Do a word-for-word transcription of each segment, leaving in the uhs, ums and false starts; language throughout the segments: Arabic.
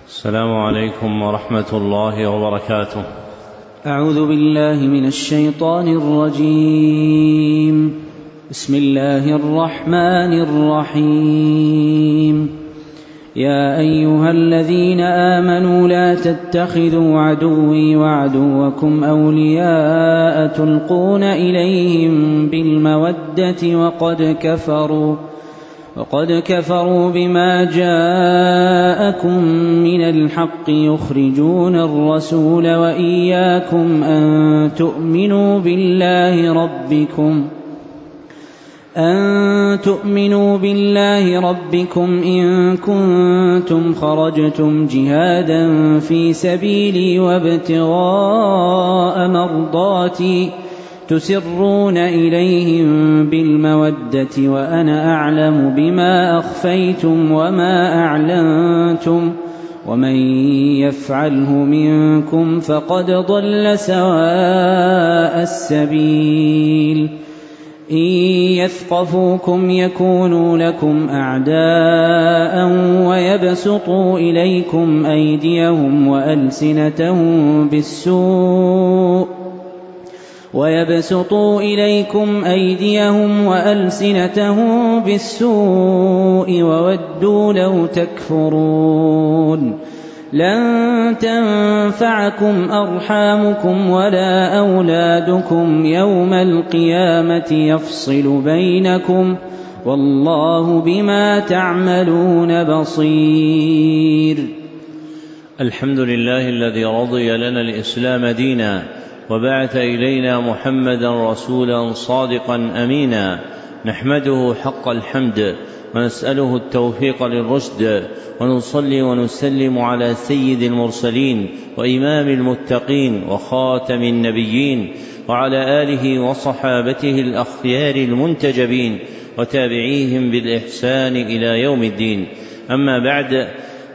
السلام عليكم ورحمة الله وبركاته. أعوذ بالله من الشيطان الرجيم. بسم الله الرحمن الرحيم. يا أيها الذين آمنوا لا تتخذوا عدوي وعدوكم أولياء تلقون إليهم بالمودة وقد كفروا وقد كفروا بما جاءكم من الحق يخرجون الرسول وإياكم أن تؤمنوا بالله ربكم أن تؤمنوا بالله ربكم إن كنتم خرجتم جهادا في سبيلي وابتغاء مرضاتي تسرون إليهم بالمودة وأنا أعلم بما أخفيتم وما أعلنتم ومن يفعله منكم فقد ضل سواء السبيل. إن يثقفوكم يكونوا لكم أعداء ويبسطوا إليكم أيديهم وألسنتهم بالسوء ويبسطوا إليكم أيديهم وألسنتهم بالسوء وودوا لو تكفرون. لن تنفعكم أرحامكم ولا أولادكم يوم القيامة يفصل بينكم والله بما تعملون بصير. الحمد لله الذي رضي لنا الإسلام دينا وبعث إلينا محمدا رسولا صادقا أمينا، نحمده حق الحمد ونسأله التوفيق للرشد، ونصلي ونسلم على سيد المرسلين وإمام المتقين وخاتم النبيين وعلى آله وصحابته الأخيار المنتجبين وتابعيهم بالإحسان إلى يوم الدين. أما بعد،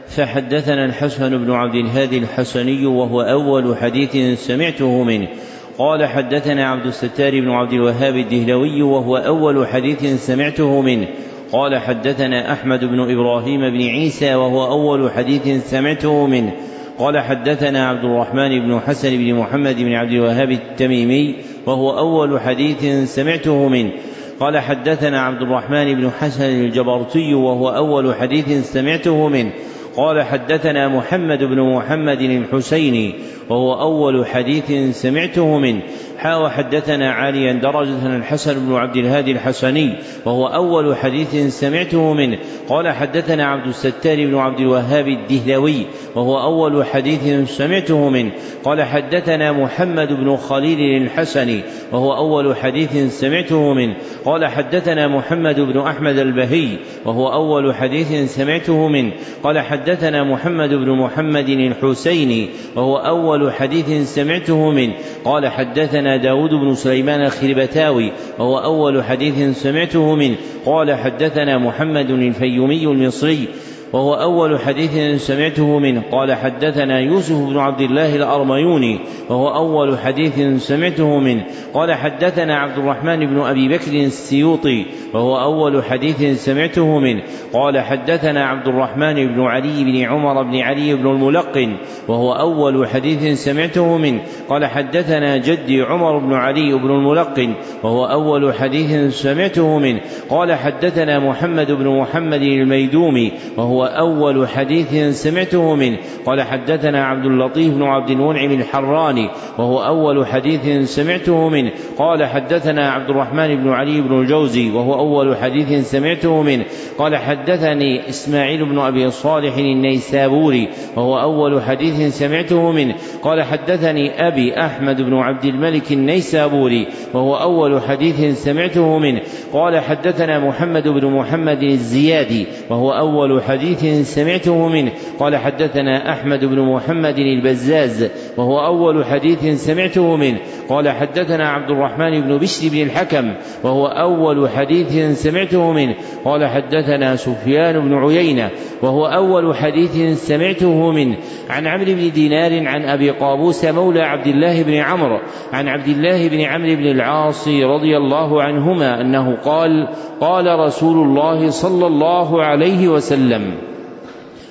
فحدثنا الحسن بن عبد الهادي الحسني وهو أول حديث سمعته منه قال حدثنا عبد الستار بن عبد الوهاب الدهلوي وهو أول حديث سمعته منه قال حدثنا أحمد بن إبراهيم بن عيسى وهو أول حديث سمعته منه قال حدثنا عبد الرحمن بن حسن بن محمد بن عبد الوهاب التميمي وهو أول حديث سمعته منه قال حدثنا عبد الرحمن بن حسن الجبرتي وهو أول حديث سمعته منه قال حدثنا محمد بن محمد الحسيني وهو أول حديث سمعته منه حا حدثنا عاليا درجة الحسن بن عبد الهادي الحسني وهو أول حديث سمعته منه قال حدثنا عبد الستار بن عبد الوهاب الدهلوي وهو أول حديث سمعته منه قال حدثنا محمد بن خليل الحسني وهو أول حديث سمعته منه قال حدثنا محمد بن أحمد البهي وهو أول حديث سمعته منه قال حدثنا محمد بن محمد الحسيني وهو أول حديث سمعته منه قال حدثنا داود بن سليمان الخربتاوي وهو أول حديث سمعته منه قال حدثنا محمد الفيومي المصري وهو أول حديث سمعته منه قال حدثنا يوسف بن عبد الله الأرميوني وهو أول حديث سمعته منه قال حدثنا عبد الرحمن بن أبي بكر السيوطي وهو أول حديث سمعته منه قال حدثنا عبد الرحمن بن علي بن عمر بن علي بن الملقن وهو أول حديث سمعته منه قال حدثنا جدي عمر بن علي بن الملقن وهو أول حديث سمعته منه قال حدثنا محمد بن محمد الميدومي وهو أول حديث سمعته منه قال حدثنا عبد اللطيف بن عبد المنعم الحراني وهو أول حديث سمعته منه قال حدثنا عبد الرحمن بن علي بن الجوزي وهو أول حديث سمعته منه قال حدثني إسماعيل بن أبي صالح النيسابوري وهو أول حديث سمعته منه قال حدثني أبي أحمد بن عبد الملك النيسابوري وهو أول حديث سمعته منه قال حدثنا محمد بن محمد الزيادي وهو أول حديث سمعته منه قال حدثنا أحمد بن محمد البزاز وهو أول حديث سمعته منه قال حدثنا عبد الرحمن بن بشر بن الحكم وهو أول حديث سمعته منه قال حدثنا سفيان بن عيينة وهو أول حديث سمعته منه عن عمرو بن دينار عن أبي قابوس مولى عبد الله بن عمرو عن عبد الله بن عمرو بن العاص رضي الله عنهما أنه قال قال رسول الله صلى الله عليه وسلم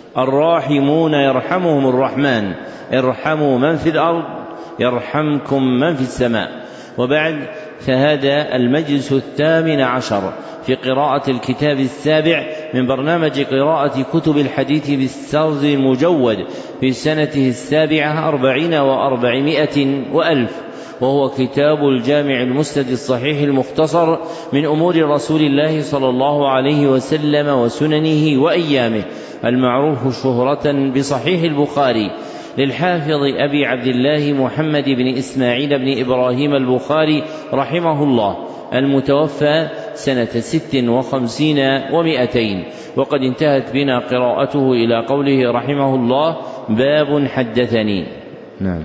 الراحمون يرحمهم الرحمن ارحموا من في الأرض يرحمكم من في السماء. وبعد، فهذا المجلس الثامن عشر في قراءة الكتاب السابع من برنامج قراءة كتب الحديث بالسرد المجود في سنته السابعة أربعين وأربعمائة وألف، وهو كتاب الجامع المسند الصحيح المختصر من أمور رسول الله صلى الله عليه وسلم وسننه وأيامه، المعروف شهرة بصحيح البخاري، للحافظ أبي عبد الله محمد بن إسماعيل بن إبراهيم البخاري رحمه الله، المتوفى سنة ست وخمسين ومائتين. وقد انتهت بنا قراءته إلى قوله رحمه الله: باب حدثني. نعم.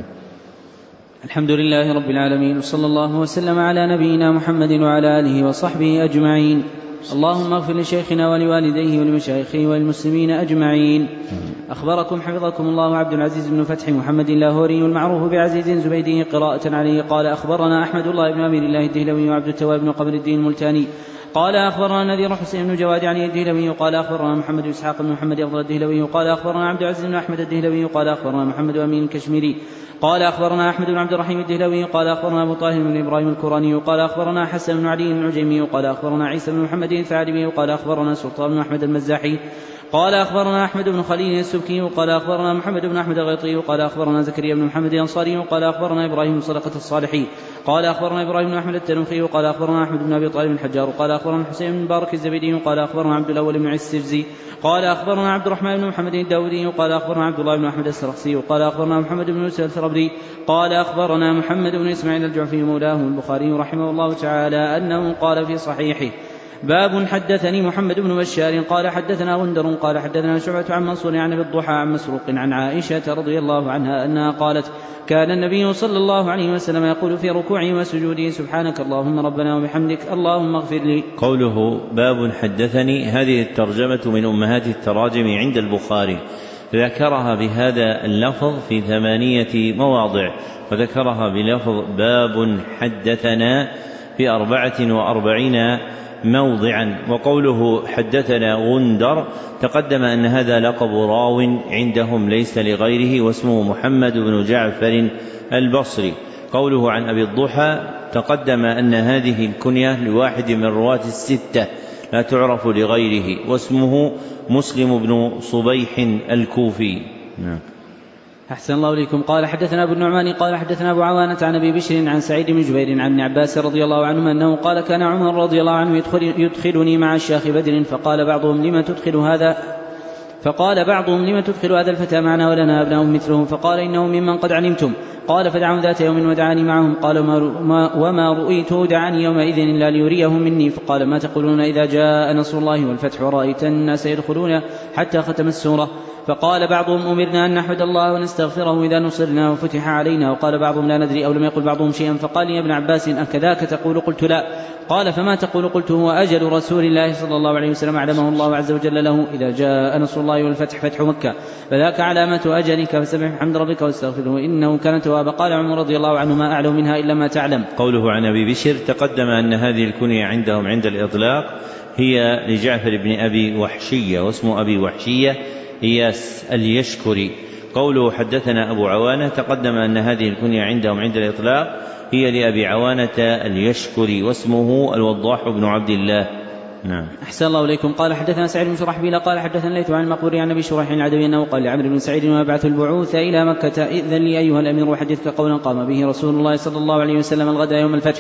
الحمد لله رب العالمين، وصلى الله وسلم على نبينا محمد وعلى آله وصحبه أجمعين. اللهم اغفر لشيخنا ولوالديه ولمشايخه وللمسلمين أجمعين. أخبركم حفظكم الله عبد العزيز بن فتح محمد اللاهوري المعروف بعزيز زبيدي قراءة عليه قال: أخبرنا أحمد الله بن أمير الله الدهلوي وعبد التواب بن قبر الدين الملتاني قال: أخبرنا نذير حسين بن جواد عن الدهلوي قال: أخبرنا محمد بن إسحاق بن محمد أفضل الدهلوي قال: أخبرنا عبد العزيز بن أحمد الدهلوي قال: أخبرنا محمد أمين الكشميري قال: أخبرنا أحمد بن عبد الرحيم الدهلوي قال: أخبرنا أبو طاهر بن إبراهيم الكوراني قال: أخبرنا حسن بن علي العجيمي قال: أخبرنا عيسى بن محمد الثعلبي قال: أخبرنا سلطان بن أحمد المزاحي قال: أخبرنا أحمد بن خليل السبكي قال: أخبرنا محمد بن أحمد الغيطي قال: أخبرنا زكريا بن محمد الأنصاري قال: أخبرنا إبراهيم بن صدقة الصالحي قال: أخبرنا إبراهيم بن أحمد التنوخي قال: أخبرنا أحمد بن أبي طالب الحجار قال: أخبرنا حسين بن مبارك الزبيدي قال: أخبرنا عبد الأول بن السرزي قال: أخبرنا عبد الرحمن بن محمد الداودي قال: أخبرنا عبد الله بن أحمد السرخسي قال: أخبرنا محمد بن يوسف الثربري قال: أخبرنا محمد بن إسماعيل الجعفي مولاه البخاري رحمه الله تعالى أنه قال في صحيحه: باب حدثني محمد بن بشار قال: حدثنا غندر قال: حدثنا شعبة عن منصور عن أبي الضحى عن مسروق عن عائشة رضي الله عنها أنها قالت: كان النبي صلى الله عليه وسلم يقول في ركوعه وسجوده: سبحانك اللهم ربنا وبحمدك اللهم اغفر لي. قوله باب حدثني، هذه الترجمة من أمهات التراجم عند البخاري، ذكرها بهذا اللفظ في ثمانية مواضع، وذكرها بلفظ باب حدثنا في أربعة وأربعين موضعا. وقوله حدثنا غندر، تقدم أن هذا لقب راو عندهم ليس لغيره، واسمه محمد بن جعفر البصري. قوله عن أبي الضحى، تقدم أن هذه الكنية لواحد من رواة الستة لا تعرف لغيره، واسمه مسلم بن صبيح الكوفي. نعم. أحسن الله إليكم. قال: حدثنا أبو النعمان قال: حدثنا أبو عوانة عن أبي بشر عن سعيد بن جبير عن ابن عباس رضي الله عنهما أنه قال: كان عمر رضي الله عنه يدخل يدخلني مع الشيخ بدر، فقال بعضهم: لما تدخل هذا فقال بعضهم لما تدخل هذا الفتى معنا ولنا أبناء مثلهم؟ فقال: إنه ممن قد علمتم. قال: فدعوا ذات يوم ودعاني معهم. قال: وما رؤيته دعاني يومئذ إلا ليريه مني. فقال: ما تقولون إذا جاء نصر الله والفتح ورأيت الناس يدخلون حتى ختم السورة؟ فقال بعضهم: أمرنا أن نحمد الله ونستغفره إذا نصرنا وفتح علينا. وقال بعضهم: لا ندري، أو لم يقل بعضهم شيئا. فقال لي ابن عباس: أكذاك تقول؟ قلت: لا. قال: فما تقول؟ قلت: هو أجل رسول الله صلى الله عليه وسلم أعلمه الله عز وجل له: إذا جاء نصر الله والفتح فتح مكة، فذاك علامة أجلك، فسبح بحمد ربك واستغفره إنه كان توابا. قال عمر رضي الله عنه: ما أعلم منها إلا ما تعلم. قوله عن أبي بشر، تقدم أن هذه الكنية عندهم عند الإطلاق هي لجعفر بن أبي وحشية، واسم أبي وحشية إياس اليشكري. قوله حدثنا أبو عوانة، تقدم أن هذه الكنية عندهم عند الإطلاق هي لأبي عوانة اليشكري، واسمه الوضاح بن عبد الله. نعم. أحسن الله إليكم. قال: حدثنا سعيد بن شرحبيل قال: حدثنا الليث عن المقبوري عن أبي شريح العدوي أنه قال لعمرو بن سعيد: وابعث البعوث إلى مكة، إذن لي أيها الأمير وحدثك قولا قام به رسول الله صلى الله عليه وسلم الغدا يوم الفتح،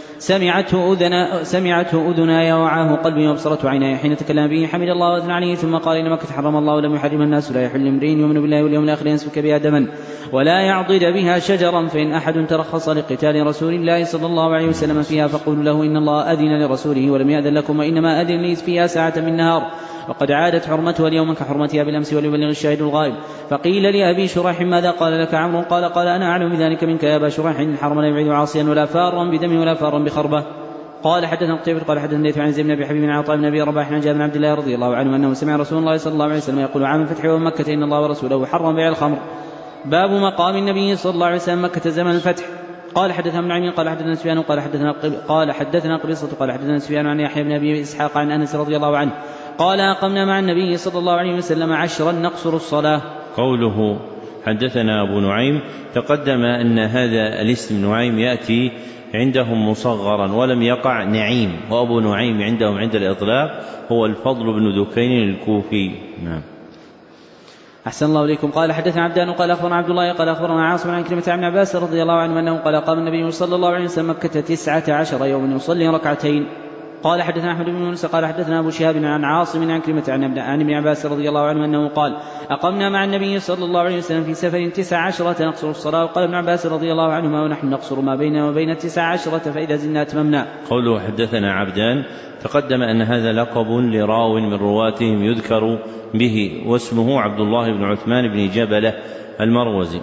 سمعته أذنا سمعته أذناي ووعاه قلبي وابصرته عيناي حين تكلم به، حمد الله وأثنى عليه، ثم قال: إن مكة حرم الله ولم يحرم الناس، لا يحل امرئ يؤمن بالله واليوم الآخر يسفك بها دما ولا يعضد بها شجرا، فإن أحد ترخص لقتال رسول الله صلى الله عليه وسلم فيها فقولوا له: إن الله أذن لرسوله ولم يأذن لكم، وإنما أذن لي فيها ساعة من نهار، وقد عادت حرمتها اليوم كحرمتها بالأمس، وليبلغ الشاهد الغائب. فقيل لأبي شريح: ماذا قال لك عمرو؟ قال: قال: أنا أعلم بذلك منك يا أبا شريح، إن الحرم لا يبعد عاصيا ولا فارا بدم ولا فارا بخربة. قال: حدثنا قتيبة قال: حدثنا الليث عن زيد بن أبي حبيب عن عطاء بن أبي رباح عن جابر بن عبد الله رضي الله عنه أنه سمع رسول الله صلى الله عليه وسلم يقول عام الفتح يوم مكة: إن الله ورسوله حرم بيع الخمر. باب مقام النبي صلى الله عليه وسلم مكة زمن الفتح. قال: حدثنا ابن عمي قال: حدثنا سفيان قال: حدثنا قال حدثنا قبيصة قال: حدثنا سفيان عن يحيى بن أبي إسحاق عن أنس رضي الله عنه قال أقمنا مع النبي صلى الله عليه وسلم عشرا نقصر الصلاة. قوله حدثنا أبو نعيم تقدم أن هذا الاسم نعيم يأتي عندهم مصغرا ولم يقع نعيم، وأبو نعيم عندهم عند الإطلاق هو الفضل بن دكين الكوفي. نعم. أحسن الله إليكم. قال حدثنا عبدان قال أخبرنا عبد الله قال أخبرنا عاصم عن كلمة عن عباس رضي الله عنه أنه قال قام النبي صلى الله عليه وسلم مكة تسعة عشر يوم يصلي ركعتين. قال حدثنا أحمد بن يونس قال حدثنا أبو شهاب عن عاصم عن كلمة عن ابن عباس رضي الله عنه أنه قال أقمنا مع النبي صلى الله عليه وسلم في سفر تسع عشرة نقصر الصلاة. وقال ابن عباس رضي الله عنهما ونحن نقصر ما بيننا وبين تسع عشرة فإذا زلنا أتممنا. قوله حدثنا عبدان تقدم أن هذا لقب لراو من رواتهم يذكر به واسمه عبد الله بن عثمان بن جبلة المروزي.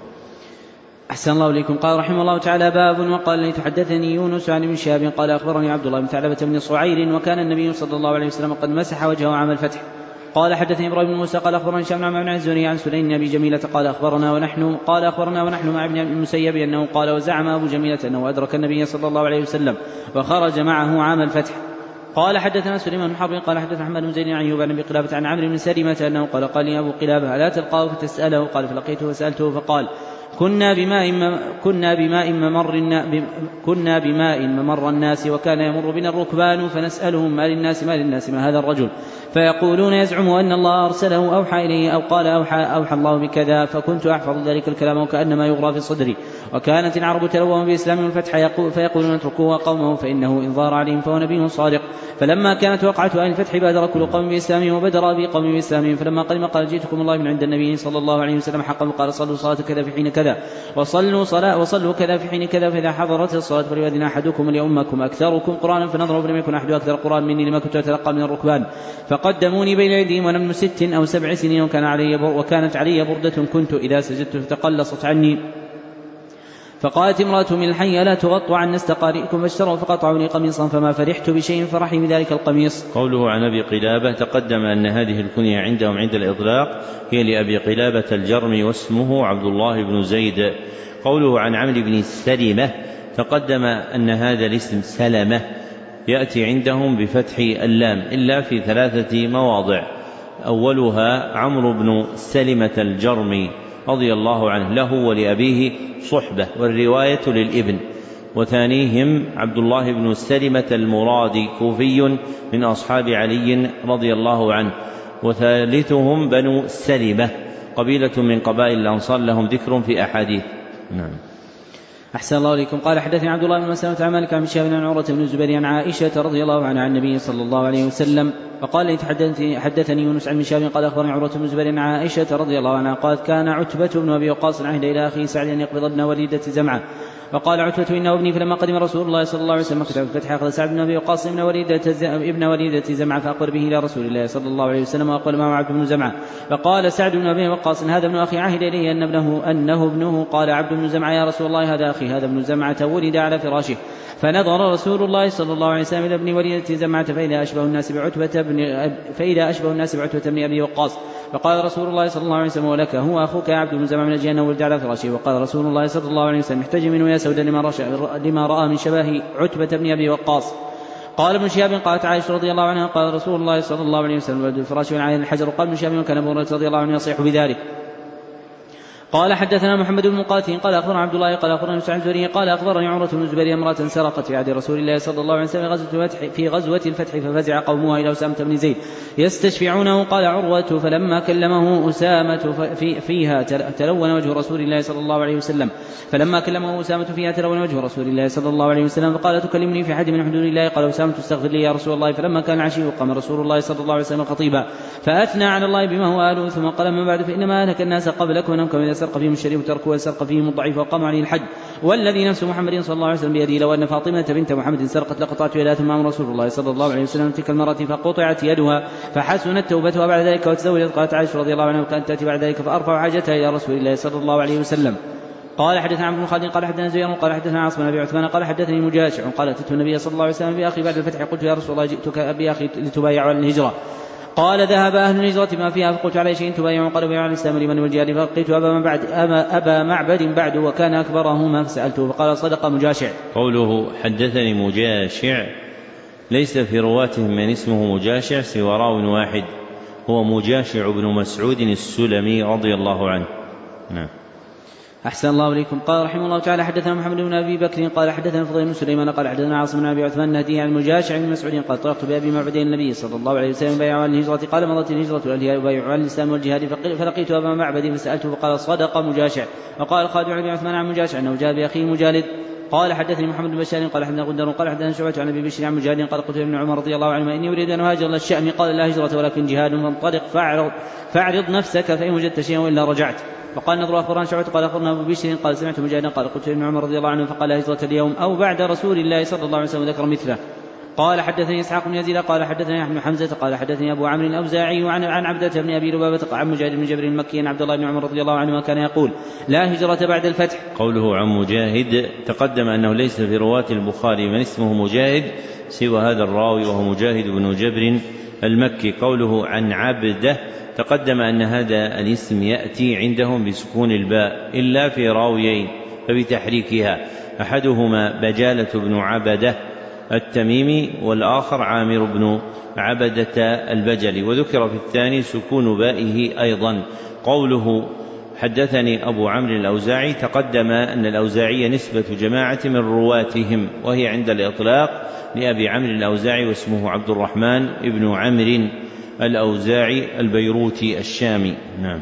أحسن الله إليكم. قال رحمه الله تعالى باب وقال لي تحدثني يونس عن ابن شهاب قال أخبرني عبد الله بن ثعلبة بن صعير وكان النبي صلى الله عليه وسلم قد مسح وجهه عام الفتح. قال حدثني إبراهيم بن موسى قال أخبرني هشام بن الزهري عن سليم أبي جميلة قال أخبرنا ونحن قال أخبرنا ونحن مع ابن المسيب أنه قال وزعم أبو جميلة أنه أدرك النبي صلى الله عليه وسلم وخرج معه عام الفتح. قال حدثنا سليمان بن حرب قال حدثنا محمد بن زيد عن أيوب عن أبي قلابة عن عمرو بن سلمة أنه قال قال لي أبو قلابة ألا تلقاه فتسأله؟ قال فلقيته فسألته فقال كنا بماء كنا بماء ممر كنا بماء ممر الناس وكان يمر بنا الركبان فنسألهم ما للناس ما للناس ما هذا الرجل فيقولون يزعم أن الله أرسله أوحى إليه أو قال أوحى, أوحى الله بكذا فكنت أحفظ ذلك الكلام وكأنما يغرى في صدري. وكانت العرب تلوم بإسلام الفتح فيقولون اتركوه قومه فإنه إن ظهر عليهم فهو نبي صادق. فلما كانت وقعة أهل الفتح بادر كل قوم بإسلامهم وبدر أبي قوم بإسلامهم. فلما قدم قال جئتكم الله من عند النبي صلى الله عليه وسلم حقا قال صلوا صلاة كذا في حين كذا وصلوا صلاة وصلوا كذا في حين كذا فإذا حضرت الصلاة فليؤذن أحدكم لأمكم أكثركم قرآنا فنظروا فلم يكن أحد أكثر قرآن مني لما كنت أتلقى من الركبان فقدموني بين أيديهم وأنا ابن ست أو سبع سنين وكان علي وكانت علي بردة كنت إذا سجدت فتقلصت عني. فقالت امرأة من الحي ألا تغطوا عن نستقارئكم فاشتروا فقطعوا لي قميصا فما فرحت بشيء فرحي بذلك القميص. قوله عن أبي قلابة تقدم أن هذه الكنية عندهم عند الإطلاق هي لأبي قلابة الجرمي واسمه عبد الله بن زيد. قوله عن عمرو بن سلمة تقدم أن هذا الاسم سلمة يأتي عندهم بفتح اللام إلا في ثلاثة مواضع. أولها عمرو بن سلمة الجرمي رضي الله عنه له ولأبيه صحبة والرواية للابن. وثانيهم عبد الله بن سلمة المرادي كوفي من أصحاب علي رضي الله عنه. وثالثهم بنو سلمة قبيلة من قبائل الأنصار لهم ذكر في أحاديث. نعم. أحسن الله إليكم. قال حدثني عبد الله بن مسلمة عن مالك عن شهاب عن عروة بن الزبير عن عائشة رضي الله عنها عن النبي صلى الله عليه وسلم فقال لي حدثني يونس عن شهاب قال أخبرني عروة بن الزبير عن عائشة رضي الله عنها قالت كان عتبة بن أبي وقاص عهد إلى أخيه سعد أن يقبض ابن وليدة زمعة وقال عتبة إنه ابني. فلما قدم رسول الله صلى الله عليه وسلم كتب الفتح أخذ سعد بن أبي وقاص ابن وليدة ابن وليدة زمعة فأخبر به إلى رسول الله صلى الله عليه وسلم وقال معه عبد بن زمعة فقال سعد بن أبي وقاص هذا ابن أخي عهد إليه أن ابنه أنه ابنه. قال عبد بن زمعة يا رسول الله هذا أخي هذا ابن زمعة ولد على فراشه. فنظر رسول الله صلى الله عليه وسلم إلى ابن وليدة زمعة فإذا أشبه الناس بعتبة بن فإذا أشبه الناس بعتبة بن أبي وقاص. فقال رسول الله صلى الله عليه وسلم ولك هو أخوك يا عبد بن زمعة من أجل أنه ولد على فراشه. وقال رسول الله صلى الله عليه وسلم احتج منه يا سودا لما, لما رأى من شبه عتبة بن أبي وقاص. قال ابن شهاب قالت عائشة رضي الله عنها قال رسول الله صلى الله عليه وسلم ولد الفراش من عين الحجر. قال ابن شهاب وكان أبو هريرة رضي الله عنه يصيح بذلك. قال حدثنا محمد بن مقاتل قال أخبرنا عبد الله قال أخبرنا سعد الزهري قال أخبرني عروة بن الزبير امرأة سرقت في عهد رسول الله صلى الله عليه وسلم غزوة الفتح في غزوة الفتح ففزع قومها إلى أسامة بن زيد يستشفعونه. قال عروة فلما كلمه أسامة في فيها تلون وجه رسول الله صلى الله عليه وسلم فلما كلمه أسامة فيها تلون وجه رسول الله صلى الله عليه وسلم فقال تكلمني في حد من حدود الله. قال أسامة استغفر لي يا رسول الله. فلما كان العشي قام رسول الله صلى الله عليه وسلم خطيبا فأثنى على الله بما هو أهله ثم قال من بعد فإنما أهلك الناس قبلكم أنكم إذا سرق فيهم الشريف تركوا وسرق فيهم الضعيف وقام عليه الحد والذي نفس محمد صلى الله عليه وسلم بيده لو أن فاطمة بنت محمد سرقت لقطعت يدها ثم أمر رسول الله صلى الله عليه وسلم تلك المرأة فقطعت يدها فحسنت توبتها بعد ذلك وتزوجت. قالت عائشة رضي الله عنها وكانت تأتي بعد ذلك فأرفع حاجتها إلى رسول الله صلى الله عليه وسلم. قال حدثنا عبد بن خالد قال حدثنا زهير قال حدثنا عاصم بن أبي عثمان قال حدثني مجاشع قال أتيت النبي صلى الله عليه وسلم بأخي بعد الفتح قلت يا رسول الله جئتك بأخي لتبايع على الهجرة. قال ذهب أهل الهجرة ما فيها فقلت على شيء تبايع قال بيع الإسلام لمن والجهاد فلقيت أبا بعد أبا, أبا معبد بعد وكان أكبرهما فسألته فقال صدق مجاشع. قوله حدثني مجاشع ليس في رواتهم من اسمه مجاشع سوى راو واحد هو مجاشع بن مسعود السلمي رضي الله عنه. نعم. أحسن الله إليكم. قال رحمه الله تعالى حدثنا محمد بن أبي بكر قال حدثنا فضيل بن سليمان قال حدثنا عاصم بن أبي عثمان النهدي عن المجاشع بن مسعود قال طرقت بأبي معبدين النبي صلى الله عليه وسلم بايعوا على الهجرة قال مضت الهجرة والجهاد وبايعوا على الإسلام والجهاد فلقيت أبا معبد فسألته فقال صدق مجاشع. وقال خالد بن عثمان عن مجاشع أنه جاء بأخيه مجالد قال حدثني محمد بن بشار قال حدثنا غندر قال حدثنا شعبة عن أبي بشر عن مجالد قال قلت ابن عمر رضي الله عنهما إني أريد أن أهاجر إلى الشأم قال لا هجرة ولكن جهاد فانطلق فاعرض, فاعرض نفسك فإن وجدت شيئا وإلا رجعت. فقال نظر أخبرنا شعبة قال أخبرنا أبو بشر قال سمعت مجاهدا قال قلت ابن عمر رضي الله عنه فقال هجرة اليوم أو بعد رسول الله صلى الله عليه وسلم ذكر مثله. قال حدثني إسحاق بن يزيد قال حدثني أحمد حمزة قال حدثني أبو عمرو الأوزاعي عن عن عبدة بن أبي لبابة عن مجاهد بن جبر المكي عن عبد الله بن عمر رضي الله عنهما كان يقول لا هجرة بعد الفتح. قوله عن مجاهد تقدم أنه ليس في رواة البخاري من اسمه مجاهد سوى هذا الراوي وهو مجاهد بن جبر المكي. قوله عن عبده تقدم أن هذا الاسم يأتي عندهم بسكون الباء إلا في راويين فبتحريكها أحدهما بجالة بن عبده التميمي والآخر عامر بن عبدة البجلي وذكر في الثاني سكون بائه أيضا. قوله حدثني أبو عمرو الأوزاعي تقدم أن الأوزاعي نسبة جماعة من رواتهم وهي عند الإطلاق لأبي عمرو الأوزاعي واسمه عبد الرحمن ابن عمرو الأوزاعي البيروتي الشامي. نعم.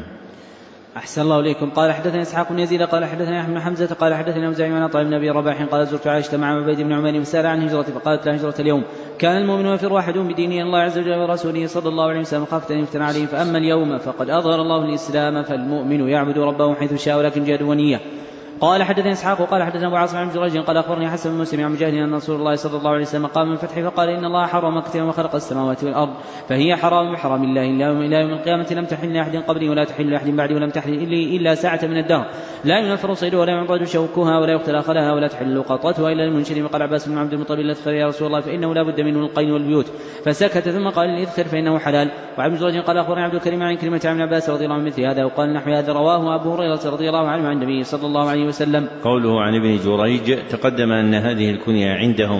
أحسن الله إليكم. قال حدثنا إسحاق بن يزيد قال حدثنا أحمد حمزة قال حدثنا الأوزاعي عن عطاء بن أبي رباح قال زرت عائشة مع عبيد بن عمير فسأل عن هجرة فقالت لا هجرة اليوم كان المؤمن يفر واحد بدينه الله عز وجل ورسوله صلى الله عليه وسلم خافة أن يفتن عليه فأما اليوم فقد أظهر الله الإسلام فالمؤمن يعبد ربه حيث شاء ولكن جهاد ونية. قال حدثنا إسحاق قال حدثنا أبو عاصم عن جريج قال أخبرني حسن بن مسلم عن مجاهد أن رسول الله صلى الله عليه وسلم قام من الفتح فقال إن الله حرم مكة وما خلق السماوات والأرض فهي حرام بحرام الله إلى يوم القيامة لم تحل لأحد قبلي ولا تحل لأحد بعدي ولم تحل إلا ساعة من الدهر لا ينفر صيدها ولا يعضد شوكها ولا يقتل خلها ولا تحل لقطتها إلا المنشر. وقال عباس بن عبد المطلب الأذخر يا رسول الله فإنه لا بد منه القين والبيوت فسكت ثم قال الإذخر فإنه حلال. وعن جريج قال أخبرني عبد الكريم عن كلمة عن عباس رضي الله عنه مثل هذا وقال نحو هذا رواه أبو هريرة رضي الله عنه عن النبي صلى الله عليه وسلم. قوله عن ابن جريج تقدم أن هذه الكنية عندهم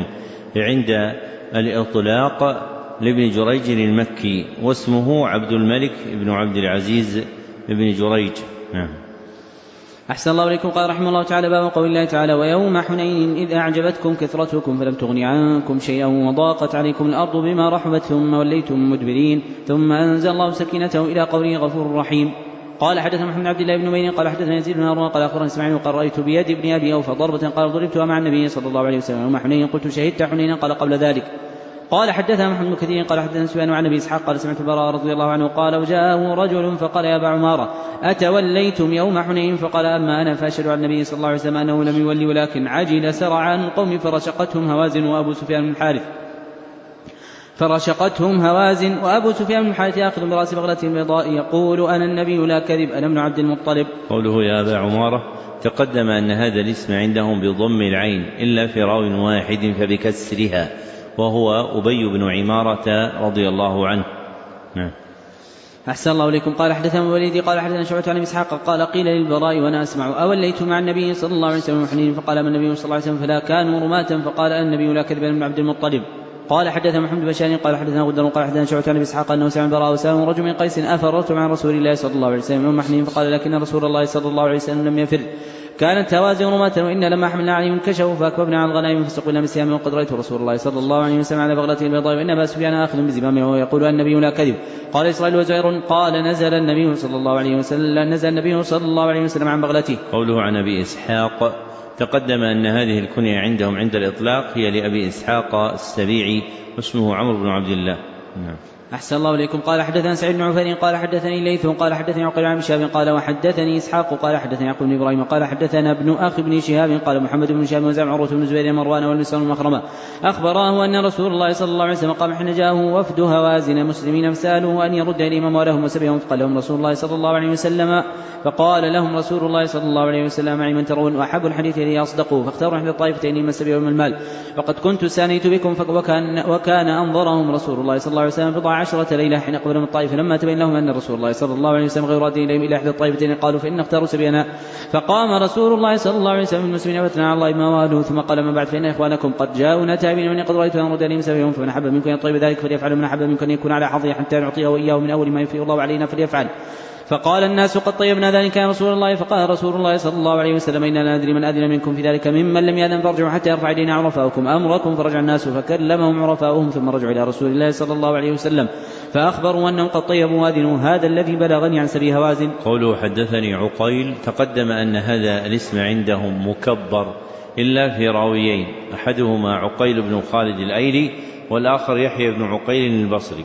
عند الإطلاق لابن جريج المكي واسمه عبد الملك بن عبد العزيز بن جريج. نعم. أحسن الله إليكم. قال رحمه الله تعالى باب قول الله تعالى ويوم حنين إذ أعجبتكم كثرتكم فلم تغن عنكم شيئا وضاقت عليكم الأرض بما رحبت ثم وليتم مدبرين ثم أنزل الله سكينته إلى قوله غفور رحيم. قال حدثنا محمد عبد الله بن نمير قال حدثنا يزيد بن هارون قال أخبرني إسماعيل قال رأيت بيد ابن أبي أوفى ضربة قال ضربتها مع النبي صلى الله عليه وسلم يوم حنين قلت شهدت حنين قال قبل ذلك. قال حدثنا محمد بن كثير قال حدثنا سفيان عن ابي اسحاق قال سمعت البراء رضي الله عنه قال وجاءه رجل فقال يا ابا عماره اتوليتم يوم حنين فقال اما انا فاشهد على النبي صلى الله عليه وسلم انه لم يولي ولكن عجل سرعان القوم فرشقتهم هوازن وابو سفيان بن الحارث فرشقتهم هوازن وابو سفيان بن الحارث ياخذ براس بغلة بيضاء يقول انا النبي لا كذب انا ابن عبد المطلب. قوله يا ابا عماره تقدم ان هذا الاسم عندهم بضم العين الا في راو واحد فبكسرها وهو أبي بن عمارة رضي الله عنه. نعم. أحسن الله إليكم. قال حدثنا الوليد قال حدثنا شعبة عن إسحاق قال قيل للبراء وأنا أسمع أوليت مع النبي صلى الله عليه وسلم حنين فقال من النبي صلى الله عليه وسلم فلا كانوا رماة فقال النبي لا كذب من عبد المطلب. قال حدثنا محمد بن بشار قال حدثنا غدر قال حدثنا شعبة عن إسحاق أنه سمع البراء وسلم رجل من قيس أفررت مع رسول الله صلى الله عليه وسلم يوم حنين فقال لكن رسول الله صلى الله عليه وسلم لم يفر كانت هوازن رماة وإن لما حملنا عليهم كشفوا فأكببنا على الغنائم فسقنا بسهام وقد رأيت رسول الله صلى الله عليه وسلم على بغلته البيضاء وإن أبا سفيان آخذ بزمامه ويقول النبي لا كذب. قال إسرائيل وزهير قال نزل النبي صلى الله عليه وسلم نزل النبي صلى الله عليه وسلم عن بغلته. قوله عن أبي إسحاق تقدم أن هذه الكنية عندهم عند الإطلاق هي لأبي إسحاق السبيعي واسمه عمرو بن عبد الله. نعم. أحسن الله إليكم. قال حدثنا سعيد بن عفير قال حدثني ليث قال حدثني عقيل عن شهاب قال وحدثني إسحاق قال حدثني يعقوب بن إبراهيم قال حدثنا ابن أخي بن شهاب قال محمد بن شهاب وزعم عروة بن زبير مروان والمسور المخرمة أخبراه أن رسول الله صلى الله عليه وسلم قام حين جاءه وفد هوازن مسلمين فسألوه أن يرد إليهم أموالهم وسبيهم فقال لهم رسول الله صلى الله عليه وسلم فقال لهم رسول الله صلى الله عليه وسلم معي من ترون وأحب الحديث إلي أصدقوا فاختاروا إحدى الطائفتين المسبي والمال وقد كنت سانيت بكم وكان, وكان أنظرهم رسول الله صلى الله عليه وسلم بضع عشرة ليلة حين قبل من الطائف، فلما تبين لهم أن رسول الله صلى الله عليه وسلم غير راد إليهم إلى إحدى الطائفتين قالوا فإن اختاروا سبيلنا. فقام رسول الله صلى الله عليه وسلم المسلمين وثنى على الله ما والوه، ثم قال ما بعد فإن إخوانكم قد جاءونا تائبين من قد رأيت أن رد عليهم سبيلهم، فمن أحب منكم أن يطيب ذلك فليفعل، من أحب منكم أن يكون على حظه حتى نعطيه وإياه من أول ما يفيء الله علينا فليفعل. فقال الناس قد طيبنا ذلك يا رسول الله. فقال رسول الله صلى الله عليه وسلم إننا لا ندري من أذن منكم في ذلك ممن لم يأذن فارجعوا حتى يرفع إلينا عرفاؤكم أمركم. فرجع الناس فكلمهم عرفاؤهم ثم رجعوا إلى رسول الله صلى الله عليه وسلم فأخبروا أنهم قد طيبوا وأذنوا. هذا الذي بلغني عن سبي هوازن. قوله حدثني عقيل، تقدم أن هذا الاسم عندهم مكبر إلا في راويين، أحدهما عقيل بن خالد الأيلي والآخر يحيى بن عقيل البصري.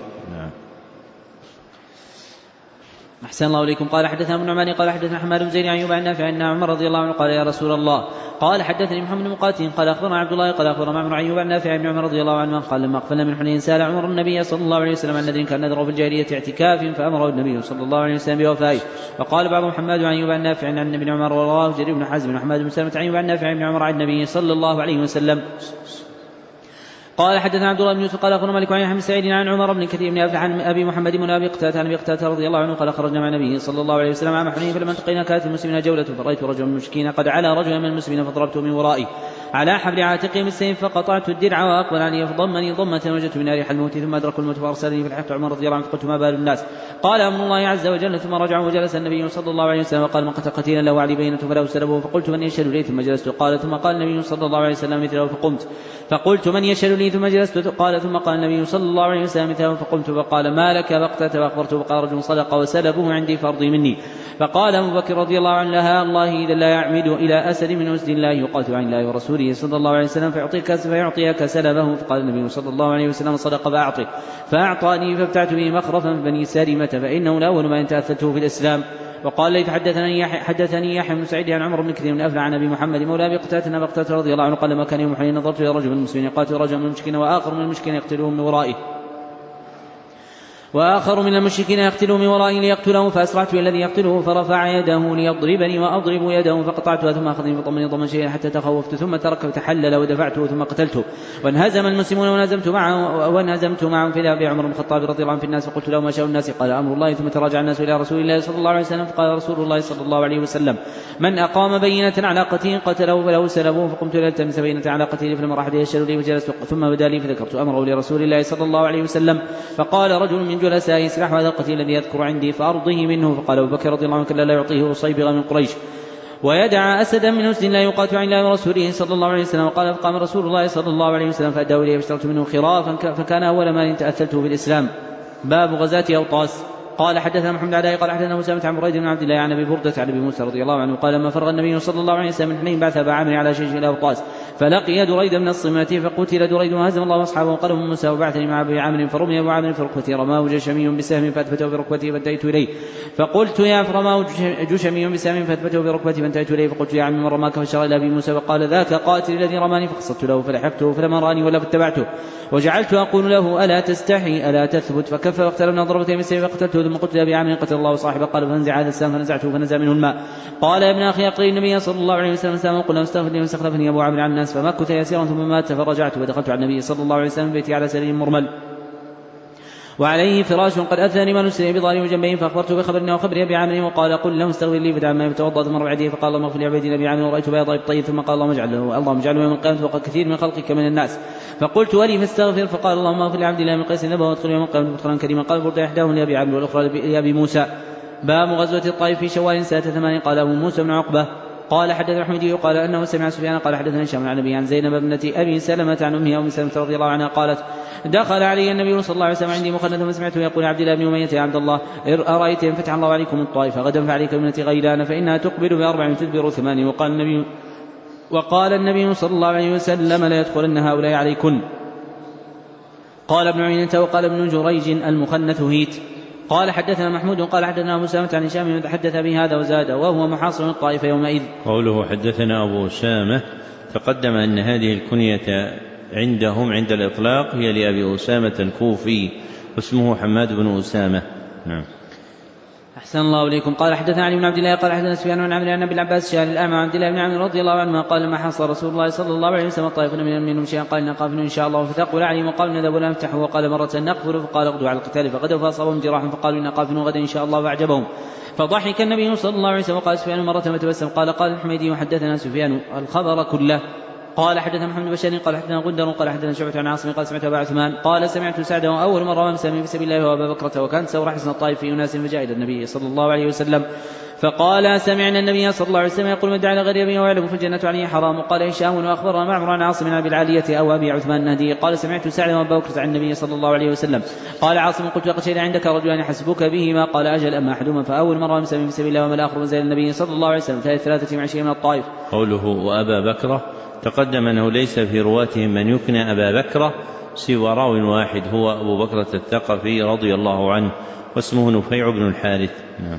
أحسن الله إليكم. قال حدثنا ابن نعمان قال حدثنا حماد بن زيد عن أيوب عن نافع أن عمر رضي الله عنه قال يا رسول الله. قال حدثني محمد بن مقاتل قال أخبرنا عبد الله قال أخبرنا معمر عن أيوب عن نافع بن عمر رضي الله عنه قال لما أقفلنا من حنين سأل عمر النبي صلى الله عليه وسلم عن نذر كان نذره في الجاهلية اعتكاف فأمره النبي صلى الله عليه وسلم بوفائه. وقال بعضهم حماد عن أيوب عن نافع عن ابن عمر ورواه جرير بن حازم وحماد بن سلمة عن أيوب عن نافع بن عمر عن النبي صلى الله عليه وسلم. قال حدثنا عبد الله بن يوسف قال أخبرنا مالك عن يحيى بن سعيد عن عمر بن كثير بن أفلح عن أبي محمد بن أبي قتادة عن أبي قتادة رضي الله عنه قال خرجنا مع النبي صلى الله عليه وسلم عام حنين فلما التقينا كانت المسلمين جولة فرأيت رجلا من المشركين قد على رجلا من المسلمين فضربته من ورائي على حبل عاتقه بالسيف فقطعت الدرع وأقبل علي فضمني ضمة وجدت من ريح الموت ثم أدرك الموت فأرسلني فلحقت عمر رضي الله عنه فقلت ما بال الناس. قال أمر الله عز وجل. ثم رجع وجلس النبي صلى الله عليه وسلم وقال من قتل قتيلا له علي بينة فله سلبه فقلت من يشهد لي ثم جلست. قال ثم قال النبي صلى الله عليه وسلم مثله فقمت فقلت من يشهد لي ثم جلست. قال ثم قال النبي صلى الله عليه وسلم مثله فقمت فقال ما لك بقتة فأخبرته فقال رجل صدق وسلبه عندي فأرضي مني. فقال أبو بكر رضي الله عنه لها الله إذا لا يعمد إلى أسد من أسد الله يقاتل عن الله ورسوله صلى الله عليه وسلم فيعطيك فيعطيك سلبه. فقال النبي صلى الله عليه وسلم صدق فأعطي فأعطاني فابتعت به مخرفا بني سالمة فإنه الأول ما تأثلته في الإسلام. وقال لي حدثني حدثني يحيى بن سعيد عن عمر بن كثير من أفلح عن أبي محمد مولى أبي قتادة أبي قتادة رضي الله عنه قال ما كان يوم حنين نظرت إلى رجل من المسلمين يقاتل رجل من المشركين وآخر من المشركين يقتله من ورائه وآخر من المشركين يقتله من ورائه ليقتله فأسرعت بالذي يقتله فرفع يده ليضربني وأضرب يده فقطعتها ثم أخذني فطمني ضمن شيئا حتى تخوفت ثم ترك فتحلل ودفعته ثم قتلته. وانهزم المسلمون ونهزمت معه وانهزمت معهم في ذهب عمر بن الخطاب رضي الله عنه في الناس فقلت له ما شاء الناس. قال أمر الله. ثم تراجع الناس إلى رسول الله صلى الله عليه وسلم فقال رسول الله صلى الله عليه وسلم من أقام بينة على قتيل قتله فله سلبه. فقمت لألتمس بينة على قتيل فلما راح يشهد لي فجلست ثم بدا لي فذكرت أمره لرسول الله صلى الله عليه وسلم فقال رجل من جلسائه اسرح هذا القتيل الذي يذكر عندي فأرضه منه. فقال أبو بكر رضي الله عنه كلا لا يعطيه صيبغ من قريش ويدع أسدا من أسد لا يقاتل عن الله ورسوله صلى الله عليه وسلم. وقال فقام رسول الله صلى الله عليه وسلم فأداه إليه فاشترت منه خرافا فكان أول ما تأثلته في الإسلام. باب غزاة أوطاس. قال حدثنا محمد عدائي قال حدثنا أسامة عن بريد بن عبد الله عن أبي بردة عن أبي موسى رضي الله عنه قال لما فرغ النبي صلى الله عليه وسلم من حنين بعث أبا عامر على شيش إلى أوطاس فلقي دريد من الصمة فقتل دريد وهزم الله أصحابه وقال موسى وبعثني مع أبي عامر فرمي أبو عامر في ركبتي رماه جشمي بسهم فأثبته بركبتي فانتهيت إليه فقلت يا فرماه جشمي بسهم فأثبته بركبتي فانتهيت إليه فقلت يا عم من رماك فشار إلى أبي موسى وقال ذاك قاتل الذي رماني فقصدت له فلحقته فلما راني ولا فاتبعته وجعلت أقول له ألا تستحي ألا تثبت فكف واقتلبنا ضربتين بالسيف فقتلته ثم قلت لأبي عامر قتل الله صاحبه. قال فانزع هذا السهم فنزعته فنزع منه الماء. قال يا ابن أخي أقرئ النبي صلى الله عليه وسلم سهم وقل له استغفر لي واستخلفني أبو عامر عن الناس فمكث يسيرا ثم مات فرجعت ودخلت على النبي صلى الله عليه وسلم بيتي على سرير مرمل وعليه فراش قد أثني ما نسري بظالم جنبين فأخبرته بخبرنا وخبر أبي عامر وقال قل له استغفر لي فدعا ما يتوضأ ثم رفع يديه فقال اللهم اغفر لعبيد أبي عامر ورأيت بياض الطيب ثم قال اللهم اجعله اللهم اجعله يوم القيامة فوق كثير من خلقك من الناس. فقلت ولي فاستغفر فقال اللهم اغفر لعبد الله من قيس نبه وادخل يوم القيامة مدخلا كريما. قال برد إحداهم لأبي عامر والأخرى لأبي موسى. باب غزوة الطائف في شوال سنة ثمان. قال أبو موسى بن عقبة قال حدث الحميدي قال أنه سمع سفيان قال حدثنا هشام عن النبي عن زينب ابنة أبي سلمة عن أمها أم سلمة رضي الله عنها قالت دخل علي النبي صلى الله عليه وسلم عندي مخنثا فسمعته يقول عبد الله بن أمية يا عبد الله أرأيت إن فتح الله عليكم الطائف غدا فعليك ابنة غيلان فإنها تقبل بأربع وتدبر ثمان. وقال النبي وقال النبي صلى الله عليه وسلم لا يدخلن هؤلاء عليكن. قال ابن عيينة وقال ابن جريج المخنث هيت. قال حدثنا محمود قال حدثنا أبو أسامة عن هشام حدث به هذا وزاد وهو محاصر الطائف يومئذ. قوله حدثنا أبو أسامة تقدم أن هذه الكنية عندهم عند الإطلاق هي لأبي أسامة الكوفي واسمه حماد بن أسامة. نعم. أحسن الله إليكم. قال حدثنا علي بن عبد الله قال حدثنا سفيان بن عمرو عن ابن عباس شاهد الأعمى عن عبد الله بن عمرو رضي الله عنهما قال لما حصل رسول الله صلى الله عليه وسلم طائف من منهم شيئا قال نقافل إن شاء الله فتقبل عليهم وقال نذهب ولا نفتح وقال مرة نقفل فقال اغدوا على القتال فغدوا فأصابهم جراح فقالوا إن قافل غدا إن شاء الله فأعجبهم فضحك النبي صلى الله عليه وسلم وقال سفيان مرة فتبسم قال قال الحميدي وحدثنا سفيان الخبر كله. قال حدثنا محمد بن بشار قال حدثنا غندر قال حدثنا شعبة عن عاصم قال سمعت أبا عثمان قال سمعت سعد أول مرة ومسامي في سبيل الله وأبا بكرة وكانت سورة حسن الطائف في أناس فجاء إلى النبي صلى الله عليه وسلم فقال سمعنا النبي صلى الله عليه وسلم يقول من دعا لغير يبيه ويعلم في الجنة عليه حرام. وقال هشام وأخبرنا معمر عن عاصم عن أبي العالية أو أبي عثمان النهدي قال سمعت سعد وأبا بكرة عن النبي صلى الله عليه وسلم قال عاصم قلت لقد شهد عندك رجلان حسبك بهما قال أجل أما أحدهما فأول مرة ومسامي في سبيل الله وما الآخر منزل النبي صلى الله عليه وسلم ثلاثة وعشرين من الطائف. قوله وأبا بكرة تقدم أنه ليس في رواتهم من يكنى أبا بكرة سوى راو واحد هو أبو بكرة الثقفي رضي الله عنه واسمه نفيع بن الحارث. نعم.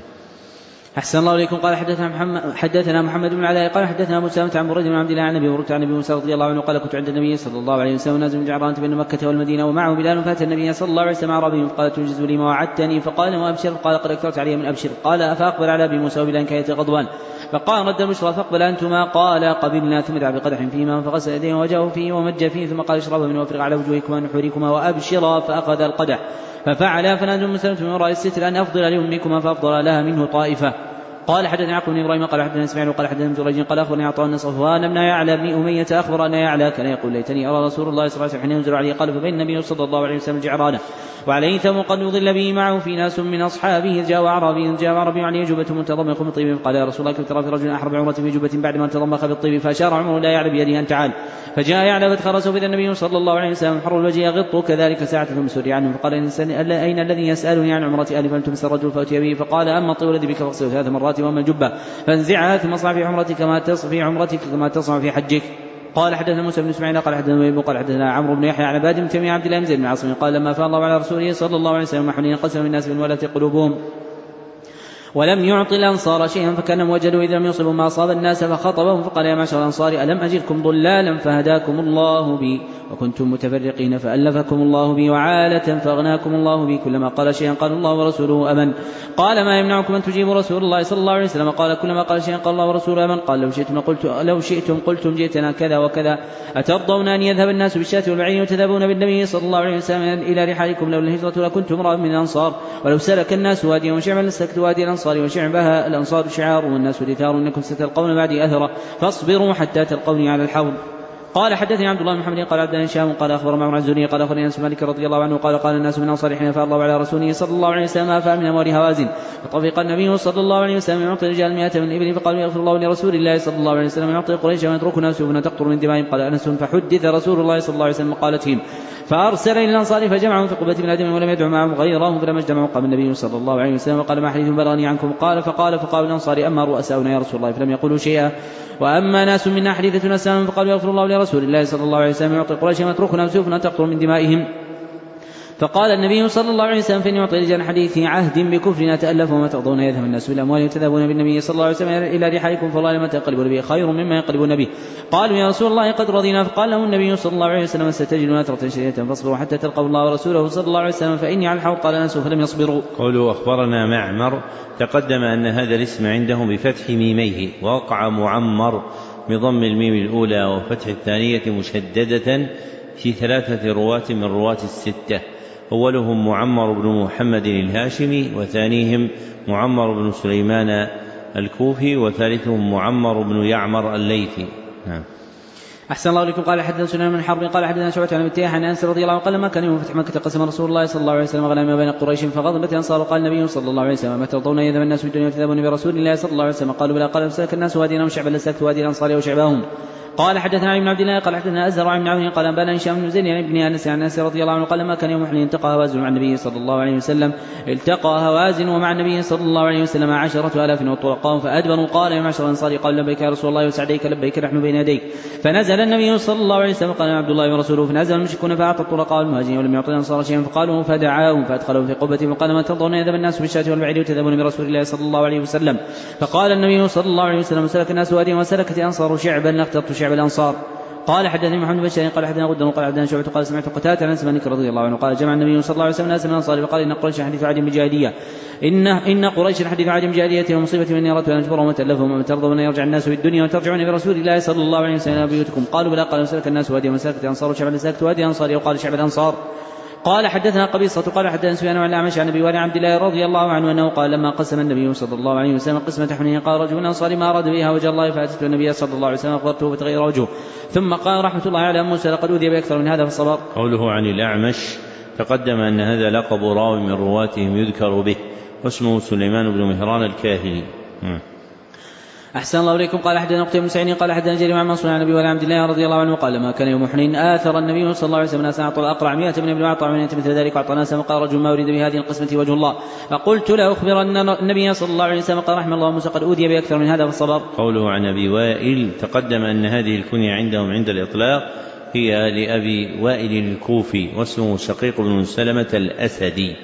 أحسن الله إليكم. قال حدثنا محمد, حدثنا محمد بن العلاء قال حدثنا أبو سامة عن بريد بن عبد الله عن أبي هريرة عن أبي موسى رضي الله عنه قال كنت عند النبي صلى الله عليه وسلم نازل من جعرانة بين مكة والمدينة ومعه بلال فأتى النبي صلى الله عليه وسلم أعرابي فقال تنجز لي ما وعدتني فقال وأبشر قال قد أكثرت علي من أبشر قال أفأقبل على أبي موسى وبلال كان يتغضبان فقال رد البشرى فاقبل أنتما قال قبلنا ثم دعا بقدح فيما فغسل يديه ووجهه فيه ومج فيه ثم قال اشربا منه وافرغ على وجوهكما ونحوركما وأبشرا فأخذ القدح ففعل فنادوا مسلمة من وراء الستر أن أفضل لأمكما فأفضل لها منه طائفة. قال حدثنا يعقوب بن ابراهيم قال حدثنا اسماعيل وقال حدثنا جريج قال اخبرني عطاء بن صفوان بن يعلى بن اميه اخبر ان يعلى كان يقول ليتني ارى رسول الله صلى الله عليه وسلم حين ينزل عليه قال فبين النبي صلى الله عليه وسلم الجعرانه وعليه ثم قد يضل به معه في ناس من اصحابه جاء اعرابي جاء اعرابي عليه جبه متضمخ بالطيب قال يا رسول الله كنت ترى في رجل احرب عمره في جبه بعد ما تضمخ بالطيب فاشار عمره لا يعلى بيده ان تعال فجاء يعلى فدخل بين النبي صلى الله عليه وسلم حر الوجه يغط كذلك ساعه ثم سري عنه فقال اين الذي يسالني عن عمره الف فلتمس الرجل فاتي به فقال اما الطيب الذي بك فاغسله ثلاث مرات واما الجبه فانزعها ثم اصنع في عمرتك كما تصنع في عمرتك كما تصنع في حجك. قال حدثنا موسى بن اسماعيل قال حدثنا ابن قال حدثنا عمرو بن يحيى عن عباد بن تيميه عبد الله بن زيد بن عاصم قال لما فاض الله على رسوله صلى الله عليه وسلم حنين قسم الناس بالولاة قلوبهم ولم يعطي الأنصار شيئا فكانهم وجدوا إذا لم يصبوا ما أصاب الناس فخطبهم فقال يا معشر الأنصار ألم أجدكم ضلالا فهداكم الله بي وكنتم متفرقين فألفكم الله بي وعالة فأغناكم الله بي كلما قال شيئا قال الله ورسوله أمن. قال ما يمنعكم أن تجيبوا رسول الله صلى الله عليه وسلم قال كلما قال شيئا قال الله ورسوله أمن. قال لو شئتم قلت لو شئتم قلتم جئتنا كذا وكذا أترضون أن يذهب الناس بالشاة والبعير وتذهبون بالنبي صلى الله عليه وسلم إلى رحالكم لولا الهجرة لكنتم امرأ من الأنصار ولو سلك الناس واديا وشعبا لسلكت وادي الأنصار وشعبها الأنصار شعار والناس دثار إنكم ستلقون بعدي أثرا فاصبروا حتى تلقوني على الحوض. قال حدثني عبد الله بن محمد قال عبد الله هشام قال اخبر معمر الزهري قال اخبرني انس مالك رضي الله عنه قال قال الناس من انصار حين فاء الله على رسوله صلى الله عليه وسلم افاء من اموال هوازن فطفق النبي صلى الله عليه وسلم يعطي رجال مئة من الابل فقالوا يغفر الله لرسول الله صلى الله عليه وسلم يعطي قريش ويتركنا سيوفنا تقطر من دمائهم. قال انس فحدث رسول الله صلى الله عليه وسلم قالتهم فارسل الى الانصار فجمعهم في قبه من ادم ولم يدعوا معهم غيرهم فلما اجتمعوا قام النبي صلى الله عليه وسلم وقال ما حديث بلغني عنكم قال فقال فقالوا الانصار اما رؤساؤنا يا رسول الله فلم يقولوا شيئا واما ناس منا حديثتنا سلام فقالوا يغفر الله لرسول الله صلى الله عليه وسلم يعطي قريش ويتركنا سيوفنا تقطر من دمائهم. فقال النبي صلى الله عليه وسلم فإن يعطي رجال حديث عهد بكفرنا تألفوا وما ترضون يذهب الناس بالأموال وتذهبون بالنبي صلى الله عليه وسلم إلى رحالكم فالله لما تنقلبون به خير مما ينقلبون به. قالوا يا رسول الله قد رضينا. فقال له النبي صلى الله عليه وسلم ستجدون أثرة شديدة فاصبروا حتى تلقوا الله ورسوله صلى الله عليه وسلم فإني على الحوض. قال أنس فلم يصبروا. قوله أخبرنا معمر تقدم أن هذا الاسم عندهم بفتح ميميه ووقع معمر بضم الميم الأولى وفتح الثانية مشددة في ثلاثة رواة من رواة الستة أولهم معمر بن محمد الهاشمي وثانيهم معمر بن سليمان الكوفي وثالثهم معمر بن يعمر الليثي. نعم. أحسن الله إليكم. قال حدثنا سليمان بن حرب قال حدثنا شعبة عن ابي عن أنس رضي الله عنه قال لما كان يوم فتح مكة قسم رسول الله صلى الله عليه وسلم غنائم بين قريش فغضبت الأنصار قال النبي صلى الله عليه وسلم ما ترضون يذهب الناس بالدنيا وتذهبون برسول الله صلى الله عليه وسلم قالوا بلى. قال سلك الناس وادينا وشعبا لسلكت وادي الأنصار وشعبهم. قال حدثنا علي بن عبد الله قال حدثنا أزهر عن عون قال أنبانا هشام بن زيد عن ابن أنس عن أنس رضي الله عنه قال لما كان يوم حنين التقى هوازن مع النبي صلى الله عليه وسلم التقى هوازن ومع النبي صلى الله عليه وسلم عشرة آلاف وطلقاهم فأدبروا. قال يا معشر الأنصار قال لبيك يا رسول الله وسعديك لبيك نحن بين يديك. فنزل النبي صلى الله عليه وسلم قال عبد الله ورسوله فنزل المشركون فأعطى الطلقاء والمهاجرين ولم يعطي الأنصار شيئا فقالوا فدعاهم فأدخلوا في قبة وقال ما ترضون يذهب الناس بالشاة والبعير وتذهبون برسول الله صلى الله عليه وسلم. فقال النبي صلى الله عليه وسلم سلك الناس واديا وسلكت الأنصار شعبا لاخترت شعب الأنصار قال حدثني محمد بن بشار قال حدثنا غدر قال حدثنا شعبة قال سمعت قتادة عن مالك رضي الله عنه قال جمع النبي صلى الله عليه وسلم ناس من الأنصار فقال إن قريش حديث عهد بجاهلية إن إن قريش حديث عهد بجاهلية ومصيبة من يرات وأن أجبرهم وتألفهم ومن ترضون أن يرجع الناس في الدنيا وترجعون برسول الله صلى الله عليه وسلم بيوتكم قالوا بلا قال مسلك الناس وادي ومسلكة أنصار وشعب سلكت وادي أنصار وقال شعب الأنصار. قال حدثنا قبيصة قال حدثنا سفيان عن الأعمش عن أبي عبد الله رضي الله عنه أنه قال لما قسم النبي صلى الله عليه وسلم قسمة حنين قال رجل من الأنصار ما أراد بها وجه الله فأتيت النبي صلى الله عليه وسلم أخبرته فتغير وجهه ثم قال رحمة الله على موسى لقد أوذي بأكثر من هذا فالصبر. قوله عن الأعمش تقدم أن هذا لقب راوي من رواتهم يذكر به واسمه سليمان بن مهران الكاهلي. أحسن الله إليكم. قال حدثنا قتيبة بن سعيد قال حدثنا جرير عن منصور عن أبي عبد الله رضي الله عنه قال ما كان يوم حنين آثر النبي صلى الله عليه وسلم ناسا أعطى الأقرع مئة من ابن وأعطى من مثل ذلك وأعطى ناسا وقال رجل ما أريد بهذه القسمة وجه الله فقلت لا أخبر أن النبي صلى الله عليه وسلم قال رحمه الله موسى قد أوذي بأكثر من هذا فالصبر. قوله عن أبي وائل تقدم أن هذه الكنية عندهم عند الإطلاق هي لأبي وائل الكوفي واسمه شقيق بن سلمة الأسدي.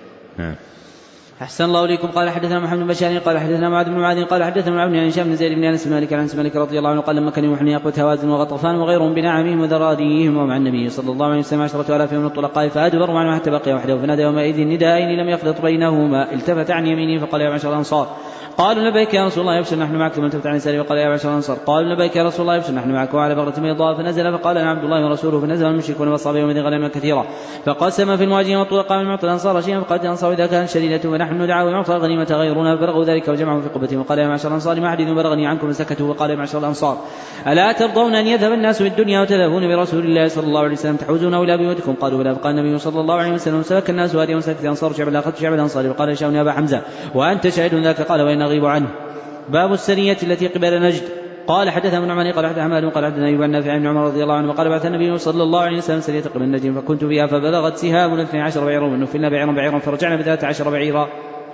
أحسن الله إليكم. قال حدثنا محمد بن بشار قال حدثنا معاذ بن معاذ قال حدثنا معاذ عن هشام بن زيد بن أنس بن مالك عن أنس مالك رضي الله عنه قال لما كان يوم حنين أقوت هوازن وغطفان وغيرهم بنعمهم وذراريهم ومع النبي صلى الله عليه وسلم عشرة آلاف من الطلقاء فأدبر معه حتى بقي وحده فنادى يومئذ نداءين لم يخلط بينهما التفت عن يمينه فقال يا معشر الأنصار قالوا لبيك يا رسول الله يبشر نحن معك ثم التفت عن يساره وقال يا معشر الأنصار قالوا لبيك يا رسول الله يبشر نحن معك وعلى بغرة بيضاء فنزل فقال أنا عبد الله ورسوله فنزل المشركون والصحابة يومئذ غنما كثيرة فقسم في المهاجرين والطلقاء من معطى الأنصار شيئا فقال الأنصار إذا كانت شديدة فنحن ندعى ويعطى غنيمة غيرنا فبلغوا ذلك وجمعوا في قبتهم وقال يا معشر الأنصار ما حديث بلغني عنكم فسكتوا وقال يا معشر الأنصار ألا ترضون أن يذهب الناس في الدنيا وتذهبون برسول الله صلى الله عليه وسلم تحوزونه إلى بيوتكم قالوا بلى فقال النبي صلى الله عليه وسلم سلك الناس وهذه وسلكت الأنصار شعب الآخر شعب الأنصار وقال هشام يا أبا حمزة وأنت شاهد ذاك قال وإن أغيب عنه. باب السرية التي قبل نجد. قال حدثنا ابن عمر قال حدثنا حماد قال حدثنا أيوب عن نافع بن عمر رضي الله عنه وقال بعث النبي صلى الله عليه وسلم سرية قبل نجد فكنت فيها فبلغت سهام اثني عشر بعيرا ونفلنا بعيرا بعيرا فرجعنا بثلاث عشر بعيرا.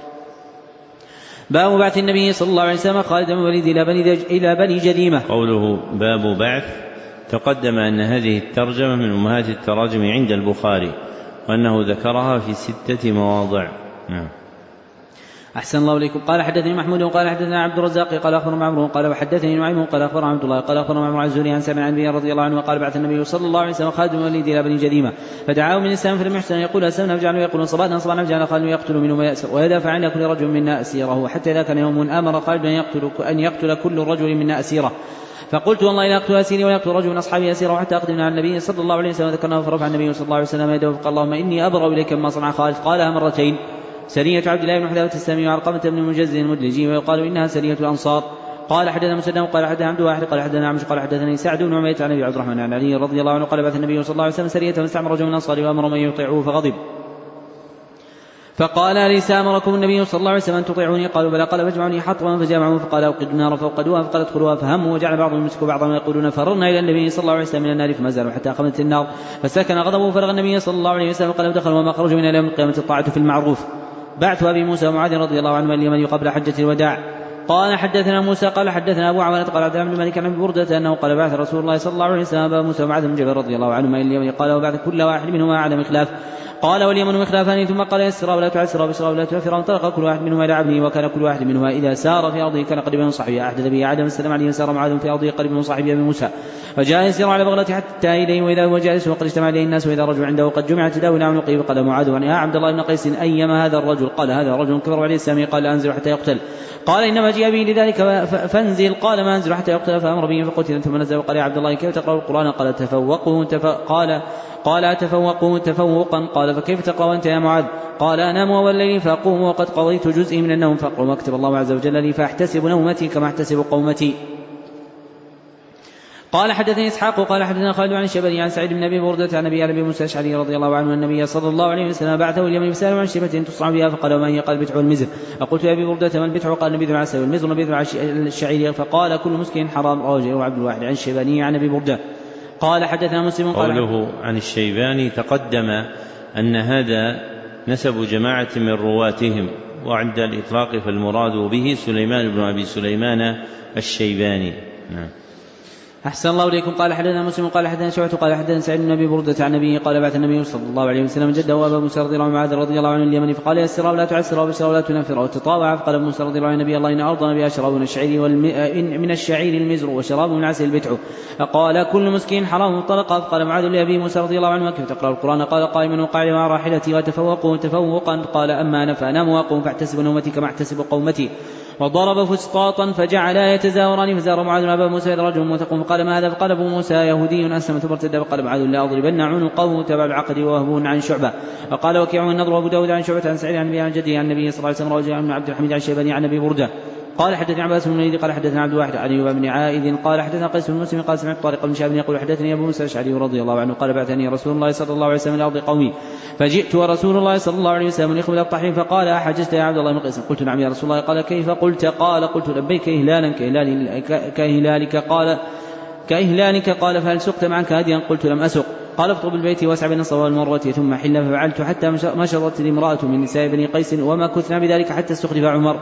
باب بعث النبي صلى الله عليه وسلم خالد بن الوليد إلى بني إلى بني جذيمة. قوله باب بعث تقدم أن هذه الترجمة من أمهات التراجم عند البخاري وأنه ذكرها في ستة مواضع. نعم. أحسن الله إليكم. قال حدثني محمود قال حدثنا عبد الرزاق قال أخبرنا عمرو قال وحدثني نعيم قال أخبرنا عبد الله قال أخبرنا عمرو عن الزهري عن سامع عن رضي الله عنه وقال بعث النبي صلى الله عليه وسلم خالد بن الوليد إلى بني جذيمة فدعاه من الإسلام فلم يحسن يقول أسلمنا فجعلوا يقولون صباحنا صباحنا فجعل خالد يقتل منهم يأسر ويدافع عن كل رجل منا أسيره حتى إذا كان يوم آمر خالد أن يقتل أن يقتل كل رجل منا أسيره فقلت والله لا أقتل أسيري ولا يقتل رجل من أصحابي أسيره حتى أقدمنا على النبي صلى الله عليه وسلم ذكرناه فرفع النبي صلى الله عليه وسلم يده فقال اللهم إني أبرأ إليك مما صنع خالد قالها مرتين. سرية عبد الله بن حذافة السامي وعرقمة بن المجزي المدلجي ويقال إنها سرية الأنصار. قال حدثنا مسدد قال حدثنا عبد واحد قال حدثنا عمش قال حدثني سعد بن عمية عن أبي عبد الرحمن عن علي رضي الله عنه قال بعث النبي صلى الله عليه وسلم سرية فاستعمر رجل من الأنصار وأمر من يطيعوه فغضب فقال أليس أمركم النبي صلى الله عليه وسلم أن تطيعوني قالوا بلى قال فاجمعوني حطبا فجمعوه فقال أوقدوا النار فأوقدوها فقال ادخلوها فهموا وجعل بعضهم يمسك بعضهم يقولون فررنا إلى النبي صلى الله عليه وسلم من النار فما زالوا حتى أقامت النار فسكن غضبه فرغ النبي صلى الله عليه وسلم قال ودخلوا وما خرجوا من يوم القيامة الطاعة في المعروف. بعث أبي موسى ومعاذ رضي الله عنه اليمن قبل حجة الوداع. قال حدثنا موسى قال حدثنا أبو عوانة قال عبد الله بن مالك عن أبي بردة أنه قال بعث رسول الله صلى الله عليه وسلم أبا موسى ومعاذ بن جبل رضي الله عنهما إلى اليمن قال وبعث كل واحد منهما على مخلاف قال واليمن مخلافان ثم قال يسرا ولا تعسرا بشرا ولا تنفرا وانطلق كل واحد منهما إلى عبده وكان كل واحد منهما إذا سار في أرضه كان قريبا من صاحبه أحدث به عدم السلام عليه سار معاذ في أرضه قريبا من صاحبه أبي موسى فجاء يسير على بغلة حتى إليه وإذا هو جالس وقد اجتمع إليه الناس وإذا رجل عنده قد جمعت تداول عن عنقه فقال معاذ يا عبد الله بن قيس أيما هذا الرجل قال هذا رجل كبر عليه السامي قال أنزل حتى يقتل قال إنما جاء به لذلك فانزل قال ما أنزل حتى يقتل فأمر به فقتل ثم نزل وقال يا عبد الله كيف تقرأ القرآن قال تفوقه تف... قال قال تفوقه تفوقا قال فكيف تقرأ أنت يا معاذ قال أنام والليل فأقوم وقد قضيت جزئي من النوم فأقوم واكتب الله عز وجل لي فأحتسب نومتي كما أحتسب قومتي. قال حدثني إسحاق قال حدثنا خالد عن الشيباني عن سعيد بن أبي بردة عن أبي أبي موسى الأشعري رضي الله عنه النبي صلى الله عليه وسلم بعثه اليمن بسالم عن شيبة تصنع بها فقال وما هي قال البتع والمزر فقلت يا أبي بردة ما البتع قال نبيذ العسل والمزر نبيذ الشعير فقال كل مسكين حرام رواه عبد الواحد عن الشيباني عن أبي بردة. قال حدثنا مسلم قال قوله عن الشيباني تقدم أن هذا نسب جماعة من رواتهم وعند الإطلاق فالمراد به سليمان بن أبي سليمان الشيباني. نعم. أحسن الله إليكم. قال حدثنا مسلم قال حدثنا شعبة قال حدثنا سعيد بن أبي بردة عن نبيه قال بعث النبي صلى الله عليه وسلم جده وأبا موسى رضي الله عنه معاذ رضي الله عنه اليمني فقال يسر ولا تعسر وبشر ولا تنفر وتطاوع. فقال أبو موسى رضي الله عنه نبي الله إن أرضنا بها شراب من الشعير من الشعير المزر وشراب من العسل البتع. فقال كل مسكين حرام مطلقا. فقال معاذ لأبي موسى رضي الله عنه كيف تقرأ القرآن؟ قال قائما وقاعدا مع راحلتي وتفوقوا تفوقا. قال أما أنا فأنام وأقوم فاحتسب نومتي كما احتسب قومتي. وضرب فسطاطا فجعلا يتزاوران فزار معاذ أبا موسى رجل متقوم فقال ما هذا؟ فقال أبو موسى يهودي أسلم ثم ارتد. فقال معاذ لا أضربن عنقه تبع العقد وهب عن شعبة. فقال وكيع النضر وأبو داود عن شعبة عن سعيد عن أبي عن جده عن النبي صلى الله عليه وسلم رجل عن عبد الحميد عن شيباني عن أبي بردة قال حدثني عباس بن الوليد قال حدثنا عبد الواحد عن أيوب بن عائذ قال حدثنا قيس بن مسلم قال سمعت طارق بن شهاب يقول حدثني أبو موسى الأشعري رضي الله عنه قال بعثني رسول الله صلى الله عليه وسلم إلى أرض قومي فجئت ورسول الله صلى الله عليه وسلم يخبر الطحين فقال أحججت يا عبد الله بن قيس؟ قلت نعم يا رسول الله. قال كيف قلت؟ قال قلت لبيك إهلالا كإهلالك قال كإهلالك قال فهل سقت معك هديا؟ قلت لم أسق. قال اخطب البيت واسع بين الصفا والمروة ثم حل. ففعلت حتى مشرت امرأة من نساء بني قيس وما كثنا بذلك حتى استخلف عمر.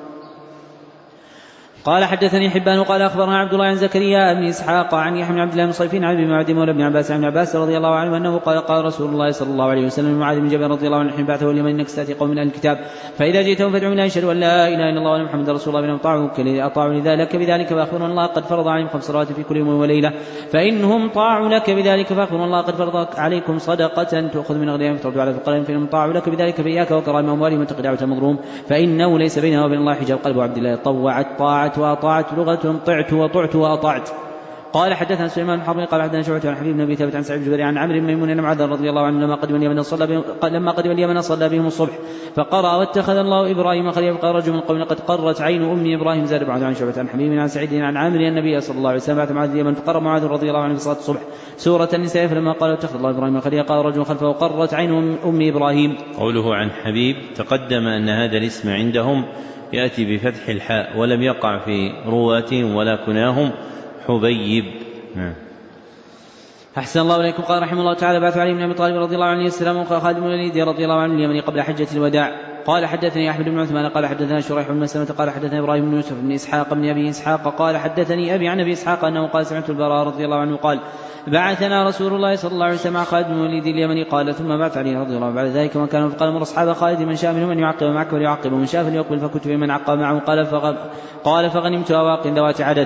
قال حدثني حبان قال أخبرنا عبد الله عن زكريا بن إسحاق عن يحيى بن عبد الله بن صيفين عن ابي معدي مولى بن عباس عن عباس رضي الله عنه أنه قال قال رسول الله صلى الله عليه وسلم معاذ بن جبل رضي الله عنه حين بعثه اليمن إنك ستأتي قوم من أهل الكتاب فإذا جئتهم فادعوا إلى أشهد أن لا إله إلا الله وأن محمدا رسول الله بأنهم أطاعوا لذلك بذلك فأخبرنا الله قد فرض عليهم خمس صلوات في كل يوم وليلة فإنهم طاعوا لك بذلك فأخبرنا الله قد فرض عليكم صدقة تأخذ من أغنيائهم فترد على الفقراء فإنهم طاعوا لك بذلك فإياك وكرائم أموالهم واتق دعوة المظلوم فإنه ليس بينها وبين الله حجاب. قلب عبد الله طوعت طاعت وأطاعت لغة طعت وطعت وأطعت. قال حدثنا سليمان بن حرب قال حدثنا شعبة عن حبيب بن أبي ثابت عن سعيد بن جبير عن عمرو بن ميمون بن معاذ رضي الله عنه لما قدم اليمن صلى بهم لما قدم اليمن صلى بهم الصبح فقرأ واتخذ الله إبراهيم خليلا. فقال رجل من قوم قد قرت عين أم إبراهيم. زاد بعد عن شعبة عن حبيب عن سعيد عن عامر النبي صلى الله عليه وسلم بعث معاذ اليمن فقرأ معاذ رضي الله عنه في صلاة الصبح سورة النساء فلما قال اتخذ الله إبراهيم خليلا قال رجل خلفه قرت عين أم إبراهيم. قوله عن حبيب تقدم أن هذا الاسم عندهم يأتي بفتح الحاء ولم يقع في رواتهم ولا كناهم حبيب. أحسن الله إليكم. قال رحمه الله تعالى بعث علي بن أبي طالب رضي الله عنه السلام وقال خالد بن الوليد رضي الله عنه اليمني قبل حجة الوداع. قال حدثني أحمد بن عثمان قال حدثنا شريح بن مسلمة قال حدثنا إبراهيم بن يوسف بن إسحاق بن أبي إسحاق قال حدثني أبي عن أبي إسحاق أنه قال سمعت البراء رضي الله عنه قال بعثنا رسول الله صلى الله عليه وسلم مع خالد بن الوليد اليمني قال ثم بعث علي رضي الله عنه بعد ذلك وكان فقال امر أصحاب خالد من شاء منهم أن يعقب معك وليعقب ومن شاء فليقبل فكنت بمن عقب معه. قال فغ... قال فغنمت أواق ذوات عدد.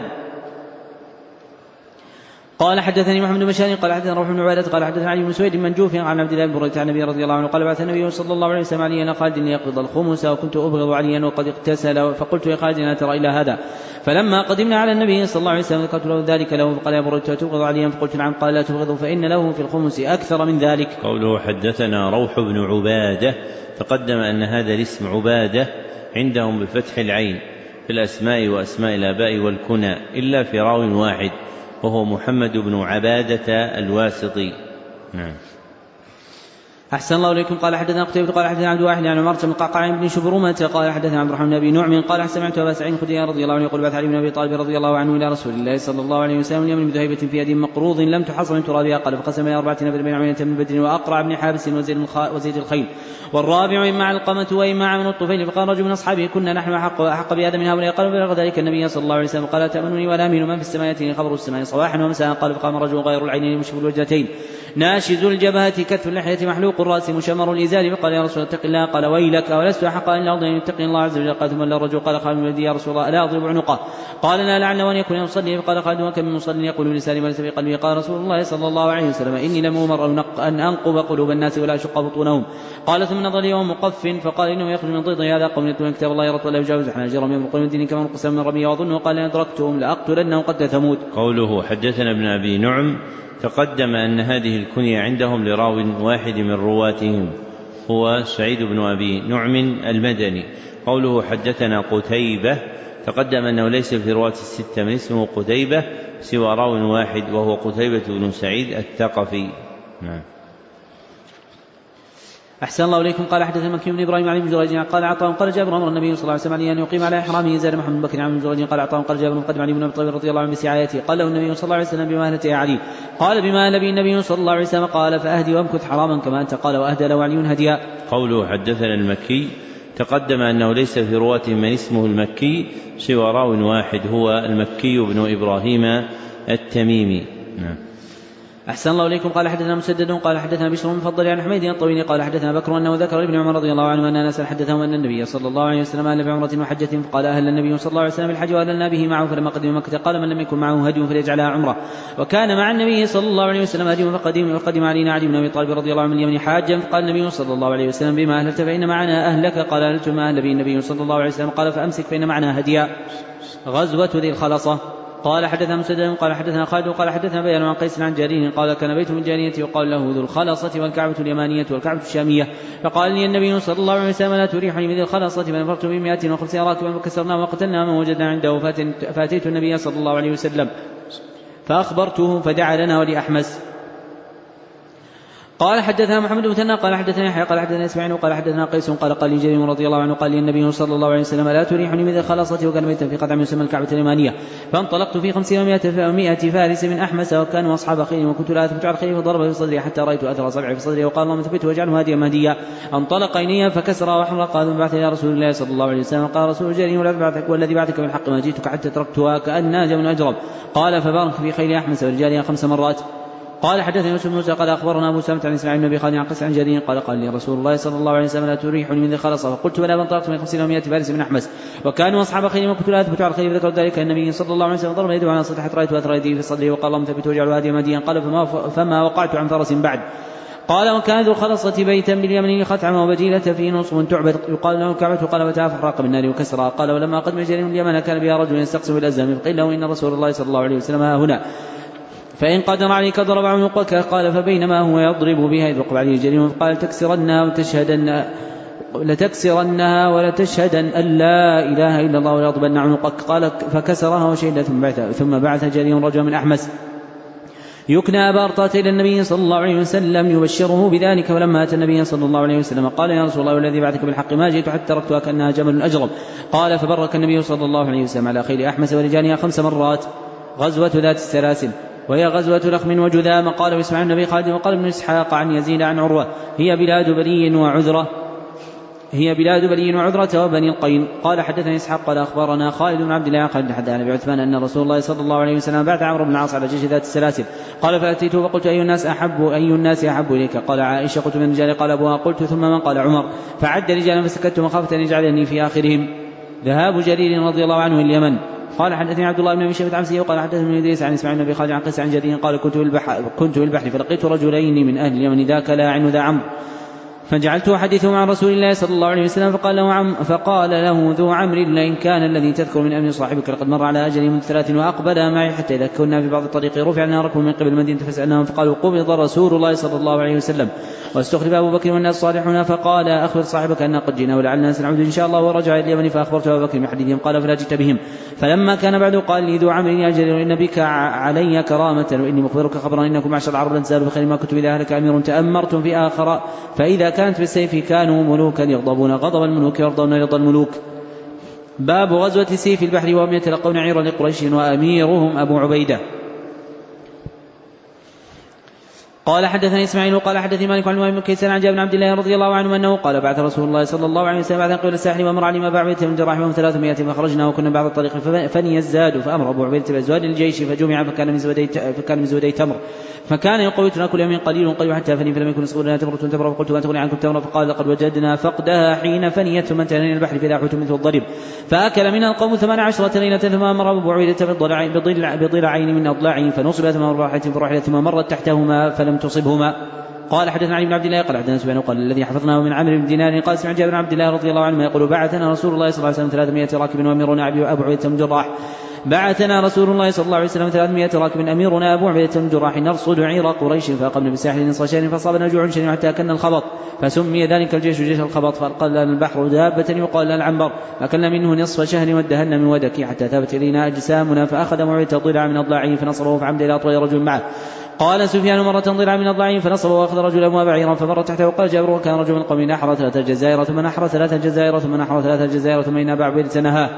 قال حدثني محمد بن بشار قال حدثنا روح بن عبادة قال حدثنا علي بن سويد منجوف عن عبد الله بن بريدة عن النبي رضي الله عنه قال بعث النبي صلى الله عليه وسلم عليا خالد ليقبض الخمس وكنت أبغض عليا وقد اغتسل فقلت يا خالد لا ترى إلى هذا. فلما قدمنا على النبي صلى الله عليه وسلم ذكرت له ذلك له فقال يا بريدة تبغض عليا فقلت نعم. قال لا تبغضه فإن له في الخمس أكثر من ذلك. قوله حدثنا روح بن عبادة تقدم أن هذا الاسم عبادة عندهم بفتح العين في الأسماء وأسماء الآباء والكنى إلا في راو واحد وهو محمد بن عبادة الواسطي. نعم. أحسن الله إليكم. قال حدثنا قتيبة قال حدثنا عبد الواحد عن عمارة بن قعقاع بن شبرمة قال حدثنا عبد الرحمن بن أبي نعم قال سمعت أبا سعيد الخدري رضي الله عنه يقول بعث علي بن أبي طالب رضي الله عنه إلى رسول الله صلى الله عليه وسلم اليمن بذهيبة في يد مقروض لم تحصل من ترابها. قال فقسم إلى أربعة نفر بين عيينة بن بدر وأقرع بن حابس وزيد الخيل والرابع إما علقمة وإما عمرو الطفيل. فقال رجل من أصحابه كنا نحن أحق أحق بهذا من هؤلاء. قال بلغ ذلك النبي صلى الله عليه وسلم قال تأمنني ولا أمين من في السماء يأتيني خبر السماء صباحا ومساء. قال فقام رجل غير العينين مشبه الوجهتين ناشز الجبهة كتف اللحية محلوق الرأس مشمر الإزار. فقال يا رسول الله اتق الله. قال ويلك ولست أحق إلا أرض أن يتقي الله عز وجل. قال ثم الرجل قال خالد بن يا رسول الله ألا أضرب عنقه؟ قال لا لعل أن يكون يصلي. فقال خالد وكم من مصل يقول بلسانه وليس في قلبه. قال رسول الله صلى الله عليه وسلم إني لم أمر أن أنقب قلوب الناس ولا أشق بطونهم. قال ثم نظر يوم مقف فقال إنه يخرج من ضيض هذا قوم يتلون كتاب الله يرى ولا يجاوز حناجرهم يمرقون من دين كما انقسم من ربي وظنه قال إن أدركتهم لأقتلنهم قد ثمود. قوله حدثنا ابن أبي نعم تقدم أن هذه الكنية عندهم لراو واحد من رواتهم هو سعيد بن أبي نعم المدني. قوله حدثنا قتيبة تقدم أنه ليس في رواة الستة من اسمه قتيبة سوى راو واحد وهو قتيبة بن سعيد الثقفي. نعم. أحسن الله إليكم. قال حدثنا مكي بن إبراهيم عن ابن جريج قال عطاء قال جابر أمر النبي صلى الله عليه وسلم أن يقيم على إحرامه زاد محمد بن بكر عن ابن جريج قال عطاء قال جابر مقدم علي بن أبي طالب رضي الله عنه بسعايته. قال له النبي صلى الله عليه وسلم بما أهلت يا علي؟ قال بما أهل به النبي صلى الله عليه وسلم. قال فأهدي وامكث حراما كما أنت. قال وأهدى له علي هديا. قوله حدثنا المكي تقدم أنه ليس في رواته من اسمه المكي سوى راو واحد هو المكي بن إبراهيم التميمي. نعم. أحسن الله إليكم. قال حدثنا مسدد قال حدثنا بشر بن مفضل عن حميد الطويل قال حدثنا بكر أنه ذكر ابن عمر رضي الله عنه أن أنس حدثهم أن النبي صلى الله عليه وسلم أهل بعمرة وحجة فقال أهل النبي صلى الله عليه وسلم بالحج وأهلنا به معه فلما قدم مكة قال من لم يكن معه هدي فليجعلها عمرة. وكان مع النبي صلى الله عليه وسلم هدي فقدم, فقدم علينا علي بن أبي طالب رضي الله عنه من اليمن حاجا فقال النبي صلى الله عليه وسلم بما أهلت فإن معنا أهلك قال أهلت ما أهل به النبي صلى الله عليه وسلم قال فأمسك فإن معنا هديا. غزوة ذي الخلصة. قال حدثنا مسدد قال حدثنا خالد قال حدثنا بيان عن قيس عن جرير قال كان بيت من جارية يقال له ذو الخلصة والكعبة اليمانية والكعبة الشامية فقال لي النبي صلى الله عليه وسلم لا تريحني من ذي الخلصة فنفرت بمئة وخمسين راكبا وكسرنا وقتلنا من وجدنا عنده فأتيت النبي صلى الله عليه وسلم فأخبرته فدعا لنا ولأحمس. قال حدثنا محمد بن مثنى قال حدثنا يحيى قال حدثنا اسماعيل قال حدثنا قيس قال قال لي جرير رضي الله عنه قال لي النبي صلى الله عليه وسلم لا تريحني من ذي الخلاصة وكان بيتا في قطع يسمى الكعبة اليمانية فانطلقت في خمسين ومائة فارس من أحمس وكانوا أصحاب خيل وكنت لا أثبت على الخيل فضرب في صدري حتى رأيت أثر صبعي في صدري وقال اللهم ثبته واجعله هاديا مهديا. انطلق إلي فكسر وحرق قال بعث إلى رسول الله صلى الله عليه وسلم قال رسول جرير والذي بعثك بالحق ما جئتك حتى تركتها كأن جمل أجرب قال فبارك في خيل أحمس ورجالها خمس مرات. قال حدثنا يوسف بن موسى قال اخبرنا ابو سلمة عن اسماعيل بن ابي خالد عن قيس عن جرير قال قال لي رسول الله صلى الله عليه وسلم لا تريحني من ذي الخلصة فقلت بلى فانطلقت من خمسين ومائة فارس من احمس وكانوا اصحاب خيل وكنت لا اثبت على الخيل فذكر ذلك النبي صلى الله عليه وسلم ضرب يده على صدره حتى رايت اثر يده في صدره وقال اللهم ثبت واجعله هاديا مهديا. قال فما, فما وقعت عن فرس بعد. قال وكان ذو الخلصة بيتا باليمن خثعم وبجيلة فيه نصب تعبد يقال له الكعبة قال وتعافى فراق بالنار وكسرها. قال ولما قدم جرير اليمن كان بها رجل يستقسم الازلام قيل له ان رسول الله صلى الله عليه وسلم ها هنا فإن قدر عليك ضرب عنقك. قال فبينما هو يضرب بها إذ وقع عليه جرير قال تكسرنها وتشهدن لتكسرنها ولتشهدن أن لا إله إلا الله وليضربن عنقك. قال فكسرها وشهد ثم بعث, ثم بعث جرير رجلا من أحمس يكنى أبا أرطاة إلى النبي صلى الله عليه وسلم يبشره بذلك. ولما أتى النبي صلى الله عليه وسلم قال يا رسول الله والذي بعثك بالحق ما جئت حتى تركتها كأنها جمل أجرب. قال فبرك النبي صلى الله عليه وسلم على خيل أحمس ورجالها خمس مرات. غزوة ذات السلاسل وهي غزوة لخم وجذام. قال اسماعيل بن خالد وقال ابن إسحاق عن يزيد عن عروة هي بلاد بلي وعذرة هي بلاد بلي وعذرة وبني القين. قال حدثنا إسحاق قال أخبرنا خالد بن عبد الله قال حدثنا أبي عثمان أن رسول الله صلى الله عليه وسلم بعث عمرو بن العاص على جيش ذات السلاسل. قال فأتيته فقلت أي الناس أحب أي الناس أحب إليك؟ قال عائشة. قلت من الرجال؟ قال أبوها. قلت ثم من؟ قال عمر. فعد رجالا فسكت مخافة أن يجعلني في آخرهم. ذهاب جرير رضي الله عنه اليمن. قال حدثني عبد الله بن ابي شيبة عن سيئ قال حدثني ادريس عن اسماعيل بن ابي خالد عن قيس عن جرير قال كنت بالبحر كنت بالبحر فلقيت رجلين من اهل اليمن ذاك لاعن وذا عمرو فجعلت احدثهم عن رسول الله صلى الله عليه وسلم فقال له عم فقال له ذو عمرو لئن كان الذي تذكر من امر صاحبك لقد مر على اجل من ثلاث واقبل معي حتى اذا كنا في بعض الطريق رفعنا ركب من قبل المدينه فسالناهم فقالوا قبض رسول الله صلى الله عليه وسلم واستخلف ابو بكر والناس الصالحون فقال اخبر صاحبك ان قد جئنا ولعلنا سنعود ان شاء الله. ورجع الى اليمن فاخبرت ابو بكر بحديثهم قال فلا جئت بهم. فلما كان بعد قال لي ذو عمرو يا جرير ان بك علي كرامه واني مخبرك خبرا انكم معشر العرب لن تزالوا بخير ما كتب الى اهلك امير تامرتم في اخر فاذا كانت بالسيف كانوا ملوكا يغضبون غضب الملوك يرضون رضا الملوك. باب غزوة سيف البحر وهم يتلقون عيرا لقريش وأميرهم أبو عبيدة. قال حدثني إسماعيل قال حدثني مالك عن بن كيسان عن جابر بن عبد الله رضي الله عنه أنه قال بعث رسول الله صلى الله عليه وسلم بعد قبل الساحل وأمر علي ما بعبيدة من جراح وهم ثلاثمائة فخرجنا وكنا بعض الطريق فني الزاد فأمر أبو عبيدة بأزواج الجيش فجمع فكان من زودي فكان من زودي تمر فكان يقوتنا كل يوم قليل قليل حتى فني فلم يكن يسقون تمرة تمرة فقلت ما تغني عنكم تمرة فقال لقد وجدنا فقدها حين فنيت ثم انتهينا البحر فإذا حوت مثل الضرب فأكل منها القوم ثمان عشرة ليلة ثم أمر أبو عبيدة بضلعين من أضلاعه فنصب ثم راحة فرحلة ثم مرت تحتهما فلم تصبهما. قال حدثنا علي بن عبد الله قال حدثنا سفيان قال الذي حفظناه من عمرو بن دينار قال سمع جابر بن عبد الله رضي الله عنه يقول بعثنا رسول الله صلى الله عليه وسلم ثلاثمائة راكب وأميرنا أبو عبيدة بن جراح بعثنا رسول الله صلى الله عليه وسلم ثلاثمائة راكب أميرنا أبو عبيدة بن جراح نرصد عير قريش فأقمنا بالساحل نصف شهر فأصابنا جوع شديد حتى أكلنا الخبط فسمي ذلك الجيش جيش الخبط فقال لنا البحر دابة يقال لنا العنبر فأكلنا منه نصف شهر ودهنا من ودك حتى ثابت إلينا أجسامنا فأخذ معبيدة ضلع من أضلاعه فنصره فعمد إلى أطول رجل معه. قال سفيان مرة ضلع من أضلاعه فنصبه وأخذ رجل أبوه بعيرا فمر تحته وقال جابر وكان رجل من قوم نحر ثلاثة جزائر ثم نحر ثلاثة جزائر ثم نحر ثلاثة جزائر ثم إن أبا عبيدة نهاه.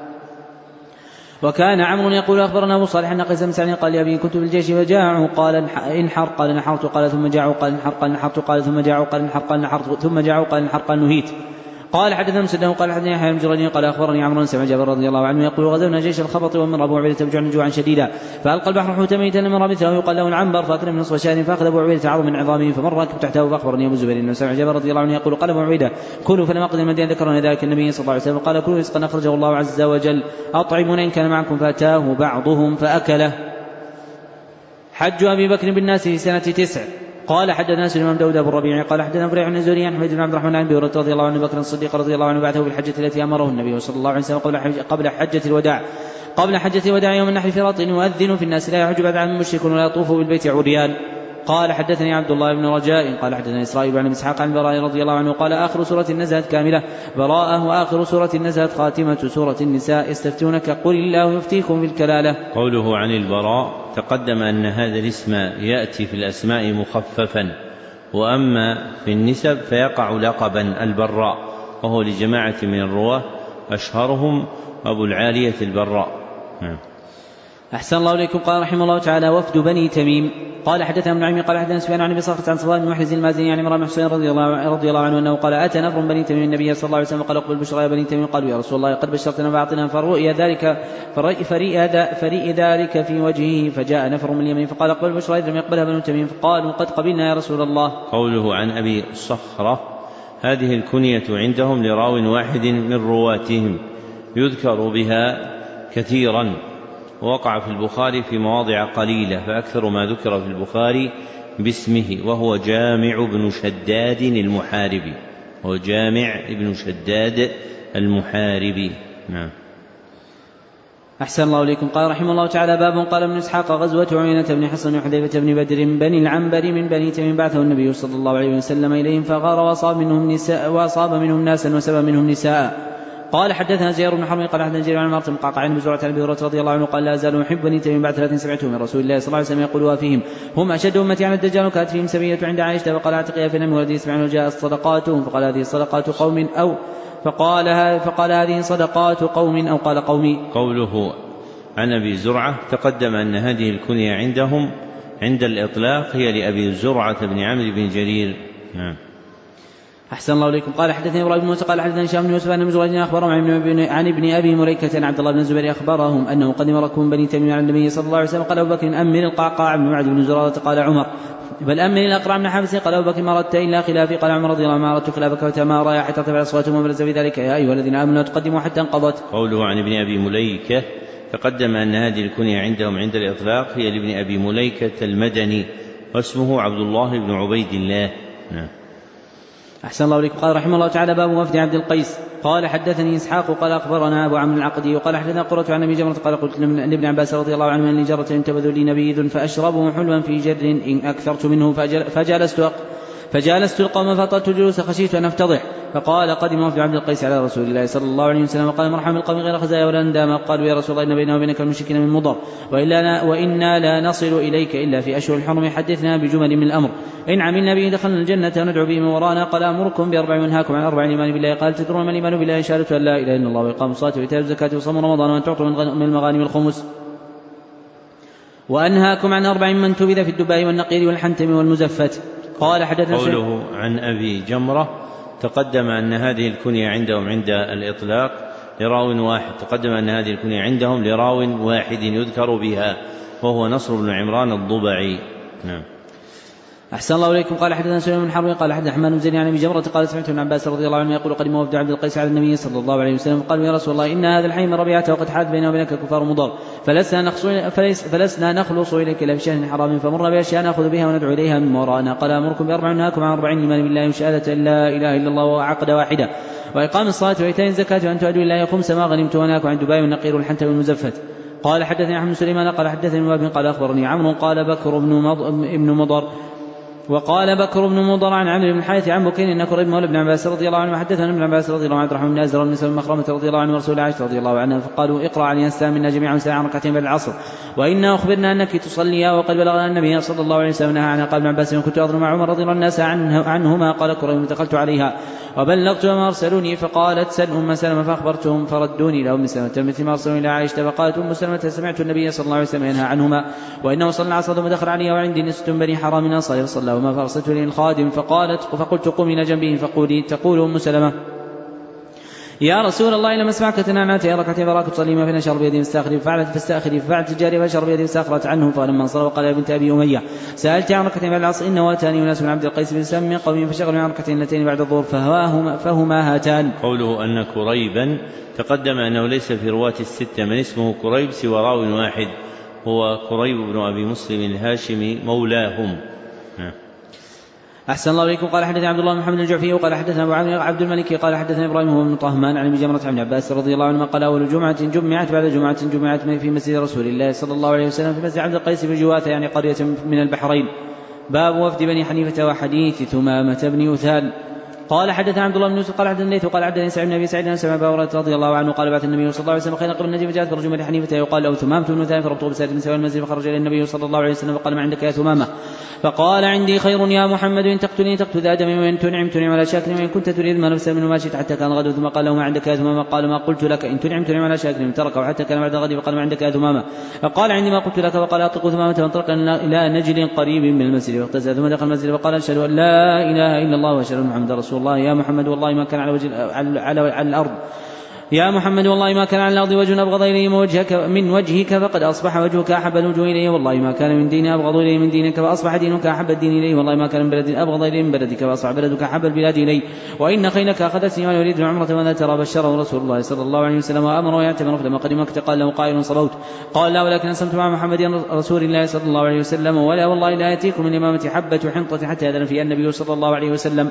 وكان عمرو يقول أخبرنا أبو صالح أن قيس بن سعد قال لأبي كنت بالجيش فجاعوا قال انحر قال نحرت قال ثم جاعوا قال انحر قال نحرت قال ثم جاعوا قال انحر قال نحرت ثم جاعوا قال انحر قال نهيت. قال حدثنا مسدد قال حدثني يحيى بن جرير قال اخبرني عمرو بن سمع جابر رضي الله عنه يقول غزونا جيش الخبط ومن ابو عبيده بجوع جوعا شديدا فالقى البحر حوتا ميتا مر مثله يقال له العنبر فاكل من نصف شهر فاخذ ابو عبيده عظم من عظامه فمر راكب تحته فاخبرني ابو الزبير انه سمع جابر رضي الله عنه يقول قال ابو عبيده كلوا فلما قدم المدينه ذكرنا ذلك النبي صلى الله عليه وسلم قال كلوا رزقا اخرجه الله عز وجل اطعمون ان كان معكم فاتاه بعضهم فاكله. حج ابي بكر بالناس في سنه تسع. قال حدثنا سليمان داود ابو الربيع قال حدثنا فريع بن زهري عن حميد بن عبد الرحمن عن ابي هريره رضي الله عنه بكر الصديق رضي الله عنه بعثه بالحجه التي امره النبي صلى الله عليه وسلم قبل حجه الوداع قبل حجه الوداع يوم النحر في رط يؤذن في الناس لا يحج بعد عام مشرك ولا يطوف بالبيت عريان. قال حدثني عبد الله بن رجاء قال حدثنا اسرائيل عن اسحاق عن براء رضي الله عنه قال اخر سوره نزلت كامله براءه واخر سوره نزلت خاتمه سوره النساء يستفتونك قل الله يفتيكم بالكلاله. قوله عن البراء تقدم ان هذا الاسم ياتي في الاسماء مخففا واما في النسب فيقع لقبا البراء وهو لجماعه من الرواه اشهرهم ابو العاليه البراء. أحسن الله إليكم. قال رحمه الله تعالى وفد بني تميم. قال حدثنا ابن عمي قال حدثنا سفيان عن ابي صخرة عن صفوان بن محرز المازني عن عمران بن حسين رضي الله رضي الله عنه انه قال اتى نفر بني تميم النبي صلى الله عليه وسلم قال اقبل بشرى يا بني تميم قالوا يا رسول الله قد بشرتنا فاعطنا فرؤي ذلك فرئ ذلك في وجهه فجاء نفر من اليمين فقال اقبل بشرى اذ لم يقبلها بنو تميم فقالوا قد قبلنا يا رسول الله. قوله عن ابي صخرة هذه الكنية عندهم لراو واحد من رواتهم يذكر بها كثيرا ووقع في البخاري في مواضع قليلة فأكثر ما ذكر في البخاري باسمه وهو جامع بن شداد المحاربي هو جامع بن شداد المحاربي. نعم. أحسن الله إليكم. قال رحمه الله تعالى باب قال ابن إسحاق غزوة عيينة بن حصن وحذيفة بن بدر بني العنبر من بني تميم بعثه النبي صلى الله عليه وسلم إليهم فغار وأصاب منهم نساء وأصاب منهم ناسا وسبى منهم نساء. قال حدثنا زير بن حرب قال حدثنا جرير عن مرت مقعقع عن بزرعة عن ابي هريرة رضي الله عنه قال لا زالوا يحب بني تميم بعد ثلاث سمعته من رسول الله صلى الله عليه وسلم يقول فيهم هم أشد أمتي على الدجال وكانت فيهم سبية عند عائشة فقال اعتقيها في نم ولدي يسمعون وجاءت صدقاتهم فقال هذه صدقات قوم أو فقال فقال هذه صدقات قوم أو قال قومي. قوله عن أبي زرعة تقدم أن هذه الكنية عندهم عند الإطلاق هي لأبي زرعة بن عمرو بن جرير. نعم. أحسن الله إليكم. قال حدثني إبراهيم بن موسى قال حدثني هشام بن يوسف أن مزرج أخبرهم عن ابن أبي مليكة عن عبد الله بن الزبير أخبرهم أنه قدم ركب بني تميم على النبي صلى الله عليه وسلم قال أبو بكر أمن القعقاع بن معد بن زرارة قال عمر بل أمن الأقرع بن حابس قال أبو بكر ما أردت إلا خلافي قال عمر رضي الله عنه ما أردت خلافك وتمارى حتى ترتفع أصواتهم وبرز في ذلك يا أيها الذين آمنوا تقدموا حتى انقضت. قوله عن ابن أبي مليكة تقدم أن هذه الكنية عندهم عند الإطلاق هي لابن أبي مليكة المدني واسمه عبد الله بن عبيد الله. نعم. أحسن الله إليكم. قال رحمه الله تعالى باب وفد عبد القيس. قال حدثني إسحاق قال أخبرنا أبو عمرو العقدي وقال حدثنا قرة عن أبي جمرة قال قلت لابن عباس رضي الله عنه أن جرة تبذل لي نبيذ فأشربه حلوا في جر إن أكثرت منه فجلست فجالست القوم فطلت الجلوس خشيت أن أفتضح فقال قدم وفد عبد القيس على رسول الله صلى الله عليه وسلم وقال مرحبا بالقوم غير خزايا ولا ندامة قالوا يا رسول الله إن بيننا وبينك المشركين من مضر وإلا وإنا لا نصل إليك إلا في أشهر الحرم حدثنا بجمل من الأمر إن عملنا به دخلنا الجنة وندعو به من ورانا قال أمركم بأربع وانهاكم عن أربع الإيمان بالله قال تدرون ما الإيمان بالله شهادة أن لا إله إلا الله وإقام الصلاة وإيتاء الزكاة وصوم رمضان وأن تعطوا من المغانم الخمس وأنهاكم عن أربع من تبذ في الدباء والنقير والحنتم والمزفت. قال حدثنا قوله عن أبي جمرة تقدم أن هذه الكنية عندهم عند الإطلاق لراو واحد تقدم أن هذه الكنية عندهم لراو واحد يذكر بها وهو نصر بن عمران الضبعي. نعم. أحسن الله إليكم. قال حدثنا سليمان بن حرب قال حدثنا حماد بن زيد عن أبي جمرة قال سمعت ابن عباس رضي الله عنه يقول قدم وفد عبد القيس على النبي صلى الله عليه وسلم قالوا يا رسول الله إن هذا الحي من ربيعة وقد حاد بيننا وبينك كفار مضر فلسنا, فلسنا نخلص إليك إلا بشهر حرام فمر بأشياء نأخذ بها وندعو إليها من وراءنا قال أمركم بأربع ونهاكم عن أربعين إيمان بالله وشهادة أن لا إله إلا الله وعقد واحدة وإقام الصلاة وإيتاء الزكاة وأن تؤدوا لله خمس ما غنمت ونهاكم عن دباء والنقير والحنتم والمزفت. قال حدثني أحمد سليمان قال حدثني وهب قال أخبرني عمرو قال بكر بن مضر وقال بكر بن مضر عن عمرو بن الحارث عن بكير ان كريب مولى ابن عباس رضي الله عنه وحدثنا ابن عباس رضي الله عنه عبد الرحمن بن ازر بن سلمة مخرمة رضي الله عنه ورسول عائشة رضي الله عنها فقالوا اقرا علينا السلام منا جميعا ساعة ركعتين بعد العصر وانا اخبرنا انك تصليا وقد بلغنا النبي صلى الله عليه وسلم نهى عنها. قال ابن عباس كنت اظن مع عمر رضي الله الناس عنه عنهما قال كريب دخلت عليها وبلغت ما ارسلوني فقالت سل ام سلمة فاخبرتهم فردوني الى ام سلمة مثل ما ارسلوني الى عائشة فقالت ام سلمة سمعت النبي صلى الله عليه وسلم ينهى عنهما وانه صلى العصر ثم دخل عليها وعندي نسوة بني حرام من انصار فصلى وما فارسلت لي الخادم فقالت فقلت قم الى جنبه فقولي تقول ام سلمة يا رسول الله لما اسمعك تنعنات يا ركعتين فراك تصلي ما فينا شر بيدي مستاخري ففعلت فاستاخري ففعلت الجاريه فشر بيدي مستاخرت عنه فلما انصرف قال يا بنت ابي اميه سالت عن ركعتين بعد العصر انه اتاني وناس من عبد القيس بن سلم من قوم فشغلوا عن ركعتين اللتين بعد الظهر فهما, فهما هاتان. قوله ان كريبا تقدم انه ليس في رواة الستة من اسمه كريب سوى راو واحد هو كريب بن ابي مسلم الهاشمي مولاهم. أحسن الله إليكم. قال حدثنا عبد الله بن محمد الجعفي وقال حدثنا أبو عبد الملك قال حدثنا إبراهيم بن طهمان عن ابي جمرة عن عباس رضي الله عنه قال أول جمعة جمعت بعد جمعة جمعت في مسجد رسول الله صلى الله عليه وسلم في مسجد عبد القيس بن جواثة يعني قرية من البحرين. باب وفد بني حنيفة وحديث ثمامة بن أثال. قال حدثنا عبد الله بن يوسف قال حدثنا الليث وقال حدثنا سعيد بن ابي سعيد عن ابي هريره رضي الله عنه قال بعث النبي صلى الله عليه وسلم خيرا قبل النجم جاءت برجل بني حنيفه يقال له ثمامة بن أثال فربطه بسائر من سوى المسجد فخرج الى النبي صلى الله عليه وسلم فقال ما عندك يا ثمامة فقال عندي خير يا محمد إن تقتلني تقتل ذا دم وإن تنعم تنعم على شاكر وإن كنت تريد ما نفسه منه ما شئت حتى كان غد. ثم قال له ما عندك يا ثمامة قال ما قلت لك إن تنعم تنعم على شاكر تركه حتى كان بعد غد فقال ما عندك يا ثمامة فقال عندي ما قلت لك فقال أطلق ثمامة فانطلق إلى نجل قريب من المسجد واغتسل ثم دخل المسجد وقال أشهد أن لا إله إلا الله وأشهد أن محمدا رسول الله يا محمد والله ما كان على وجه على, على, على الأرض يا محمد والله ما كان على الأرض وجه أبغض إليه من وجهك, من وجهك فقد أصبح وجهك أحب الوجوه إليه والله ما كان من دين أبغض إليه من دينك فأصبح دينك أحب الدين إليه والله ما كان من بلد أبغض إليه من بلدك فأصبح بلدك أحب البلاد إليه وإن خيلك أخذتني وأنا أريد العمرة وأنا ترى بشره رسول الله صلى الله عليه وسلم وأمره يعتمر فلما قدم مكة قال له قائل صبوت قال لا ولكن أسلمت مع محمد رسول الله صلى الله عليه وسلم ولا والله لا يأتيكم من إمامة حبة حنطة حتى يأذن فيها النبي صلى الله عليه وسلم.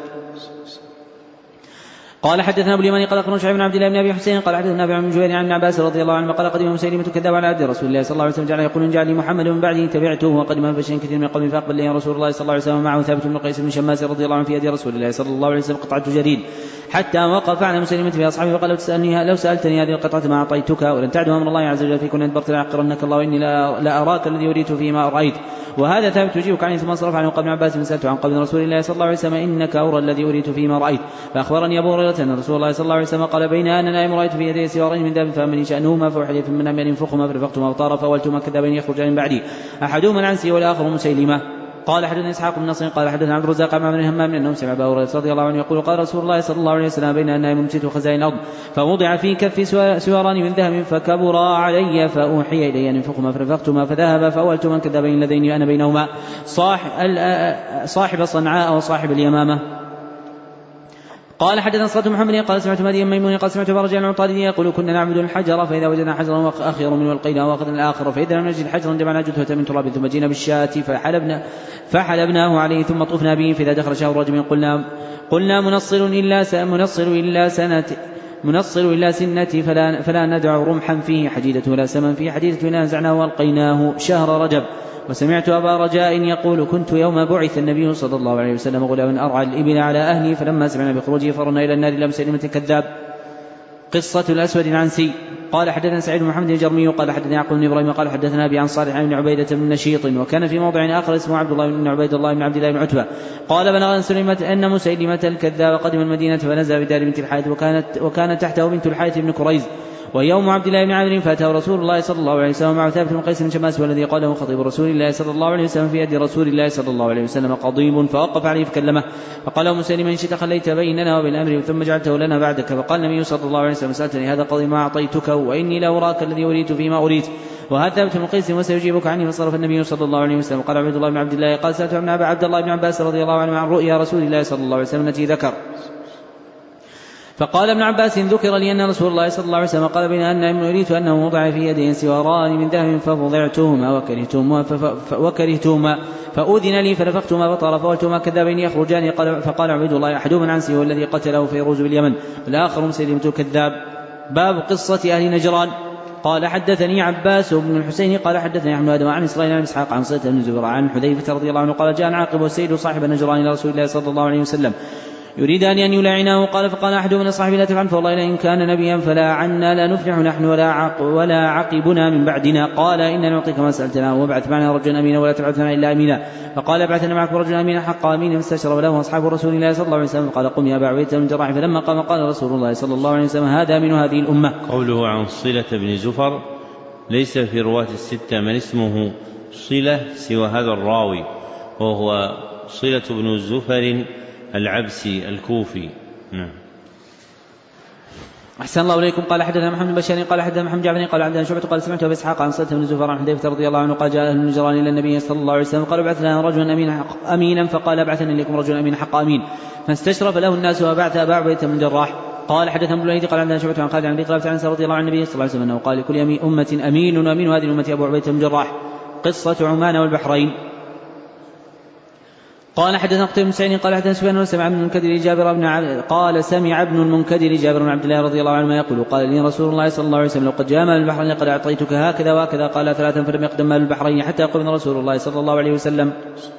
قال حدثنا ابو اليماني قال اخبرنا شعيب بن عبد الله بن ابي حسين قال حدثنا نافع بن جبير عن عباس رضي الله عنه قال قدم مسيلمة كذاب على عبد رسول الله صلى الله عليه وسلم جعل يقول جعل لي محمد من بعده تبعته وقدم فشيء كثير من قوم فاقبل لي رسول الله صلى الله عليه وسلم معه ثابت بن قيس بن شماس رضي الله عنه في يد رسول الله صلى الله عليه وسلم قطعة جريد حتى وقف على مسيلمة في اصحابه وقال لو تسالني لو سالتني هذه القطعة ما اعطيتك ولن تعدو امر الله عز وجل فيكن ادبرت لأعقرنك الله واني لا, لا اراك الذي يريد فيما رايت وهذا ثابت يجيبك عنه ثم انصرف عنه قبل عباس بن سالته عن قبل رسول الله صلى الله عليه وسلم انك اورى الذي اريد فيما رايت فاخبرني ابو هريره ان رسول الله صلى الله عليه وسلم قال بين انا نائم رايت في يدي سوارين من ذهب فامني شانهما فاوحي في المنام ان ينفخهما فرفقتهما فطار فاولتهما كذابين يخرجان من بعدي احدهما العنسي والاخر مسيلمه. قال حدثنا اسحاق بن نصر قال حدثنا عبد الرزاق عن بن همام انه سمع ابا هريره رضي الله عنه يقول قال رسول الله صلى الله عليه وسلم بين النائم ومسيت خزائن الارض فوضع في كف سواران من ذهب فكبرا علي فاوحي الي ان ينفخهما فرفقتهما فذهب فاولتهما كذابين اللذين انا بينهما صاحب صنعاء وصاحب اليمامه. قال حدثنا صلاة محمد قال سمعت مهدي ميمون قال سمعت فرجا العطاردي يقول كنا نعبد الحجر فإذا وجدنا حجرا أخير منه القينا وأخذنا الآخر فإذا لم نجد حجرا جمعنا جثة من تراب ثم جينا بالشاة فحلبنا فحلبناه عليه ثم طفنا به فإذا دخل شهر رجل قلنا قلنا منصر إلا منصر إلا سنة منصر إلا سنة فلا, فلا ندع رمحا فيه حديدة ولا سما فيه حديدة ولا نزعناه والقيناه شهر رجب. وسمعت أبا رجاء يقول كنت يوم بعث النبي صلى الله عليه وسلم غلاما أرعى الإبل على أهلي فلما سمعنا بخروجه فرنا إلى النار لمسيلمة كذاب. قصة الأسود العنسي. قال حدثنا سعيد بن محمد الجرمي قال حدثنا يعقوب بن إبراهيم قال حدثنا أبي عن صالح بن عبيدة بن نشيط وكان في موضع آخر اسمه عبد الله بن عبيد الله بن عبد الله بن عتبة قال بلغ أن مسيلمة الكذاب قدم المدينة فنزل بدار بنت الحارث وكانت, وكانت تحته بنت الحارث بن كريز ويوم عبد الله بن عامر فاتاه رسول الله صلى الله عليه وسلم مع ثابت بن قيس بن شماس والذي قاله خطيب رسول الله صلى الله عليه وسلم في يد رسول الله صلى الله عليه وسلم قضيب فوقف عليه فكلمه فقال مسلما إن شئت خليت بيننا وبين الأمر ثم جعلته لنا بعدك فقال النبي صلى الله عليه وسلم سألتني هذا قضي ما أعطيتك وإني لا أراك الذي أريد فيما أريد وهذا ثابت بن قيس وسيجيبك عني فصرف النبي صلى الله عليه وسلم. قال عبد الله بن عبد الله قال سألت ابن عبد الله بن عباس رضي الله عنه عن رؤيا رسول الله صلى الله عليه وسلم التي ذكر فقال ابن عباس ذكر لي أن رسول الله صلى الله عليه وسلم قال بين أن ابن أريت أنه وضع في يدي سواران من ذهب ففضعتهما وكرهتهما, وكرهتهما فأذن لي فنفختهما فطار فولتهما كذابين يخرجان فقال عبد الله أحدهما عنسي هو الذي قتله فيروز باليمن والآخر مسيلمة كذاب. باب قصة أهل نجران. قال حدثني عباس بن الحسين قال حدثني أحمد آدم عن إسرائيل عن إسحاق عن صلة بن زبير عن حذيفة رضي الله عنه قال جاء عاقب والسيد صاحب نجران إلى رسول الله صلى الله عليه وسلم يريدان أن يلاعناه قال فقال أحد من الصحابة لا تفعل فوالله لئن كان نبيا فلا عنا لا نفلح نحن ولا, عق ولا عقبنا من بعدنا. قال إن نعطيك ما سألتنا وابعث معنا رجلا أمينا ولا تبعث معنا إلا أمينا. فقال ابعثنا معك رجلا أمينا حق أمين فاستشرب له أصحاب رسول الله صلى الله عليه وسلم قال قم يا أبا عبيدة بن الجراح فلما قام قال رسول الله صلى الله عليه وسلم هذا من هذه الأمة. قوله عن صلة بن زفر ليس في رواة الستة من اسمه صلة سوى هذا الراوي وهو صلة بن زفر العبسي الكوفي. نعم. أحسن الله إليكم. قال حدثنا محمد بن بشار قال حدثنا محمد جعفر قال عبد شعبة قال سمعت أبي إسحاق عن صلت بن زفر عن حذيفة رضي الله عنه قال جاء أهل النجران إلى النبي صلى الله عليه وسلم قال ابعث لنا رجلا أمينا, أمينا فقال ابعثني إليكم رجلا أمين حق أمين فاستشرف له الناس وبعث أبا عبيدة بن الجراح. قال حدثنا ابن الوليد قال عندنا شعبة عن خالد عن أبي قلابة عن رضي الله عن النبي صلى الله عليه وسلم أنه قال لكل أمة أمين وأمين هذه الأمة أبو عبيدة بن الجراح. قصة عمان والبحرين. قال حدثنا قتيبة بن سعيد قال حدثنا سفيان سمع ابن المنكدر جابر بن عبد قال سمع ابن المنكدر جابر بن عبد الله رضي الله عنه يقول قال لي رسول الله صلى الله عليه وسلم لقد جاء مال البحرين قد أعطيتك هكذا وهكذا قال ثلاثا فلم يقدم مال البحرين حتى قبل رسول الله صلى الله عليه وسلم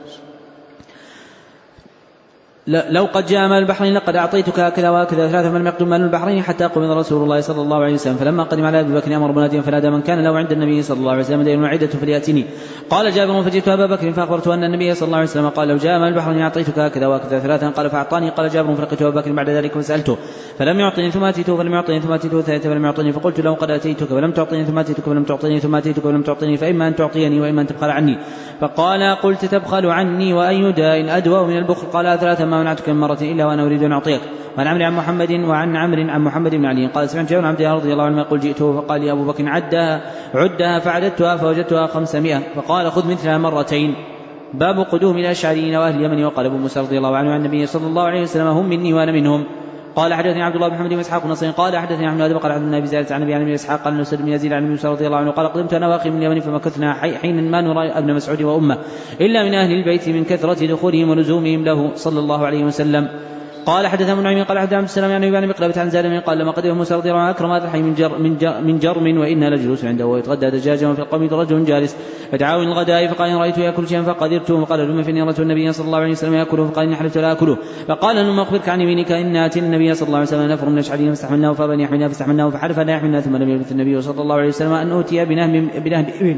لو قد جاء مال البحرين لقد أعطيتك هكذا وهكذا ثلاثة فلم يقدم مال البحرين حتى قبل رسول الله صلى الله عليه وسلم. فلما قدم على أبي بكر أمر بناديا فنادى من كان له عند النبي صلى الله عليه وسلم دين وعدة فليأتني. قال جابر فجئت أبا بكر فأخبرته أن النبي صلى الله عليه وسلم قال لو جاء مال البحرين أعطيتك هكذا وهكذا ثلاثة قال فأعطاني. قال جابر فلقيت أبا بكر بعد ذلك وسألته فلم يعطني ثم أتيته فلم يعطني ثم أتيته ثلاثة فلم يعطني فقلت له قد أتيتك فلم تعطني ثم أتيتك فلم تعطني ثم أتيتك فلم تعطني فإما أن تعطيني وإما أن تبخل عني. فقال قلت تبخل عني وأي داء أدوى من البخل. قال ثلاثة ما منعتك من مرة إلا وأنا أريد أن أعطيك. وعن عمرو عن محمد وعن عمرو عن محمد بن علي قال سمعت جابر بن عبد الله رضي الله عنه يقول جئته فقال لي أبو بكر عدها عدها فعددتها فوجدتها خمسمائة فقال خذ مثلها مرتين. باب قدوم الأشعريين وأهل اليمن. وقال أبو موسى رضي الله عنه عن النبي صلى الله عليه وسلم هم مني وأنا منهم. قال حدثني عبد الله بن محمد بن اسحاق النصري قال حدثني احمد بن قال حدثنا ابي زائدة عن ابي عن اسحاق قال نسد بن يزيد عن موسى رضي الله عنه قال قدمت انا واخي من اليمن فمكثنا حين ما نرى ابن مسعود وامه الا من اهل البيت من كثرة دخولهم ولزومهم له صلى الله عليه وسلم. قال حدثنا ابن نعيم قال حدثنا عبد السلام يعني بن مقلبة عن زاد قال لما قدم موسى رضي الله عنه اكرم هذا الحي من جر من, جر من جرم وانا لجلوس عنده ويتغدى دجاجا وفي القوم رجل جالس فدعاه الغداء فقال ان رايت ياكل شيئا فقدرته فقال لما فاني رأيت النبي صلى الله عليه وسلم ياكله فقال اني حلفت لا اكله. فقال لما اخبرك عن يمينك ان اتي النبي صلى الله عليه وسلم نفر من الاشعريين فاستحملناه فابى ان يحملنا فاستحملناه فحلف لا يحملنا ثم لم يلبث النبي صلى الله عليه وسلم ان اوتي بنهم بنهم ابن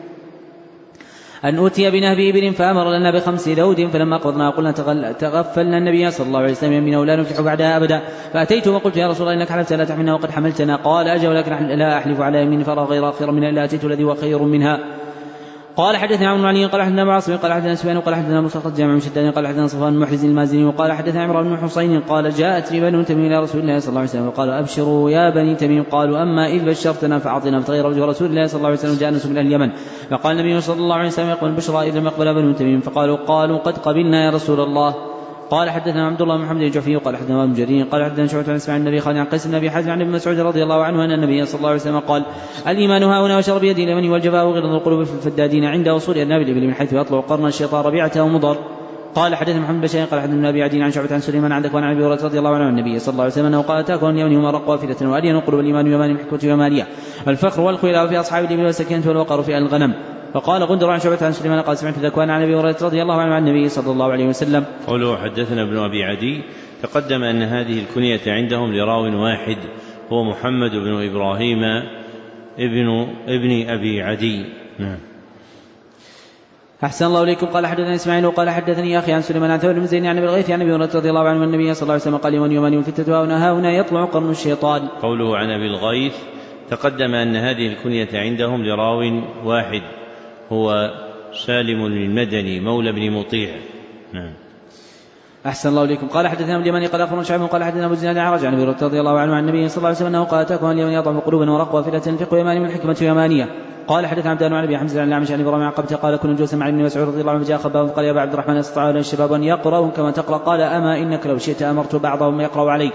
أن أوتي بنهب إبل فأمر لنا بخمس ذود فلما قبضنا قلنا تغفلنا النبي صلى الله عليه وسلم من ولا نفلح بعدها أبدا. فأتيت وقلت يا رسول الله إنك حلفت لا تحملنا وقد حملتنا. قال أجل ولكن لا أحلف على يمين فرى غير خير منها إلا أتيت الذي هو خير منها. قال حدثنا عمرو بن علي قال حدثنا معاصم قال حدثنا سفيان قال حدثنا مصطفى جامع مشدد قال حدثنا صفوان المحرز المازني وقال حدثنا عمران بن حصين قال جاءت لي بنو تميم الى رسول الله صلى الله عليه وسلم وقال ابشروا يا بني تميم. قالوا اما اذ بشرتنا فاعطنا فتغير وجه رسول الله صلى الله عليه وسلم جاء ناس من اهل اليمن فقال النبي صلى الله عليه وسلم يقبل البشرى اذا لم يقبل بنو تميم فقالوا قالوا قد قبلنا يا رسول الله. قال حدثنا عبد الله بن محمد الجعفي قال حدثنا ابن جرير قال حدثنا شعبة عن اسماعيل النبي خالد عن قيس بن ابي حازم عن ابن مسعود رضي الله عنه ان النبي صلى الله عليه وسلم قال الايمان هاهنا وشرب يد اليمن والجفاء وغلظ القلوب في الفدادين عند وصول ارناب الابل من حيث يطلع قرن الشيطان ربيعته ومضر. قال حدثنا محمد بن بشير قال حدثنا ابي عدي عن شعبة عن سليمان عندك وعن ابي هريرة رضي الله عنه عن النبي صلى الله عليه وسلم انه قال تاكل اليمن هما رق وافدة والين قلوب الايمان يمان الحكمة وماليه الفخر والخيلاء في اصحاب الابل والسكينة والوقر في الغنم. فقال غندر عن شعبة عن سليمان قال سمعت ذكوان عن ابي هريرة رضي الله عنه عن النبي صلى الله عليه وسلم. قوله حدثنا ابن ابي عدي تقدم ان هذه الكنية عندهم لراو واحد هو محمد بن ابراهيم ابن ابن ابي عدي. نعم. أحسن الله إليكم. قال حدثنا إسماعيل وقال حدثني أخي عن سليمان عن ثور بن زيد عن أبي الغيث عن أبي هريرة رضي الله عنه النبي صلى الله عليه وسلم قال يوم يومان الفتنة هنا هنا يطلع قرن الشيطان. قوله عن أبي الغيث تقدم أن هذه الكنية عندهم لراو واحد هو سالم المدني مولى بن مطيع. نعم. أحسن الله إليكم. قال حدثنا اليمني قال أخبرنا شعيب قال حدثنا أبو الزناد عن عن أبي هريرة رضي الله عنه عن النبي صلى الله عليه وسلم أنه قال تكون اليمن يضعف قلوبا ورقوا فلا تنفق يمان من الحكمة يمانية. قال حدثنا عبد الله عن ابي حمزه عن الاعمش عن ابراهيم عن قبته قال كنا جلوسا مع ابن مسعود رضي الله عنه فجاء خباب فقال يا ابا عبد الرحمن استطاع لنا الشباب ان يقرأوا كما تقرأ. قال اما انك لو شئت امرت بعضهم يقرأ عليك.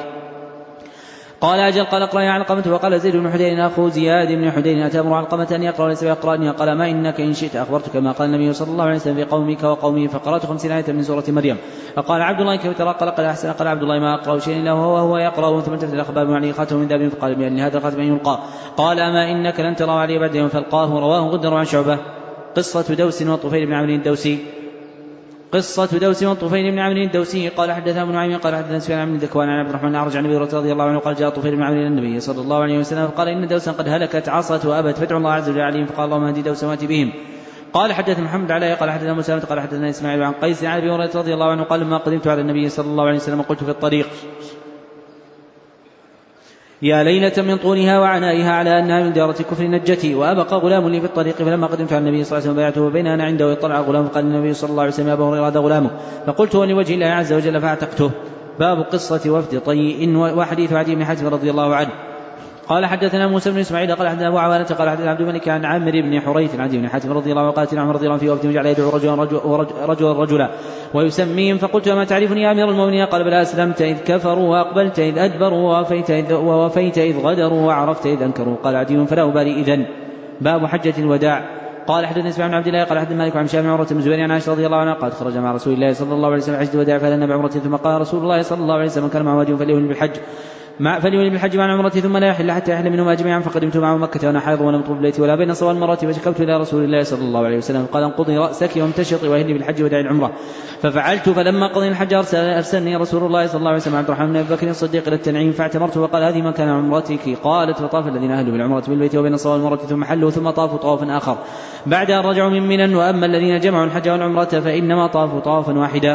قال اجل قال اقرأ يا علقمة. وقال زيد بن حدين اخو زياد بن حدين اتامر علقمة ان يقرأ وليس يقرأني. قال ما انك ان شئت اخبرتك ما قال النبي صلى الله عليه وسلم في قومك وقومه فقرأت خمسين آية من سورة مريم. فقال عبد الله كيف ترى؟ قال قال احسن. قال عبد الله ما اقرأ شيء الا وهو هو يقرأ. ثم التفت الى خباب عليه خاتم من ذهب فقال بان هذا الخاتم يلقى. قال اما انك لن ترى عليه بعد يوم فالقاه. رواه غدر عن شعبة. قصة دوس وطفيل بن عمرو الدوسي. قصة دوس وطفيل بن عمرو الدوسي. قال حدثنا ابن نعيم قال حدثنا سفيان عن ذكوان عن عبد الرحمن أعرج عن أبي هريرة رضي الله عنه قال جاء طفيل بن عمرو إلى النبي صلى الله عليه وسلم فقال إن دوسا قد هلكت عصت وأبت فادعوا الله عز وجل عليهم. فقال اللهم اهد دوسا وأت بهم. قال حدثنا محمد علي قال حدثنا مسلمة قال حدثنا إسماعيل عن قيس عن أبي هريرة رضي الله عنه قال لما قدمت على النبي صلى الله عليه وسلم قلت في الطريق يا ليلة من طولها وعنائها على أنها من دارة كفر نجتي. وأبقى غلام لي في الطريق فلما قدمت على النبي صلى الله عليه وسلم بايعته وبين أنا عنده يطلع غلام فقال النبي صلى الله عليه وسلم يا أبا هريرة هذا غلامه. فقلت ولوجه الله عز وجل فاعتقته. باب قصة وفد طيء وحديث عدي بن حاتم رضي الله عنه. قال حدثنا موسى بن اسماعيل قال حدثنا ابو عوانة قال حدثنا عبد الملك عن عامر بن حريث عن عدي بن حاتم رضي الله عنه قال عمر رضي الله عنه في وفد وجعل يدعو رجلا رجلا, رجلا, رجلا ويسميهم فقلت ما تعرفني يا امير المؤمنين؟ قال بل اسلمت اذ كفروا واقبلت اذ ادبروا ووفيت اذ, ووفيت إذ غدروا وعرفت اذ انكروا. قال عدي فلا ابالي اذن. باب حجة الوداع. قال حدثنا اسماعيل بن عبد الله قال حدثنا مالك عن هشام بن عروة بن الزبير عن عائشة رضي الله عنها قال خرج مع رسول الله صلى الله عليه وسلم حجة الوداع فهلنا بعمرة ثم قال رسول الله صلى الله عليه وسلم كان معه هدي فليهل بالحج مع فليولي بالحج مع العمرة ثم لا يحل حتى يحل منهما جميعا. فقدمت معه مكة وانا حائض ولم اطوف بالبيت ولا بين الصفا والمروة فشكوت الى رسول الله صلى الله عليه وسلم قال انقضي رأسك وامتشطي واهلي بالحج ودعي العمرة. ففعلت فلما قضي الحج ارسلني رسول الله صلى الله عليه وسلم عبد الرحمن بن ابي بكر الصديق الى التنعيم فاعتمرت وقال هذه مكان عمرتك. قالت فطاف الذين اهلوا بالعمرة بالبيت وبين الصفا والمروة ثم حلوا ثم طافوا طوافا اخر بعد ان رجعوا من منى. واما الذين جمعوا الحج والعمرة فانما طافوا طوافا واحدا.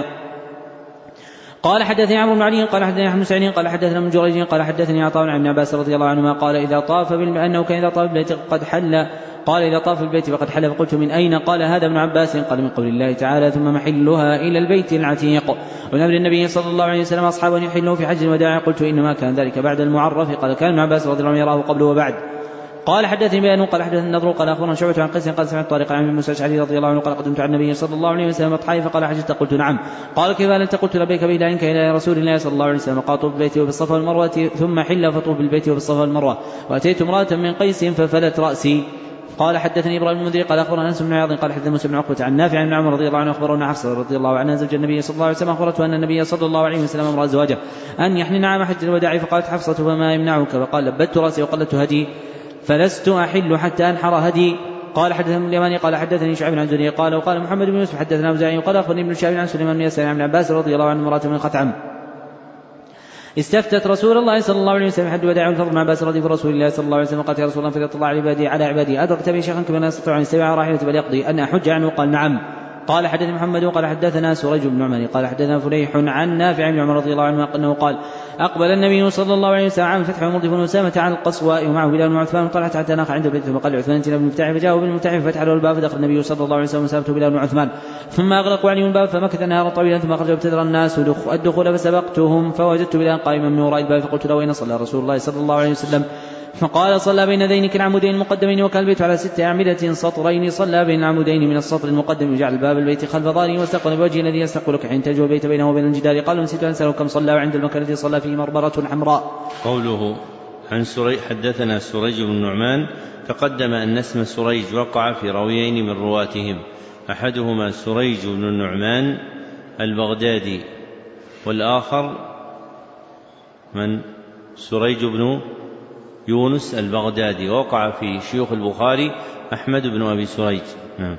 قال حدثني عمرو بن علي قال حدثني احمد بن سعيد قال حدثنا ابن جريج قال حدثني عطاء عن ابن عباس رضي الله عنهما قال اذا طاف انه كان اذا طاف بالبيت قد حل قال اذا طاف بالبيت فقد حل. فقلت من اين؟ قال هذا ابن عباس. قال من قول الله تعالى ثم محلها الى البيت العتيق. ونبي النبي صلى الله عليه وسلم اصحابه يحلوا في حج الوداع. قلت انما كان ذلك بعد المعرف. قال كان ابن عباس رضي الله عنه يراه قبل وبعد. قال حدثني بيان قال حدثني النضر قال اخبرنا شعبة عن قيس قال سمعت طارق عن موسى الاشعري رضي الله عنه قال قدمت على النبي صلى الله عليه وسلم الطائف فقال حجت؟ قلت نعم. قال كيف انت؟ قلت لبيك بإلهك الى رسول الله صلى الله عليه وسلم قال طوف بالبيت وبالصفا والمروة ثم حل فطوف بالبيت وبالصفا والمروة. واتيت امرأة من قيس ففلت رأسي. قال حدثني ابراهيم المنذري قال اخبرنا انس بن عياض قال حدثنا موسى بن عقبة عن نافع عن عمر رضي الله عنه اخبرنا حفصة رضي الله عنها زوج النبي صلى الله عليه وسلم اخبرته ان النبي صلى الله عليه وسلم امر ازواجه ان يحنن عام حج الوداع. فقالت حفصة فما يمنعك؟ فقال لبت راسي وقلدت هدي فلست أحل حتى أنحر هدي. قال حدثنا ابن اليماني قال حدثني شعيب عن زهري قال وقال محمد بن يوسف حدثنا أوزاعي وقال أخبرني ابن شهاب عن سليمان بن يسار عن عباس رضي الله عنه امرأة من خثعم استفتت رسول الله صلى الله عليه وسلم حج الوداع والفضل مع عباس رضي رسول الله صلى الله عليه وسلم قالت يا رسول الله فليطلع الله عبادي على عبادي أدركت بي شيخا كما لا يستطيع أن يستوعب راحلة بل يقضي أن أحج عنه؟ قال نعم. قال حدثنا محمد قال حدثنا سريج بن نعمان قال حدثنا فليح عن نافع بن عمر رضي الله عنه انه قال اقبل النبي صلى الله عليه وسلم عام الفتح ومرضف وسامة على القصواء ومعه بلال بن عثمان طلحت حتى ناقع عند البيت ثم قال عثمان ائتنا بالمفتاح فجاءوا بالمفتاح ففتح له الباب فدخل النبي صلى الله عليه وسلم وسابته بلال بن عثمان ثم اغلقوا عليهم الباب فمكث نهارا طويلا ثم خرج وابتدر الناس الدخول فسبقتهم فوجدت بلال قائما من وراء الباب فقلت له اين صلى رسول الله صلى الله عليه وسلم؟ فقال صلى بين ذينك العمودين المقدمين وكان البيت على ست أعمدة سطرين صلى بين العمودين من السطر المقدم وجعل باب البيت خلف ظهره واستقبل بوجهه الذي يستقبلك حين تلج البيت بينه وبين الجدار. قال نسيت أن أسأله كم صلى وعند المكان الذي صلى فيه مربرة حمراء. قوله عن سريج حدثنا سريج بن نعمان تقدم أن اسم سريج وقع في راويين من رواتهم أحدهما سريج بن النعمان البغدادي والآخر من سريج بن يونس البغدادي ووقع في شيوخ البخاري أحمد بن أبي سريج. نعم.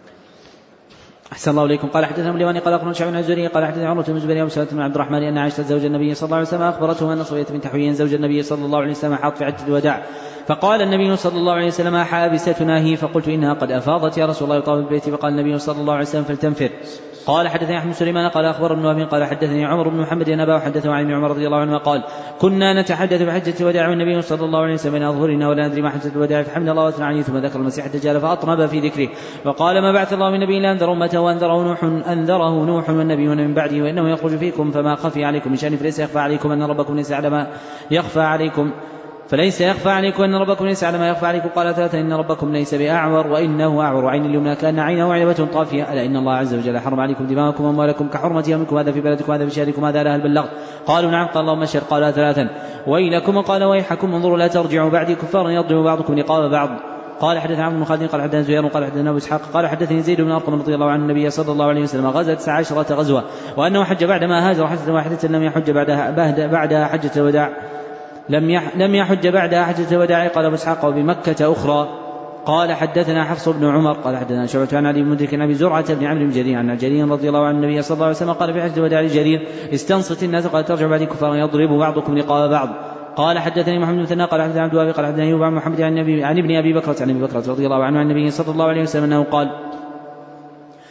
أحسن الله إليكم. قال حدثنا ابن اليماني قال أخبرنا شعيب بن الزهري قال حدثنا عمرو بن الزبير وسلمة بن عبد الرحمن أن عائشة زوج النبي صلى الله عليه وسلم أخبرته أن صفية بنت حوي زوج النبي صلى الله عليه وسلم حاط في حجة الوداع فقال النبي صلى الله عليه وسلم حابستنا هي؟ فقلت إنها قد أفاضت يا رسول الله يطاف بالبيت. فقال النبي صلى الله عليه وسلم فلتنفر. قال حدثني أحمد سليمان قال أخبر ابن وهب قال حدثني عمر بن محمد بن أبا وحدثه عن ابن عمر رضي الله عنه قال كنا نتحدث بحجة الوداع والنبي صلى الله عليه وسلم بين أظهرنا ولا ندري ما حجة الوداع فحمد الله وثنى عليه ثم ذكر المسيح الدجال فأطنب في ذكره وقال ما بعث الله من نبي إلا أنذر أمته وأنذره نوح أنذره نوح والنبيون من بعده وإنه يخرج فيكم فما خفي عليكم من شأن فليس يخفى عليكم أن ربكم ليس على ما يخفى عليكم فليس يخفى عليكم أن ربكم ليس على ما يخفى عليكم. قال ثلاثة إن ربكم ليس بأعور وإنه أعور عين اليمنى كأن عينه عنبة طافية ألا إن الله عز وجل حرم عليكم دماءكم وأموالكم كحرمة يومكم هذا في بلدكم هذا في شهركم هذا لا هل بلغت؟ قالوا نعم. قال اللهم اشهد. قال ثلاثا ويلكم وقال ويحكم انظروا لا ترجعوا بعدي كفارا يضرب بعضكم رقاب بعض. قال حدثنا عمرو بن خالد قال حدثنا زهير قال حدثنا ابو اسحاق قال حدثني زيد بن ارقم رضي الله عنه النبي صلى الله عليه وسلم غزا تسع عشرة غزوة وأنه حج بعدما هاجر حجة واحدة لم يحج بعدها بعدها حجة الوداع لم لم يحج بعدها حجة الوداع. قال ابو اسحاق وبمكة أخرى. قال حدثنا حفص بن عمر قال حدثنا شعبة عن علي بن مدرك عن ابي زرعة بن عمرو بن جرير عن جرير رضي الله عنه النبي صلى الله عليه وسلم قال في حجة الوداع لجرير استنصت الناس قال ترجع بعدي كفارا يضرب بعضكم رقاب بعض. قال حدثني محمد بن ثناء قال حدثنا عبد الوهاب قال حدثنا ايوب عن محمد عن النبي عن ابن ابي بكر عن ابي بكر رضي الله عنه عن النبي صلى الله عليه وسلم انه قال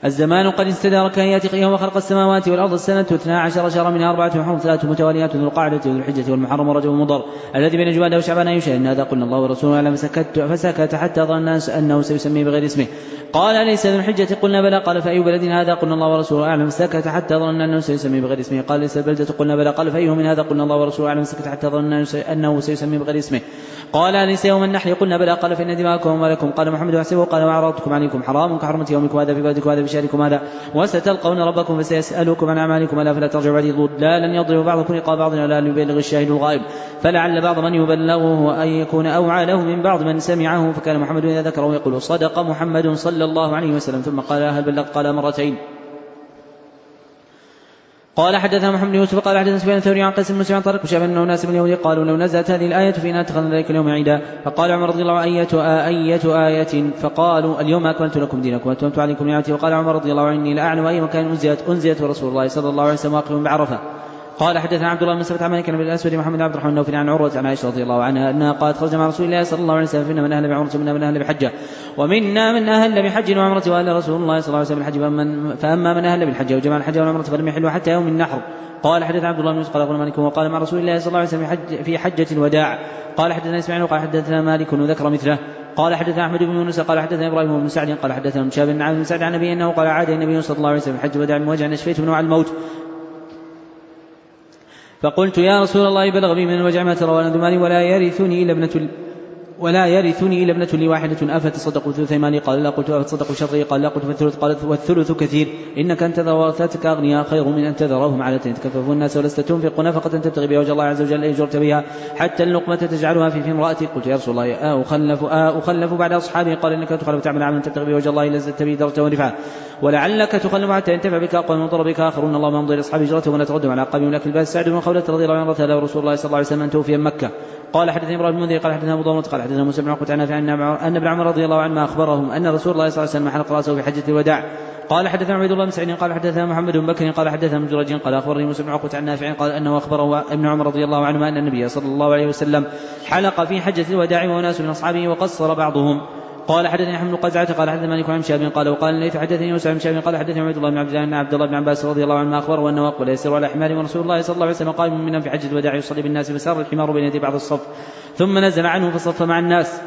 الزمان قد استدار كهيئة يوم خلق السماوات والأرض السنة اثنا عشر شهرا منها أربعة حرم ثلاث متواليات ذو القعدة وذو الحجة والمحرم ورجب ومضر الذي بين جمادى وشعبان يشاء إن هذا قلنا الله ورسوله أعلم فسكت, فسكت حتى ظن أنه سيسمي بغير اسمه. قال ليس ذو الحجة قلنا بلى قال فأي بلد هذا قلنا الله ورسوله أعلم فسكت حتى ظن أنه سيسمي بغير اسمه. قال ليس البلدة قلنا بلى قال فأيه من هذا قلنا الله ورسوله أعلم فسكت حتى ظن أنه سيسمي بغير اسمه. قال ليس يوم النحر قلنا بلى قال فإن دماءكم وأموالكم قال محمد وحسبه قال وأعراضكم عليكم حرام كحرمة يومكم هذا في بلدكم هذا في شهركم هذا وستلقون ربكم فسيسألكم عن أعمالكم ألا فلا ترجعوا بعدي ضلالا يضرب بعضكم رقاب بعض ولا يبلغ الشاهد الغائب فلعل بعض من يبلغه أن يكون أوعى له من بعض من سمعه. فكان محمد إذا ذكره يقول صدق محمد صلى الله عليه وسلم ثم قال هل بلغت قال مرتين. قال حدثنا محمد بن يوسف قال حدثنا سفيان الثوري عن قيس بن مسلم عن طارق وشعبان انه ناس من اليهود قالوا لو نزلت هذه الايه فينا اتخذنا ذلك اليوم عيدا. فقال عمر رضي الله عنه ايه ايه ايه فقالوا اليوم اكملت لكم دينكم واتممت عليكم نعمتي. وقال عمر رضي الله عنه اني لاعلم اي مكان انزلت انزلت ورسول الله صلى الله عليه وسلم واقف بعرفه. قال حدثنا عبد الله بن سبت عن مالك بن الاسود محمد عبد الرحمن النوفلي عن عروه عن عائشه رضي الله عنها انها قالت خرج مع رسول الله صلى الله عليه وسلم فينا من اهل بعمره ومنا من اهل بحجه ومنا من اهل بحج وعمره واهل رسول الله صلى الله عليه وسلم الحج. فاما من اهل بالحج وجمع الحج والعمره فلم يحلوا حتى يوم النحر. قال حدثنا عبد الله بن يوسف قال اخبرنا مالك وقال مع رسول الله صلى الله عليه وسلم حج في حجه الوداع. قال حدثنا اسماعيل وقال حدثنا مالك وذكر مثله. قال حدثنا احمد بن يونس قال حدثنا ابراهيم بن سعد قال حدثنا ابن شهاب بن سعد عن النبي انه قال عاد النبي صلى الله عليه وسلم حج الوداع من وجع نشفيت من وعى الموت فقلت يا رسول الله بلغ بي من الوجع ما ترى ولد مالي ولا يرثني الا ابنه ولا يرثني إلا ابنة لي واحدة أفتصدق ثلث مالي قال لا قلت أفتصدق شطري قال لا قلت فالثلث قال والثلث كثير إنك أن تذر ورثتك أغنياء خير من أن تذرهم على يتكففون الناس ولست تنفق نفقة تبتغي بها وجه الله عز وجل أجرت بها حتى اللقمة تجعلها في في امرأتي. قلت يا رسول الله أخلف, أخلف بعد أصحابي قال إنك تخلف تعمل عملا تبتغي به وجه الله لزدت به درجة ورفعة ولعلك تخلف حتى ينتفع بك أقوى من ضربك آخرون اللهم انظر أصحاب هجرتهم ولا تردهم على عقابهم. لكن الباس سعد بن خولة رضي الله عنه رثى له رسول الله صلى الله عليه وسلم أن توفي مكة. قال حدثني ابراهيم بن المنذر قال حدثنا ابو ضمرة قال حدثنا موسى بن عقبة عن نافع ان ابن عمر رضي الله عنهما اخبرهم ان رسول الله صلى الله عليه وسلم حلق راسه في حجة الوداع. قال حدثنا عبيد الله بن سعيد قال حدثنا محمد بن بكر قال حدثنا ابن جريج قال اخبرني موسى بن عقبة عن نافع قال انه اخبره ابن عمر رضي الله عنهما ان النبي صلى الله عليه وسلم حلق في حجة الوداع وناس من اصحابه وقصر بعضهم. قال حدثني احمد قزعة قال حدثنا مالك عن شهاب قال وقال ليث حدثني موسى بن شهاب قال حدثني عبد الله بن عبد الله بن عبد الله بن عباس رضي الله عنهما اخبره انه اقبل يسير على حمار ورسول الله صلى الله عليه وسلم قائم منا في حجة الوداع يصلي بالناس فسار الحمار بين يدي بعض الصف ثم نزل عنه فصف مع الناس.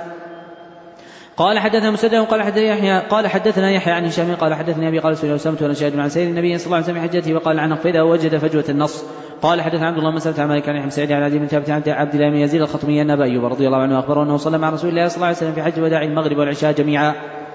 قال حدثنا مسدد قال حدثنا يحيى قال حدثنا يحيى عن هشام قال حدثني ابي قال سئل اسامه وانا شاهد عن سير النبي صلى الله عليه وسلم في حجته وقال عنه فاذا وجد فجوه النص. قال حدثنا عبد الله بن سلمة عن مالك عن يحيى سعيد عن عدي بن ثابت عن عبد الله بن يزيد الخطمي ان ابا ايوب رضي الله عنه اخبره انه صلى مع رسول الله صلى الله عليه وسلم في حج وداع المغرب والعشاء جميعا.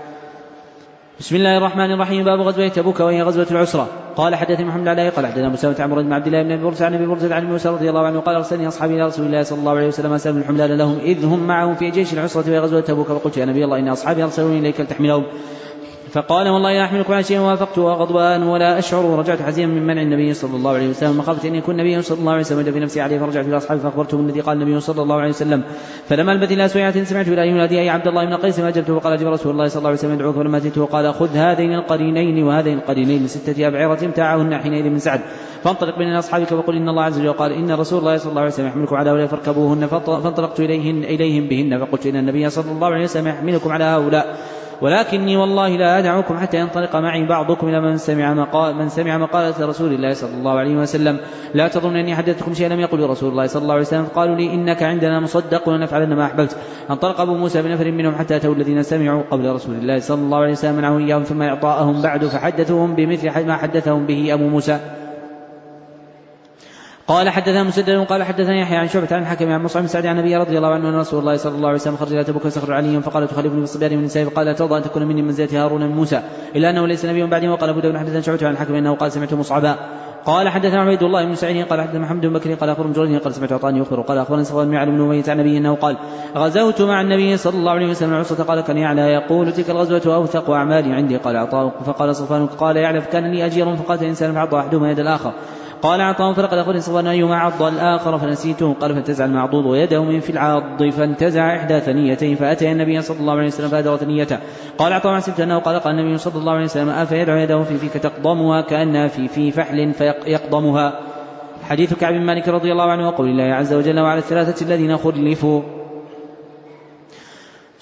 بسم الله الرحمن الرحيم. باب غزوة تبوك وهي غزوة العسرة. قال حدثني محمد علي قال حدثنا مسلمة عن مرد بن عبد الله بن ابي برزة عن ابي برزة عن موسى رضي الله عنه قال ارسلني اصحابي الى رسول الله صلى الله عليه وسلم اسالوا الحملان لهم اذ هم معهم في جيش العسرة وهي غزوة تبوك فقلت يا نبي الله ان اصحابي ارسلوني اليك لتحملهم فقال والله لا احملكم على شيء وافقت وغضبان ولا اشعر ورجعت حزينا من منع النبي صلى الله عليه وسلم مخافه ان يكون النبي صلى الله عليه وسلم في نفسي عليه فرجعت الى اصحابي فاخبرتهم الذي قال النبي صلى الله عليه وسلم فلما البث الى سويعه سمعت الى ينادي اي عبد الله بن قيس فاجبته وقال اجب رسول الله صلى الله عليه وسلم يدعوك فلما اتيته قال خذ هذين القرينين وهذين القرينين لسته ابعره متاعهن حينئذ من سعد فانطلق بين اصحابك وقل ان الله عز وجل قال ان رسول الله صلى الله عليه وسلم يحملكم على هؤلاء فاركبوهن. فانطلقت اليهن اليهم بهن فقلت ان النبي صلى الله عليه وسلم يحملكم على هؤلاء ولكني والله لا أدعوكم حتى ينطلق معي بعضكم إلى من سمع مقال من سمع مقالة رسول الله صلى الله عليه وسلم لا تظن أني حدثتكم شيئا لم يقل رسول الله صلى الله عليه وسلم قالوا لي إنك عندنا مصدق ونفعلن ما أحببت. انطلق أبو موسى بنفر منهم حتى أتوا الذين سمعوا قبل رسول الله صلى الله عليه وسلم منعه إياهم ثم إعطاءهم بعد فحدثوهم بمثل ما حدثهم به أبو موسى. قال حدثنا مسدد قال حدثنا يحيى عن شعبة عن الحكم عن مصعب بن سعد عن النبي رضي الله عنه ان رسول الله صلى الله عليه وسلم خرج الى تبوك فسخر عليهم فقال تخالفني بالصبيان من النساء فقال لا ترضى ان تكون مني منزلة هارون من موسى الا انه ليس نبي بعدي. وقال ابو داود حدثنا شعبة عن الحكم انه قال سمعت مصعبا قال حدثنا عبيد الله بن سعيد قال حدثنا محمد بن بكر قال اخبر جريج قال سمعت عطاني يخبر قال اخبرني صفوان بن علي بن اميه عن النبي انه قال غزوت مع النبي صلى الله عليه وسلم العصرة قال كان يعلى يقول تلك الغزوة اوثق اعمالي عندي قال عطاء فقال صفوان قال يعلى فكان لي اجير فقاتل انسان فعض احدهما يد الاخر قال عطاء فلقد اخبرني صفوان ايما عض الاخر فنسيته قال فانتزع المعضوض ويده من في العاض فانتزع احدى ثنيتين فاتى النبي صلى الله عليه وسلم فادر ثنيته. قال عطاء حسبت انه قال قال النبي صلى الله عليه وسلم افيدع يده في فيك تقضمها كانها في في فحل فيقضمها. حديث كعب بن مالك رضي الله عنه وقول الله عز وجل وعلى الثلاثة الذين خلفوا.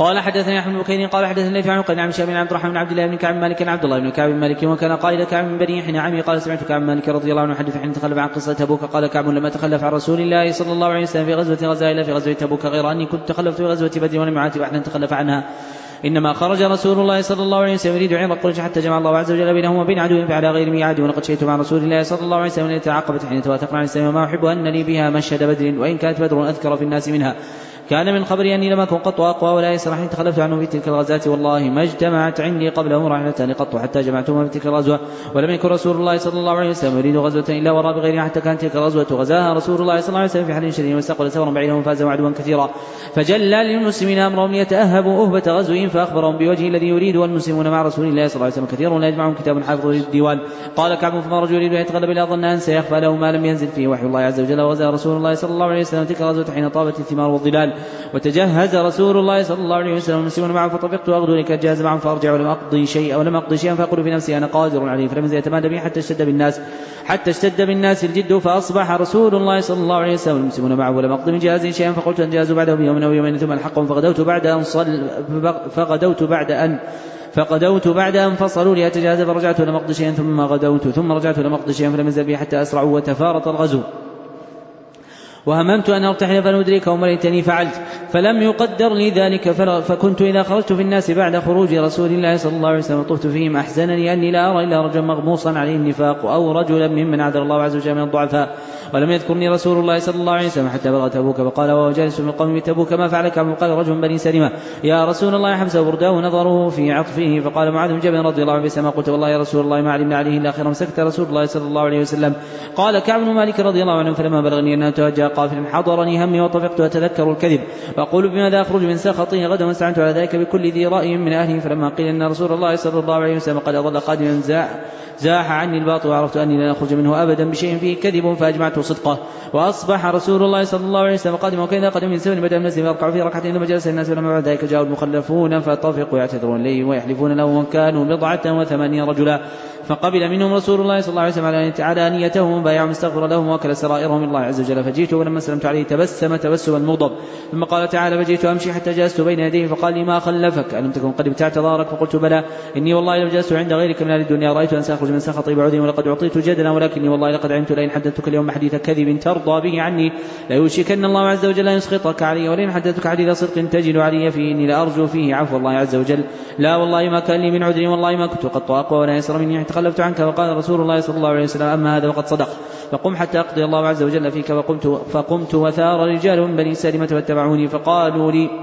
قال حدثني أحمد بن بكير قال حدثني ليث عن عن شاب بن عبد الرحمن بن عبد الله بن كعب بن مالك عن عبد الله بن كعب بن مالك وكان قائد كعب بن بني حين عمي قال سمعت كعب بن مالك رضي الله عنه يحدث حين تخلف عن قصة تبوك قال كعب لما تخلف عن رسول الله صلى الله عليه وسلم في غزوة غزا إلا في غزوة تبوك غير أني كنت تخلفت في غزوة بدر ولم يعاتب أحدا تخلف عنها إنما خرج رسول الله صلى الله عليه وسلم يريد عير قريش حتى جمع الله عز وجل بينهم وبين عدوهم فعلى غير ميعاد ولقد شهدت مع رسول الله صلى الله عليه وسلم ليلة عقبة حين توافقنا على الإسلام وما أحب أن لي بها مشهد بدر وإن كانت بدر أذكر في الناس منها كان من خبري أني لم أكن قط أقوى ولا يسر حين تخلفت عنه في تلك الغزاة والله ما اجتمعت عندي قبله رحلتان قط حتى جمعتهما في تلك الغزوة ولم يكن رسول الله صلى الله عليه وسلم يريد غزوة إلا وراء بغيرها حتى كانت تلك الغزوة غزاها رسول الله صلى الله عليه وسلم في حال شديد واستقبل سفرا بعيدا وفازوا عدوا كثيرا فجلى للمسلمين أمرهم ليتأهبوا أهبة غزوهم فأخبرهم بوجه الذي يريد والمسلمون مع رسول الله صلى الله عليه وسلم كثير لا يجمعهم كتاب حافظ للديوان قال كعب فما رجل يريد أن يتغلب إلى ظن أن سيخفى له ما لم ينزل فيه وحي الله عز وجل وغزا رسول الله صلى الله عليه وسلم تلك الغزوة حين طابت الثمار والظلال وتجهز رسول الله صلى الله عليه وسلم المسلمون معه فطفقت أغدو لك الجهاز معهم فأرجع ولم أقضي شيئا ولم أقضي شيئا فأقول في نفسي أنا قادر عليه فلم يزل يتمادى بي حتى اشتد بالناس حتى اشتد بالناس الجد فأصبح رسول الله صلى الله عليه وسلم المسلمون معه ولم أقضي من جهاز شيئا فقلت أنجاز بعده بيوم أو يومين ثم الحقهم فغدوت بعد أن صل فغدوت بعد أن فقدوت بعد أن فصلوا لي أتجهز فرجعت ولم أقضي شيئا ثم غدوت ثم رجعت ولم أقضي شيئا فلم يزل بي حتى أسرعوا وتفارط الغزو وهممت أن أرتحل فندركهم وليتني فعلت فلم يقدر لي ذلك فكنت إذا خرجت في الناس بعد خروج رسول الله صلى الله عليه وسلم طفت فيهم أحزنني أني لا أرى إلا رجلا مغموصا عليه النفاق أو رجلا ممن عذر الله عز وجل من الضعفاء ولم يذكرني رسول الله صلى الله عليه وسلم حتى بلغ تبوك فقال وهو جالس من القوم بتبوك ما فعل كعب قال رجل من بني سلمة يا رسول الله حبسه برداه نظره في عطفه فقال معاذ بن جبل رضي الله عنه بسما قلت والله يا رسول الله ما علمنا عليه إلا خيرا سكت رسول الله صلى الله عليه وسلم قال كعب بن مالك رضي الله عنه فلما بلغني أنه توجه قافلا حضرني همي وطفقت أتذكر الكذب وأقول بماذا أخرج من سخطه غدا واستعنت على ذلك بكل ذي رأي من أهله فلما قيل أن رسول الله صلى الله عليه وسلم قد أظل قادما زاح زاح عني الباطل وعرفت أني لن أخرج منه أبدا بشيء فيه كذب فأجمعت صدقه وأصبح رسول الله صلى الله عليه وسلم قادما وكذا قدم من سبن بدأ الناس فيركع في ركعتين ثم جلس الناس ولما بعد ذلك جاءوا المخلفون فطفقوا يعتذرون إليه ويحلفون له وكانوا بضعة وثمانين رجلا فقبل منهم رسول الله صلى الله عليه وسلم على نيتهم بايعهم استغفر لهم وكل سرائرهم الله عز وجل فجئت ولما سلمت عليه تبسم تبسما مغضب ثم قال تعالى فجئت أمشي حتى جلست بين يديه فقال لي ما خلفك ألم تكن قد ابتعت ظهرك فقلت بلى إني والله لو جلست عند غيرك من أهل الدنيا رأيت أن سأخرج من سخطي بعودي ولقد أعطيت جدلا ولكني والله لقد علمت لئن حدثتك اليوم حديث كذب ترضى به عني ليوشكن الله عز وجل أن يسخطك علي ولئن حدثتك حديث صدق تجد علي فيه إني لأرجو فيه عفو الله عز وجل لا والله ما كان لي من عذر والله ما كنت قط أقوى ولا يسر مني تخلفت عنك وقال رسول الله صلى الله عليه وسلم أما هذا وقد صدق فقم حتى أقضي الله عز وجل فيك فقمت, فقمت وثار رجال من بني سلمة فاتبعوني فقالوا لي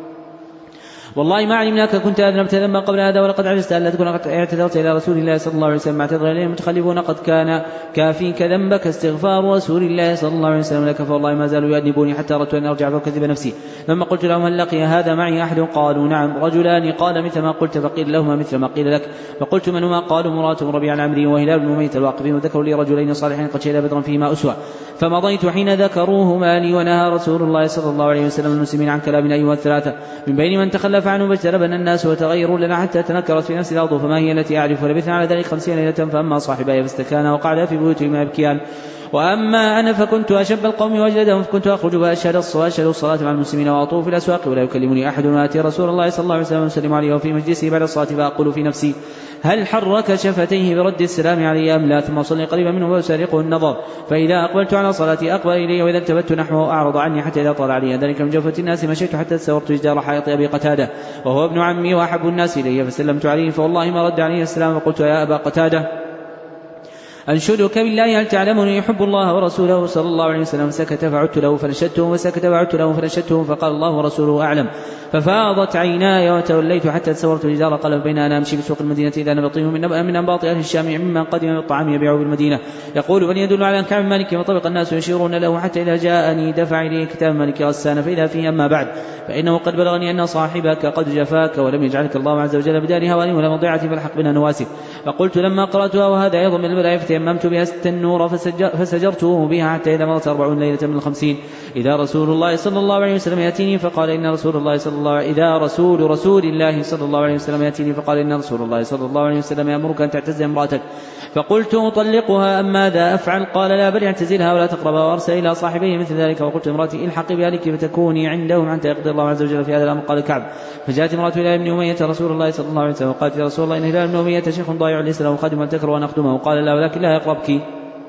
والله ما علمناك كنت أذنبت ذنبا قبل هذا ولقد عجزت ألا تكون قد اعتذرت إلى رسول الله صلى الله عليه وسلم اعتذر إليه المتخلفون قد كان كافيك ذنبك استغفار رسول الله صلى الله عليه وسلم لك فوالله ما زالوا يؤدبوني حتى أردت أن أرجع فأكذب نفسي ثم قلت لهم هل لقي هذا معي أحد قالوا نعم رجلان قال مثل ما قلت فقيل لهما مثل ما قيل لك فقلت من هما قالوا مرات ربيع العمري وهلال بن أمية الواقفين وذكروا لي رجلين صالحين قد شهدا بدرا فيما أسوى فمضيت حين ذكروهما لي ونهى رسول الله صلى الله عليه وسلم المسلمين عن كلام أيها الثلاثة من بين من تخلف عنه فاجتنبنا الناس وتغيروا لنا حتى تنكرت في نفس الأرض فما هي التي أعرف ولبثنا على ذلك خمسين ليلة فأما صاحباي فاستكانا وقعدا في بيوتهما يبكيان وأما أنا فكنت أشب القوم وأجلدهم فكنت أخرج وأشهد الصلاة مع المسلمين وأطوف في الأسواق ولا يكلمني أحد وآتي رسول الله صلى الله عليه وسلم وسلم عليه وفي مجلسه بعد الصلاة فأقول في نفسي هل حرك شفتيه برد السلام علي أم لا ثم أصلي قريبا منه وأسارقه النظر فإذا أقبلت على صلاتي أقبل إلي وإذا التفت نحوه أعرض عني حتى إذا طال علي ذلك من جوفة الناس مشيت حتى تسورت جدار حائط أبي قتادة وهو ابن عمي وأحب الناس إلي فسلمت عليه فوالله ما رد عليه السلام وقلت يا أبا قتادة أنشدك بالله هل تعلمني يحب الله ورسوله صلى الله عليه وسلم سكت فعدت له فنشدته وسكت فعدت له فنشدته فقال الله ورسوله أعلم ففاضت عيناي وتوليت حتى تصورت جدار قلب بين أنا أمشي بسوق المدينة إذا نبطيه من من أنباط أهل الشام ممن قدم بالطعام يبيعه بالمدينة يقول من يدل على كعب مالك وطبق الناس يشيرون له حتى إذا جاءني دفع إليه كتاب مالك غسان فإذا فيه أما بعد فإنه قد بلغني أن صاحبك قد جفاك ولم يجعلك الله عز وجل بدار هوان ولا مضيعة فالحق بنا نواسف فقلت لما قرأتها وهذا أيضا من البلاء فتيممت بها التنور فسجرته بها حتى إذا مرت أربعون ليلة من الخمسين إذا رسول الله صلى الله عليه وسلم يأتيني فقال إن رسول الله صلى الله عليه إذا رسول رسول الله صلى الله عليه وسلم يأتيني فقال إن رسول الله صلى الله عليه وسلم يأمرك أن تعتزل امرأتك. فقلت أطلقها أم ماذا أفعل؟ قال لا بل اعتزلها ولا تقربها. وأرسل إلى صاحبيه مثل ذلك. وقلت امرأتي الحقي بأهلك فتكوني عندهم حتى يقضي الله عز وجل في هذا الأمر. قال كعب فجاءت امرأة إلى ابن أمية رسول الله صلى الله عليه وسلم وقالت يا رسول الله إن هلال ابن أمية شيخ ضايع ليس له خادم تكره أن أخدمه. قال لا ولكن لا يقربك.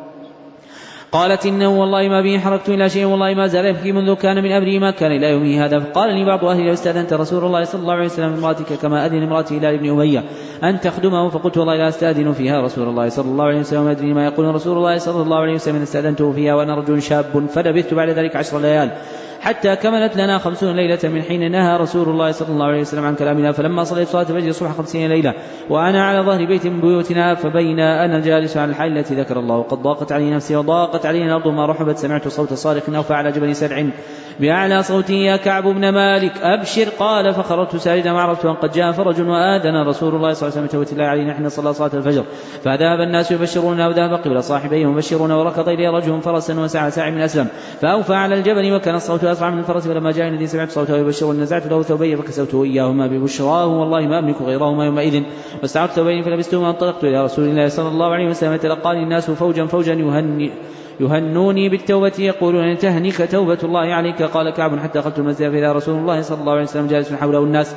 قالت إنه والله ما به حركت إلى شيء والله ما زال يبكي منذ كان من أمره ما كان إلى يومه هذا. فقال لي بعض أهلي لو استأذنت رسول الله صلى الله عليه وسلم امرأتك كما أذن امرأتي إلى ابن أمية أن تخدمه. فقلت والله لا أستأذن فيها رسول الله صلى الله عليه وسلم أدري ما يقول رسول الله صلى الله عليه وسلم إن استأذنته فيها وأنا رجل شاب. فلبثت بعد ذلك عشر ليال حتى كملت لنا خمسون ليلة من حين نهى رسول الله صلى الله عليه وسلم عن كلامنا. فلما صليت صلاة الفجر الصبح خمسين ليلة وأنا على ظهر بيت من بيوتنا فبين أنا جالس على الحال التي ذكر الله وقد ضاقت علي نفسي وضاقت علي الأرض ما رحبت سمعت صوت صارخ أوفى على جبل سبع بأعلى صوتي يا كعب بن مالك أبشر. قال فخرجت ساجدا وعرفت أن قد جاء فرج وآذن رسول الله صلى الله عليه وسلم توبة الله علينا حين صلى صلاة الفجر. فذهب الناس يبشرون وذهب قبل صاحبيهم يبشرون وركض إلي رجل فرسا وسعى ساعي من أسلم فأوفى على الجبل وكان الصوت أسرع من الفرس. ولما جاء الذي سمعت صوته يبشر نزعت له ثوبي فكسوته إياهما ببشراه والله ما أملك غيرهما يومئذ. واستعرت ثوبين فلبستهما وانطلقت إلى رسول الله صلى الله عليه وسلم. تلقاني الناس فوجا فوجا يهني يهنوني بالتوبة يقولون تهنك توبة الله عليك. قال كعب حتى دخلت المسجد فإذا رسول الله صلى الله عليه وسلم جالس حوله الناس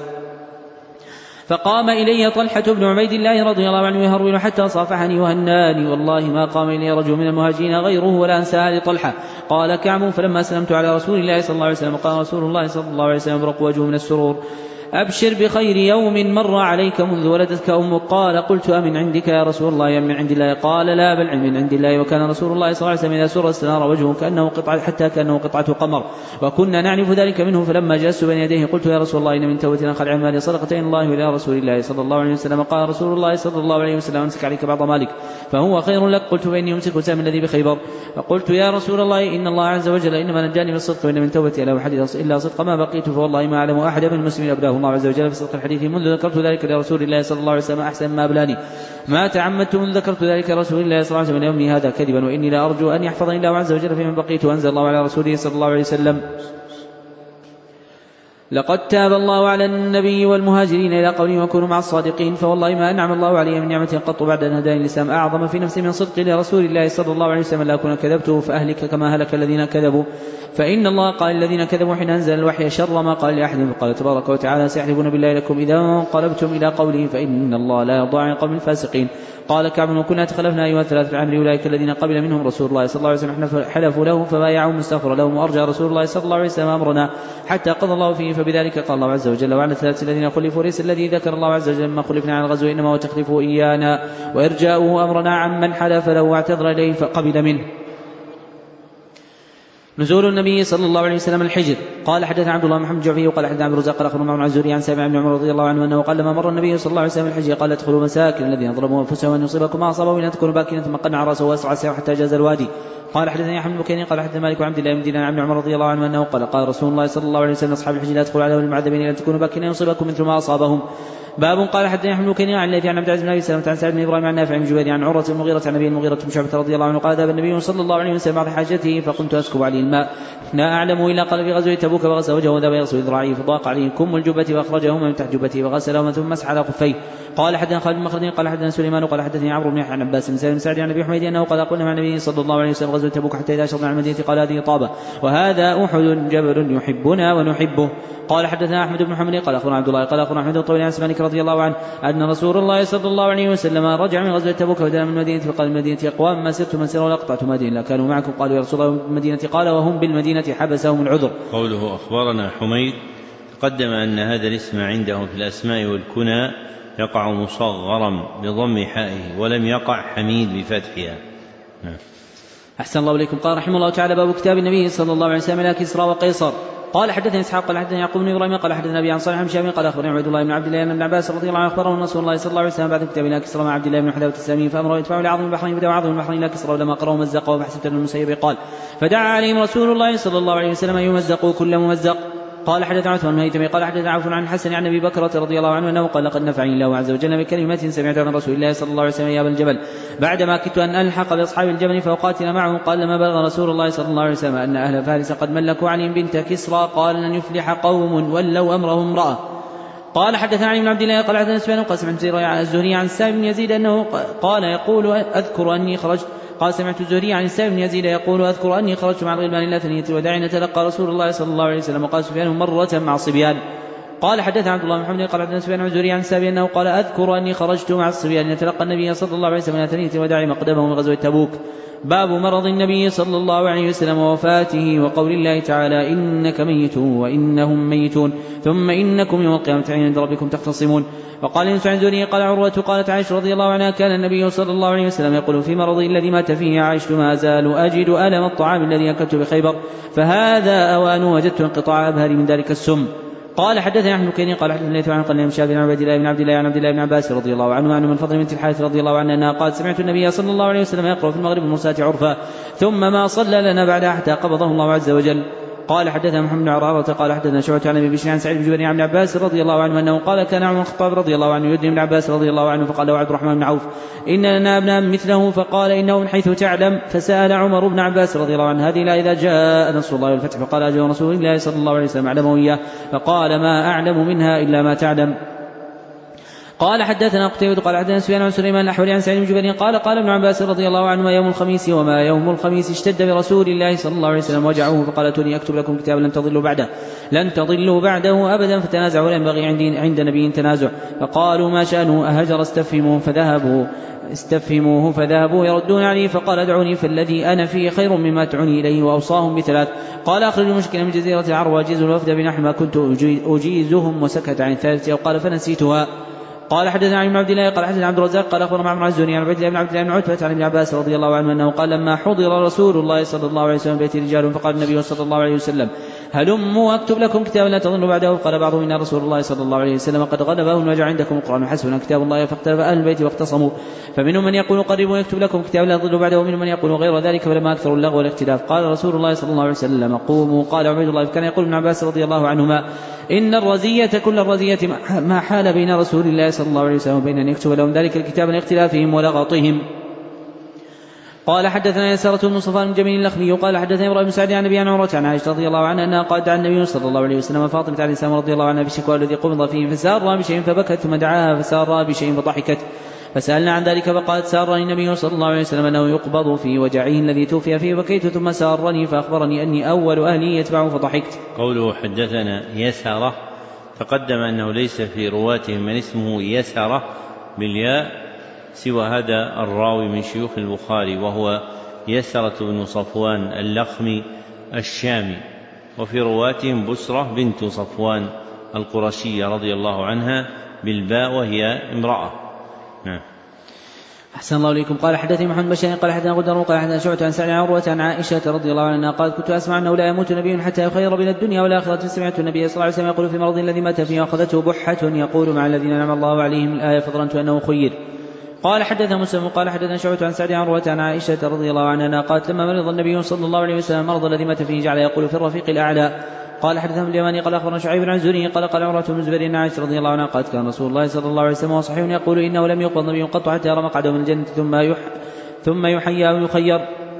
فقام إلي طلحة بن عبيد الله رضي الله عنه يهرول حتى صافحني وهناني والله ما قام إلي رجل من المهاجرين غيره ولا أنسى لطلحة. قال كعب فلما سلمت على رسول الله صلى الله عليه وسلم قال رسول الله صلى الله عليه وسلم يبرق وجهه من السرور أبشر بخير يوم مر عليك منذ ولدتك أمك. قال قلت أمن عندك يا رسول الله أم من عند الله؟ قال لا بل من عند الله. وكان رسول الله صلى الله عليه وسلم إذا سر استنار وجهه كأنه قطعة حتى كأنه قطعة قمر وكنا نعرف ذلك منه. فلما جلست بين يديه قلت يا رسول الله إن من توبتنا خلع مالي صدقتين الله إلى رسول الله صلى الله عليه وسلم. قال رسول الله صلى الله عليه وسلم أمسك عليك بعض مالك فهو خير لك. قلت فإني أمسك سهم الذي بخيبر. فقلت يا رسول الله إن الله عز وجل إنما نجاني بالصدق وإن من توبتي لا أحد إلا صدق ما بقيت فوالله ما أعلم أحد من المسلمين أبلاه الله عز وجل في صدق الحديث منذ ذكرت ذلك لرسول الله صلى الله عليه وسلم أحسن ما أبلاني ما تعمدت منذ ذكرت ذلك لرسول الله صلى الله عليه وسلم يومي هذا كذبا وإني لا أرجو أن يحفظني الله عز وجل فيمن بقيت. وأنزل الله على رسوله صلى الله عليه وسلم لقد تاب الله على النبي والمهاجرين إلى قوله وكونوا مع الصادقين. فوالله ما أنعم الله علي من نعمة قط بعد أن هداني الإسلام أعظم في نفسي من صدق لرسول الله صلى الله عليه وسلم لا أكون كذبته فأهلك كما هلك الذين كذبوا. فإن الله قال الذين كذبوا حين أنزل الوحي شر ما قال لأحد. قال تبارك وتعالى سيحلفون بالله لكم إذا انقلبتم إلى قوله فإن الله لا يرضى عن قوم الفاسقين. قال كعب وكنا تخلفنا أيها الثلاث العمر أولئك الذين قبل منهم رسول الله صلى الله عليه وسلم حلفوا له فبايعوا مستغفر لهم وأرجى رسول الله صلى الله عليه وسلم أمرنا حتى قضى الله فيه. فبذلك قال الله عز وجل وعلى الثلاث الذين خلفوا ليس الذي ذكر الله عز وجل ما خلفنا عن الغزو إنما هو تخلفه إيانا وإرجاؤه أمرنا عمن حلف له واعتذر إليه فقبل منه. نزول النبي صلى الله عليه وسلم الحجر. قال حدثنا عبد الله محمد جعفي وقال حدثنا عبد الرزاق قال اخبرنا معمر عن الزهري عن سامع بن عمر رضي الله عنه انه قال لما مر النبي صلى الله عليه وسلم الحجر قال ادخلوا مساكن الذين ظلموا انفسهم ان يصيبكم ما اصابهم ان تكونوا باكين ثم قنع راسه واسرع سيره حتى جاز الوادي. قال حدثني احمد بن بكير قال حدثنا مالك وعبد الله بن دينار عن عمر رضي الله عنه انه قال قال رسول الله صلى الله عليه وسلم اصحاب الحجر لا تدخلوا على المعذبين ان تكونوا باكين ان يصيبكم مثل ما اصابهم. باب قال حدثني احمد بن بكير عن الذي عن عبد العزيز بن ابي سلمة عن سعد بن ابراهيم عن نافع بن جبير عن عروة المغيرة عن ابي المغيرة بن شعبة رضي الله عنه قال ذهب النبي صلى الله عليه وسلم بعد حاجته فقمت اسكب عليه الماء لا اعلم الا قال في غزوه تبوك فغسل وجهه وذهب يغسل ذراعيه فضاق عليه كم الجبة واخرجهما من تحت جبته فغسلهما ثم مسح على خفيه. قال حدثنا خالد بن مخلد قال حدثنا سليمان قال حدثني عمرو بن عن عباس بن سالم سعد عن ابي حميد انه قال قلنا مع النبي صلى الله عليه وسلم غزوه تبوك حتى اذا شرنا على المدينه قال هذه طابه وهذا احد جبل يحبنا ونحبه. قال حدثنا احمد بن محمد قال اخبرنا عبد الله قال اخبرنا احمد الطويل عن سمانك رضي الله عنه ان رسول الله صلى الله عليه وسلم رجع من غزوه تبوك ودنا من المدينه فقال المدينه اقوام ما سرت من سر ولا قطعت مدينه لا كانوا معكم قالوا يا رسول الله بالمدينه قال وهم بالمدينه حبسهم العذر. قوله اخبرنا حميد تقدم ان هذا الاسم عندهم في الاسماء والكنى يقع مصغرا بضم حائه ولم يقع حميد بفتحها. أحسن الله إليكم. قال رحمه الله تعالى باب كتاب النبي صلى الله عليه وسلم إلى كسرى وقيصر. قال حدثني اسحاق قال حدثني يعقوب بن ابراهيم قال حدثنا ابي عن صالح بن شهاب قال اخبرني عبد الله بن عبد الله ان ابن عباس رضي الله عنه اخبره ان رسول الله صلى الله عليه وسلم بعد كتاب الى كسرى مع عبد الله بن حذافه السامي فامره يدفعوا لعظم البحرين فدعوا عظم البحرين الى كسرى ولما قرأوا مزقوا فحسبت ابن المسيب قال فدعا عليهم رسول الله صلى الله عليه وسلم ان يمزقوا كل ممزق. قال حدثنا عثمان بن هيثم قال حدثنا عوف عن الحسن عن ابي بكرة رضي الله عنه انه قال لقد نفعني الله عز وجل بكلمة سمعتها من رسول الله صلى الله عليه وسلم يا ابا الجبل بعدما كدت ان الحق باصحاب الجبل فاقاتل معهم. قال لما بلغ رسول الله صلى الله عليه وسلم ان اهل فارس قد ملكوا علي بنت كسرى قال لن يفلح قوم ولوا امرهم امرأة. قال حدثنا علي بن عبد الله قال حدثنا سفيان قال سمعت الزهري عن السائب بن يزيد انه قال يقول اذكر اني خرجت قال سمعت الزهري عن السائب بن يزيد يقول اذكر اني خرجت مع الغلمان الى ثنية الوداع نتلقى رسول الله صلى الله عليه وسلم. وقال سفيان مرة مع صبيان. قال حدثنا عبد الله بن محمد قال حدثنا سفيان عن الزهري عن السائب انه قال اذكر اني خرجت مع الصبيان نتلقى النبي صلى الله عليه وسلم الى ثنية الوداع مقدمه من غزوة تبوك. باب مرض النبي صلى الله عليه وسلم ووفاته وقول الله تعالى إنك ميت وإنهم ميتون ثم إنكم يوم القيامة عند ربكم تختصمون. وقال يونس عن الزهري قال عروة قالت عائشة رضي الله عنها كان النبي صلى الله عليه وسلم يقول في مرضي الذي مات فيه عائشة ما أزال أجد ألم الطعام الذي أكلت بخيبر فهذا أوان وجدت انقطاع أبهري من ذلك السم. قال حدثنا احمد بن قال حدثنا ليث عن قال شاب بن عبد الله بن عبد الله عن عبد الله بن عباس رضي الله عنه عن من فضل بنت الحارث رضي الله عنها انها قال سمعت النبي صلى الله عليه وسلم يقرأ في المغرب المرساة عرفا ثم ما صلى لنا بعدها حتى قبضه الله عز وجل. قال حدثنا محمد بن عرارة قال حدثنا شعبة عن ابي بشر عن سعيد بن جبير عن عباس رضي الله عنه انه قال كان عمر الخطاب رضي الله عنه يدني بن عباس رضي الله عنه فقال له عبد الرحمن بن عوف ان لنا ابنا مثله فقال انه من حيث تعلم. فسأل عمر بن عباس رضي الله عنه هذه لا اذا جاء نصر الله والفتح فقال اجل رسول الله صلى الله عليه وسلم اعلمه اياه فقال ما اعلم منها الا ما تعلم. قال حدثنا قتيبة قال حدثنا سفيان عن سليمان الأحولي عن سعيد بن جبير قال قال ابن عباس رضي الله عنهما يوم الخميس وما يوم الخميس اشتد برسول الله صلى الله عليه وسلم وجعه فقال اتوني اكتب لكم كتابا لن تضلوا بعده لن تضلوا بعده ابدا فتنازعوا لا ينبغي عند عند نبي تنازع فقالوا ما شأنه أهجر استفهموه فذهبوا استفهموه فذهبوا يردون عليه فقال ادعوني فالذي أنا فيه خير مما تعني إليه وأوصاهم بثلاث. قال أخرج المشكلة من جزيرة العرب وأجيز الوفد بنحو ما كنت أجيزهم وسكت عن الثالث أو قال فنسيتها. قال حدثنا عن عبد الله قال حدثنا عبد الرزاق قال اخبرنا معمر الزهري عن عبد الله بن عبد الله بن عتبة عن ابن عباس رضي الله عنه انه قال لما حضر رسول الله صلى الله عليه وسلم بيت رجال فقال النبي صلى الله عليه وسلم هلموا اكتب لكم كتابا لا تظنوا بعده. قال بعضهم ان رسول الله صلى الله عليه وسلم قد غلبه المجع عندكم القرآن حسبنا كتاب الله فاختلف اهل البيت واختصموا فمنهم من يقول قربوا يكتب لكم كتابا لا تظنوا بعده ومنهم من يقول غير ذلك فلما اكثر اللغو والاختلاف. قال رسول الله صلى الله عليه وسلم قوموا. قال عبيد الله كان يقول ابن عباس رضي الله عنهما إن الرزية كل الرزية ما حال بين رسول الله صلى الله عليه وسلم وبين أن يكتب لهم ذلك الكتاب لاختلافهم ولغطهم. قال حدثنا يسارة بن صفوان بن جميل اللخمي قال حدثنا إبراهيم بن سعد عن أبي عمرو عن عائشة رضي الله عنها أنها قالت عن النبي صلى الله عليه وسلم فاطمة عليه السلام رضي الله عنها بشكوى الذي قبض فيه فسار بشيء فبكت ثم دعاها فسار بشيء فضحكت فسألنا عن ذلك فقالت سارني النبي صلى الله عليه وسلم أنه يقبض في وجعه الذي توفي فيه بكيت ثم سارني فأخبرني أني أول أهلي يتبعه فضحكت. قوله حدثنا يسارة تقدم أنه ليس في رواتهم من اسمه يسارة بالياء سوى هذا الراوي من شيوخ البخاري وهو يسرة بن صفوان اللخمي الشامي وفي رواتهم بسرة بنت صفوان القرشية رضي الله عنها بالباء وهي امرأة. نعم. أحسن الله إليكم. قال حدثني محمد بن قال حدثنا غدر قال حدثنا شعبة عن سعد عن عروة عن عائشة رضي الله عنها قالت كنت أسمع أنه لا يموت نبي حتى يخير بين الدنيا والآخرة فسمعت النبي صلى الله عليه وسلم يقول في مرض الذي مات فيه أخذته بحة يقول مع الذين أنعم الله عليهم الآية فظننت أنه خير. قال حدثنا مسلم قال حدثنا شعبة عن سعد عن عروة عن عائشة رضي الله عنها قالت لما مرض النبي صلى الله عليه وسلم مرض الذي مات فيه جعل يقول في الرفيق الأعلى. قال حدثنا اليماني قال أخبرنا شعيب عن زهري قال قال عمرة بن الزبير عن عائشة رضي الله عنها قالت كان رسول الله صلى الله عليه وسلم وصحيح يقول إنه لم يقبض نبي قط حتى يرى مقعده من الجنة ثم يح ثم يحيى ويخير.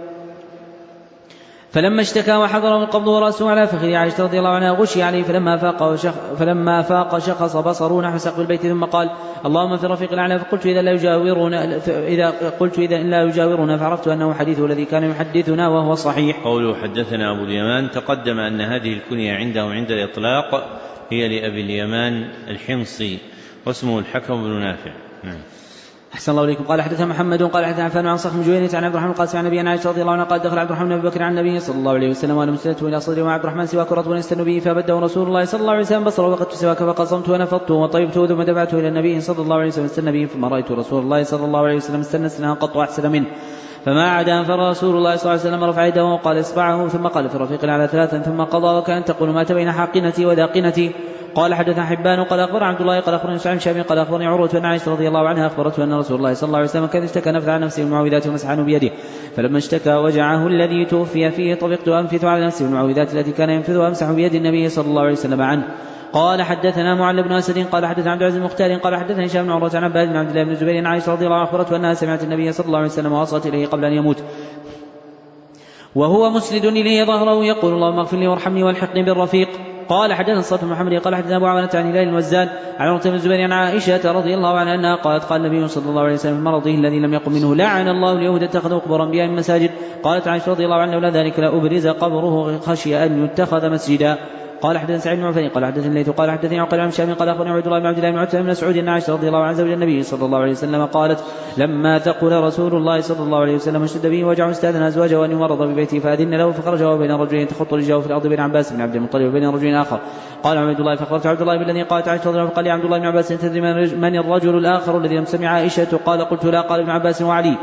فلما اشتكى وحضره القبض ورأسه على فخذ عائشة رضي الله عنها غشي عليه فلما فاق وشخ فلما فاق شخص بصره نحو سقف البيت ثم قال اللهم في الرفيق الأعلى. فقلت إذا لا يجاورنا إذا قلت إذا لا يجاورنا فعرفت أنه حديثه الذي كان يحدثنا وهو صحيح. قوله حدثنا أبو اليمان تقدم أن هذه الكنية عنده عند الإطلاق هي لأبي اليمان الحمصي واسمه الحكم بن نافع. نعم. أحسن الله إليكم. قال حدثنا محمد قال حدثنا عفان عن صخر جوينة عن عبد الرحمن القاسم عن نبي عائشة رضي الله عنها قال دخل عبد الرحمن بن بكر عن النبي صلى الله عليه وسلم وأنا مسلمة إلى صدري وعبد الرحمن سواك رطب يستن به فبده رسول الله صلى الله عليه وسلم بصره وقدت سواك فقصمت ونفضته وطيبته ثم دفعته إلى النبي صلى الله عليه وسلم استن به ثم رأيت رسول الله صلى الله عليه وسلم استنى سنها قط أحسن منه فما عاد أن فر رسول الله صلى الله عليه وسلم رفع يده وقال اصبعه ثم قال في الرفيق الأعلى ثلاثا ثم قضى وكان تقول مات بين حاقنتي وذاقنتي. قال حدثنا حبان قال أخبر عبد الله قال أخبرني سعيد شامي قال أخبرني عروة أن عائشة رضي الله عنها أخبرته أن رسول الله صلى الله عليه وسلم كان اشتكى نفث عن نفسه المعوذات ومسحه بيده، فلما اشتكى وجعه الذي توفي فيه طبقت أنفث على نفسه المعوذات التي كان ينفث وأمسح بيد النبي صلى الله عليه وسلم عنه. قال حدثنا معل بن أسد قال حدثنا عبد العزيز المختار قال حدثني هشام بن عروة عن عباد بن عبد الله بن الزبير عن عائشة رضي الله عنها أخبرته أنها سمعت النبي صلى الله عليه وسلم وأصغت إليه قبل أن يموت وهو مسند إليه ظهره يقول اللهم اغفر لي وارحمني والحقني بالرفيق. قال حدثنا الصالح بن محمد قال حدثنا أبو عوانة عن هلال الوزان عن عروة بن الزبير عن عائشة رضي الله عنها أنها قالت قال النبي صلى الله عليه وسلم في مرضه الذي لم يقم منه لعن الله اليهود اتخذوا قبور أنبياء من مساجد. قالت عائشة رضي الله عنها لولا ذلك لأبرز قبره خشي أن يتخذ مسجدا. قال حدثنا سعيد بن عفان قال حدثني الليث قال حدثني عقيل عن هشام قال أخبرني عبد الله بن عبد الله بن عتبة بن مسعود أن عائشة رضي الله عنها زوج النبي صلى الله عليه وسلم قالت لما ثقل رسول الله صلى الله عليه وسلم اشتد به وجعه استاذن أزواجه أن يمرض ببيته فأذن له فخرج وهو بين رجلين تخط رجله في الأرض بين عباس بن عبد المطلب وبين رجل آخر. قال عبد الله فأخبرت عبد الله بالذي قالت عائشة رضي الله عنها فقال لي عبد الله بن عباس تدري من الرجل الآخر الذي لم تسمع عائشة؟ قال قلت لا. قال ابن عباس وعلي.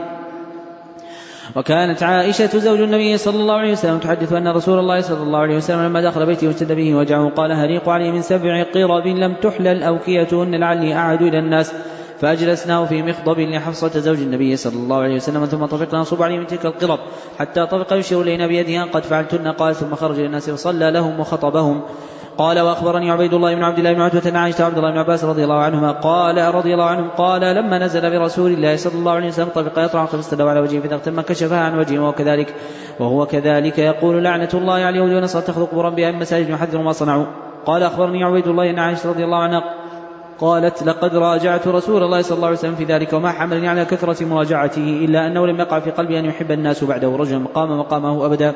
وكانت عائشة زوج النبي صلى الله عليه وسلم تحدث أن رسول الله صلى الله عليه وسلم لما دخل بيته واشتد به وجعه قال هريق علي من سبع قرب لم تحلل أوكيتهن لعلي أعد إلى الناس، فأجلسناه في مخضب لحفصة زوج النبي صلى الله عليه وسلم ثم طفقنا نصب عليه من تلك القرب حتى طفق يشير إلينا بيده قد فعلتن. قال ثم خرج إلى الناس وصلى لهم وخطبهم. قال وأخبرني عبيد الله بن عبد الله بن عتبة عن عائشة عبد الله بن عباس رضي الله عنهما قال رضي الله عنهم قال لما نزل برسول الله صلى الله عليه وسلم طفق يطرح فاستدوا على وجهه فإذا ثم كشفها عن وجهه وكذلك وهو كذلك يقول لعنة الله على اليهود والنصارى اتخذوا قبور أنبياء من مساجد يحذر ما صنعوا. قال أخبرني عبيد الله أن عائشة رضي الله عنها قالت لقد راجعت رسول الله صلى الله عليه وسلم في ذلك وما حملني على كثرة مراجعته إلا أنه لم يقع في قلبي أن يحب الناس بعده رجلا مقام مقامه أبدا،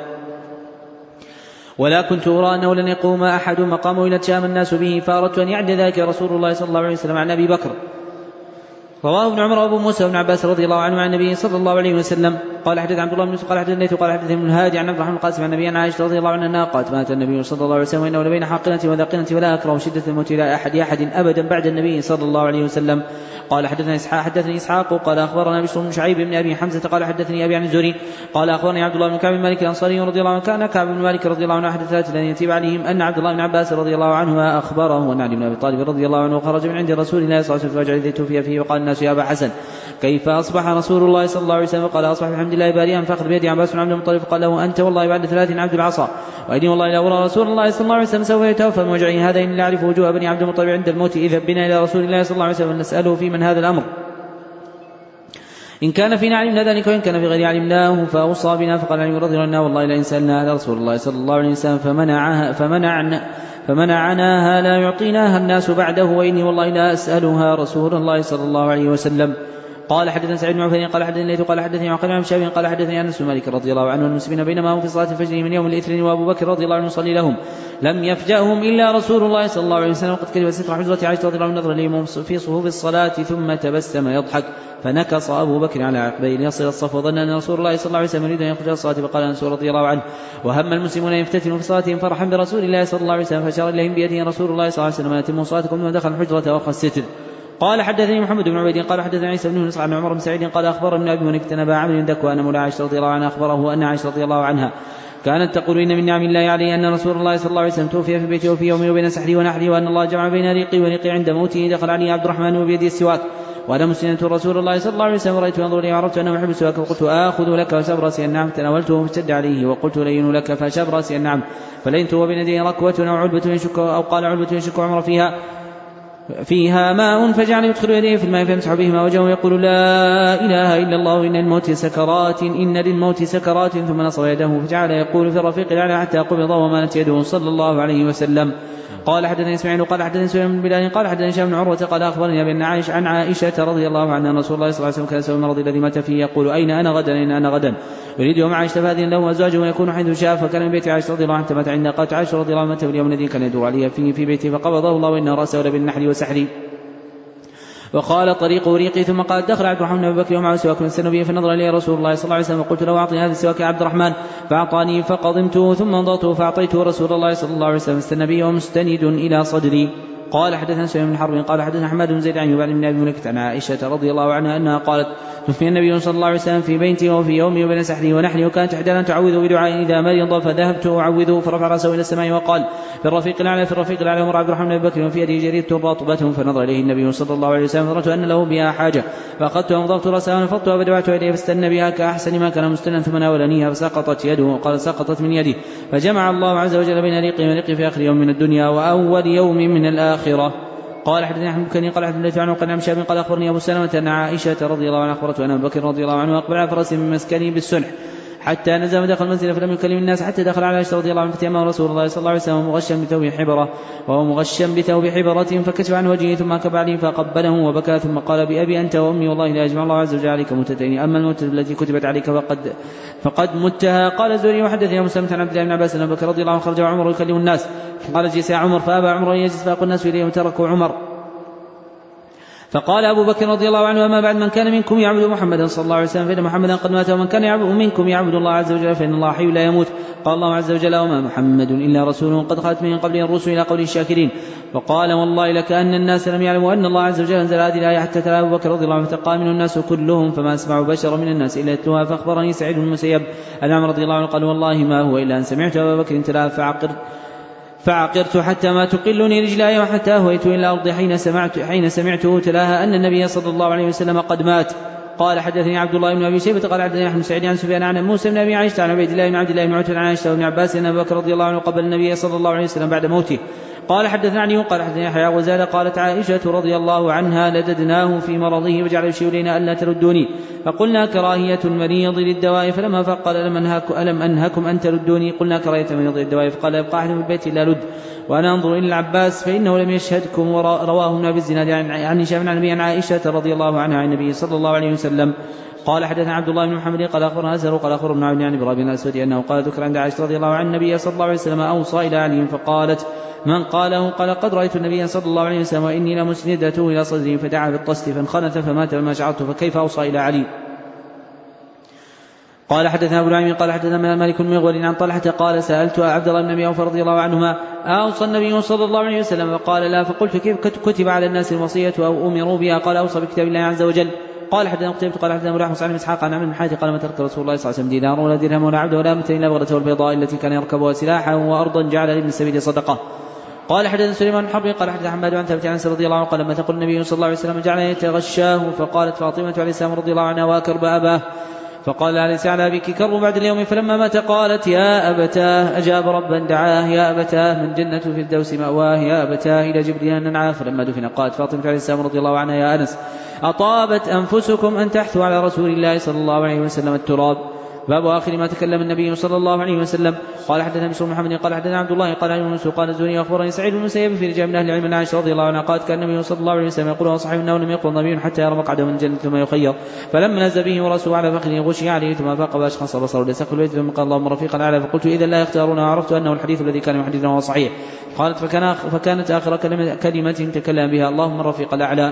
ولا كنت أرى أنه لن يقوم أحد مقامه إلا تشام الناس به، فأردت أن يعد ذلك رسول الله صلى الله عليه وسلم عن أبي بكر. رواه ابن عمر وابو موسى وابن عباس رضي الله عنه عن النبي صلى الله عليه وسلم. قال حدث عبد الله بن يوسف قال حدث الليث قال حدث ابن الهادي عن عبد الرحمن القاسم عن النبي عن عائشة رضي الله عنها قالت مات النبي صلى الله عليه وسلم وإنه لبين حاقنة وذاقنة ولا أكره شدة الموت إلى أحد أحد أبدا بعد النبي صلى الله عليه وسلم. قال حدثني إسحاق حدثني إسحاق قال أخبرنا بشر بن شعيب بن أبي حمزة قال حدثني أبي عن الزهري قال أخبرني عبد الله بن كعب بن مالك الأنصاري رضي الله عنه كان كعب بن مالك رضي الله عنه أحد الثلاثة الذين يتيب عليهم أن عبد الله بن عباس رضي الله عنه أخبره أن علي بن أبي طالب رضي الله عنه خرج من عند رسول الله صلى الله عليه وسلم فوجع الذي توفي فيه وقال الناس يا أبا حسن كيف أصبح رسول الله صلى الله عليه وسلم؟ قال أصبح بحمد الله بارئا فأخذ بيد عباس بن عبد المطلب قال له أنت والله بعد ثلاث عبد العصا وإني والله لا أرى رسول الله صلى الله عليه وسلم سوف يتوفى من وجعه هذا إن لا أعرف وجوه بني عبد المطلب عند الموت إذا بنا إلى رسول الله صلى الله عليه وسلم نسأله في من هذا الأمر إن كان فينا علمنا ذلك وإن كان في غير علمناه فأوصى بنا. فقال علي رضي الله عنه والله لئن سألنا هذا رسول الله صلى الله عليه وسلم فمنعها فمنعنا فمنعناها لا يعطيناها الناس بعده وإني والله لا أسألها رسول الله صلى الله عليه وسلم. قال حدثنا سعيد بن عفان قال حدثني الليث قال حدثني عقيل عن شاب قال حدثني أنس بن مالك رضي الله عنه المسلمين بينما هم في صلاة الفجر من يوم الاثنين وأبو بكر رضي الله عنه يصلي لهم لم يفجأهم إلا رسول الله صلى الله عليه وسلم قد كتب ستر حجرة عائشة رضي الله عنها نظر إليهم في صفوف الصلاة ثم تبسم يضحك فنكص أبو بكر على عقبيه ليصل الصف وظن أن رسول الله صلى الله عليه وسلم يريد أن يخرج الصلاة فقال أنس رضي الله عنه وهم المسلمون أن يفتتنوا في صلاتهم فرحا برسول الله صلى الله عليه وسلم فأشار إليهم بيده رسول الله صلى الله عليه وسلم أتموا صلاتكم ثم دخل الحجرة وأخذ الستر. قال حدثني محمد بن عبيد قال حدثني عيسى بن يونس عن عمر بن سعيد قال أخبر ابن أبي منيف أبا عمرو ذكوى أن مولى عائشة رضي الله عنها أخبره أن عائشة رضي الله عنها كانت تقول إن من نعم الله عليه أن رسول الله صلى الله عليه وسلم توفي في بيته وفي يومه وبين سحري ونحري وأن الله جمع بين ريقي وريقي عند موته دخل علي عبد الرحمن وبيدي السواك وأنا مسلمة رسول الله صلى الله عليه وسلم رأيت ينظر لي وعرفت أنه يحب السواك وقلت آخذ لك فشاب رأسي النعم تناولته فاشتد عليه وقلت لين لك فشاب رأسي النعم فلينته وبين يديه ركوة أو علبة يشك أو قال علبة يشك عمر فيها فيها ماء فجعل يدخل يديه في الماء فيمسح بهما وجهه يقول لا إله إلا الله إن الموت سكرات إن للموت سكرات ثم نصب يده فجعل يقول في الرفيق الأعلى حتى قبض ومالت يده صلى الله عليه وسلم. قال حدثني اسماعيل قال حدثني سليمان بن بلال قال حدثني هشام بن عروة قال أخبرني بأن عائشة عن عائشة رضي الله عنها أن رسول الله صلى الله عليه وسلم كان سبب المرض الذي مات فيه يقول أين أنا غدا أين أنا غدا يريد يوم عائشة فأذن له وأزواجه ويكون حيث شاء فكان من بيت عائشة رضي الله عنها مات عندها قالت عائشة رضي الله عنها في اليوم الذي كان يدور عليها فيه في بيته فقبضه الله وإن رأسه لبالنحل وسحري وقال طريق ريقي ثم قال دخل عبد الرحمن بن بكر ومعه سواك نستن به فنظر إليه رسول الله صلى الله عليه وسلم وقلت له أعطني هذا السواك يا عبد الرحمن فأعطاني فقضمته ثم انضغته فأعطيته رسول الله صلى الله عليه وسلم استن به ومستند إلى صدري. قال حدثنا سفيان بن حرب قال حدثنا حماد بن زيد عن يبان بن ابي مليكة عن عائشة رضي الله عنها انها قالت توفي النبي صلى الله عليه وسلم في بيتي وفي يومي وبين سحره ونحره وكانت احدانا تعوذ بدعاء اذا مرض فذهبت اعوذه فرفع راسه الى السماء وقال في الرفيق الاعلى في الرفيق الاعلى عمر عبد الرحمن بن بكر وفي يده جريدة رطبة فنظر اليه النبي صلى الله عليه وسلم فرأت ان له بها حاجه فاخذتها وضربت راسها ونفضتها فدفعت اليه فاستنى بها كاحسن ما كان مستنا ثم ناولنيها فسقطت يده وقال سقطت من يده فجمع الله عز وجل بين ريقي وريقي في اخر يوم من الدنيا واول يوم من الاخره. قال حدثنا احمد بن قال حدثنا عنه قال عن شاب قال اخبرني ابو سلمة ان عائشة رضي الله عنها اخبرته ان ابا بكر رضي الله عنه اقبل على فرس من مسكنه بالسنح حتى نزل ودخل المنزل فلم يكلم الناس حتى دخل على عائشة رضي الله عنها فتيمه رسول الله صلى الله عليه وسلم مغشا بثوب حبره وهو مغشا بثوب حبره فكشف عن وجهه ثم كب عليه فقبله وبكى ثم قال بأبي أنت وأمي والله لا يجمع الله عز وجل عليك موتتين أما الموت التي كتبت عليك فقد فقد متها. قال الزهري وحدثني ابو سلمة عن عبد الله بن عباس ان ابا بكر رضي الله عنه خرج وعمر يكلم الناس قال اجلس يا عمر فابى عمر ان يجلس فاقول الناس اليه وتركوا عمر. فقال أبو بكر رضي الله عنه أما بعد من كان منكم يعبد محمدا صلى الله عليه وسلم فإن محمدا قد مات ومن كان يعبد منكم يعبد الله عز وجل فإن الله حي لا يموت. قال الله عز وجل وما محمد إلا رسول قد خلت من قبله الرسل إلى قول الشاكرين. وقال والله لكأن الناس لم يعلموا أن الله عز وجل أنزل هذه الآية حتى تلا أبو بكر رضي الله عنه فتقى من الناس كلهم فما أسمع بشر من الناس إلا يتلوها. فأخبرني سعيد بن المسيب أن عمر رضي الله عنه قال والله ما هو إلا أن سمعت أبا بكر تلا فعقر فعقرت حتى ما تقلني رجلاي وحتى أهويت إلى الأرض حين سمعت حين سمعته تلاها أن النبي صلى الله عليه وسلم قد مات. قال حدثني عبد الله بن أبي شيبة قال حدثني أحمد سعيد عن سفيان عن موسى بن أبي عائشة عن عبيد الله بن عبد الله بن عتبة عن عائشة بن عباس أن أبا بكر رضي الله عنه قبل النبي صلى الله عليه وسلم بعد موته. قال حدثنا علي قال حدثني يحيى وزاد قالت عائشة رضي الله عنها لددناه في مرضه وجعل يشير إلينا ألا تردوني فقلنا كراهية المريض للدواء فلما فقال ألم, أنهك ألم أنهكم أن تردوني قلنا كراهية المريض للدواء فقال يبقى أحد في البيت إلا رد وأنا أنظر إلى العباس فإنه لم يشهدكم. ورواه ابن أبي الزناد عن هشام عن أبي عن عائشة رضي الله عنها عن النبي صلى الله عليه وسلم قال حدثنا عبد الله بن محمد قال أخبرنا أزهر قال أخبر ابن عبد عن إبراهيم بن الأسود أنه قال ذكر عند عائشة رضي الله عن النبي صلى الله عليه وسلم أوصى إلى علي فقالت من قاله قال قد رأيت النبي صلى الله عليه وسلم وإني لمسندته إلى صدري فدعا بالطست فانخنث فمات فما شعرت فكيف أوصى إلى علي. قال حدثنا أبو نعيم قال حدثنا مالك بن مغول عن طلحة قال سألت عبد الله بن أبي أوفى رضي الله عنهما أوصى النبي صلى الله عليه وسلم فقال لا فقلت كيف كتب على الناس الوصية أو أمروا بها قال أوصى بكتاب الله عز وجل. قال حدثنا قتيبة قال حدثنا أبو رحمة عن إسحاق عن عمرو بن حاتم قال ما ترك رسول الله صلى الله عليه وسلم دينار ولا درهم ولا عبد ولا أمة إلا بغلته البيضاء التي كان يركبها سلاحا وأرضا جعل لابن السبيل صدقة. قال حدثنا سليمان بن حرب قال حدثنا حماد عن ثابت عن انس رضي الله عنه قال لما تقول النبي صلى الله عليه وسلم جعل يتغشاه فقالت فاطمة عليه السلام رضي الله عنها وكرب أباه فقال أليس على أبيك كرب بعد اليوم فلما مات قالت يا أبتاه أجاب ربا دعاه يا أبتاه من جنة في الدوس مأواه يا أبتاه إلى جبريل أن ننعاه. فلما دفن قالت فاطمة عليه السلام رضي الله عنها يا أنس أطابت أنفسكم أن تحثوا على رسول الله صلى الله عليه وسلم التراب. باب آخر ما تكلم النبي صلى الله عليه وسلم. قال حدثنا بشر محمد قال حدثنا عبد الله قال عن يونس قال الزهري أخبرني سعيد بن المسيب في رجال من أهل العلم عائشة رضي الله عنها قالت كان النبي صلى الله عليه وسلم يقول وصحيح أنه لم يقل نبي حتى يرى مقعده من الجنة ثم يخير فلما نزل به ورسوله على فخذه غشي عليه ثم فاق وأشخص بصره لسقف البيت ثم قال اللهم رفيقا الأعلى فقلت إذا لا يختارون وعرفت أنه الحديث الذي كان يحدثنا هو صحيح. قالت فكان فكانت آخر كلمة, كلمة تكلم بها اللهم الرفيق الأعلى.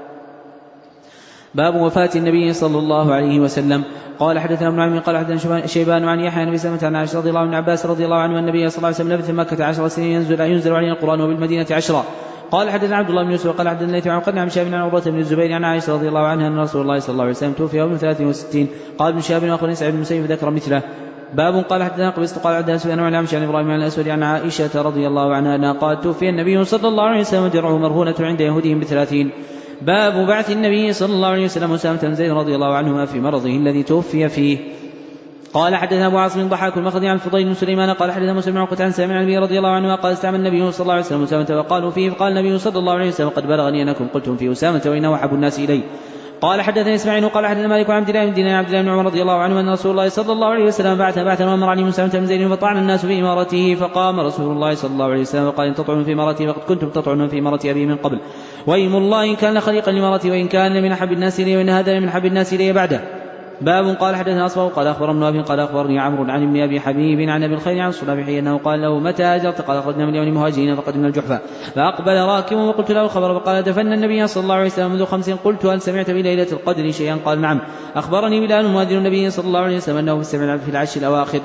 باب وفاة النبي صلى الله عليه وسلم. قال حدثنا ابن عمي قال حدثنا شيبان عن يحيى بن سلمة عن عائشة رضي الله عنه عباس رضي الله عنه النبي صلى الله عليه وسلم لبث في مكة عشر سنين ينزل ينزل علينا القرآن وبالمدينة عشرة. قال حدثنا عبد الله بن يوسف قال حدثنا الليث عن قال عن شهاب عن عروة بن الزبير عن عائشة رضي الله عنها أن رسول الله صلى الله عليه وسلم توفي يوم ثلاث وستين. قال ابن شهاب وأخبرني سعيد بن المسيب ذكر مثله. باب قال حدثنا قبيصة قال حدثنا سفيان عن عمش عن إبراهيم عن الأسود عن عائشة رضي الله عنها أنها قالت توفي النبي صلى الله عليه وسلم درعه مرهونة عند يهودهم بثلاثين. باب بعث النبي صلى الله عليه وسلم أسامة بن زيد رضي الله عنهما في مرضه الذي توفي فيه. قال حدثنا أبو عاصم ضحاك المخذي عن فضيل بن سليمان قال حدثنا مسلم عن عقبة عن سامع عن النبي رضي الله عنه قال استعمل النبي صلى الله عليه وسلم أسامة وقالوا فيه فقال النبي صلى الله عليه وسلم قد بلغني أنكم قلتم في أسامة وإنه أحب الناس إلي. قال حدثني إسماعيل قال حدثنا مالك عن عبد الله بن دينار عبد الله بن عمر رضي الله عنه أن رسول الله صلى الله عليه وسلم بعث بعثا وأمر علي أسامة بن زيد فطعن الناس في إمارته فقام رسول الله صلى الله عليه وسلم وقال إن تطعنوا في إمارتي فقد كنتم تطعنون في إمارة أبي من قبل وإيم الله إن كان خليقا لإمارتي وإن كان من أحب الناس إلي وإن هذا من أحب الناس إلي بعده. باب قال حدثنا أصبغ قال أخبر ابن أبي قال أخبرني عمرو عن ابن أبي حبيب عن أبي الخير عن الصلابحي أنه قال له متى أجرت قال أخرجنا من اليوم مهاجرين فقدمنا الجحفة فأقبل راكب وقلت له الخبر فقال دفن النبي صلى الله عليه وسلم منذ خمس. قلت هل سمعت بليلة القدر شيئا قال نعم. أخبرني بلال مؤذن النبي صلى الله عليه وسلم أنه في العشر الأواخر.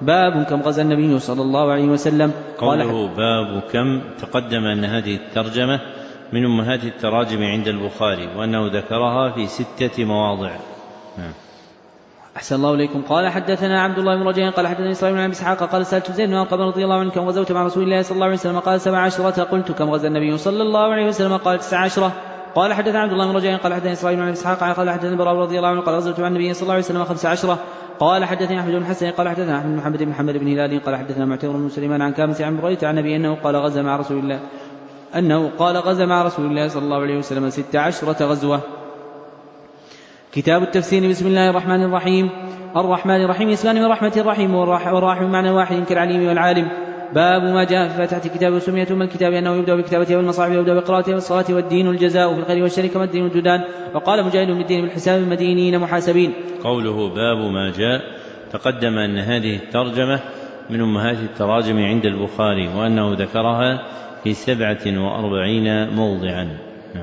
باب كم غزا النبي صلى الله عليه وسلم. قوله باب كم تقدم أن هذه الترجمة من أمهات التراجم عند البخاري وأنه ذكرها في ستة مواضع. نعم. أحسن الله إليكم. قال حدثنا عبد الله بن رجاء قال حدثني إسرائيل بن أبي إسحاق قال سألت زيد بن أرقم رضي الله عنه كم غزوت مع رسول الله صلى الله عليه وسلم قال سبع عشرة. قلت كم غزا النبي صلى الله عليه وسلم قال تسع عشرة. قال حدثنا عبد الله بن رجاء قال حدثني إسرائيل بن أبي إسحاق قال حدثني البراء رضي الله عنه قال غزوت مع النبي صلى الله عليه وسلم خمس عشرة. قال حدثني أحمد بن حسن قال حدثنا أحمد بن محمد بن محمد بن هلال قال حدثنا معتمر بن سليمان عن كامس عن بريدة عن النبي أنه قال غزا مع رسول الله أنه قال غزا مع رسول الله صلى الله عليه وسلم ست عشرة غزوة. كتاب التفسير. بسم الله الرحمن الرحيم. الرحمن الرحيم اسمان من رحمة الرحيم والراحم معنى واحد كالعليم والعالم. باب ما جاء في فاتحة الكتاب وسمية أم الكتاب أنه يبدأ بكتابته والمصاحف ويبدأ بقراءته والصلاة والدين الجزاء في الخير والشر كما الدين الجدان. وقال مجاهد بالدين بالحساب المدينين محاسبين. قوله باب ما جاء تقدم أن هذه الترجمة من أمهات التراجم عند البخاري وأنه ذكرها في سبعة وأربعين موضعا.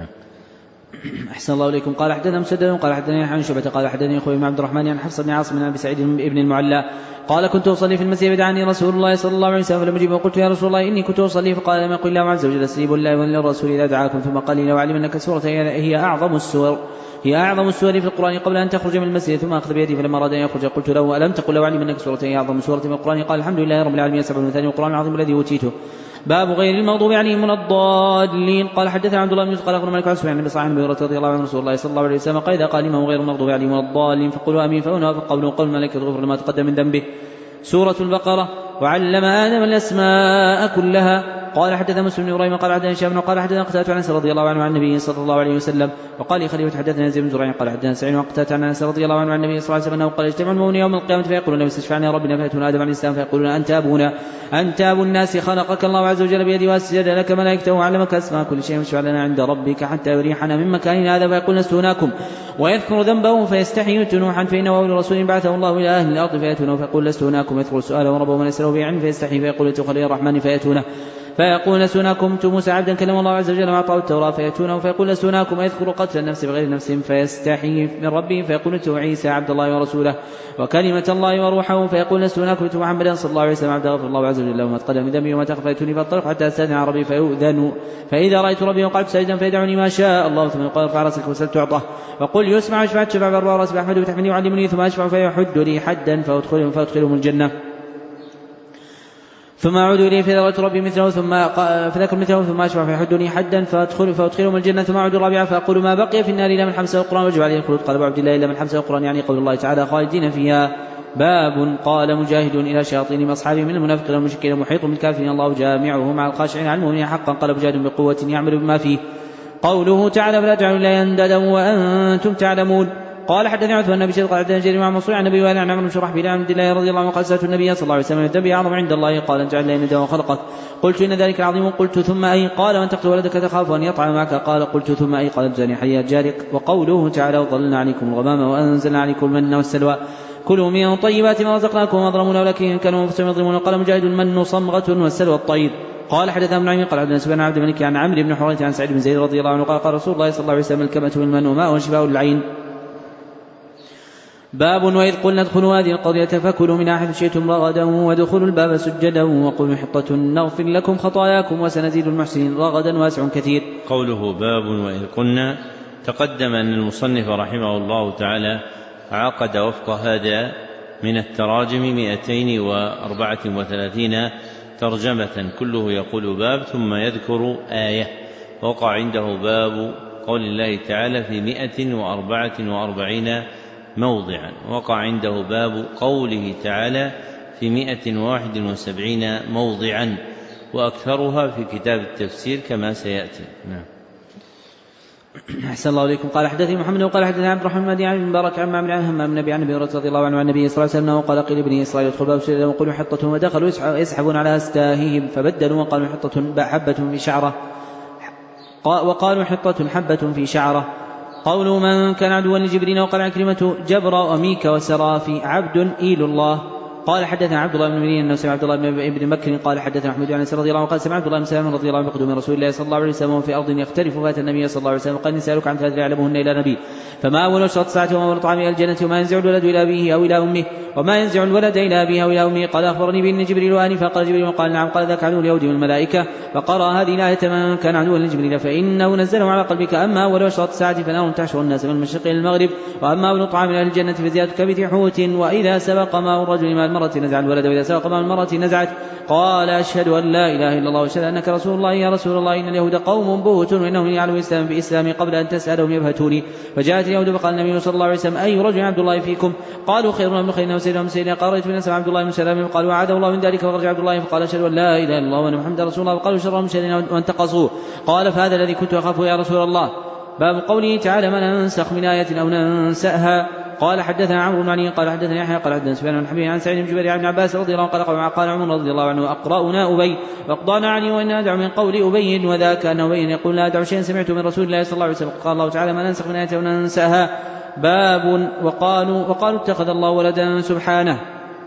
أحسن الله إليكم. قال حدثنا مسدد قال حدثني عن شعبة قال حدثني أخوي بن عبد الرحمن عن حفص بن عاصم بن أبي سعيد بن المعلى قال كنت أصلي في المسجد فدعاني رسول الله صلى الله عليه وسلم فلم أجب وقلت يا رسول الله إني كنت أصلي فقال لم يقل الله عز وجل استجيبوا لله وللرسول إذا دعاكم ثم قال لي لو علمنك سورة هي أعظم السور هي أعظم السور في القرآن قبل أن تخرج من المسجد ثم أخذ بيدي فلما أراد أن يخرج قلت له ألم تقل لو علمنك سورة هي أعظم سورة في القرآن قال الحمد لله رب العالمين سبع وثاني القرآن العظيم الذي أوتيته. باب غير المغضوب عليهم من الضالين. قال حدثنا عبد الله بن يوسف قال اخبرنا مالك عن سفيان بن صالح بن هريرة رضي الله عنه رسول الله صلى الله عليه وسلم قال اذا قال الامام غير المغضوب عليهم من الضالين فقولوا امين فهنا فقولوا قول الملائكة غفر لما تقدم من ذنبه. سورة البقرة. وعلم آدم الأسماء كلها. قال حدثنا مسلم بن ابراهيم قال حدثنا هشام قال حدثنا قتادة عن انس رضي الله عنه عن النبي صلى الله عليه وسلم. وقال لي خليفة حدثنا زيد بن زريع قال حدثنا سعيد عن قتادة عن انس رضي الله عنه عن النبي صلى الله عليه وسلم انه قال يجتمع المؤمنون يوم القيامة فيقولون استشفعنا يا ربنا فيأتون آدم عليه السلام فيقولون أنت أبونا أنت أبو الناس خلقك الله عز وجل بيده وأسجد لك ملائكته وعلمك أسماء كل شيء واشفع لنا عند ربك حتى يريحنا من مكاننا هذا فيقول لست هناكم ويذكر ذنبه فيستحي نوحا فإنه أول رسول بعثه الله إلى أهل الأرض فيأتونه فيقول لست هناكم يذكر سؤاله وربه من يسأله بعلم فيستحي فيقول اتقوا الرحمن فيأتونه فيقول لست هناكم موسى عبدا كلم الله عز وجل وأعطاه التوراة فيأتونه فيقول لست هناكم يذكر قتل النفس بغير نفس فيستحي من ربه فيقول اتقوا عيسى عبد الله ورسوله وكلمة الله وروحه فيقول لست هناكم اتقوا محمدا صلى الله عليه وسلم عبد غفر الله عز وجل وما تقدم من ذنبي وما تأخر فيأتوني فأنطلق حتى أستأذن على ربي فيؤذن فإذا رأيت ربي وقعدت ساجدا فيدعني ما شاء الله ثم يقال ارفع رأسك وسل تعطى وقل يسمع واشفع شفع بأربع رأس بأحمد وتحملني وعلمني ثم أشفع فيحد لي حدا فأدخلهم فأدخلهم الجنة ثم أعود إليه فذكرت ربي مثله ثم فذكر مثله ثم أشفع فيحدني حدا فأدخل فأدخلهم الجنة ثم أعود الرابعة فأقول ما بقي في النار إلا من حبسه القرآن وجب عليه الخلود قال أبو عبد الله إلا من حبسه القرآن يعني قول الله تعالى خالدين فيها. باب قال مجاهد إلى شياطين أصحابه من المنافقين والمشركين محيط بالكافرين الله جامعه مع الخاشعين على المؤمنين حقا قال مجاهد بقوة يعمل بما فيه. قوله تعالى فلا تجعلوا لله أندادا وأنتم تعلمون. قال حدثني عثمان بن بشير قال حدثنا جرير مع منصور عن النبي وعن عمرو بن شرحبيل عن عبد الله رضي الله عنه قال سألت النبي صلى الله عليه وسلم الذنب أعظم عند الله قال ان جعل لنا وخلقك قلت إن ذلك العظيم قلت ثم أي قال وأن تقتل ولدك تخاف أن يطعم معك قال قلت ثم أي قال ابزاني حيات جارك. وقوله تعالى وظللنا عليكم الغمام وأنزلنا عليكم المن والسلوى كلوا من طيبات ما رزقناكم وأظلمون ولكن كانوا انفسهم يظلمون. وقال مجاهد المن صمغة والسلوى الطيب. قال حدثنا ابن عمي قال حدثنا سفيان عبد الملك عن عمرو بن حريث عن سعيد بن زيد رضي الله عنه قال قال رسول الله صلى الله عليه وسلم الكبة والمن وماء وشفاء العين. باب وإذ قلنا ادخلوا هذه القرية فكلوا منها حيث شئتم رغدا وادخلوا الباب سجدا وقولوا حطة نغفر لكم خطاياكم وسنزيد المحسنين رغدا واسع كثير. قوله باب وإذ قلنا تقدم أن المصنف رحمه الله تعالى عقد وفق هذا من التراجم مئتين وأربعة وثلاثين ترجمة كله يقول باب ثم يذكر آية وقع عنده باب قول الله تعالى في مئة وأربعة وأربعين موضعا وقع عنده باب قوله تعالى في مئة وواحد وسبعين موضعا وأكثرها في كتاب التفسير كما سيأتي. نعم. أحسن الله إليكم. قال حدثني محمد وقال حدثنا عبد الرحمن بن عبد المبارك عن معمر عن همام بن أبي عن أبي هريرة رضي الله عنه عن النبي صلى الله عليه وسلم قال قيل ابن إسرائيل ادخل باب سجدا وقولوا حطة ودخلوا يسحبون على أستاههم فبدلوا وقالوا حطة حبة في شعرة وقالوا حطة حبة في شعرة. قوله من كان عدوا لجبريل وقال عكرمة جبر وميك وسرافي عبد إيل الله. قال حدثنا عبد الله بن منين انه سمع عبد الله بن بكر قال حدثنا احمد عن انس رضي الله عنه قال سمع عبد الله بن سلام رضي الله عنه بقدوم رسول الله صلى الله عليه وسلم في ارض يختلف فات النبي صلى الله عليه وسلم قال نسالك عن ثلاث لا يعلمهن الا نبي فما اول شرط ساعته وما اول طعام الى الجنه وما ينزع الولد الى ابيه او الى امه وما ينزع الولد الى ابيه او الى امه. قال اخبرني بان جبريل انفا قال جبريل قال نعم قال ذاك عدو اليهود والملائكه فقرأ هذه الايه من كان عدوا لجبريل فانه نزله على قلبك اما اول شرط ساعته فنار تحشر الناس من المشرق الى المغرب واما اول طعام الى الجنه فزياده كبد حوت واذا سبق ماء الرجل ماء المراه نزع الولد واذا سبق ماء المراه نزعت. قال اشهد ان لا اله الا الله واشهد انك رسول الله يا رسول الله ان اليهود قوم بهت وانهم يعلمون الاسلام باسلامي قبل ان تسالهم يبهتوني. فجاءت اليهود فقال النبي صلى الله عليه وسلم اي رجل عبد الله فيكم قالوا خير من خيرنا وسيدنا من سيدنا قال رأيت من اسمع عبد الله بن سلام قال وعاد الله من ذلك فخرج عبد الله فقال اشهد ان لا اله الا الله وان محمدا رسول الله وقالوا شر من شرنا وانتقصوه. قال فهذا الذي كنت اخافه يا رسول الله. باب قوله تعالى ما ننسخ من آية أو ننسأها. قال حدثنا عمرو بن علي قال حدثنا يحيى قال حدثنا سفيان بن حبيب عن سعيد بن جبير عن عباس رضي الله عنه قال قال عمر رضي الله عنه أقرأنا أبي وأقضانا علي وإن أدع من قول أبي وذاك أن أبي يقول لا أدع شيئا سمعته من رسول الله صلى الله عليه وسلم. قال الله تعالى ما ننسخ من آية أو ننسأها. باب وقالوا وقالوا اتخذ الله ولدا سبحانه.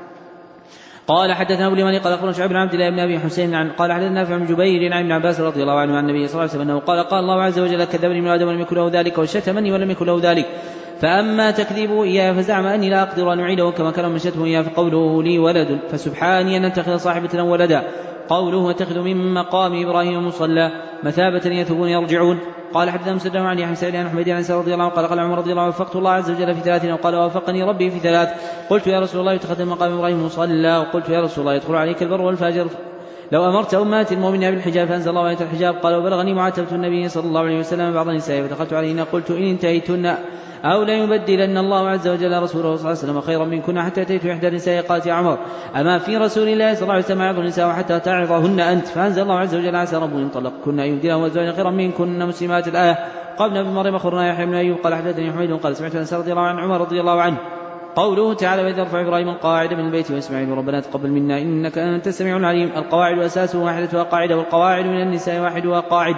قال حدثنا ابو اليماني قال اخبرنا شعيب بن عبد الله بن ابي حسين عن قال حدثنا نافع بن جبير عن ابن عباس رضي الله عنه عن النبي صلى الله عليه وسلم انه قال قال الله عز وجل كذبني من ادم ولم يكن له ذلك وشتمني ولم يكن له ذلك فاما تكذيبه اياه فزعم اني لا اقدر ان اعيده كما كان من شتمه اياه فقوله لي ولد فسبحاني ان اتخذ صاحبة ولدا. قوله واتخذ من مقام ابراهيم مصلى مثابة يثوبون يرجعون. قال حدثنا مسدد عن يحيى بن سعيد عن حميد عن رضي الله عنه قال قال عمر رضي الله عنه وفقت الله عز وجل في ثلاث وقال وافقني ربي في ثلاث. قلت يا رسول الله اتخذ مقام ابراهيم مصلى وقلت يا رسول الله يدخل عليك البر والفاجر لو امرت امهات المؤمنين بالحجاب فانزل الله ايه الحجاب. قال وبلغني معاتبه النبي صلى الله عليه وسلم بعض النساء فدخلت عليهن قلت ان انتهيتن أو لا يبدلن الله عز وجل رسوله صلى الله عليه وسلم خيرا منكن حتى أتيت إحدى النساء قالت يا عمر أما في رسول الله صلى الله عليه وسلم يعظ النساء حتى تعظهن أنت فأنزل الله عز وجل عسى ربه إن طلقكن أن يبدله أزواجا خيرا منكن مسلمات. الآية. قال ابن مريم أخبرنا يحيى بن أيوب قال حدثني حميد قال سمعت أنس رضي الله عن عمر رضي الله عنه. قوله تعالى وإذ يرفع إبراهيم القواعد من البيت وإسماعيل ربنا تقبل منا إنك أنت السميع العليم. القواعد أساسه واحدة قاعدة والقواعد من النساء واحد قاعد.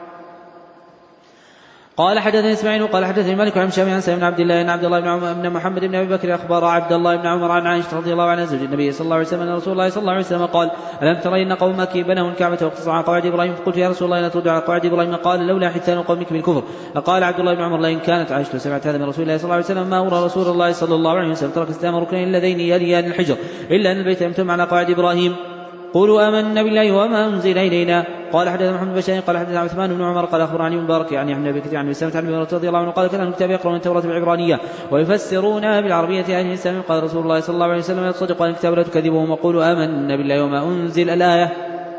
قال حدثني اسماعيل قال حدثني مالك عن هشام عن سالم بن عبد الله ان عبد الله بن عمر بن محمد بن ابي بكر اخبر عبد الله بن عمر عن عائشه رضي الله عنها زوج النبي صلى الله عليه وسلم ان رسول الله صلى الله عليه وسلم قال الم ترى ان قومك بنوا الكعبه واقتصروا على قواعد ابراهيم فقلت يا رسول الله لا ترد على قواعد ابراهيم. قال لولا حثان قومك بالكفر. فقال عبد الله بن عمر لئن كانت عائشه سمعت هذا من رسول الله صلى الله عليه وسلم ما امر رسول الله صلى الله عليه وسلم ترك اسلام ركنين اللذين يليان الحجر الا ان البيت يمتم على قواعد ابراهيم. قولوا آمنا بالله وما أنزل إلينا. قال حدثنا محمد بن بشار قال حدثنا عثمان بن عمر قال أخبرني مبارك يعني عن ابي بكر عن سلمة عن ابي هريرة رضي الله عنه قال كان الكتاب يقرؤون التوراة بالعبرانية ويفسرونها بالعربية أهل الإسلام. قال رسول الله صلى الله عليه وسلم يصدق عن الكتاب لا تكذبهم وقولوا آمنا بالله وما أنزل. الآية.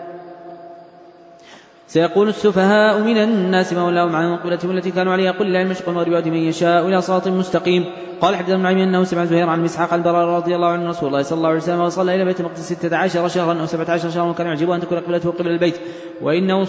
سيقول السفهاء من الناس ما ولاهم عن قبلتهم التي كانوا عليها قل لا المشرق والمغرب يهدي من يشاء إلى صراط مستقيم. قال حدثنا ابن عمي انه سمع زهير عن مسحاق البراء رضي الله عنه رسول الله صلى الله عليه وسلم وصلى الى بيت المقدس ستة عشر شهرا او سبعة عشر شهرا وكان يعجبه ان تكون قبلته قبل البيت وانه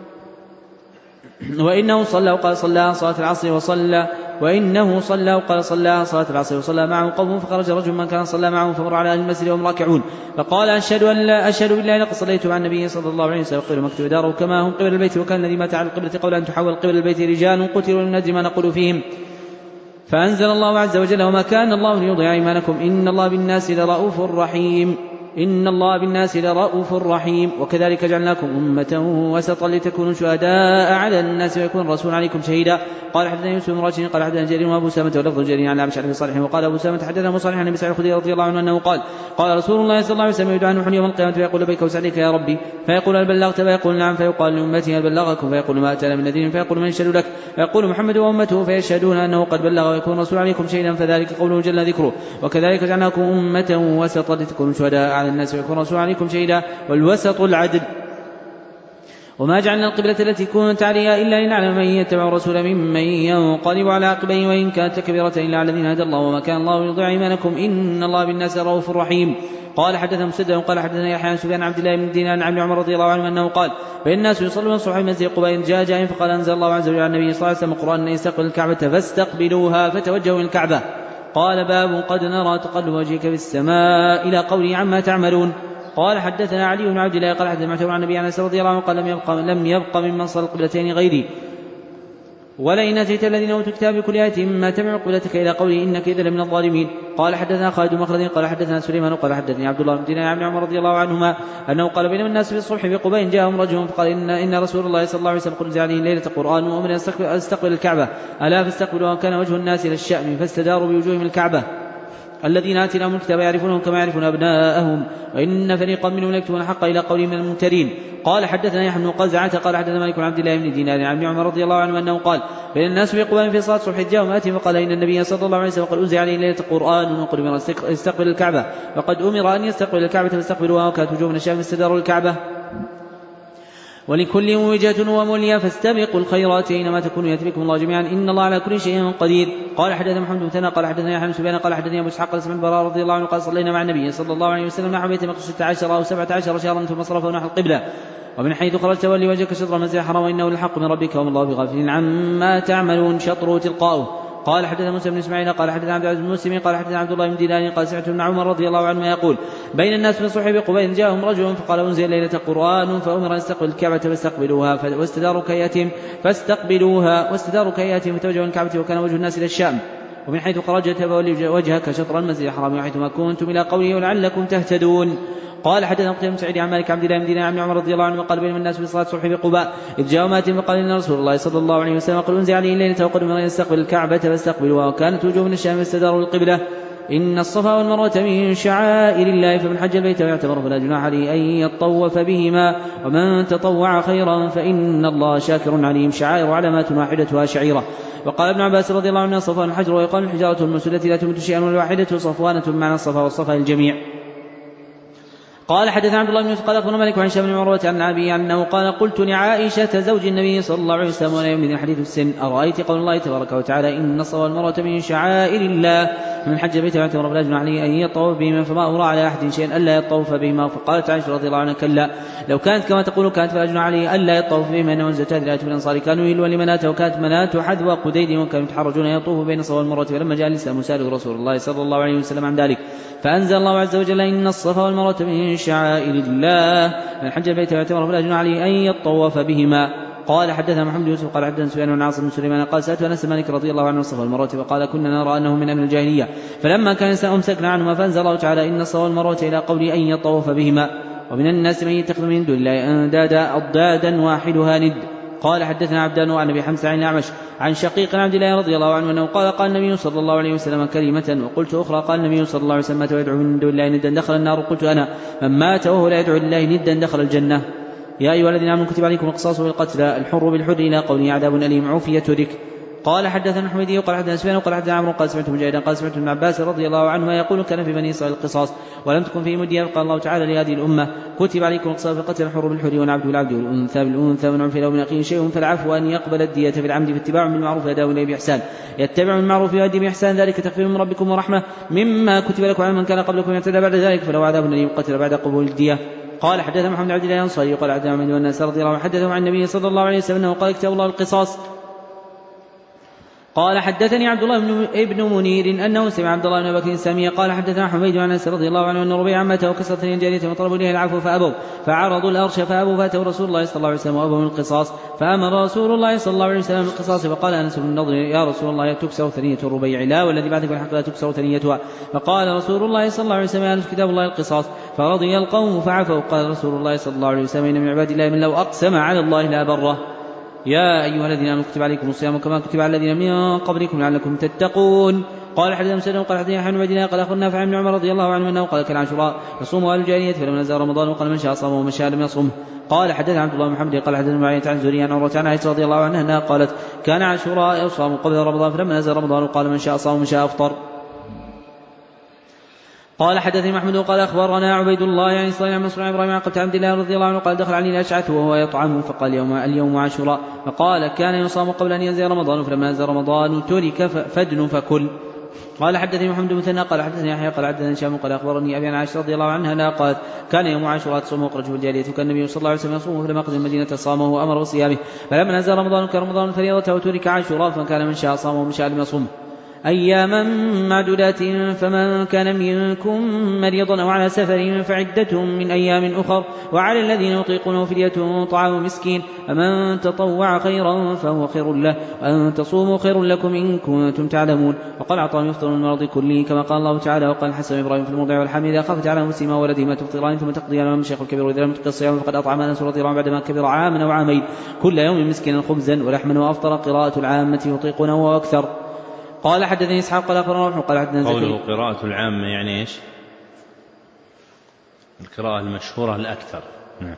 وانه صلى وقال صلى صلاه العصر وصلى وانه صلى وقال صلى صلاه العصر وصلى معه قوم فخرج رجل من كان صلى معه فمر على اهل المسجد وهم راكعون فقال اشهد ان لا اشهد بالله لقد صليت مع النبي صلى الله عليه وسلم قبل مكه وداره كما هم قبل البيت وكان الذي مات على القبله قبل ان تحول قبل البيت رجال قتلوا لم ندري ما نقول فيهم. فأنزل الله عز وجل وما كان الله ليضيع إيمانكم إن الله بالناس لرؤوف رحيم إن الله بالناس لرؤوف رحيم. وكذلك جعلناكم أمة وسطا لتكونوا شهداء على الناس ويكون الرسول عليكم شهيدا. قال حدثنا يوسف بن راشد قال حدثنا جرير وابو سامة ولفظ جرير عن ابي بن صالح وقال ابو سامة حدثنا ابو صالح عن ابي سعيد الخدري رضي الله عنه انه قال قال رسول الله صلى الله عليه وسلم يدعى نوح يوم القيامة فيقول لبيك وسعديك يا ربي فيقول هل بلغت فيقول نعم فيقال لأمتي هل بلغكم فيقول ما أتانا من نذير فيقول من يشهد لك فيقول محمد وأمته فيشهدون أنه قد بلغ ويكون الرسول عليكم شهيدا فذلك قوله جل ذكره. وكذلك جعلناكم أمة وسطا لتكونوا شهداء على الناس ويكون الرسول عليكم شهيدا والوسط العدل. وما جعلنا القبلة التي كنت عليها إلا لنعلم من يتبع الرسول ممن ينقلب على عقبيه وإن كانت كبيرة إلا على الذين هدى الله وما كان الله ليضيع إيمانكم إن الله بالناس رؤوف رحيم. قال حدثنا مسدد قال حدثنا يحيى عن سفيان عبد الله بن دينار عن عمر رضي الله عنه أنه قال فإن الناس يصلون الصبح في مسجد قباء إذ جاء جاء فقال أنزل الله عز وجل على النبي صلى الله عليه وسلم قرآن يستقبل الكعبة فاستقبلوها فتوجهوا إلى الكعبة. قال باب قد نرى تقلب وجهك في السماء إلى قوله عما تعملون. قال حدثنا علي بن عبد الله قال حدثنا معتمر عن النبي عن انس رضي الله عنه قال لم يبق لم يبق ممن صلى القبلتين غيري ولئن أتيت الذين أوتوا الكتاب بكل آية ما تبعوا قبلتك إلى قوله إنك إذا لمن الظالمين. قال حدثنا خالد بن مخلد قال حدثنا سليمان قال حدثني عبد الله بن دينار عن عمر رضي الله عنهما أنه قال بينما الناس في الصبح بقباء جاءهم رجل فقال إن, إن رسول الله صلى الله عليه وسلم قل عليه ليلة قرآن وأمر أستقبل الكعبة ألا فاستقبلوا وكان وجه الناس إلى الشأم فاستداروا بوجوههم الكعبة الذين آتيناهم الكتاب يعرفونهم كما يعرفون أبناءهم وإن فريقا منهم يكتمون الحق إلى قول من الممترين. قال حدثنا يحيى بن قزعة قال حدثنا مالك بن عبد الله بن دينار عن عمر رضي الله عنه أنه قال بين الناس في قباء في صلاة الصبح جاءهم آتي فقال إن النبي صلى الله عليه وسلم قد أنزل عليه ليلة القرآن وقد أمر يستقبل الكعبة وقد أمر أن يستقبل الكعبة فاستقبلوها وكانت وجوه من الشام استداروا الكعبة ولكل وجهة ومولية فاستبقوا الخيرات أينما تكونوا يأتي بكم الله جميعا إن الله على كل شيء قدير. قال حدثنا محمد بن مثنى قال حدثنا يحيى بن سفيان قال حدثني أبو إسحاق قال سمعت البراء رضي الله عنه قال صلينا مع النبي صلى الله عليه وسلم نحو بيت المقدس ستة عشر أو سبعة عشر شهرا ثم صرفه نحو القبلة ومن حيث خرجت ولي وجهك شطر المسجد الحرام وإنه الحق من ربك وما الله بغافل عما تعملون شطره تلقاؤه. قال حدثنا موسى بن اسماعيل قال حدثنا عبد العزيز بن مسلم قال حدثنا عبد الله بن دينار قال سمعت ابن عمر رضي الله عنه يقول بين الناس في الصبح بقباء جاءهم رجل فقال انزل ليلة قرآن فأمر أن يستقبل الكعبة فاستقبلوها واستداروا كياتهم فاستقبلوها واستداروا كياتهم فتوجهوا الكعبة وكان وجه الناس إلى الشام ومن حيث خرجت فولي وجهك شطر المسجد الحرام وحيثما كنتم إلى قوله ولعلكم تهتدون. قال حدثنا قتيبة بن سعيد عن مالك عبد الله بن دينار عن عمر رضي الله عنه وقال بينما الناس في صلاة الصبح بقباء إذ جاءوا مات فقال إن رسول الله صلى الله عليه وسلم قال أنزل عليه الليلة وقد أمر أن يستقبل الكعبة فاستقبلوها وكانت وجوه من الشام فاستداروا القبلة إن الصفا والمروة من شعائر الله فمن حج البيت ويعتمر فلا جناح عليه أن يطوف بهما ومن تطوع خيرا فإن الله شاكر عليم. شعائر علامات واحدتها شعيرة. وقال ابن عباس رضي الله عنه الصفا الحجر ويقال الحجارة المسودة لا تمت شيئا والواحدة صفوانة معنى الصفا والصفا الجميع. قال حدثنا عبد الله بن يوسف قال أخبرنا مالك عن هشام بن عروة عن أبي أنه قال قلت لعائشة زوج النبي صلى الله عليه وسلم ولا يوم حديث السن أرأيت قول الله تبارك وتعالى إن الصفا والمروة من شعائر الله من حج البيت واعتمر فلا جناح عليه أن يطوف بهما فما أرى على أحد شيئا ألا يطوف بهما. فقالت عائشة رضي الله عنها كلا لو كانت كما تقول كانت فلا جناح عليه ألا يطوف بهما إنه أنزلت هذه الآية في الأنصار كانوا يهلون لمناته وكانت مناته حذو قديد وكانوا يتحرجون يطوف بين الصفا والمروة فلما جاء الإسلام سأله رسول الله صلى الله عليه وسلم عن ذلك فأنزل الله عز وجل إن الصفا والمروة من شعائر الله من حج البيت واعتمر فلا جناح عليه أن يطوف بهما. قال حدثنا محمد يوسف قال حدثنا سفيان بن عاصم بن سليمان قال سألت أنس مالك رضي الله عنه الصفا والمروة فقال كنا نرى أنه من أمر الجاهلية فلما كان أمسكنا عنهما فأنزل الله تعالى إن الصفا والمروة إلى قول أن يطوف بهما ومن الناس من يتخذ من دون الله أندادا أضدادا واحدها ند. قال حدثنا عبدان وعن أبي حمزة عن الأعمش عن شقيق عبد الله رضي الله عنه أنه قال قال النبي صلى الله عليه وسلم كلمة وقلت أخرى قال النبي صلى الله عليه وسلم مات ويدعو من دون الله ندا دخل النار قلت أنا من مات وهو لا يدعو لله ندا دخل الجنة. يا أيها الذين آمنوا كتب عليكم القصاص بالقتلى الحر بالحر إلى قوله عذاب أليم عوفية ذكر. قال حدثنا حميدي وقال حدثنا سفيان وقال حدثنا عمرو قال سمعت مجاهدا قال سمعت ابن عباس رضي الله عنهما يقول كان في بني إسرائيل القصاص ولم تكن في مدية قال الله تعالى لهذه الأمة كتب عليكم القصاص بالقتل الحر بالحر والعبد بالعبد والأنثى بالأنثى ومن عرف له من أخيه شيء فالعفو أن يقبل الدية في العمد فاتباع بالمعروف وأداء إليه بإحسان يتبع بالمعروف ويؤدي بإحسان ذلك تخفيف من ربكم ورحمة مما كتب لكم على من كان قبلكم يعتدى بعد ذلك فلو عذاب أليم قتل بعد قبول الدية. قال حدثنا محمد بن عبد الله الأنصاري قال حدثنا محمد والناس رضي الله عنه حدثهم عن النبي صلى الله عليه وسلم أنه قال كتاب الله القصاص. قال حدثني عبد الله بن منير أنه سمع عبد الله بن بكر السامية قال حدثنا حميد عن أنس رضي الله عنه أن ربيع عمته وكسرة جارية وطلبوا إليه العفو فأبوا فعرضوا الأرش فأبوا فأتوا رسول الله صلى الله عليه وسلم وأبوا من القصاص فأمر رسول الله صلى الله عليه وسلم بالقصاص فقال أنس بن النضر يا رسول الله تكسر ثنية الربيع لا والذي بعدك بالحق لا تكسر ثنيتها فقال رسول الله صلى الله عليه وسلم أنس كتاب الله القصاص فرضي القوم فعفوا قال رسول الله صلى الله عليه وسلم إن من عباد الله من لو أقسم على الله لا بره. يا أيها الذين آمنوا كتب عليكم الصيام كما كتب على الذين من قبلكم لعلكم تتقون. قال حدثنا مسلم قال حدثنا حنبل بن قال أخبرنا نافع بن عمر رضي الله عنه أنه قال كان عاشوراء يصوم أهل الجاهلية فلما نزل رمضان وقال من شاء صامه ومن شاء لم يصومه. قال حدثنا عبد الله بن محمد قال حدثنا معاوية عن زهري عن عروة عن عائشة رضي الله عنها أنها قالت كان عاشوراء يصوم قبل رمضان فلما نزل رمضان وقال من شاء صام ومن شاء أفطر. قال حدثني محمد قال أخبرنا عبيد الله يعني صلى الله عليه وسلم إبراهيم عن قتادة عبد الله رضي الله عنه قال دخل علي الأشعث وهو يطعمه فقال اليوم, اليوم عاشوراء فقال كان يصام قبل أن ينزل رمضان فلما نزل رمضان ترك فدن فكل. قال حدثني محمد بن مثنى قال حدثني يحيى قال حدثني هشام قال أخبرني أبي عن عائشة رضي الله عنها أنها قالت كان يوم عاشوراء تصوم وأخرجه الجارية وكان النبي صلى الله عليه وسلم يصومه فلما قدم المدينة صامه وأمر بصيامه فلما نزل رمضان كان رمضان فريضة وترك عاشوراء فكان من شاء صامه ومن شاء لم يصومه. أياما معدودات، فمن كان منكم مريضا أو على سفر فعدة من أيام أخر، وعلى الذين يطيقونه فدية طعام مسكين، فمن تطوع خيرا فهو خير له، وأن تصوموا خير لكم إن كنتم تعلمون. وقال عطاء يفطر من المرض كله كما قال الله تعالى. وقال الحسن إبراهيم في المرضع والحامل إذا خافت على مسلم وولده ما تفطران ثم تقضي على الشيخ الكبير وإذا لم تقضي الصيام فقد أطعم أنس رضي الله عنه بعدما كبر عاما أو عامين كل يوم مسكينا خبزا ولحما وأفطر. قراءة العامة يطيقونه وأكثر. قال حدثني إسحاق قال أخبرنا قال حدثنا قوله قراءة العامة يعني إيش؟ القراءة المشهورة الأكثر. نعم.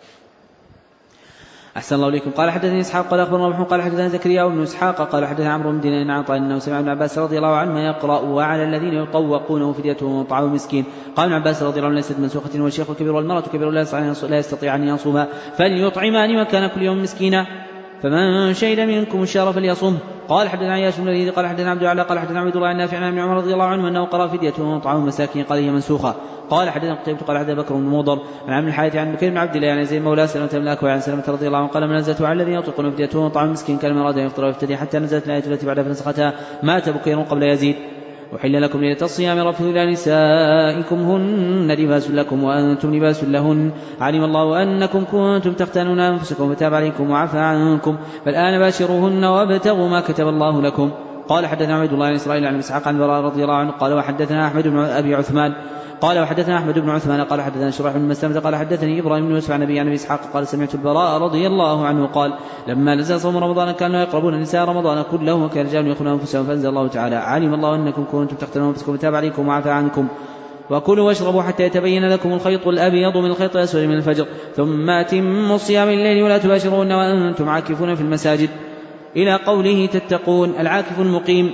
أحسن الله إليكم. قال حدثني إسحاق قال أخبرنا محمود قال حدثنا زكريا بن إسحاق قال حدثنا عمرو بن دينار عن عطاء أنه سمع ابن عباس رضي الله عنهما يقرأ وعلى الذين يطوقونه فدية طعام مسكين. قال ابن عباس رضي الله عنه ليست منسوخة والشيخ الكبير والمرأة كبير لا يستطيع أن يصومها فليطعمان مكان كل يوم مسكينا، فمن شهد منكم الشهر فليصوم. قال حدثنا عياش بن الوليد قال حدثنا عبد الله قال حدثنا عبد الله عن نافع عن ابن عمر رضي الله عنه انه قرأ فدية طعام مساكين قال هي منسوخة. قال حدثنا قتيبة قال حدثنا بكر بن مضر عن عبد الحارث عن بكر بن عبد الله عن زيد مولى سلمة بن الأكوع عن سلمة رضي الله عنه قال من نزلت على الذين يطيقون فدية طعام مسكين كان من أراد أن يفطر ويفتدي حتى نزلت الآية التي بعدها فنسختها مات بكير قبل يزيد. وحل لكم ليلة الصيام رفث إلى نسائكم هن لباس لكم وأنتم لباس لهن علم الله أنكم كنتم تختانون أنفسكم فتاب عليكم وعفى عنكم فالآن باشروهن وابتغوا ما كتب الله لكم. قال حدثنا عبد الله بن إسرائيل عن إسحاق عن براء رضي الله عنه قال وحدثنا أحمد بن أبي عثمان قال وحدثنا أحمد بن عثمان قال حدثنا شريح بن مسلمة قال حدثني إبراهيم بن يوسف عن أبي عن أبي إسحاق قال سمعت البراء رضي الله عنه قال لما نزل صوم رمضان كانوا يقربون نساء رمضان كله وكان رجال يخونون أنفسهم فأنزل الله تعالى علم الله أنكم كنتم تختانون أنفسكم فتاب عليكم وعفى عنكم وكلوا واشربوا حتى يتبين لكم الخيط الأبيض من الخيط الأسود من الفجر ثم أتموا الصيام الليل ولا تباشرون وأنتم عاكفون في المساجد إلى قوله تتقون العاكف المقيم.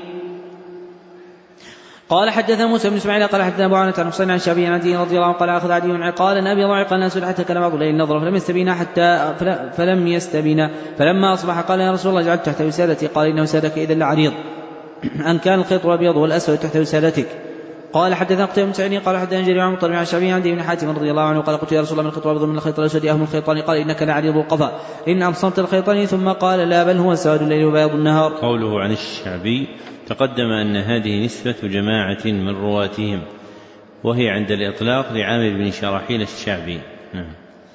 قال حدثنا موسى بن اسماعيل قال حدثنا ابو عوانة عن حسين عن شعبي عن عدي رضي الله عنه قال اخذ عدي عقالا ابي ضعق الناس حتى كان بعض الليل نظره فلم يستبينا حتى فلم يستبينا فلما اصبح قال يا رسول الله جعلت تحت وسادتي قال انه وسادك اذا لعريض ان كان الخيط الابيض والاسود تحت وسادتك. قال حدثنا قتيبة بن سعيد قال حدثنا جرير عن مطلب عن شعبي عن عدي بن حاتم رضي الله عنه قال قلت يا رسول الله من الخيط الابيض من الخيط الاسود اهم الخيطان قال انك لعريض القفا ان ابصرت الخيطين ثم قال لا بل هو سواد الليل وبياض النهار. قوله عن الشعبي تقدم أن هذه نسبة جماعة من رواتهم وهي عند الإطلاق لعامر بن شراحيل الشعبي. نعم.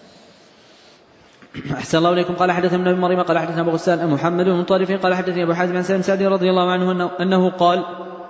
أحسن الله إليكم. قال حدثنا ابن مريم قال حدثنا أبو غسان محمد بن طارف قال حدثني أبو حازم عن سالم سعد رضي الله عنه أنه, أنه قال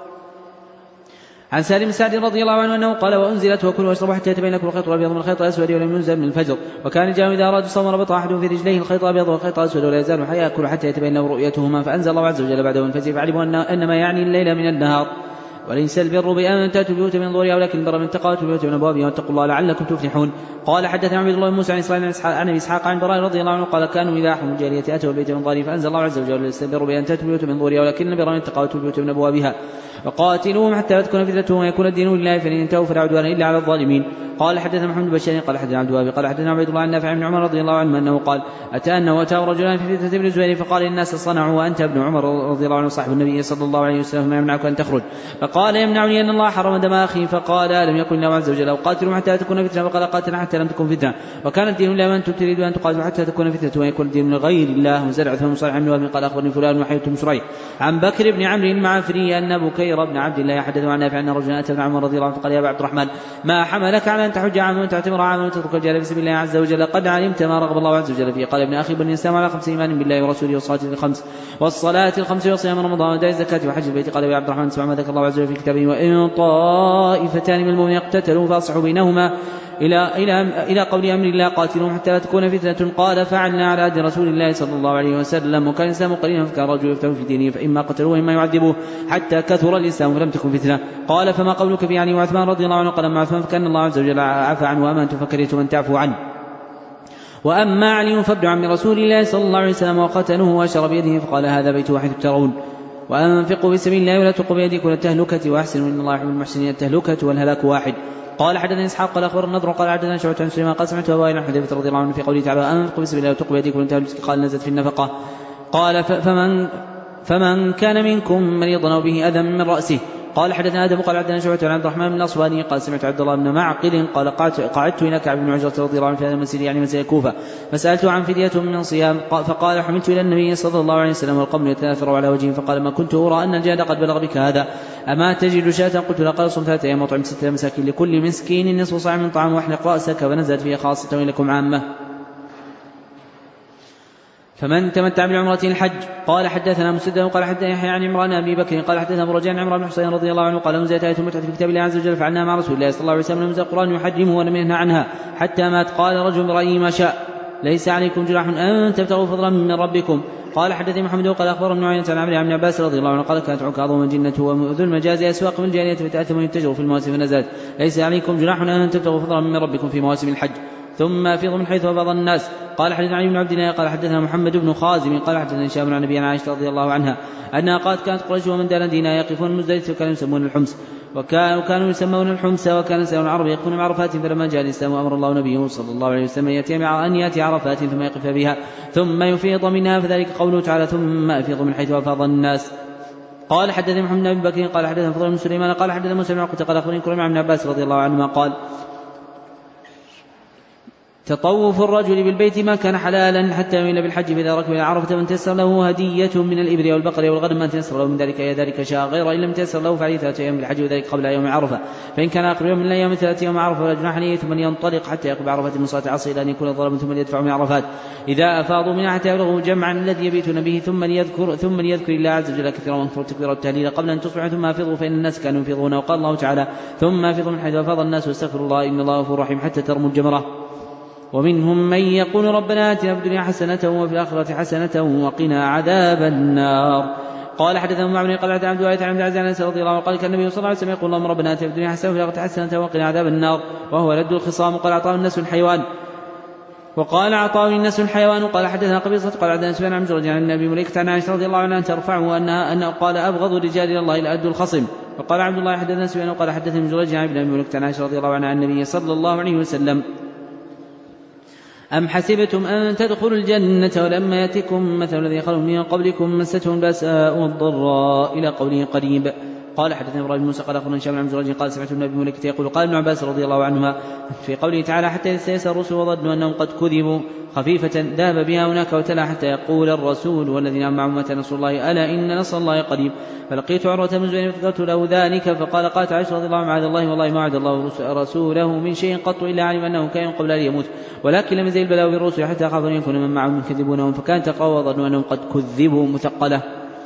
عن سالم سعد رضي الله عنه أنه قال وأنزلت وكلوا واشربوا حتى يتبين لكم الخيط الأبيض من الخيط الأسود ولم ينزل من الفجر وكان رجال إذا أرادوا الصوم ربط أحدهم في رجليه الخيط الأبيض والخيط الأسود ولا يزال حتى يأكل حتى يتبين له رؤيتهما فأنزل الله عز وجل بعده الفجر فعلموا أن إنما يعني الليل من النهار وليس البر بأن تأتوا البيوت من ظهورها ولكن البر من تقوى البيوت من أبوابها واتقوا الله لعلكم تفلحون. قال حدثنا عبد الله بن موسى عن إسرائيل عن أبي إسحاق عن براء رضي الله عنه قال كانوا إذا أحرموا الجارية أتوا البيت من ظهره فأنزل الله عز وجل ليس البر بأن تأتوا البيوت من ظهورها ولكن البر من تقوى البيوت من أبوابها وقاتلوهم حتى لا تكون فتنة ويكون الدين لله فإن انتهوا فلا عدوان إلا على الظالمين. قال حدثنا محمد بن بشار قال حدثنا عبد الوهاب قال حدثنا عبد الله عن نافع بن عمر رضي الله عنه أنه قال أتى أنه وأتاه رجلان في فتنة ابن الزبير فقال الناس صنعوا وأنت ابن عمر رضي الله عنه صاحب النبي صلى الله عليه وسلم ما يمنعك أن تخرج فقال يمنعني أن الله حرم دم أخي فقال لم يكن الله عز وجل وقاتلوا حتى تكون فتنة فقال قاتل حتى لم تكن فتنة وكان الدين لله وأنتم تريدون أن تقاتلوا حتى تكون فتنة ويكون الدين من غير الله. وزرع ثم صالح بن وهب قال أخبرني فلان وحيد بن شريح عن بكر بن عمرو المعافري أن بكير بن عبد الله يحدث عن نافع أن رجلا أتى ابن عمر رضي الله عنه فقال يا أبا عبد الرحمن ما حملك على أن تحج عاما وتعتمر عاما وتترك الجهل في سبيل الله عز وجل قد علمت ما رغب الله عز وجل فيه. قال ابن أخي بني الإسلام على خمس إيمان بالله ورسوله والصلاة الخمس والصلاة الخمس وصيام رمضان وداء الزكاة وحج البيت. قال يا عبد الرحمن اسمع ما ذكر الله عز وجل في كتابه وإن طائفتان من المؤمنين اقتتلوا فأصلحوا بينهما إلى, إلى, إلى قول أمر الله قاتلهم حتى لا تكون فتنة. قال فعلنا على عهد رسول الله صلى الله عليه وسلم وكان الإسلام قليلا فكان رجل يفتن في دينه فإما قتلوه وإما يعذبوه حتى كثر الإسلام فلم تكن فتنة. قال فما قولك في علي وعثمان رضي الله عنه قال أما عثمان فكان الله عز وجل عفى عنه وأما أنتم فكرهتم أن تعفوا عنه وأما علي فابن عم رسول الله صلى الله عليه وسلم وقتلوه وأشار بيده فقال هذا بيت واحد ترون وأنفقوا في سبيل الله ولا تلقوا بأيديكم إلى التهلكة وأحسنوا إن الله يحب المحسنين التهلكة والهلاك واحد. قال حدثنا إسحاق قال أخبر النضر قال حدثنا شعبة عن سليمان قال سمعت أبا وائل حذيفة رضي الله عنه في قوله تعالى أنفقوا في سبيل الله ولا تلقوا بأيديكم إلى التهلكة قال نزلت في النفقة. قال فمن فمن كان منكم مريضا أو به أذى من رأسه قال حدثنا آدم قال حدثنا شعبة عن عبد الرحمن بن الأصبهاني قال سمعت عبد الله بن معقل قال قعدت إلى كعب بن عجرة رضي الله عنه في هذا المسجد يعني مسجد الكوفة فسألته عن فدية من صيام فقال حملت إلى النبي صلى الله عليه وسلم والقوم يتناثر على وجهه فقال ما كنت أرى أن الجهاد قد بلغ بك هذا أما تجد شاة قلت لا قال صم ثلاثة أيام وطعم ستة مساكين لكل مسكين نصف صاع من طعام واحلق رأسك فنزلت فيه خاصة ولكم عامة. فمن تمتع بالعمرة الحج. قال حدثنا مسدد قال حدثنا يحيى عن عمران أبي بكر قال حدثنا أبو رجاء عن عمران بن حسين رضي الله عنه قال أنزلت آية المتعة في كتاب الله عز وجل فعلنا مع رسول الله صلى الله عليه وسلم أنزل القرآن يحرمه ولم ينهى عنها حتى مات قال رجل برأيه ما شاء ليس عليكم جناح أن تبتغوا فضلا من ربكم. قال حدثني محمد قال أخبر ابن عيينة عن عمرو بن عباس رضي الله عنه قال كانت عكاظ الجنة وذو المجاز أسواق من الجارية فتأثم يتجروا في المواسم فنزلت ليس عليكم جناح أن تبتغوا فضلا من ربكم في مواسم الحج ثم أفيضوا من حيث أفاض الناس. قال حدثنا علي بن عبد الله قال حدثنا محمد بن خازم قال حدثنا هشام عن نبينا عائشة رضي الله عنها أنها قالت كانت قريش ومن دان دينا يقفون مزدلفة وكانوا يسمون الحمص وكانوا يسمون الحمص وكان سائر العرب يقفون بعرفات فلما جاء الإسلام أمر الله نبيه صلى الله عليه وسلم أن يأتي عرفات ثم يقف بها ثم يفيض منها فذلك قوله تعالى ثم أفيض من حيث أفاض الناس. قال حدثنا محمد بن بكر قال حدثنا فضل بن سليمان قال حدثنا موسى بن عقبة قال أخبرني كريم عن عباس رضي الله عنهما قال تطوف الرجل بالبيت ما كان حلالا حتى يميل بالحج فإذا ركب إلى عرفة من تيسر له هدية من الإبل والبقر والغنم ما تيسر له من ذلك يا ذلك شاء غير إن لم تيسر له فعليه ثلاثة أيام بالحج وذلك قبل يوم عرفة فإن كان آخر يوم من الأيام ثلاثة يوم عرفة ولا جناح عليه ثم ينطلق حتى يقف عرفة من صلاة العصر إلى أن يكون ظلما ثم يدفع من عرفات إذا أفاضوا منها حتى يبلغوا جمعا الذي يبيتون به ثم ليذكر ثم ليذكر الله عز وجل كثيرا وانكروا التكبير والتهليل قبل أن تصبحوا ثم أفيضوا فإن الناس كانوا يفيضون وقال الله تعالى ثم أفيضوا من حيث أفاض الناس واستغفروا الله إن الله غفور رحيم حتى ترموا الجمرة. ومنهم من يقول ربنا آتنا في الدنيا حسنة وفي الآخرة حسنة وقنا عذاب النار. قال حدثنا معمر قال حدثنا عبد الله عن عبد العزيز رضي الله عنه قال كان النبي صلى الله عليه وسلم يقول اللهم ربنا آتنا في الدنيا حسنة وفي الآخرة حسنة وقنا عذاب النار وهو لد الخصام. قال عطاء الناس الحيوان وقال عطاء الناس الحيوان. قال حدثنا قبيصة قال حدثنا سفيان عن جرج عن النبي مليكة عن عائشة رضي الله عنها أن ترفعه أنها أن قال أبغض الرجال إلى الله لأد الخصم. وقال عبد الله حدثنا سفيان وقال حدثني جرج عن النبي مليكة عن عائشة رضي الله عنها عن النبي صلى الله عليه وسلم أم حسبتم أن تدخلوا الجنة ولما يأتكم مثل الذي خلوا من قبلكم مستهم البأساء والضراء إلى قوله قريب. قال حدثنا إبراهيم بن موسى قال أخبرنا هشام عن جريج قال سمعت النبي ملكة يقول قال ابن عباس رضي الله عنهما في قوله تعالى حتى يستيسر الرسل وظنوا أنهم قد كذبوا خفيفة ذهب بها هناك وتلا حتى يقول الرسول والذين معه متى نصر الله ألا إن نصر الله قريب. فلقيت عروة بن الزبير فذكرت له ذلك فقال قالت عائشة رضي الله عنها معاذ الله والله ما وعد الله رسوله من شيء قط إلا علم أنه كان قبل أن يموت ولكن لم يزل البلاء بالرسل حتى خافوا أن يكون من معهم يكذبونهم فكانت تقوى وظنوا أنهم قد كذبوا مثقلة.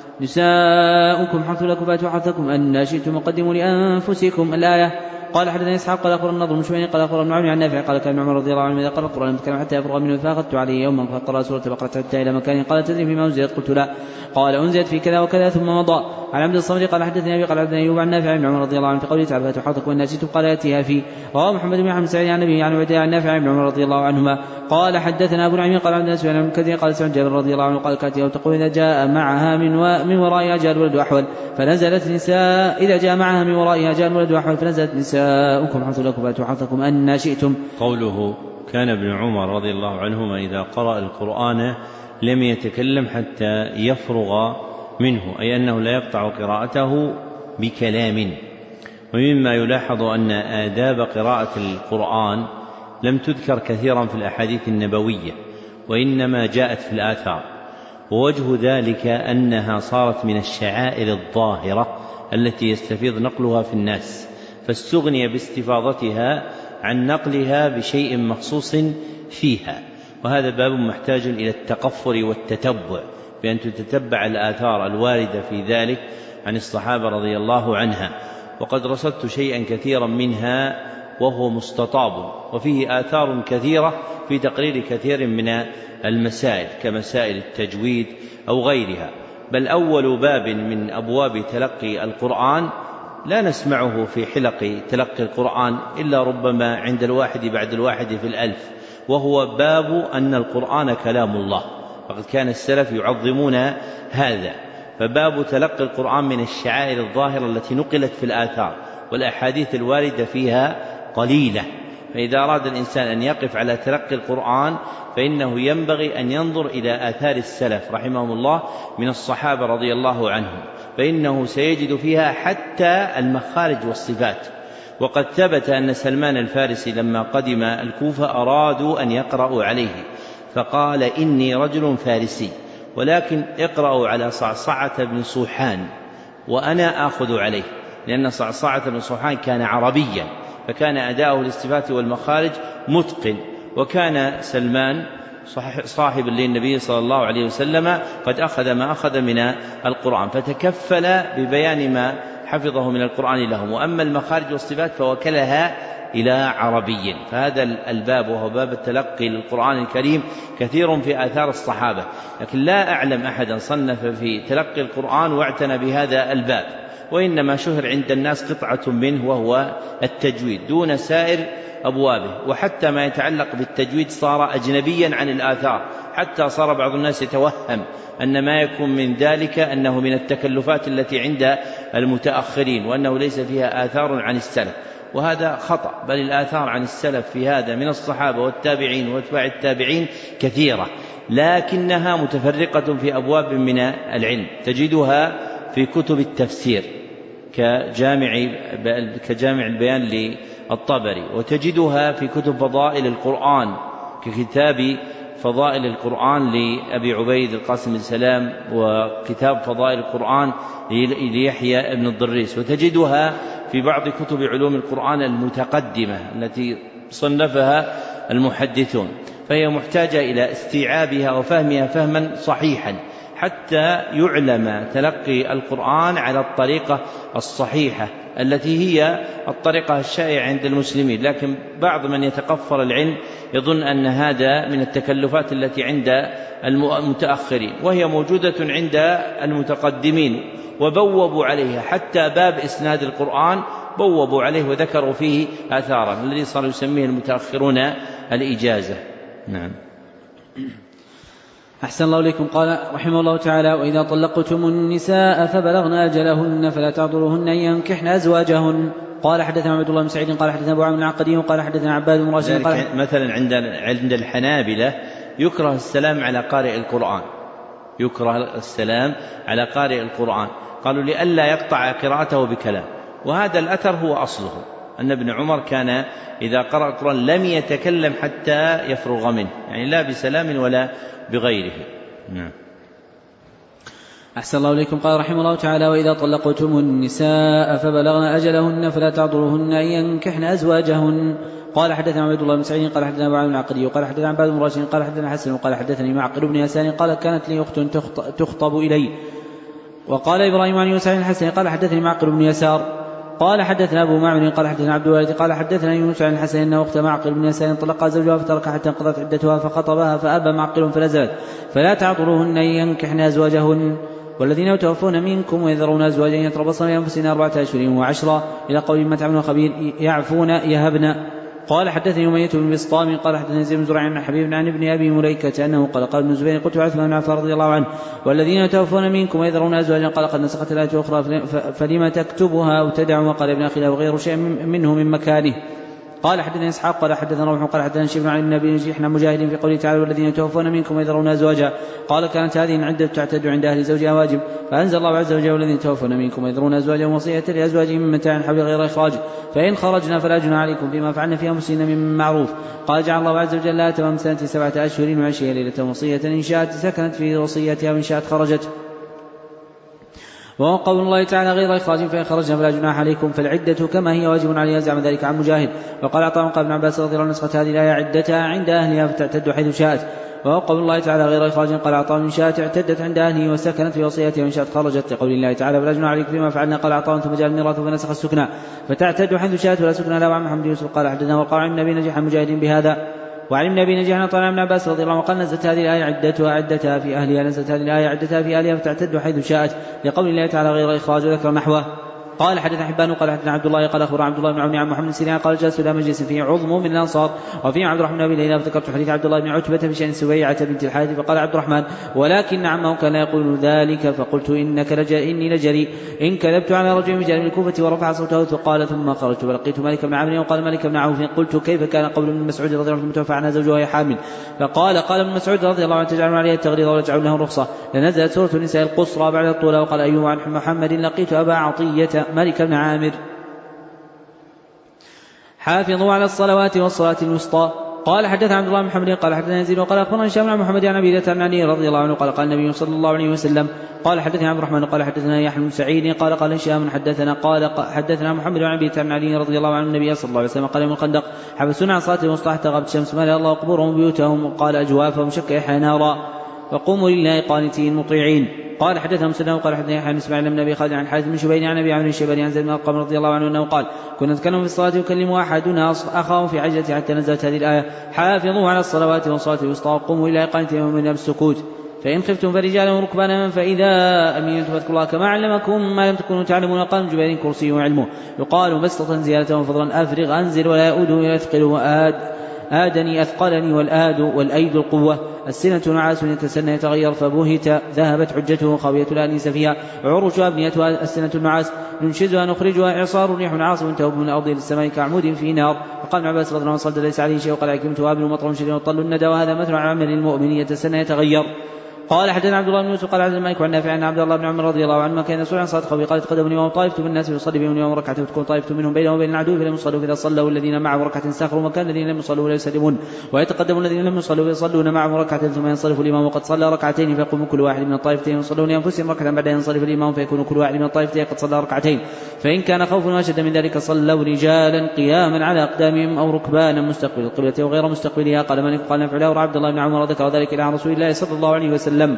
نساؤكم حرث لكم فاتوا حرثكم أن شئتم وقدموا لأنفسكم الآية. قال حدثنا إسحاق قال أخبرنا النضر بن شميل قال أخبرنا ابن عون عن نافع قال كان عمر رضي الله عنه إذا قرأ القرآن كان حتى يفرغ منه فأخذت عليه يوما فقرأ سورة البقرة حتى إلى مكان قال تدري فيما أنزلت قلت لا قال أنزلت في كذا وكذا ثم مضى. عن عبد الصمد قال حدثني أبي قال حدثني أيوب عن نافع بن عمر رضي الله عنه في قوله تعالى فاتوا حرثكم أن شئتم قال يأتيها في رواه محمد بن حمد سعيد عن النبي عن عبيد عن نافع بن عمر رضي الله عنهما قال حدثنا أبو نعيم قال عبد سفيان بن كثير قال سعد جابر رضي الله عنه قال كانت يوم تقول إذا جاء معها من, و... من ورائها جاء الولد أحول فنزلت نساء إذا جاء معها من ورائها جاء الولد أحول فنزلت نساؤكم حرث لكم فاتوا حرثكم أن شئتم. قوله كان ابن عمر رضي الله عنهما إذا قرأ القرآن لم يتكلم حتى يفرغ منه أي أنه لا يقطع قراءته بكلام. ومما يلاحظ أن آداب قراءة القرآن لم تذكر كثيرا في الأحاديث النبوية وإنما جاءت في الآثار ووجه ذلك أنها صارت من الشعائر الظاهرة التي يستفيض نقلها في الناس فاستغني باستفاضتها عن نقلها بشيء مخصوص فيها. وهذا باب محتاج إلى التقفر والتتبع بأن تتتبع الآثار الواردة في ذلك عن الصحابة رضي الله عنها وقد رصدت شيئا كثيرا منها وهو مستطاب وفيه آثار كثيرة في تقرير كثير من المسائل كمسائل التجويد أو غيرها. بل أول باب من أبواب تلقي القرآن لا نسمعه في حلق تلقي القرآن إلا ربما عند الواحد بعد الواحد في الألف وهو باب أن القرآن كلام الله فقد كان السلف يعظمون هذا. فباب تلقي القرآن من الشعائر الظاهرة التي نقلت في الآثار والأحاديث الواردة فيها قليلة. فإذا أراد الإنسان أن يقف على تلقي القرآن فإنه ينبغي أن ينظر إلى آثار السلف رحمهم الله من الصحابة رضي الله عنهم فإنه سيجد فيها حتى المخارج والصفات. وقد ثبت أن سلمان الفارسي لما قدم الكوفة أرادوا أن يقرأوا عليه فقال إني رجل فارسي ولكن اقرأوا على صعصعة بن صوحان وأنا آخذ عليه، لأن صعصعة بن صوحان كان عربيا فكان أداؤه للصفات والمخارج متقن، وكان سلمان صاحب للنبي صلى الله عليه وسلم قد أخذ ما أخذ من القرآن فتكفل ببيان ما حفظه من القرآن لهم. وأما المخارج والصفات فوكلها إلى عربي. فهذا الباب وهو باب التلقي للقرآن الكريم كثير في آثار الصحابة، لكن لا أعلم أحدا صنف في تلقي القرآن واعتنى بهذا الباب، وإنما شهر عند الناس قطعة منه وهو التجويد دون سائر أبوابه. وحتى ما يتعلق بالتجويد صار أجنبيا عن الآثار، حتى صار بعض الناس يتوهم أن ما يكون من ذلك أنه من التكلفات التي عند المتأخرين وأنه ليس فيها آثار عن السلف، وهذا خطأ، بل الآثار عن السلف في هذا من الصحابة والتابعين واتباع التابعين كثيرة، لكنها متفرقة في أبواب من العلم. تجدها في كتب التفسير كجامع, كجامع البيان للطبري، وتجدها في كتب فضائل القرآن ككتاب فضائل القرآن لأبي عبيد القاسم بن سلام، وكتاب فضائل القرآن ليحيى بن الضريس، وتجدها في بعض كتب علوم القرآن المتقدمة التي صنفها المحدثون، فهي محتاجة إلى استيعابها وفهمها فهما صحيحا حتى يعلم تلقي القرآن على الطريقة الصحيحة التي هي الطريقة الشائعة عند المسلمين. لكن بعض من يتقفر العلم يظن أن هذا من التكلفات التي عند المتأخرين، وهي موجودة عند المتقدمين وبوبوا عليها، حتى باب إسناد القرآن بوبوا عليه وذكروا فيه آثارا الذي صار يسميه المتأخرون الإجازة. نعم. أحسن الله إليكم. قال رحمه الله تعالى: وإذا طلقتم النساء فبلغن أجلهن فلا تعذروهن أن ينكحن أزواجهن. قال حدثنا عبد الله بن سعيد قال حدثنا أبو عامر العقدي قال حدثنا عباد بن راشد قال مثلا عند عند الحنابلة يكره السلام على قارئ القرآن، يكره السلام على قارئ القرآن، قالوا لئلا يقطع قراءته بكلام، وهذا الأثر هو أصله أن ابن عمر كان إذا قرأ القرآن لم يتكلم حتى يفرغ منه، يعني لا بسلام ولا بغيره. نعم. أحسن الله إليكم. قال رحمه الله تعالى: وإذا طلقتم النساء فبلغن أجلهن فلا تعذروهن أن ينكحن أزواجهن. قال حدثنا عبد الله بن سعيد قال حدثنا أبو عامر العقدي قال حدثنا عباد بن راشد قال حدثنا حسن قال حدثني معقل بن يسار قال كانت لي أخت تخطب إلي. وقال إبراهيم عن يوسف عن الحسن قال حدثني معقل بن يسار قال حدثنا أبو معمر قال حدثنا عبد الوالد قال حدثنا يونس عن الحسن أن أخت معقل بن يسار طلق زوجها فترك حتى انقضت عدتها فخطبها فأبى معقل فنزلت: فلا تعذروهن أن ينكحن أزواجهن والذين يتوفون منكم ويذرون أزواجا يتربصن بأنفسهن أربعة أشهر وعشرا إلى قول ما تعملون خبير يعفون يهبن. قال حدثني أمية بن بسطام قال حدثني زيد بن زرع عن حبيب عن ابن أبي مليكة أنه قال قال ابن الزبير قلت عثمان بن عفان رضي الله عنه: والذين يتوفون منكم ويذرون أزواجا قال قد نسخت الآية أخرى فلما تكتبها وتدع. وقال ابن أخي له وغير شيء منه من مكانه. قال حدثنا إسحاق قال حدثنا روح قال حدثنا شيخ عن النبي نجيح مجاهد في قوله تعالى: والذين يتوفون منكم ويذرون أزواجا. قال كانت هذه العدة تعتد عند أهل زوجها واجب، فأنزل الله عز وجل: والذين يتوفون منكم ويذرون أزواجا وصية لأزواجهم من متاع حول غير إخراج، فإن خرجنا فلا جناح عليكم فيما فعلن في أنفسهن من معروف. قال جعل الله عز وجل لها تمام سنة سبعة أشهر وعشرين ليلة وصية إن شاءت سكنت في وصيتها وإن شاءت خرجت. وهو قول الله تعالى: غير إخراج فإن خرجنا فلا جناح عليكم، فالعدة كما هي واجب عليها، زعم ذلك عن مجاهد. وقال عطاء قال ابن عباس رضي الله عنه: نسخت هذه الآية عدتها عند أهلها فتعتد حيث شاءت. وهو قول الله تعالى: غير إخراج قال عطاء إن شاءت اعتدت عند أهله وسكنت في وصيتها وإن شاءت خرجت، لقول الله تعالى: فلا جناح عليكم فيما فعلنا. قال عطاء: ثم جاء الميراث فنسخ السكنى فتعتد حيث شاءت ولا سكنى لا. وعن محمد يوسف قال حدثنا وقال عن النبي نجح مجاهد بهذا. وعن النبي نجح عن طلع ابن عباس رضي الله عنه قال: نزلت هذه الآية عدتها عدتها في أهلها، نزلت هذه الآية عدتها في أهلها فتعتد حيث شاءت، لقول الله تعالى: غير إخراج. ذكر نحوه. قال حدثنا حبان قال حدثنا عبد الله قال أخبر عبد الله بن عون عن محمد سيرين قال جلست إلى مجلس فيه عظم من الأنصار وفيه عبد الرحمن بن ليلى فذكرت حديث عبد الله بن عتبة في شأن سبيعة بنت الحارث فقال عبد الرحمن ولكن عمه كان يقول ذلك فقلت إنك لجريء إني لجريء إن كذبت على رجل من جانب الكوفة ورفع صوته فقال ثم خرجت ولقيت مالك بن عمرو وقال مالك بن عوف قلت كيف كان قول ابن مسعود رضي الله عنه متوفى عنها زوجها حامل فقال قال ابن مسعود رضي الله عنه تجعلون عليه التغليظ ولا تجعلون له الرخصة لنزلت سورة النساء القصرى بعد الطولى وقال أيوب عن محمد لقيت أبا عطية مالك بن عامر حافظوا على الصلوات والصلاة الوسطى. قال حدثنا عبد الله بن محمد قال حدثنا يزيد وقال أخبرنا هشام عن محمد عن أبي بن علي رضي الله عنه قال قال النبي صلى الله عليه وسلم قال حدثنا عبد الرحمن قال حدثنا يحيى بن سعيد قال قال هشام حدثنا قال حدثنا محمد عن أبي بن علي رضي الله عنه النبي صلى الله عليه وسلم قال يوم الخندق حبسونا عن صلاة الوسطى حتى غابت الشمس ملأ الله قبورهم بيوتهم وقال أجوافهم شك يحيى نارا وقوموا لله قانتين مطيعين. قال حدثنا مسلم قال حدثنا يحيى بن اسماعيل بن ابي خالد عن حارث بن شبيب عن ابي عمرو الشيباني عن زيد بن ارقم رضي الله عنه انه قال كنا نتكلم في الصلاه يكلم احدنا اخاه في عجله حتى نزلت هذه الايه حافظوا على الصلوات والصلاه الوسطى وقوموا الى قانتين من السكوت فإن خفتم فرجالا وركبانا فإذا أمنتم فاذكروا الله كما علمكم ما لم تكونوا تعلمون. قال جبير كرسي وعلمه يقال بسطة زيادة وفضلا أفرغ أنزل ولا يؤود إلى أثقل وآد آدني أثقلني والآد والأيد القوة السنة نعاس يتسنى يتغير فبهت ذهبت حجته خاوية لا أنيس فيها عروشها أبنيتها السنة النعاس ننشزها نخرجها إعصار ريح عاصف تهب من الأرض للسماء كعمود في نار. وقال ابن عباس رضي الله عنه صلى ليس عليه شيء وقال عكرمة وابل ومطر شديد وطل الندى وهذا مثل عمل المؤمن يتسنى يتغير. قال حدثنا عبد الله بن يوسف قال حدثنا مالك عن نافع عن عبد الله بن عمر رضي الله عنه كان يصلي عن صلاه خوفه قال تقدمني وهو طائفه من الناس يصلي بهم يوم ركعه وتكون طائفه منهم بينه وبين العدو فلم يصلوا فاذا صلوا الذين معه ركعه ساخروا وكان الذين لم يصلوا ولا يسلمون ويتقدم الذين لم يصلوا فيصلون معه ركعه ثم ينصرف الامام وقد صلى ركعتين فيقوم كل واحد من الطائفتين يصلون لانفسهم ركعه بعد ينصرف الامام فيكون كل واحد من الطائفتين قد صلى ركعتين فان كان خوف اشد من ذلك صلوا رجالا قياما على اقدامهم او ركبانا مستقبل القبله وغير مستقبلها. قال مالك قال نافع له عبد الله بن عمر ذكر ذلك الى رسول الله صلى الله عليه وسلم.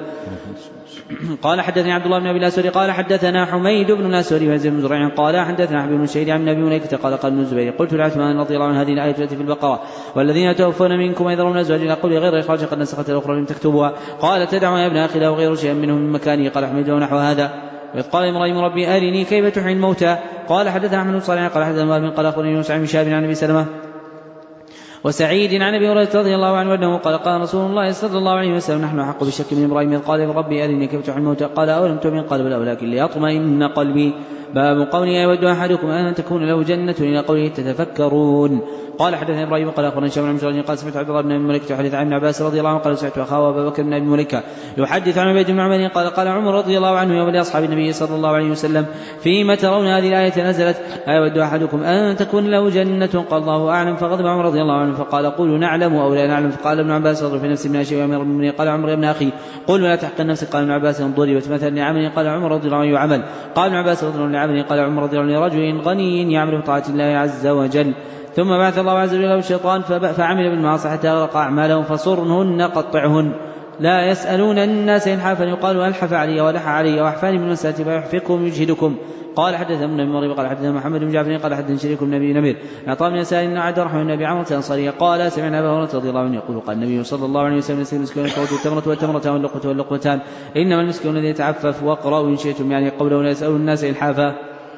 قال حدثني عبد الله بن ابي الاسود قال حدثنا حميد بن الاسود وزيد بن زريع قال حدثنا حبيب بن شهيد عن ابي مليكه قال قال ابن الزبير قلت لعثمان رضي الله عنه هذه الايه التي في البقره والذين توفون منكم يذرون ازواجا الى قول غير اخراج قد نسخت الاخرى لم تكتبوها قال تدعوا يا ابن اخي له غير شيء منه من مكانه. قال حميد ونحو هذا. وإذ قال ابراهيم ربي ارني كيف تحيي الموتى قال حدثنا احمد بن صالح قال حدثنا وهب قال اخبرني يونس عن شهاب عن ابي سلمه وسعيد عن ابي هريره رضي الله عنه انه قال قال رسول الله صلى الله عليه وسلم نحن احق بالشك من ابراهيم اذ قال ربي ارني كيف تحيي الموتى قال اولم تؤمن قال بلى ولكن ليطمئن قلبي. باب قوله يود احدكم ان تكون له جنه الى قوله تتفكرون. قال حدثنا ابراهيم قال اخبرنا هشام بن مجرد قال سمعت عبد الله بن ابي مليكه يحدث عن ابن عباس رضي الله عنه قال سمعت اخاه ابا بكر بن ابي مليكه يحدث عن عبيد بن عمر قال قال عمر رضي الله عنه يوم لاصحاب النبي صلى الله عليه وسلم فيما ترون هذه الايه نزلت ايود احدكم ان تكون له جنه قال الله اعلم فغضب عمر رضي الله عنه فقال قولوا نعلم او لا نعلم. فقال ابن عباس اضرب في نفسي من شيء وامر المؤمنين قال عمر يا ابن اخي قل ولا تحقن نفسك. قال ابن عباس ضربت مثلا لعمل قال عمر رضي الله عنه يعمل. قال ابن عباس رضي الله عنه لعمل قال عمر رضي الله عنه رجل غني يعمل بطاعه الله عز وجل ثم بعث الله عز وجل الشيطان فعمل بالمعاصي حتى أغرق أعمالهم فصرهن قطعهن لا يسألون الناس إلحافا يقال ألحف علي ولح علي وأحفاني من مساتي فيحفكم يجهدكم. قال حدثنا ابن ابي مريم قال حدثنا محمد بن جعفر قال حدثنا شريك بن ابي نمير عطاء بن يسار بن عبد الرحمن بن ابي عمرو الانصاري قال سمعنا ابا هريره رضي الله عنه يقول قال النبي صلى الله عليه وسلم المسكين القوت التمره والتمرتان واللقمه واللقمتان انما المسكين الذي يتعفف واقرأوا ان شئتم يعني قوله لا يسألون الناس إلحافا.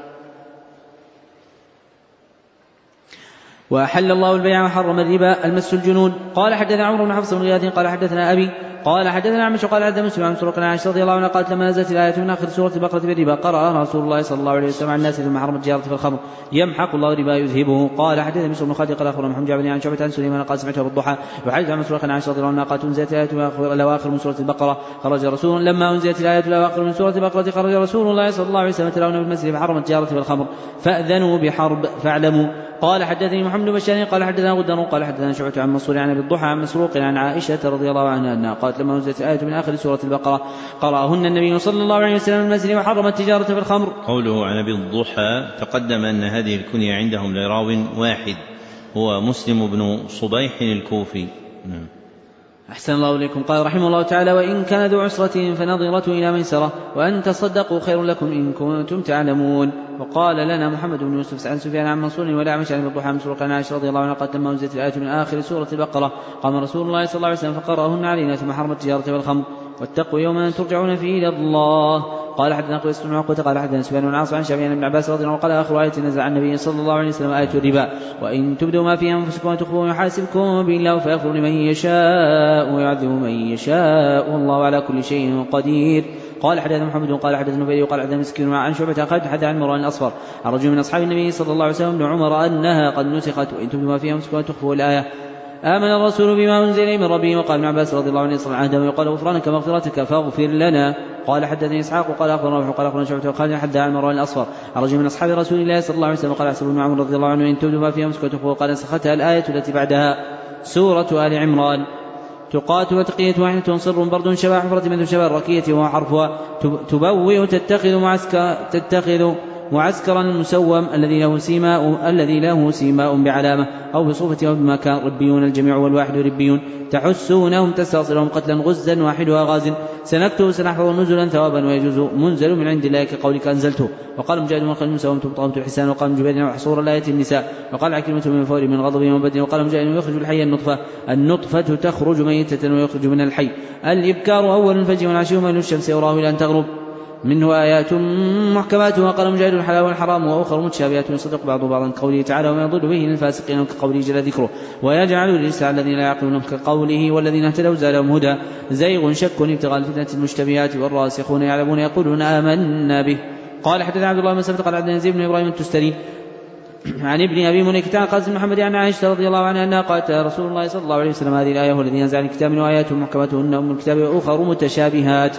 وأحل الله البيع وحرم الربا المس الجنون. قال حدثنا عمرو بن حفص بن غياث قال حدثنا أبي قال حدثنا عمش قال حدثنا مسلم عن مسروق عن عائشة رضي الله عنها قالت لما نزلت الآية من آخر سورة البقرة بالربا قرأها رسول الله صلى الله عليه وسلم عن الناس ثم حرم التجارة في الخمر يمحق الله الربا يذهبه. قال حدثنا مسلم بن خالد قال أخبرنا محمد جابر عن شعبة عن سليمان قال سمعته بالضحى يحدث عن مسروق عن عائشة رضي الله عنها قالت أنزلت الآية الأواخر من سورة البقرة خرج رسول لما أنزلت الآية الأواخر من سورة البقرة خرج رسول الله صلى الله عليه وسلم تلاون بالمسجد فحرم التجارة في الخمر فأذنوا بحرب فاعلموا. قال حدثني محمد بن بشار قال حدثنا غدر قال حدثنا شعبة عن منصور عن ابي الضحى عن مسروق عن عائشة رضي الله عنها انها قالت لما نزلت آية من آخر سورة البقرة قرأهن النبي صلى الله عليه وسلم المسجد وحرم التجارة في الخمر. قوله عن ابي الضحى تقدم ان هذه الكنية عندهم لراو واحد هو مسلم بن صبيح الكوفي. نعم. أحسن الله إليكم. قال رحمه الله تعالى وإن كان ذو عسرة فنظرة إلى ميسرة وأن تصدقوا خير لكم إن كنتم تعلمون. وقال لنا محمد بن يوسف عن سفيان عن منصور ولا عمش عن الضحى مسروق عن عائشة رضي الله عنها قالت لما أنزلت الآية من آخر سورة البقرة قام رسول الله صلى الله عليه وسلم فقرأهن علينا ثم حرم التجارة والخمر واتقوا يوما ترجعون فيه إلى الله. قال حدثنا قيس بن عقبة قال حدثنا سفيان بن عاصم عن شعبي عن ابن عباس رضي الله عنه قال آخر آية نزل عن النبي صلى الله عليه وسلم آية الربا وإن تبدوا ما في أنفسكم وتخفوه يحاسبكم به الله فيغفر لمن يشاء ويعذب من يشاء والله على كل شيء قدير. قال حدثنا محمد قال حدثنا نبي قال حدثنا مسكين عن شعبة قال حدث عن مروان الأصفر عن رجل من أصحاب النبي صلى الله عليه وسلم ابن عمر أنها قد نسخت وإن تبدوا ما في أنفسكم وتخفوه الآية. آمن الرسول بما أنزل إليه من ربه. وقال ابن عباس رضي الله عنه صلى عهده ويقال غفرانك مغفرتك فاغفر لنا. قال حدثني إسحاق وقال أخبرنا وقال أخبرنا شعبة وقال حدث عن مروان الأصفر عن رجل من أصحاب رسول الله صلى الله عليه وسلم قال أحسب بن عمر رضي الله عنه إن تبدوا ما في أنفسكم وتخفوه قال نسختها الآية التي بعدها سورة آل عمران تقاتل وتقية واحدة صر برد شبه حفرة مثل شبه الركية وهو حرفها تبوئ تتخذ معسكر تتخذ معسكرا مسوم الذي له سيماء الذي له سيماء بعلامة أو بصوفة أو بمكان ربيون الجميع والواحد ربيون تحسونهم تستأصلهم قتلا غزا واحدها غاز سنكتب سنحفظ نزلا ثوابا ويجوز منزل من عند الله كقولك أنزلته. وقال مجاهد من خلال مسوم تبطأت الحسان وقال جبير وحصور الآية النساء وقال عكرمة من فور من غضب وبدن وقال مجاهد يخرج الحي النطفة النطفة تخرج ميتة ويخرج من الحي الإبكار أول الفجر والعشي وميل الشمس يراه إلى أن تغرب منه آيات محكمات. وقال مجاهد الحلال والحرام وأخر متشابهات يصدق بعض بعضا كقوله تعالى وما يضل به للفاسقين كقوله جل ذكره ويجعل الرجس على الذين لا يعقلون كقوله والذين اهتدوا زادهم هدى زيغ شك ابتغاء الفتنة المشتبهات والراسخون يعلمون يقولون آمنا به. قال حدثنا عبد الله بن مسعود قال عبد العزيز بن إبراهيم التستري عن ابن أبي مليكة عن قاسم محمد عن عائشة رضي الله عنها أنها قالت رسول الله صلى الله عليه وسلم هذه الآية والذين نزل الكتاب من آيات محكماتهن أم الكتاب وأخر متشابهات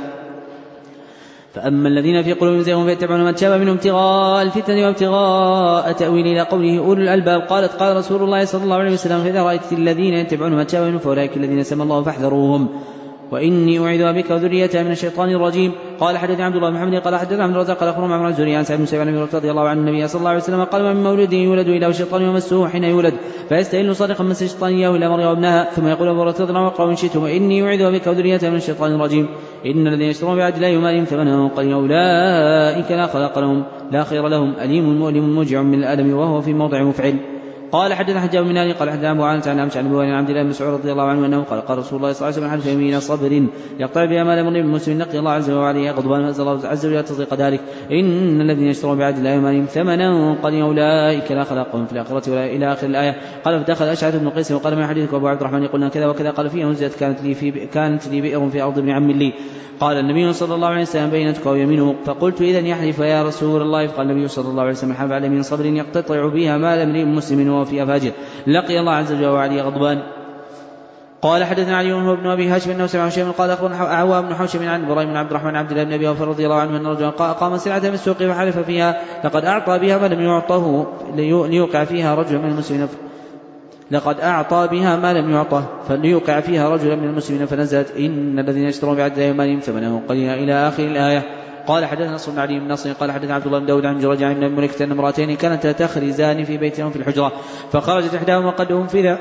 فأما الذين في قلوبهم زيغ فيتبعون ما تشابه منهم ابتغاء الفتن وابتغاء تأويل إلى قوله أولو الألباب. قالت قال رسول الله صلى الله عليه وسلم فإذا رأيت الذين يتبعون ما تشابه منهم فأولئك الذين سمى الله فاحذروهم وإني أعيذها بك وذريتها من الشيطان الرجيم. قال حدثنا عبد الله بن محمد قال حدثنا عبد الرزاق قال أخبرنا عن الزهري عن سعيد بن سعيد رضي الله عنه النبي صلى الله عليه وسلم قال ما من مولود يولد إلا والشيطان يمسه حين يولد فيستهل صادقا مس الشيطان إياه إلى مريم وابنها ثم يقول أبو رضي الله عنه إن شئتم وإني أعيذها بك وذريتها من الشيطان الرجيم. إن الذين يشترون بعهد الله ومالهم ثمنا قليلا أولئك لا خلاق لهم لا خير لهم أليم مؤلم موجع من الألم وهو في موضع مفعل. قال حدثنا حجاج بن ناني قال حدثنا أبو عانة عن أمش عن أبي عن عبد الله بن مسعود رضي الله عنه أنه قال قال رسول الله صلى الله عليه وسلم حلف يمين صبر يقطع بها مال امرئ مسلم نقي الله عز وجل غضبان فأنزل الله عز وجل تصديق ذلك إن الذين يشترون بعهد الله ومالهم ثمنا قليلا أولئك لا خلاق لهم في الآخرة ولا إلى آخر الآية. قال فدخل أشعث بن قيس وقال ما حديثك أبو عبد الرحمن قلنا كذا وكذا قال فيه نزلت كانت لي في كانت لي بئر في أرض ابن عم لي قال النبي صلى الله عليه وسلم بينتك ويمينه فقلت إذن يحلف يا رسول الله فقال النبي صلى الله عليه وسلم حلف على يمين صبر يقتطع بها مال امرئ مسلم وهو في فاجر لقي الله عز وجل وعليه غضبان. قال حدثنا علي بن ابي هاشم انه سمع شيئا قال اخبرنا عوام بن حوشب عن ابراهيم بن عبد الرحمن عبد الله بن ابي اوفى رضي الله عنه ان رجلا قام سلعه من السوق وحلف فيها لقد اعطى بها ما لم يعطه ليوقع فيها رجل من المسلمين لقد أعطى بها ما لم يعطه فليوقع فيها رجلا من المسلمين فنزلت إن الذين يشترون بعهد الله ومالهم ثمنه قليلا إلى آخر الآية. قال حدثنا نصر بن علي بن نصر قال حدثنا عبد الله بن داود عن جريج عن ابن مليكة أن امرأتين كانتا تخرزان في بيتهم في الحجرة فخرجت إحداهما وقد أنفذ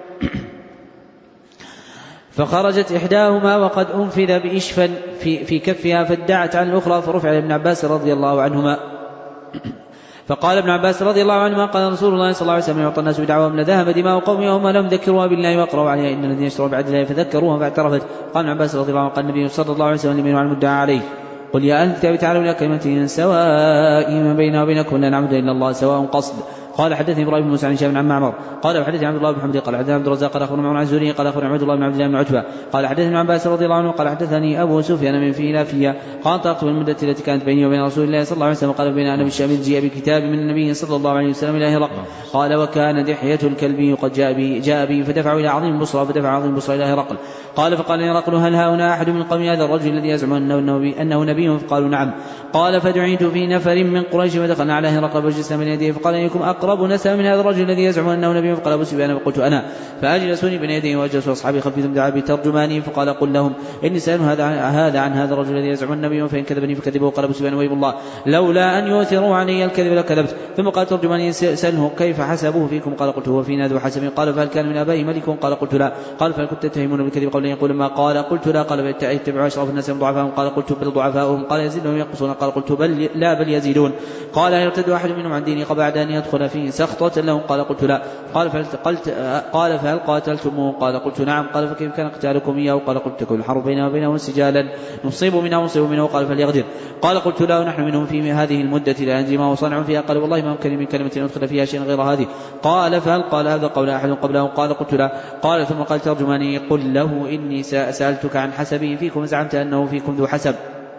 فخرجت إحداهما وقد أنفذ بإشفا في, في كفها فادعت عن الأخرى فرفع ابن عباس رضي الله عنهما فقال ابن عباس رضي الله عنهما قال رسول الله صلى الله عليه وسلم يعطى الناس بدعواهم لذهب دماء قومهم وما لم ذكروا بالله وقروا عليها إن الذين يشترون بعهد الله فذكروها فاعترفت. قال ابن عباس رضي الله عنه قال النبي صلى الله عليه وسلم لمن على المدعى عليه قل يا أهل الكتاب تعالوا إلى كلمة سواء ما بيننا وبينكم لا نعبد إلا الله سواء قصد. قال حدثني ابراهيم بن موسى عن هشام عن معمر قال حدثني عبد الله بن محمد قال حدثنا عبد الرزاق قال اخبرنا عن الزهري قال اخبرنا عبد الله بن عبد الله بن عتبة قال حدثني ابن عباس رضي الله عنه قال حدثني ابو سفيان من فيلافية قال طلقت بالمدة التي كانت بيني وبين رسول الله صلى الله عليه وسلم قال بين انا بالشام جاء بكتاب من النبي صلى الله عليه وسلم الى هرقل قال وكان دحية الكلبي قد جاء بي جاء بي فدفعوا الى عظيم بصرى فدفع عظيم بصرى الى هرقل قال فقال هرقل هل هؤلاء احد من قوم هذا الرجل الذي يزعم انه انه نبي فقالوا نعم قال فدعيت في نفر من قريش فدخلنا على هرقل وجلسنا من يديه فقال ايكم اقرب نسبا من هذا الرجل الذي يزعم انه نبي فقال ابو سفيان فقلت انا فاجلسوني بين يديه واجلسوا اصحابي خلفي دعا بترجماني فقال قل لهم اني سأل هذا هذا عن هذا الرجل الذي يزعم النبي فان كذبني فكذبه. قال ابو سفيان ويب الله لولا ان يؤثروا علي الكذب لكذبت. ثم قال ترجماني سأله كيف حسبوه فيكم قال قلت هو فينا ذو حسب. قال فهل كان من ابائه ملك قال قلت لا. قال فهل كنت تتهمون بالكذب قبل ان يقول ما قال قلت لا. قال فاتبعوا اشراف الناس من ضعفائهم قال قلت بل ضعفائهم. قال يزيدهم ينقصون قال قلت بل لا بل يزيدون. قال يرتد احد منهم عن ديني قبل ان يدخل فيه سخطة له؟ قال قلت لا. قال فهل قلت قال فهل قاتلتموه؟ قال قلت نعم. قال فكيف كان قتالكم إياه؟ قال قلت تكون الحرب بيننا وبينه سجالا نصيب منه ونصيب منه. قال فليغدر. قال قلت لا ونحن منهم في هذه المدة لا ندري ما هو صانع فيها. قال والله ما يمكن من كلمة أدخل فيها شيئا غير هذه. قال فهل قال هذا قول أحد قبله؟ قال قلت لا. قال ثم قال ترجماني قل له إني سألتك عن حسبه فيكم زعمت أنه فيكم ذو حسب،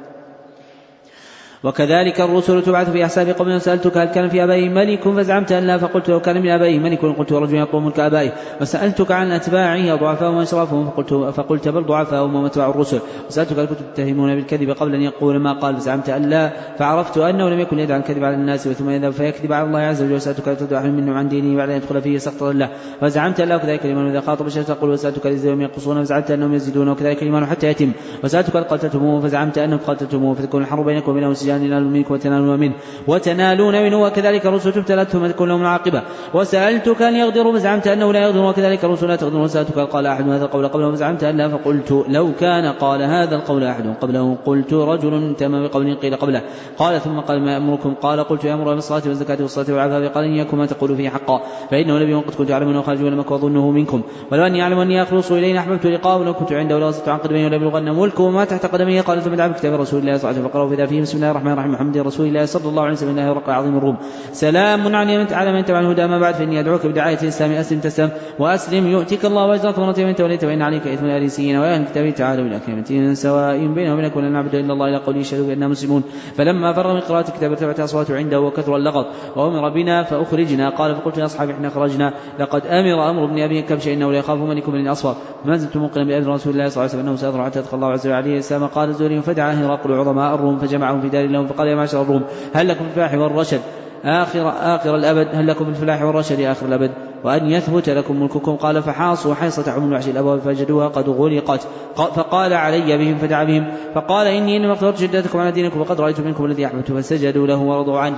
وكذلك الرسل تبعث في أحساب قوم. سألتك هل كان في أبائهم ملك فزعمت أن لا، فقلت لو كان من أبائهم ملك قلت رجل يطلب ملك أبائه. وسألتك عن أتباعه ضعفاهم وإسرافهم فقلت, فقلت بل ضعفاهم ومتبع الرسل. وسألتك هل كنتم تتهمون بالكذب قبل أن يقول ما قال فزعمت أن لا، فعرفت أنه لم يكن يدعى الكذب على الناس ثم يذهب فيكذب على الله عز وجل. وسألتك هل تدعى منهم عن دينه بعد أن يدخل فيه سخطا له فزعمت أن لا، وكذلك الإيمان إذا خاطب الشيء تقول. وسألتك لزيهم ينقصون فزعمت أنهم يزيدون وكذلك الإيمان حتى يتم. وسألتك هل قتلتموه فزعمت أنهم قتلتموه فتكون الحرب بينكم وبينه سجان ينال منكم وتنالون منه وتنالون منه وكذلك الرسل تبتلتهم تكون لهم العاقبة. وسألتك أن يغدروا فزعمت أنه لا يغدر وكذلك الرسل لا تغدر. وسألتك قال أحد هذا القول قبله فزعمت أن لا، فقلت لو كان قال هذا القول أحد قبله قلت رجل تم بقول قيل قبله. قال ثم قال ما أمركم؟ قال قلت يأمر بالصلاة والزكاة والصلاة والعفاف. قال إن يكن ما تقول فيه حقا فإنه نبي قد كنت أعلم أنه خارج ولم أظنه منكم، ولو أني أعلم أني أخلص إليه أحببت لقاءه ولو كنت عنده لغزت عن قدمي ولبلغن ملكه وما تحت قدمي. قال ثم دعا بكتاب رسول الله صلى الله عليه وسلم فقرأوا في فيه بسم الله الرحمن الرحيم محمد رسول الله صلى الله عليه وسلم الله رق عظيم الروم سلام على من تبع الهدى ما بعد، فإني أدعوك بدعاية الإسلام أسلم تسلم وأسلم يؤتك الله وأجرك مرتين من توليت وإن عليك إثم الأريسيين وأهل كتابه تعالى من أكلمة سواء بينه وبينك ولا نعبد إلا الله إلى قوله يشهدوا بأننا مسلمون. فلما فرغ من قراءة الكتاب ارتفعت أصواته عنده وكثر اللغط وأمر بنا فأخرجنا. قال فقلت لأصحابي إحنا خرجنا لقد أمر أمر ابن أبي كبش إنه لا يخاف ملك من الأصفر. ما زلت موقنا بأمر رسول الله صلى الله عليه وسلم أنه سيظهر حتى يدخل الله عز وجل عليه السلام. قال الزهري فدعا هرقل عظماء الروم فجمعهم في دار لهم فقال يا معشر الروم هل لكم الفلاح والرشد آخر, آخر الأبد هل لكم الفلاح والرشد آخر الأبد وأن يثبت لكم ملككم؟ قال فحاصوا حيصة عمر وحش الأبواب فجدوها قد غلقت. فقال علي بهم فدعا بهم فقال إني إنما اخترت شدتكم على دينكم وقد رأيت منكم الذي أحببت فسجدوا له ورضوا عنه.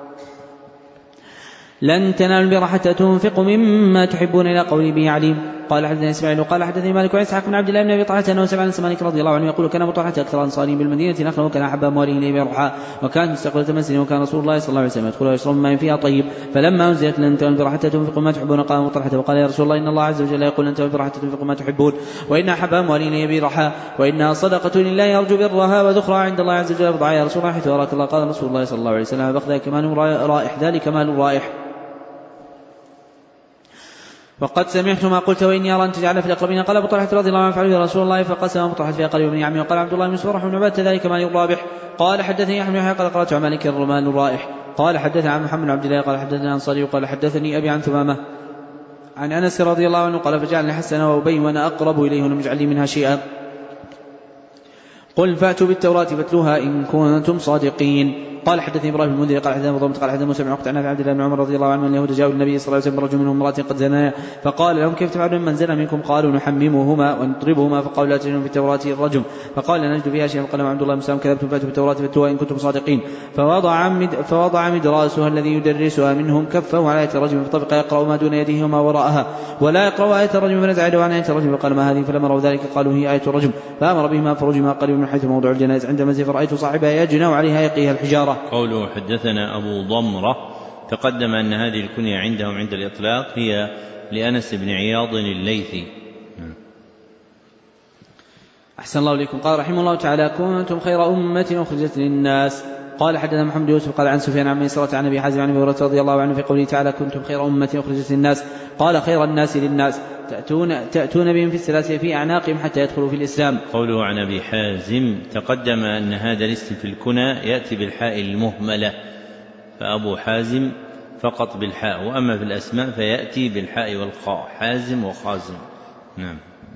لن تنالوا البر حتى تنفقوا مما تحبون إلى قوله به عليم. قال حدثنا إسماعيل وقال حدثني مالك وإسحاق بن عبد الله بن أبي طلحة أنه سمع أنس مالك رضي الله عنه يقول كان أبو طلحة أكثر أنصارهم بالمدينة نخلا وكان أحب أمواله إليه بيرحاء وكانت مستقبلة منزل وكان رسول الله صلى الله عليه وسلم يدخل ويشرب ماء فيها طيب. فلما أنزلت لن تنالوا البر حتى تنفقوا ما تحبون قال أبو طلحة وقال يا رسول الله إن الله عز وجل يقول لن تنالوا البر حتى تنفقوا ما تحبون وإن أحب أمواله إليه بيرحاء وإنها صدقة لله يرجو برها وذخرها عند الله عز وجل فضع يا رسول الله حيث أراك الله. قال رسول الله صلى الله عليه وسلم بخذ كمال رائح ذلك مال رائح وقد سمعت ما قلت وإني أرى أن تجعل في الأقربين. قال أبو طلحة رضي الله عنه فعل رسول الله فقسم أبو طلحة في أقرب بن عمه. وقال عبد الله بن سورح بن عبادة ذلك مال رابح. قال حدثني أحمد بن يحيى قال قرأت عن مالك الرمال الرائح. قال حدثنا عن محمد بن عبد الله قال حدثنا أنصاري قال حدثني أبي عن ثمامة عن أنس رضي الله عنه قال فجعلني حسن وأبي وأنا أقرب إليه ولم يجعل لي منها شيئا. قل فأتوا بالتوراة فاتلوها إن كنتم صادقين. قال حدثني ابراهيم المنذر قال حدثنا ضمت قال حدثنا موسى بن عقبة عن عبد الله بن عمر رضي الله عنه ان اليهود جاءوا النبي صلى الله عليه وسلم برجل منهم امرأة قد زنايا فقال لهم كيف تفعلون من زنى منكم؟ قالوا نحممهما ونضربهما. فقالوا لا تجدون في التوراة الرجم. فقال لا نجد فيها شيئا. فقال عبد الله بن سلام كذبتم فاتوا بالتوراة فاتلوها إن كنتم صادقين. فوضع مد فوضع مدراسها الذي يدرسها منهم كفه على آية الرجم فطبق يقرأ ما دون يديه وما وراءها ولا يقرأ آية الرجم فنزع يده عن آية الرجم فقال ما هذه؟ فلما رأوا ذلك قالوا هي آية الرجم فأمر بهما فرجما قريب من حيث موضع الجنائز عند المسجد فرأيت صاحبها يجنو عليها يقيها الحجارة. قوله حدثنا أبو ضمرة تقدم أن هذه الكنية عندهم عند الإطلاق هي لأنس بن عياض الليثي. أحسن الله إليكم. قال رحمه الله تعالى كنتم خير أمة أخرجت للناس. قال حدثنا محمد يوسف قال عن سفيان عن ميسرة عن أبي حازم عن أبي هريرة رضي الله عنه في قوله تعالى كنتم خير أمة أخرجت للناس. قال خير الناس للناس تأتون, تأتون بهم في السلاسل في أعناقهم حتى يدخلوا في الإسلام. قوله عن أبي حازم تقدم أن هذا الاسم في الكنى يأتي بالحاء المهملة فأبو حازم فقط بالحاء وأما في الأسماء فيأتي بالحاء والخاء حازم وخازم. نعم.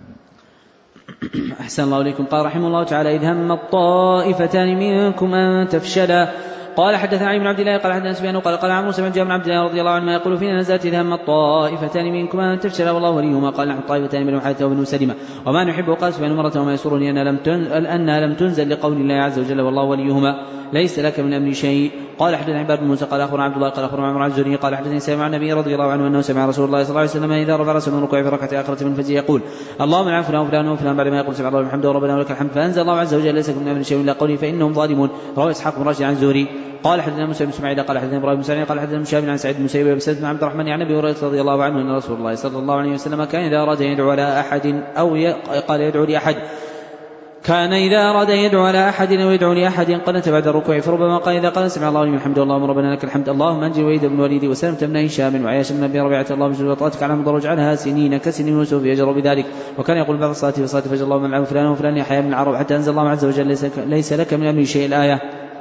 أحسن الله إليكم. قال رحمه الله تعالى إذ هم الطائفتان منكم أن تفشلا. قال حدثنا علي بن عبد الله قال حدثنا سفيان قال قال عن موسى بن جابر بن عبد الله رضي الله عنه ما يقول فينا نزلت إذ هم الطائفتان منكم أن تفشلا والله وليهما. قال نحن الطائفتان بن حارثة وبن سلمة وما نحب. قال سفيان مرة وما يسرني أن لم أنها لم تنزل لقول الله عز وجل والله وليهما ليس لك من أمر شيء. قال حدثنا عباد بن موسى قال أخبرنا عبد الله قال أخبرنا عمرو عن الزهري قال حدثني سامع عن النبي رضي الله عنه أنه سمع رسول الله صلى الله عليه وسلم إذا رفع رأسه من ركوع في ركعة آخرة من الفجر يقول اللهم لعن فلان وفلان وفلان بعد ما يقول سبحان الله والحمد ربنا ولك الحمد، فأنزل الله عز وجل ليس لكم من أمر شيء إلا قوله فإنهم ظالمون. رواه إسحاق بن راشد عن الزهري قال حدثنا موسى بن اسماعيل قال حدثنا ابراهيم بن سعيد قال حدثنا مشاب عن سعيد بن مسيب وسعيد بن عبد الرحمن عن ابي هريره رضي الله عنه ان رسول الله صلى الله عليه وسلم كان اذا اراد يدعو على احد او قال يدعو لاحد كان إذا أراد يدعو على أحد أو يدعو لأحد قنت بعد الركوع فربما قال إذا قال سمع الله لمن حمده اللهم ربنا لك الحمد اللهم أنجي وليد بن الوليد وسلمة بن هشام وعياش بن أبي ربيعة اللهم اجعل وطأتك على مضر واجعلها سنين كسن يوسف يجر بذلك. وكان يقول بعد الصلاة في صلاة فجر اللهم لعن فلان وفلان يحيى بن العرب حتى أنزل الله عز وجل ليس, ليس لك من أمر شيء الآية.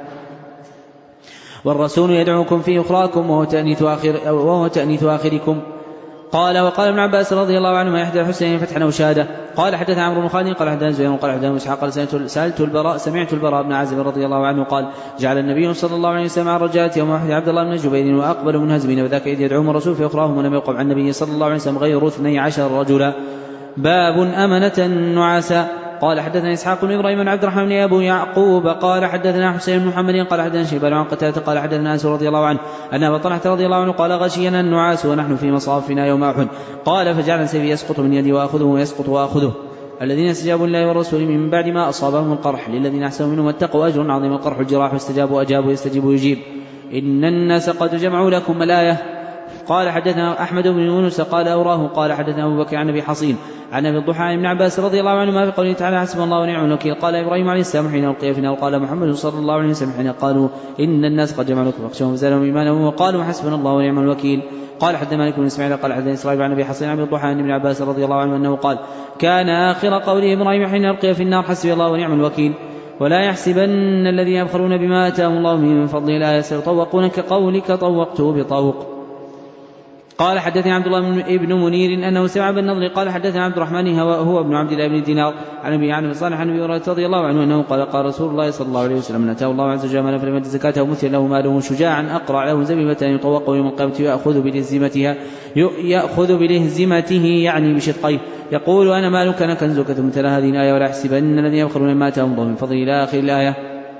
والرسول يدعوكم في أخراكم وهو تأنيث آخر وهو تأنيث آخركم. قال وقال ابن عباس رضي الله عنهما إحدى الحسين فتحا وشهادة. قال حدث عمرو بن خالد قال حدثنا زهير قال حدثنا إسحاق قال سألت البراء سمعت البراء بن عازب رضي الله عنه قال جعل النبي صلى الله عليه وسلم على الرجالة يوم أحد عبد الله بن جبير وأقبل منهزمين وذاك إذ يدعوهم الرسول في أخراهم ولم يقم عن النبي صلى الله عليه وسلم غير اثني عشر رجلا. باب أمنة نعاسا. قال حدثنا إسحاق بن إبراهيم بن عبد الرحمن أبو يعقوب قال حدثنا حسين بن محمد قال حدثنا شيبان عن قتادة قال حدثنا أنس رضي الله عنه أن أبا طلحة رضي الله عنه قال غشينا النعاس ونحن في مصافنا يوم أحد قال فجعل سيفي يسقط من يدي وأخذه ويسقط وأخذه. الذين استجابوا لله والرسول من بعد ما أصابهم القرح للذين أحسنوا منهم واتقوا أجر عظيم القرح الجراح واستجابوا أجابوا يستجيبوا يجيب إن الناس قد جمعوا لكم الآية. قال حدثنا أحمد بن يونس قال أوراه قال حدثنا أبو بكر عن أبي حصين عن أبي الضحى عن ابن عباس رضي الله عنهما في قوله تعالى حسب الله ونعم الوكيل. قال إبراهيم عليه السلام حين ألقي في النار قال محمد صلى الله عليه وسلم حين قالوا إن الناس قد جمعوا لكم فاخشوهم فزادهم إيمانا وقالوا حسبنا الله ونعم الوكيل. قال حدثنا مالك بن إسماعيل قال حدثنا إسرائيل عن أبي حصين عن أبي الضحى عن ابن عباس رضي الله عنه أنه قال كان آخر قول إبراهيم حين ألقي في النار حسبي الله ونعم الوكيل. ولا يحسبن الذين يبخلون بما آتاهم الله من فضله لا يطوقون كقولك طوقته بطوق. قال حدثني عبد الله بن منير أنه سمع بالنضر قال حدثنا عبد الرحمن هو ابن عبد الله بن دينار عن أبي عامر صالح عن أبي هريرة رضي الله عنه أنه قال قال رسول الله صلى الله عليه وسلم أتاه الله عز وجل مالا فلم يؤت زكاته مثل له ماله شجاعا أقرع له زبيبة يطوقه يوم القيامة يأخذ بلهزمتها يأخذ بلهزمته يعني بشقيه يقول أنا مالك أنا كنزك ثم تلا هذه الآية ولا يحسبن الذين يبخلون ما آتاهم الله من فضله إلى آخر الآية.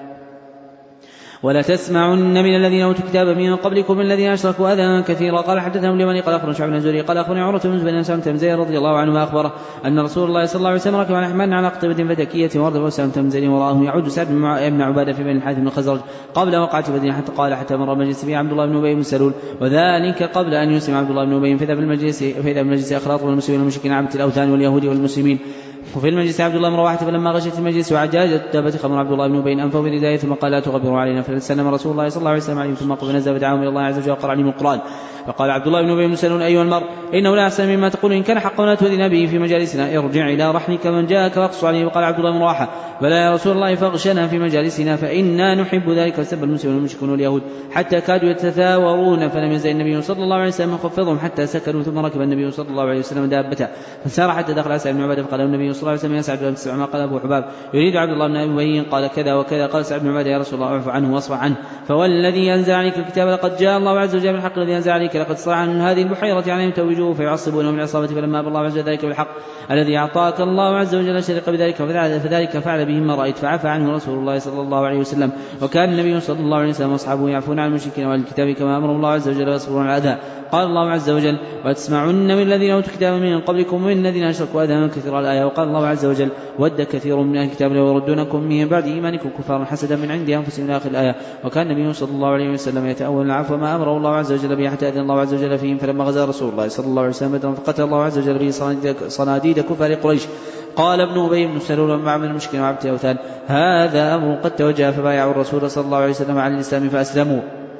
ولا تسمعن من الذين اوتوا الكتاب من قبلكم الذين اشركوا اذى كثيرا. قال حدثنا ابن اليماني قال اخبرنا شعب بن الزهري قال اخبرني عروة بن زبير بن سلمة بن زيد رضي الله عنه اخبره ان رسول الله صلى الله عليه وسلم ركب على حمار على قطبة فدكية ورد وسلمة بن زيد وراءه يعود سعد بن عبادة في بني الحارث بن الخزرج قبل وقعة بدر حتى قال حتى مر مجلس فيه عبد الله بن ابي بن سلول وذلك قبل ان يسلم عبد الله بن ابي فاذا بالمجلس فاذا بالمجلس اخلاط والمسلمين والمشركين عبد الاوثان واليهود والمسلمين. وفي المجلس عبد الله بن رواحة فلما غشت المجلس وعجاجت دابت خمر عبد الله بن أبي أنفه برداية ثم قال لا تغبروا علينا فسلم رسول الله صلى الله عليه وسلم عليهم ثم قبل نزل فدعاهم إلى الله عز وجل وقرأ عليهم القرآن. فقال عبد الله بن أبي بن سلول أيها المرء إنه لا أحسن مما تقول إن كان حقا لا تؤذنا به في مجالسنا ارجع إلى رحلك من جاءك واقص عليه. وقال عبد الله بن رواحة بلى يا رسول الله فاغشنا في مجالسنا فإنا نحب ذلك. فسب المسلمون والمشركون واليهود حتى كادوا يتثاورون فلم يزل النبي صلى الله عليه وسلم يخفضهم حتى سكنوا ثم ركب النبي صلى الله عليه وسلم دابته فسار حتى دخل سعد بن عبادة فقال النبي صلى الله عليه وسلم يا سعد بن تسمع ما قال أبو حباب يريد عبد الله بن أبي قال كذا وكذا. قال سعد بن عبادة يا رسول الله اعف عنه واصفح عنه فوالذي أنزل عليك الكتاب لقد جاء الله عز وجل بالحق الذي أنزل عليك لقد صاع عن هذه البحيرة عليهم توجوه فيعصبونهم العصابة فلما أبى الله عز وجل ذلك بالحق الذي أعطاك الله عز وجل شرق بذلك فذلك فعل بهم ما رأيت فعفى عنه رسول الله صلى الله عليه وسلم. وكان النبي صلى الله عليه وسلم واصحابه يعفون عن المشركين والكتاب كما أمر الله عز وجل ويصبرون على الأذى. قال الله عز وجل وتسمعن من الذين أوتوا الكتاب من قبلكم ومن الذين أشركوا أذى كثيرا الآية. وقال الله عز وجل ود كثير من أهل الكتاب لو يردونكم من بعد إيمانكم كفارا حسدا من عند أنفسهم إلى آخر الآية. وكان النبي صلى الله عليه وسلم يتأول العفو ما أمره الله عز وجل به حتى أذن الله عز وجل فيهم فلما غزا رسول الله صلى الله عليه وسلم بدرا فقتل الله عز وجل به صناديد كفار قريش. قال ابن أبي بن سلول مع من المشكين وعبد أوثان هذا أمر قد توجه فبايعوا الرسول صلى الله عليه وسلم على الإسلام فأسلموا.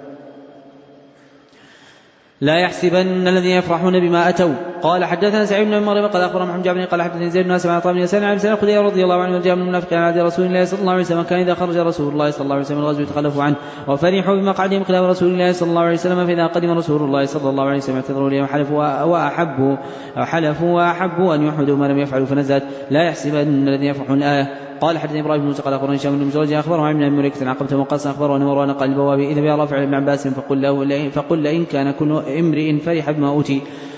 لا يحسبن الذين يفرحون بما أتوا. قال حدثنا سعيد بن مريم قال أخبرنا محمد بن قال حدثني زيد بن أسلم عن طابن يسأل عن سنة خديجة رضي الله عنه وجاء من المنافقين على رسول الله صلى الله عليه وسلم كان إذا خرج رسول الله صلى الله عليه وسلم الغزو يتخلفوا عنه وفرحوا بمقعدهم خلاف رسول الله صلى الله عليه وسلم فإذا قدم رسول الله صلى الله عليه وسلم اعتذروا لي وحلفوا وأحبوا حلفوا وأحبوا أن يوحدوا ما لم يفعلوا فنزلت لا يحسبن الذين يفرحون الآية. قال حدثني ابراهيم بن موسى قال اخبرني هشام بن مسعود اخبره عن ابن مريكة عقبته وقاص اخبره ان مروان قال البوابي اذا بها رافع بن عباس فقل له فقل لئن كان كل امرئ فرح بما اوتي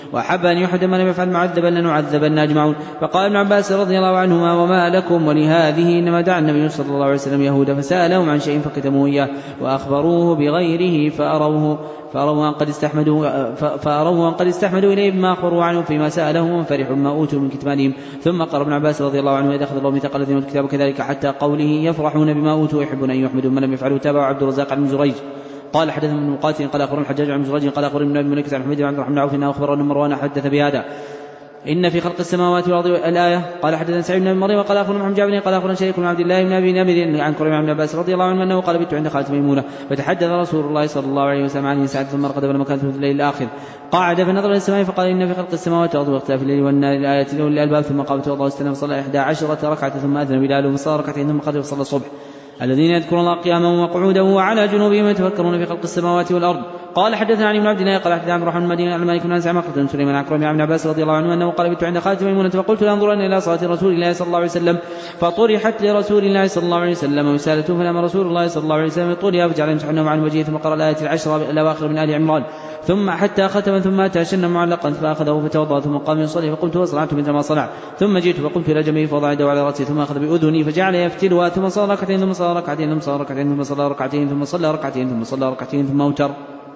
وأحب أن يحد من لم يفعل معذبا لنعذبن أجمعون. فقال ابن عباس رضي الله عنهما وما لكم ولهذه إنما دعا النبي صلى الله عليه وسلم يهود فسألهم عن شيء فكتموه إياه وأخبروه بغيره فأروه فأروه أن قد استحمدوا فأروه أن قد استحمدوا إليه بما أخبروا عنه فيما سألهم وفرحوا بما أوتوا من كتمانهم. ثم قال ابن عباس رضي الله عنه إذا أخذ الله ميثاق الذين أوتوا الكتاب كذلك حتى قوله يفرحون بما أوتوا ويحبون أن يحمدوا من لم يفعلوا. تابعوا عبد الرزاق عن زريج قال حدثنا ابن مقاتل قال أخبرنا الحجاج عن زريج قال أخبرنا ابن ملك عن حميد عن عبد الرحمن عوف إنه أخبرنا مروان حدث بهذا إن في خلق السماوات والأرض الآية. قال حدثنا سعيد بن مريم قال أخبرنا محمد جابر قال أخبرنا شريك بن عبد الله بن أبي نمر عن كريم بن عباس رضي الله عنه أنه قال بت عند خالة ميمونة فتحدث رسول الله صلى الله عليه وسلم عن ساعة ثم رقد فلما كان ثلث الليل الآخر قعد فنظر إلى السماء فقال إن في خلق السماوات والأرض واختلاف الليل والنهار الآية لأولي الألباب. ثم قام توضأ واستلم فصلى إحدى عشرة ركعة ثم أذن بلال فصلى ركعتين ثم خرج فصلى الصبح. الذين يذكرون الله قياما وقعودا وعلى جنوبهم يتفكرون في خلق السماوات والأرض. قال حدثنا علي بن عبد الله قال حدثنا عبد الرحمن المديني عن مالك بن انس عن مخرج سليمان عن كريم بن عباس رضي الله عنه انه قال بت عند خالة ميمونة فقلت لانظرن الى صلاة رسول الله صلى الله عليه وسلم فطرحت لرسول الله صلى الله عليه وسلم وسالته فلما رسول الله صلى الله عليه وسلم طرها فجعل يمسحنهم عن وجهه ثم قرأ الآية العشر الأواخر من آل عمران ثم حتى ختم ثم أتى شنا معلقا فأخذه فتوضأ ثم قام يصلي فقمت وصنعت مثل ما صنع ثم جئت فقمت إلى جنبه فوضع يده على رأسه ثم أخذ بأذني فجعل يفتلها ثم صلى ركعتين ثم صلى ركعتين ثم صلى ركعتين ثم صلى ركعتين ثم صلى ركعتين ثم صلى ركعتين ثم أوتر.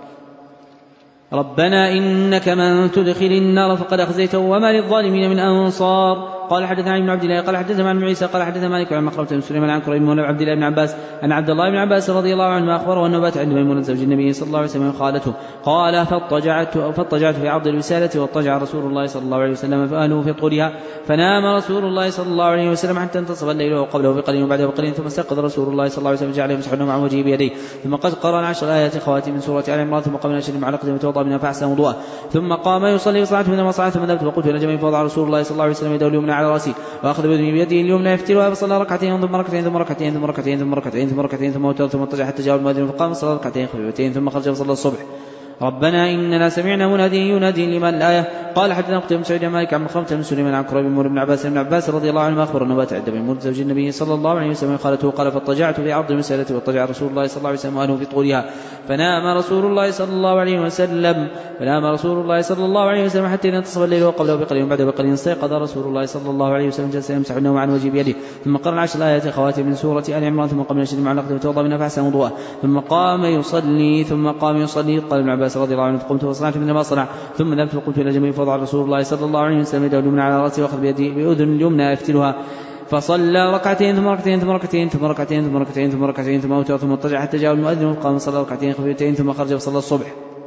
ربنا إنك من تدخل النار فقد أخزيته وما للظالمين من أنصار. قال حدثنا ابن عبد الله قال حدثنا عن عيسى قال حدثنا مالك عن مخرمة بن سليمان عن كريم مولى عبد الله بن عباس أن عبد الله بن عباس رضي الله عنه أخبره أنه بات عند ميمونة زوج النبي صلى الله عليه وسلم خالته. قال فاضطجعت فاضطجعت في عرض الوسادة واضطجع رسول الله صلى الله عليه وسلم فأهله في طولها فنام رسول الله صلى الله عليه وسلم حتى انتصف الليل وقبله بقليل وبعده بقليل ثم استيقظ رسول الله صلى الله عليه وسلم جعل يمسح عن وجهه بيديه ثم قد قرأ عشر آيات خواتيم من سورة آل عمران ثم قام نشر معلقة وتوضأ منها فأحسن وضوءه ثم قام يصلي صلاة من ما صلاه ثم ذهبت وقلت إلى جنبه فوضع رسول الله صلى الله عليه وسلم يده اليمنى على رأسي وأخذ بيده اليمنى يفتلها فصلى ركعتين ثم ركعتين ثم ركعتين ثم ركعتين ثم ركعتين ثم ركعتين ثم اوتر ثم اضطجع حتى جاء المؤذن فقام صلى ركعتين خفيفتين ثم خرج وصلى الصبح. ربنا إننا سمعنا مناديا ينادي لمن الآية. قال حدثنا قتيبة بن سعيد مالك عن مخرمة بن سليمان عن كريم بن عباس بن عباس رضي الله عنه أخبر أنه بات عند ميمونة زوج النبي صلى الله عليه وسلم خالته قال فاضطجعت في عرض مسألة واضطجع رسول الله صلى الله عليه وسلم وأهله في طولها فنام رسول الله صلى الله عليه وسلم فنام رسول الله صلى الله عليه وسلم حتى إذا انتصف الليل وقبله بقليل وبعده بقليل استيقظ رسول الله صلى الله عليه وسلم جلس يمسح النوم عن وجهه بيده ثم قرأ عشر آيات خواتيم من سورة آل عمران ثم قام يشد معلقة وتوضأ منها فأحسن وضوءه ثم قام يصلي ثم قام يصلي. قال ابن عباس رضي الله عنه فقمت وصنعت من ما صنع ثم ذهبت وقلت إلى جنبه فوضع رسول الله صلى الله عليه وسلم يده اليمنى على رأسه وأخذ بيده بأذن اليمنى يفتلها فصلى ركعتين ثم ركعتين ثم ركعتين ثم ركعتين ثم ركعتين ثم ركعتين ثم أوتر ثم اضطجع حتى جاء المؤذن فقام صلى ركعتين خفيفتين ثم خرج وصلى الصبح.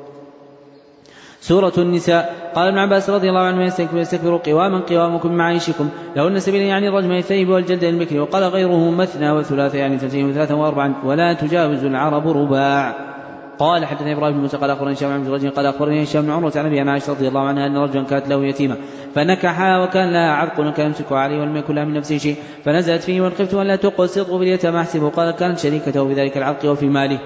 سورة النساء. قال ابن عباس رضي الله عنه يستكبر يستكبر قواما قوامكم معايشكم لهن سبيل يعني الرجم الثيب والجلد المكر. وقال غيره مثنى وثلاث يعني ثلاثين وثلاثا وأربعا ولا تجاوز العرب رباع. قال حدثنا ابراهيم بن موسى قال اخبرني هشام بن رجل قال اخبرني هشام بن عروة عن ابي عائشة رضي الله عنها ان رجلا كانت له يتيمة فنكحها وكان لها عرق وكان يمسك عليه ولم يكن لها من نفسه شيء فنزلت فيه وان خفت ان لا تقسطه باليتامى احسبه. قال كانت شريكته في ذلك العرق وفي ماله.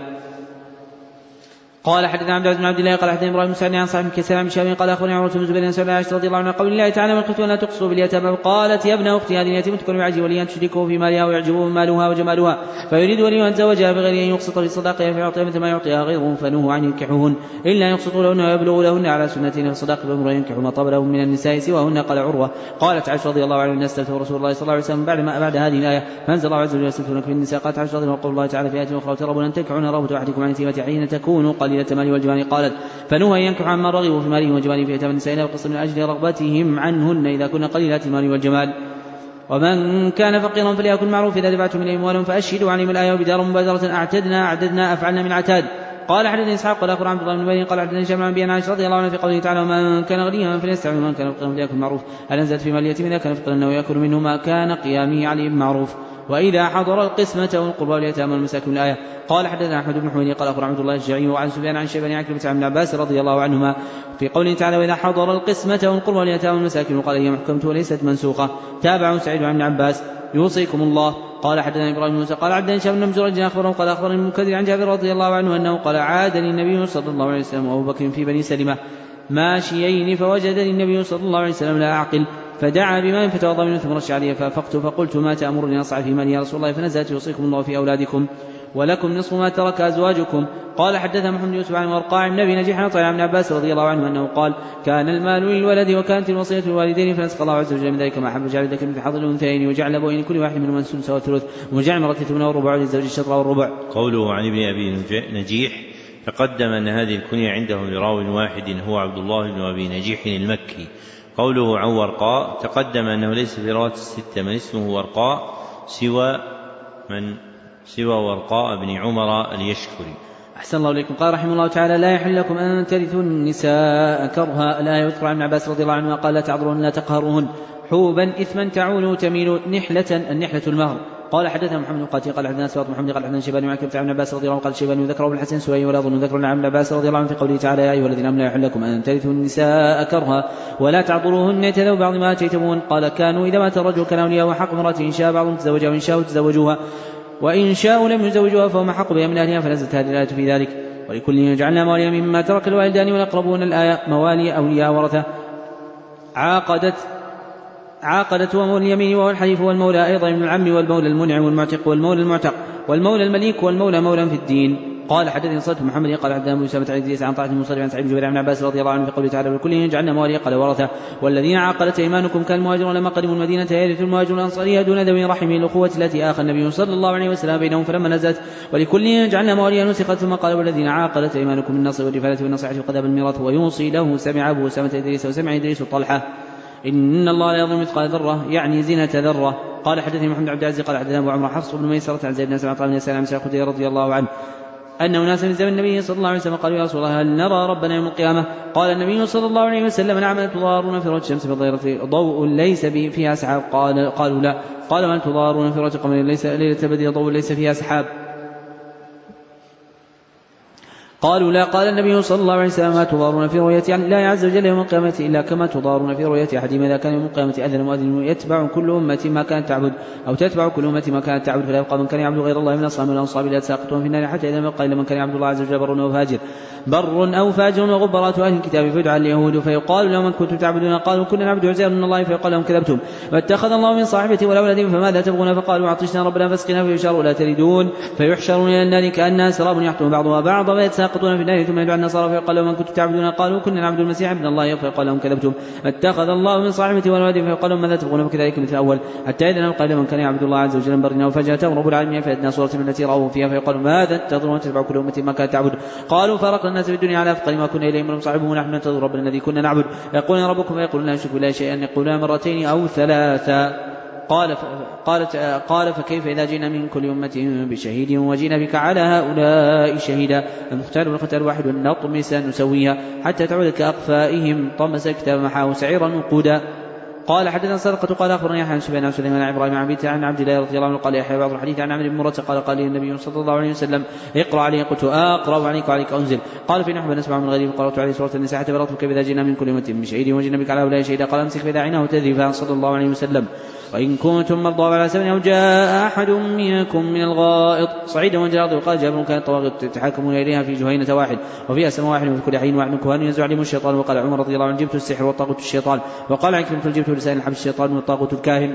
قال حدثنا عبد العزيز بن عبد الله قال حدثنا ابراهيم بن عن صاحب كسام بن شامي قال اخبرني عروة بن الزبير عن عائشة رضي الله عنها قول الله تعالى وان خفت ان لا تقسطوا باليتامى قالت يا ابن اختي هذه اليتيمة تكون بعجز ولي ان تشركه في مالها ويعجبه مالها وجمالها فيريد ولي ان تزوجها بغير ان يقسط في صداقها فيعطيها مثل ما يعطيها غيره فنهوا عن ينكحوهن الا يقسطوا لهن ويبلغوا لهن على سنتين فصداق بامر ينكحوا ما طاب لهم من النساء سواهن. قال عروة قالت عائشة رضي الله عنها الناس استفتوا رسول الله صلى الله عليه وسلم بعد ما بعد هذه الايه فانزل الله عز وجل يستفتونك في النساء. قالت عائشة رضي الله عنها قول الله تعالى في ايه اخرى ترغبون ان تنكحون رغبة احدكم عن يتيمة حين تكونوا قليلة المال والجمال. قالت فنهى ينكح عما رغبوا في ماله وجماله في يتامى النساء وقصر من اجل رغبتهم عنهن اذا كن قليلات المال والجمال. ومن كان فقيرا فليأكل معروف اذا دفعتم اليهم اموالهم فاشهدوا عليهم الايه وبدار مبادرة اعتدنا اعددنا افعلنا من عتاد. قال حدثني اسحاق قال اخبر عبد الله بن مبين قال حدثني هشام عن عائشة رضي الله عنها في قوله تعالى ومن كان غنيا فليستعمل ومن كان فقيرا فليأكل معروف هل انزلت في مال اليتيم اذا كان فقيرا انه ياكل منه ما كان قيامه عليه بالمعروف وإذا حضر القسمة والقربى واليتامى والمساكين الآية. قال حدثنا أحمد بن حميد قال أخبر عبد الله الشيعي وعن سفيان عن شيبان عن كلمة عن ابن عباس رضي الله عنهما في قوله تعالى وإذا حضر القسمة والقربى واليتامى والمساكين وقال هي محكمة وليست منسوخة. تابعوا سعيد عن ابن عباس يوصيكم الله. قال حدثنا إبراهيم بن موسى قال عبد هشام بن زرج أخبره قال أخبرني المنكدر عن جابر رضي الله عنه أنه قال عاد النبي صلى الله عليه وسلم وأبو بكر في بني سلمة ماشيين فوجد النبي صلى الله عليه وسلم لا أعقل فدعا بماء فتوضأ منه ثم رش عليه فافقت فقلت ما تأمرني أصعد في مالي يا رسول الله فنزلت يوصيكم الله في أولادكم ولكم نصف ما ترك أزواجكم. قال حدثنا محمد يوسف عن ورقاع بن أبي نجيح عن ابن عباس رضي الله عنه أنه قال كان المال للولد وكانت الوصية للوالدين فنسخ الله عز وجل من ذلك ما حب جعل ذلك مثل حظ الأنثيين وجعل أبوين كل واحد منهما السدس والثلث وجعل مرة ثمن والربع للزوج الشطر والربع. قوله عن ابن أبي نجيح تقدم أن هذه الكنية عندهم لراو واحد هو عبد الله بن أبي نجيح المكي. قوله عن ورقاء تقدم أنه ليس في رواة الستة من اسمه ورقاء سوى من سوى ورقاء بن عمر اليشكري. أحسن الله إليكم. قال رحمه الله تعالى لا يحل لكم أن ترثوا النساء كرها. لا يذكر عن عباس رضي الله عنه قال لا تعذرون لا تقهرون حوبا إثما تعول تميل نحلة النحلة المهر. قال حدثنا محمد قاتل قال حدثنا سواط محمد قال حدثنا شيبان وعكرمة عن عباس رضي الله عنه قال شيبان ذكره ابن الحسن سوي ولا أظن ذكر عن عباس رضي الله عنه في قوله تعالى يا أيها الذين آمنوا لا يحل لكم أن ترثوا النساء كرها ولا تعضلوهن يتذوا بعض ما آتيتموهن. قال كانوا إذا مات الرجل كان أولياء وحق امرأته إن شاء بعضهم تزوجها وإن شاءوا تزوجوها وإن شاءوا لم يزوجوها فهم حق بها من أهلها فنزلت هذه الآية في ذلك. ولكل جعلنا مواليا مما ترك الوالدان والأقربون. الآية موالي أولياء ورثة. عاقدت عاقدت ومولى اليمين وهو الحليف والمولى أيضا من العم والمولى المنعم والمعتق والمولى المعتق والمولى المليك والمولى مولى في الدين. قال حدثني صلت محمد قال حدثنا ابو اسامه عن عن طاعه المصلي عن سعيد بن جبير عن عباس رضي الله عنه في قوله تعالى ولكل جعلنا مواليا قال ورثه والذين عاقدت ايمانكم كالمهاجرون لما قدموا المدينه يرث المهاجرون الانصاريه دون ذوي رحم الاخوه التي اخى النبي صلى الله عليه وسلم بينهم فلما نزلت ولكل جعلنا مواليا نسخت ثم قال والذين عاقدت ايمانكم من النصر والرفاله والنصيحه وقذاب الميراث ويوصي له سمع ابو اسامه ادريس وسمع ادريس طلحه إن الله لا يظلم مثقال ذرة يعني زينة ذرة. قال حدثني محمد عبد العزيز قال حدثنا أبو عمرو حفص بن ميسرة عن زيد بن سعد بن سلام بن خديجة رضي الله عنه أن ناسا من زمن النبي صلى الله عليه وسلم قالوا يا رسول الله هل نرى ربنا يوم القيامة؟ قال النبي صلى الله عليه وسلم نعم تضارون في رؤية الشمس بالظهيرة ضوء ليس فيها سحاب. قال قالوا لا. قال وأن تضارون في رؤية القمر ليس ليلة بدر ضوء ليس فيها سحاب. قالوا لا. قال النبي صلى الله عليه وسلم ما تضارون في رؤية الله عز وجل يوم القيامة إلا كما تضارون في رؤية أحدهم إذا كان يوم القيامة أذن مؤذن يتبع كل أمة ما كانت تعبد أو تتبع كل أمة ما كانت تعبد فلا يبقى من كان يعبد غير الله من أصحاب والأنصاب لا تساقطون في النار حتى إذا يبقى إلا من كان يعبد الله عز وجل بر أو فاجر بر أو فاجر وغبرات أهل الكتاب فيدعى اليهود فيقال لهم من كنتم تعبدون قالوا كنا نعبد عزير من الله فيقال لهم كذبتم واتخذ الله من صاحبته ولا ولد فماذا تبغون فقالوا عطشنا ربنا فاسقنا فيشاروا لا تريدون فيحشرون إلى النار كأنها سراب يحطم بعضها بعضا فيتساقطون في النار ثم يدعى النصارى فيقال لهم من كنتم تعبدون قالوا كنا نعبد المسيح ابن الله فيقال لهم كذبتم اتخذ الله من صاحبته ولا ولد فيقال لهم ماذا تبغون فكذلك مثل الأول حتى إذا قال من كان يعبد الله عز وجل برنا وفجأة رب العالمين فأدنى صورة التي رأوا فيها فيقال ماذا تنتظرون تتبع كل أمة ما كانت تعبد قالوا فارقنا الناس في الدنيا على أثقل ما كنا إليه من صاحبه نحن ننتظر ربنا الذي كنا نعبد يقولون ربكم فيقولون لا نشرك بالله شيئا يقولون مرتين أو ثلاثا. قال قالت قال فكيف إذا جئنا من كل أمة بشهيد وجئنا بك على هؤلاء شهيدا المختار والختار واحد نطمس نسويها حتى تعود كأقفائهم طمس كتاب محاه سعيرا وقودا. قال حدثنا صدقة قال أخبرني يحيى بن سفيان عن سليمان عن إبراهيم عن عن عبد الله رضي الله عنه قال يحيى بعض الحديث عن عمرو بن مرة قال قال لي النبي صلى الله عليه وسلم اقرأ عليه قلت أقرأ عليك وعليك أنزل قال في نحو نسمع من غيره قرأت عليه سورة النساء حتى برأت كيف إذا جئنا من كل أمة بشهيد وجئنا بك على هؤلاء شهيدا قال امسك فإذا عينه تذرفا صلى الله عليه وسلم وإن كنتم مرضى على سبيل أو جاء أحد منكم من الغائط صعيدا وجاء الأرض وقال جابر كانت طواغيت تتحاكمون إليها في جهينة واحد وفيها سماء واحد وفي كل حين واحد كهان ينزع عليهم الشيطان وقال عمر رضي الله عنه جبت السحر والطاغوت الشيطان وقال عكرمة جبت لسان الحبش الشيطان والطاغوت الكاهن.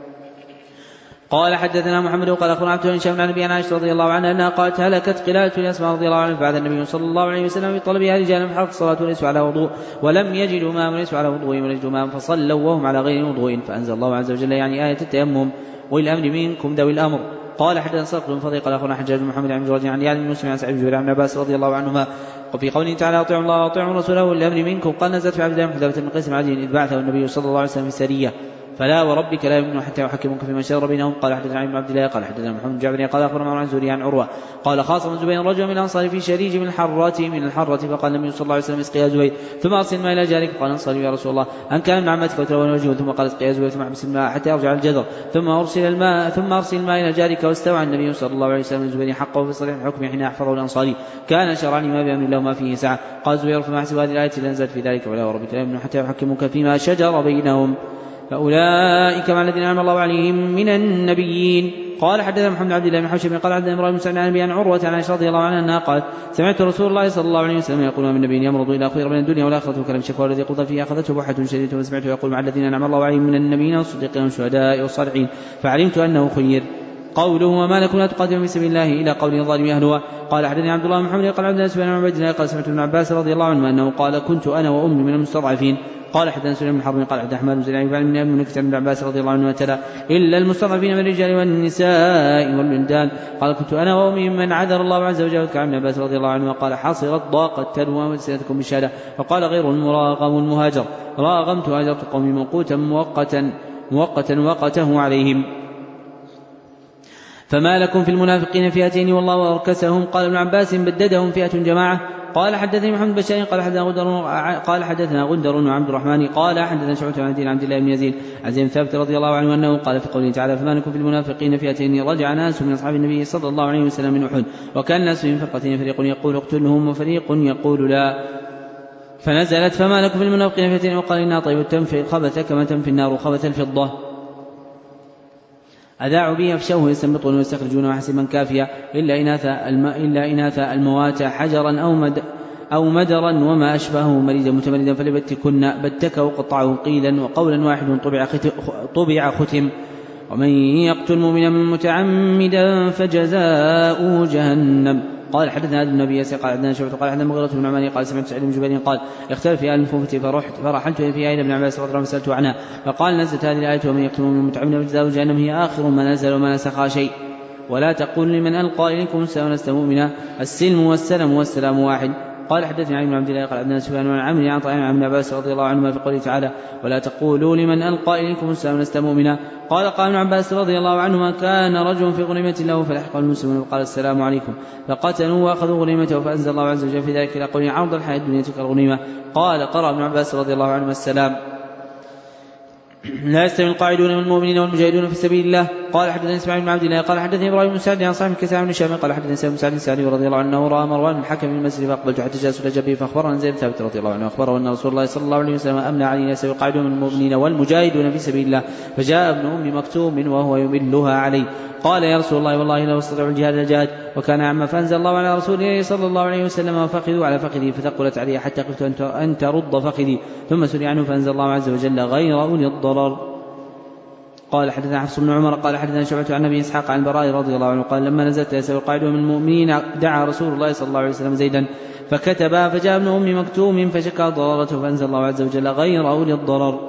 قال حدثنا محمد وقال أخبرنا عبد الله بن هشام عن أبي عائشة رضي الله عنها أنها قالت هلكت قلادة لأسماء رضي الله عنها بعد النبي صلى الله عليه وسلم بطلبها رجالا من حرف الصلاة وليسوا على وضوء ولم يجدوا ماء وليسوا على وضوء وليسوا ماء فصلوا وهم على غير وضوء فأنزل الله عز وجل يعني آية التيمم والأمر منكم ذوي الأمر. قال حدثنا صدق بن فضيل قال أخبرنا حجاج بن محمد عن جريج عن يعني مسلم عن سعيد بن جبير عن عباس رضي الله عنهما وفي قوله تعالى أطيعوا الله وأطيعوا رسوله والأمر منكم قال نزلت في عبد الله بن حذافة بن قيس بن عدي إذ بعثه النبي صلى الله عليه وسلم في سرية فلا وربك لا يؤمنون حتى يحكموك فيما شجر بينهم. قال حدثنا بن عبد الله قال حدثنا محمد بن جعفر قال أخبرنا عن زهري عن عروة قال خاصم زبير رجل من الأنصار في شريج من الحرة من الحرة فقال النبي صلى الله عليه وسلم اسقي يا زبير ثم أرسل الماء إلى جارك قال انصر يا رسول الله أن كان من عمتك وتلون وجهه ثم قال اسقي يا زبير ثم احبس الماء حتى يرجع الجدر ثم أرسل الماء ثم أرسل الماء إلى جارك واستوعى النبي صلى الله عليه وسلم زبير حقه في صريح الحكم حين أحفظه الأنصاري كان شرعني ما بأمر الله ما فيه سعة. قال زبير فما أحسب هذه الآية لنزلت في ذلك ولا وربك لا يؤمنون حتى يحكموك فيما شجر بينهم فأولئك مع الذين أنعم الله عليهم من النبيين. قال حدثنا محمد عبد الله بن حوشب قال عبد الله بن مسعود عن ابي عروه عن عائشه رضي الله عنها انها قالت سمعت رسول الله صلى الله عليه وسلم يقول من النبي يمرض الى خير من الدنيا والاخره كلام شكوى الذي قضى فيه اخذته بحه شديده وسمعته يقول مع الذين انعم الله عليهم من النبيين والصديقين والشهداء والصالحين فعلمت انه خير. قوله وما لكم لا تقاتلون في سبيل الله إلى قول الظالم أهلها. قال حدثني عبد الله بن محمد قال عبد الله بن عبيد الله قال سمعت ابن عباس رضي الله عنه أنه قال كنت أنا وأمي من المستضعفين. قال حدثنا سليمان بن حرب قال حدثنا أحمد بن زيد بن ابن مكتب بن عباس رضي الله عنه وتلا إلا المستضعفين من الرجال والنساء والولدان. قال كنت أنا وأمي من عذر الله عز وجل كعب بن عباس رضي الله عنه وقال حصرت ضاقت تلوى وسنتكم بالشهادة. وقال غير المراغم المهاجر راغمت هاجرت قومي موقوتا مؤقتا مؤقتا وقته عليهم. فما لكم في المنافقين فئتين والله أركسهم. قال ابن عباس بددهم فئة جماعة. قال حدثني محمد بشار قال حدثنا غندر قال حدثنا غندر وعبد الرحمن قال حدثنا شعبة عن دين عبد الله بن يزيد عن زيد بن ثابت رضي الله عنه أنه قال في قوله تعالى فما لكم في المنافقين فئتين رجع ناس من أصحاب النبي صلى الله عليه وسلم من أحد وكان الناس من فرقتين فريق يقول اقتلهم وفريق يقول لا. فنزلت فما لكم في المنافقين فئتين وقال إنها طيب تنفي الخبث كما تنفي النار خبث الفضة. أذاعوا به أفشوه يستنبطون ويستخرجون حسبا كافيا إلا إناث الم... إلا إناث الموات حجرا أو مد أو مدرا وما أشبهه مريدا متمردا فلبتكن بتك وقطعه قيلا وقولا واحد طبع ختم, طبع ختم. ومن يقتل مؤمنا متعمدا فجزاؤه جهنم. قال حدثنا ابن النبي قال عندنا شعبة قال حدثنا مغيرة بن عمان قال سمعت سعيد بن جبير قال اختلف في آل الكوفة فرحت فرحلت فيها إلى ابن عباس رضي الله عنه فسألته عنها فقال نزلت هذه الآية ومن يقتل مؤمنا متعمدا فجزاؤه جهنم هي آخر ما نزل وما نسخ شيء. ولا تقول لمن ألقى إليكم السلام لست مؤمنا السلم والسلام والسلام واحد. قال حدثني علي بن عبد الله قال عندنا سفيان عن عمرو عن طعام عن ابن عباس رضي الله عنهما في قوله تعالى ولا تقولوا لمن ألقى إليكم السلام لست مؤمنا. قال قال ابن عباس رضي الله عنهما كان رجل في غنيمة له فلحق المسلمون وقال السلام عليكم فقتلوا وأخذوا غنيمته فأنزل الله عز وجل في ذلك إلى قوله عرض الحياة الدنيا تلك الغنيمة. قال قرأ ابن عباس رضي الله عنهما السلام لا يستوي القاعدون من المؤمنين والمجاهدون في سبيل الله. قال حدثنا اسماعيل بن عبد الله قال حدثني ابراهيم بن سعد عن صاحب كسام بن شام قال حدثنا سعد بن سعد السعدي رضي الله عنه راى مروان بن الحكم المسري فاقبلت حتى جالس لجبه فاخبرنا زيد بن ثابت رضي الله عنه اخبره ان رسول الله صلى الله عليه وسلم امنع علينا يستوي القاعدون من المؤمنين والمجاهدون في سبيل الله فجاء ابن ام مكتوم وهو يملها عليه قال يا رسول الله والله لو استطيع الجهاد لجاهد وكان عما فانزل الله على رسوله صلى الله عليه وسلم وفخذوا على فخذي فثقلت علي حتى خفت ان ترد فخذي ثم سري عنه فانزل الله عز وجل غير اولي الضرر. قال حدثنا حفص بن عمر قال حدثنا شعبة عن ابي اسحاق عن البراء رضي الله عنه قال لما نزلت يستوي القاعدون من المؤمنين دعا رسول الله صلى الله عليه وسلم زيدا فكتبا فجاء ابن ام مكتوم فشكى ضررته فانزل الله عز وجل غير اولي الضرر.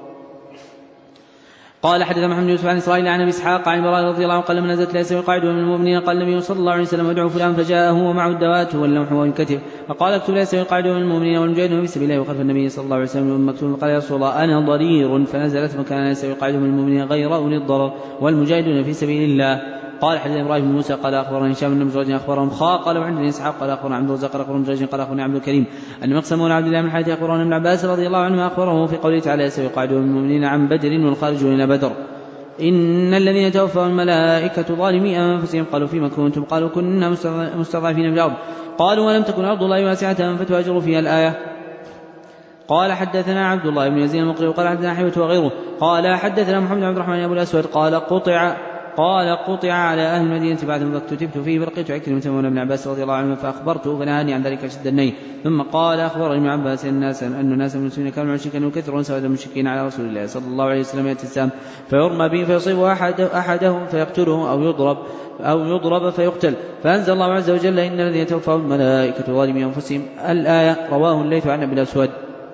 قال حدثنا محمد بن يوسف عن اسرائيل عن ابي اسحاق عن البراء رضي الله عنه قال لما نزلت لا يستوي القاعدون من المؤمنين قال النبي صلى الله عليه وسلم ادعوا فلان فجاء هو معه الدوات واللوح والكتف فقال اكتب لا يستوي القاعدون من المؤمنين والمجاهدون في سبيل الله وخلف النبي صلى الله عليه وسلم ام مكتوم قال يا رسول الله انا ضرير فنزلت مكان لا يستوي القاعدون من المؤمنين غير اولي الضرر والمجاهدون في سبيل الله. قال حدثنا ابراهيم بن موسى قال اخبرنا هشام بن مزرج اخبرهم خا قال وعندنا اسحاق قال اخبرنا عبد الرزاق قال اخبرنا مزرج قال اخبرنا عبد الكريم ان مقسم مولى عبد الله بن الحارث اخبرنا ابن عباس رضي الله عنه اخبره في قوله تعالى يستوي القاعدون من المؤمنين عن بدر والخارجون الى بدر إن الذين توفوا الملائكة ظالمي أنفسهم قالوا فيما كنتم قالوا كنا مستضعفين في الأرض قالوا ولم تكن أرض الله واسعة فتهاجروا فيها الآية. قال حدثنا عبد الله بن يزيد المقري قال حدثنا حيوة وغيره قال حدثنا محمد بن عبد الرحمن أبو الأسود قال قطع قال قطع على أهل المدينة بعد فاكتتبت فيه فلقيت عكرمة مولى ابن عباس رضي الله عنه فأخبرته فنهاني عن ذلك شد النهي. ثم قال أخبرني ابن عباس الناس أن الناس من المسلمين كانوا مشركين وكثرون سواد المشركين على رسول الله صلى الله عليه وسلم يأتي السام فيرمى به فيصيب أحد أحدهم فيقتله أو يضرب أو يضرب فيقتل فأنزل الله عز وجل إن الذين توفوا الملائكة ظالمي أنفسهم الآية. رواه الليث عن أبي الأسود.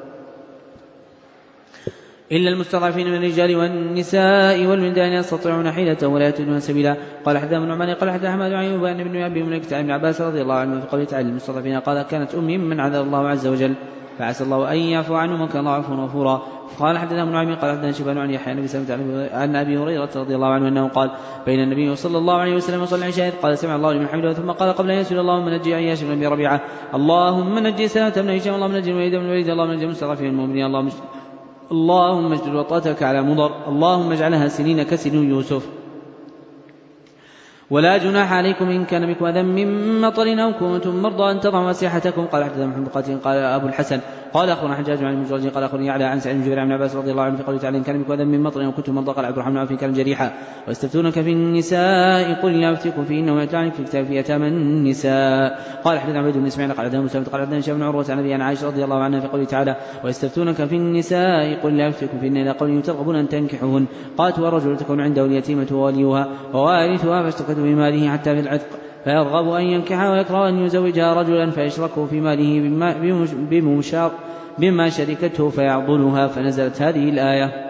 إلا المستضعفين من الرجال والنساء والولدان يستطيعون حيلة ولا يهتدون سبيلا. قال حدثنا ابن نعمان قال حدثنا أحمد بن أيوب أن ابن أبي مليكة عن ابن عباس رضي الله عنه في قوله تعالى المستضعفين قال كانت أمي من عذاب الله عز وجل فعسى الله أن يعفو عنهم وكان الله عفوا غفورا. قال حدثنا ابن نعيم قال حدثنا شيبان عن يحيى بن سلمة عن أبي هريرة رضي الله عنه أنه قال بين النبي صلى الله عليه وسلم وصلى العشاء قال سمع الله لمن حمده ثم قال قبل أن يسأل اللهم نجي عياش بن أبي ربيعة اللهم نجي سلمة بن هشام اللهم نجي الوليد بن الوليد اللهم نجي المستضعفين من المؤمنين اللهم اللهم اجعل وطأتك على مضر اللهم اجعلها سنين كسن يوسف. ولا جناح عليكم إن كان بكم أذى من مطر أو كنتم مرضى أن تضعوا أسلحتكم. قال حدثنا محمد قاتل قال أبو الحسن قال أخبرنا حجاج عن المجرد قال أخبرني على عن سعيد بن جبير عن عباس رضي الله عنه في قوله تعالى إن كان بكم أذى من مطر أو كنتم مرضى قال عبد الرحمن عن كان جريحا ويستفتونك في النساء قل لا أفتيكم فيهن ويتلعنك في الكتاب في يتامى النساء. قال حدثنا عبيد بن إسماعيل قال حدثنا مسلم قال حدثنا هشام بن عروة عن أبي عن عائشة رضي الله عنها في قوله تعالى ويستفتونك في النساء قل لا أفتيكم فيهن إلى قوله ترغبون أن تنكحوهن. قالت والرجل تكون عنده اليتيمة ووليها ووارثها فاشتكت بماله حتى في العتق فيرغب أن ينكحها ويكره أن يزوجها رجلا فيشركه في ماله بما, بما شركته فيعضلها فنزلت هذه الآية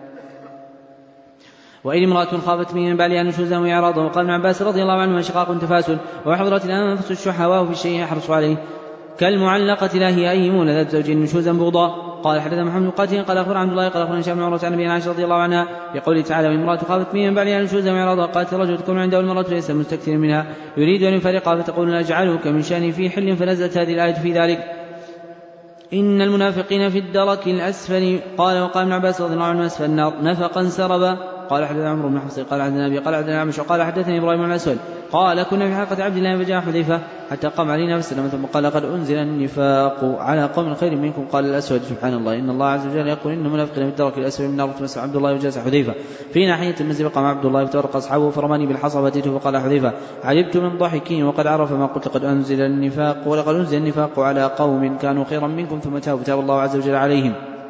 وإن امرأة خافت من بعلها نشوزا وإعراضا. وقال ابن عباس رضي الله عنه شقاق تفاسل وحضرت الأنفس الشحواء في الشيء يحرص عليه كالمعلقة لا هي أيمون ذات زوج نشوزا بغضا. قال حدثنا محمد قاتل قال أخبر عبد الله قال أخبرنا هشام بن عروة عن أبي عائشة رضي الله عنها بقوله تعالى وامرأة خافت من بعلها نشوزا وإعراضا قالت الرجل تكون عنده المرأة ليس مستكثرا منها يريد أن يفرقها فتقول أجعلك من شأني في حل فنزلت هذه الآية في ذلك إن المنافقين في الدرك الأسفل. قال وقال ابن عباس رضي الله عنه أسفل النار نفقا سربا. قال حدثنا عمرو بن حفص قال حدثنا أبي قال حدثنا عمش قال حدثني إبراهيم بن الأسود قال كنا في حلقة عبد الله فجاء حذيفة حتى قام علينا فسلم ثم قال قد أنزل النفاق على قوم خير منكم. قال الأسود سبحان الله إن الله عز وجل يقول إن المنافقين في الدرك الأسفل من النار. تمسح عبد الله وجلس حذيفة في ناحية المسجد قام عبد الله فتورق أصحابه فرماني بالحصى فأتيته فقال حذيفة عجبت من ضحكي وقد عرف ما قلت قد أنزل النفاق ولقد أنزل النفاق على قوم كانوا خيرا منكم ثم تابوا تاب الله عز وجل عليهم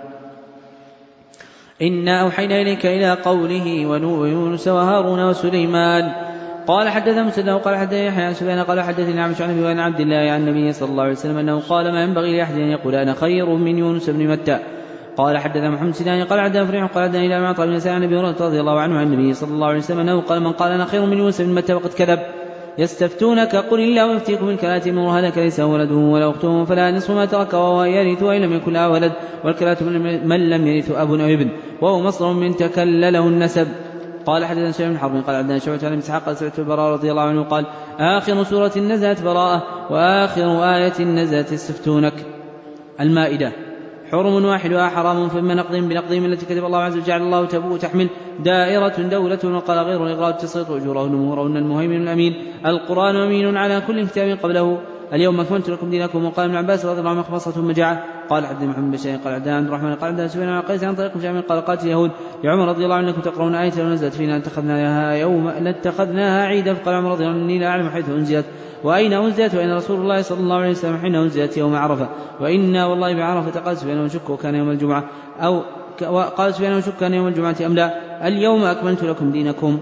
إنا أوحينا إليك إلى قوله ويونس وهارون وسليمان. قال حدثنا مسدد قال حدثنا يحيى عن سفيان قال حدثني عن شعبة عن عبد الله عن النبي صلى الله عليه وسلم أنه قال ما ينبغي لأحد أن يقول أنا خير من يونس بن متى. قال حدثنا محمد سنان قال حدثنا فريح قال حدثنا إلى معطى بن سعد عن أبي هريرة رضي الله عنه عن النبي صلى الله عليه وسلم أنه قال من قال أنا خير من يونس بن متى وقد كذب. يستفتونك قل الله يفتيكم الكلات من هلك ليس ولده ولا أخته فلا نصف ما ترك وهو يرث وإن لم يكن لها ولد والكلات من لم يرث أب أو ابن وهو مصدر من تكلله النسب. قال حدثنا سعيد بن حرب قال عندنا شعبة عن إسحاق قال سمعت البراء رضي الله عنه قال آخر سورة نزلت براءة وآخر آية نزلت يستفتونك. المائدة حرم واحدها حرام فإما نقضهم بنقضهم التي كتب الله عز وجل جعل الله تبوء تحمل دائرة دولة وقال غير الإغراء تسقط أجورهن مهورهن المهيمن الأمين القرآن أمين على كل كتاب قبله اليوم أكملت لكم دينكم. وقال ابن عباس رضي الله عنه مخبصة مجاعة. قال حدثنا محمد بن شيخ قال حدثنا عبد الرحمن قال حدثنا سفيان عن قيس عن طريق جامع قال قالت اليهود يا عمر رضي الله عنه انكم تقرؤون آية لو نزلت فينا لاتخذناها يوم لاتخذناها عيدا. فقال عمر رضي الله عنه اني لا اعلم حيث انزلت وأين أنزلت وإن رسول الله صلى الله عليه وسلم حين أنزلت يوم عرفة وإنا والله بعرفة. قال سفيان وشك وكان يوم الجمعة أو قال سفيان وشك كان يوم الجمعة أم لا. اليوم أكملت لكم دينكم.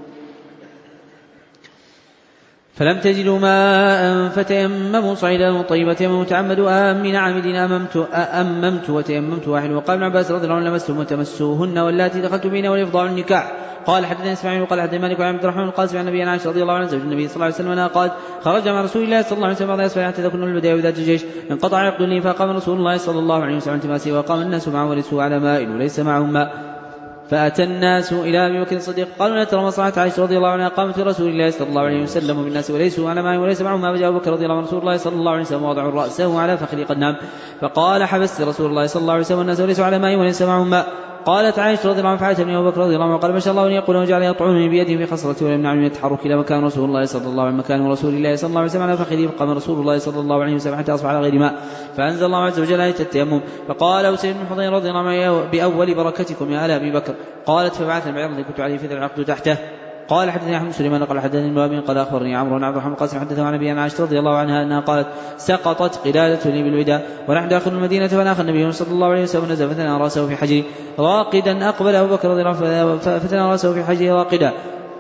فلم تجدوا ماء فتيمموا صعيدا طيبا تيمموا تعمدوا آمين عامدين أممت أممت وتيممت واحد. وقال ابن عباس رضي الله عنه لمستم وتمسوهن واللاتي دخلت بهن وليفضعوا النكاح. قال حدثنا اسماعيل وقال حدثنا مالك وعن عبد الرحمن القاسم عن النبي عائشة رضي الله عنها زوج النبي صلى الله عليه وسلم أنها قالت خرج مع رسول الله صلى الله عليه وسلم بعض أسفل حتى ذكرنا البداية وذات الجيش انقطع عقد لي فقام رسول الله صلى الله عليه وسلم تماسي وقام الناس معه ورثوا على ماء وليس معهم ماء. فأتى الناس إلى أبي بكر الصديق قالوا نترى مصلحة عائشة رضي الله عنها قامت رسول الله صلى الله عليه وسلم وبالناس وليسوا على ماء وليس معهم ماء. فجاء أبو بكر رضي الله عنه رسول الله صلى الله عليه وسلم ووضع رأسه على فخذه قد نام فقال حبست رسول الله صلى الله عليه وسلم والناس وليسوا على ماء وليس معهم ماء. قالت عائشة رضي الله عنها فعاتبني أبو بكر رضي الله عنه قال ما شاء الله أن يقول وجعل يطعنني بيده في خصرتي ولم يمنعني من التحرك إلى مكان رسول الله صلى الله عليه وسلم مكان رسول الله صلى الله عليه وسلم على فخذه فقام رسول الله صلى الله عليه وسلم حتى أصبح على غير ماء فأنزل الله عز وجل آية التيمم. فقال أسيد بن حضير رضي الله عنه بأول بركتكم يا آل أبي بكر. قالت فبعثنا البعير الذي كنت عليه في ذا العقد تحته. قال حدثني أحمد سليمان قال حدثني النوابي قال أخبرني عمرو بن عبد الرحمن القاسم حدثه عن أبي عائشة رضي الله عنها أنها قالت سقطت قلادة لي بالوداع ونحن داخل المدينة فناخ النبي صلى الله عليه وسلم نزل فتنى رأسه في حجره راقدا أقبل أبو بكر رضي الله عنه فتنى رأسه في حجره راقدا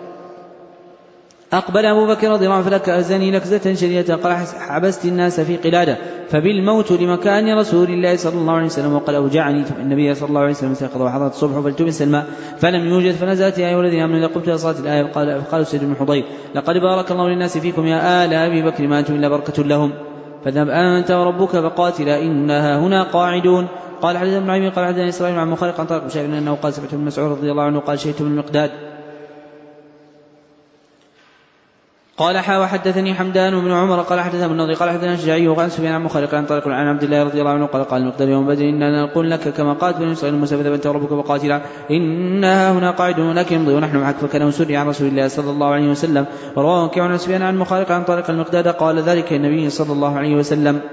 أقبل أبو بكر رضي الله عنه فلك أزني لكزة شديدة قال حبست الناس في قلادة فبالموت لمكان رسول الله صلى الله عليه وسلم وقال أوجعني النبي صلى الله عليه وسلم استيقظ وحضرت الصبح فالتمس الماء فلم يوجد فنزلت يا أيها الذين آمنوا إذا قمتم إلى صلاة الآية فقال, فقال سيد بن حضير لقد بارك الله للناس فيكم يا آل أبي بكر ما أنتم إلا بركة لهم فاذهب أنت وربك فقاتلا إنها هنا قاعدون. قال حدثنا ابن عمي قال حدثنا إسرائيل عن مخالق عن طارق بشير أنه قال سمعت ابن مسعود رضي الله عنه قال شهدت من المقداد قال حا وحدثني حمدان بن عمر قال حدثنا ابن النضر قال حدثنا الشجاعي وقال سفيان عن مخارق عن طارق عن عبد الله رضي الله عنه قال قال المقدار يوم بدر إننا نقول لك كما قالت بني إسرائيل موسى فذهب ربك وقاتلا إنها هنا قاعدون لكن نمضي ونحن معك فكان سري عن رسول الله صلى الله عليه وسلم. ورواه وكيع عن سفيان عن مخارق عن طارق المقداد قال ذلك النبي صلى الله عليه وسلم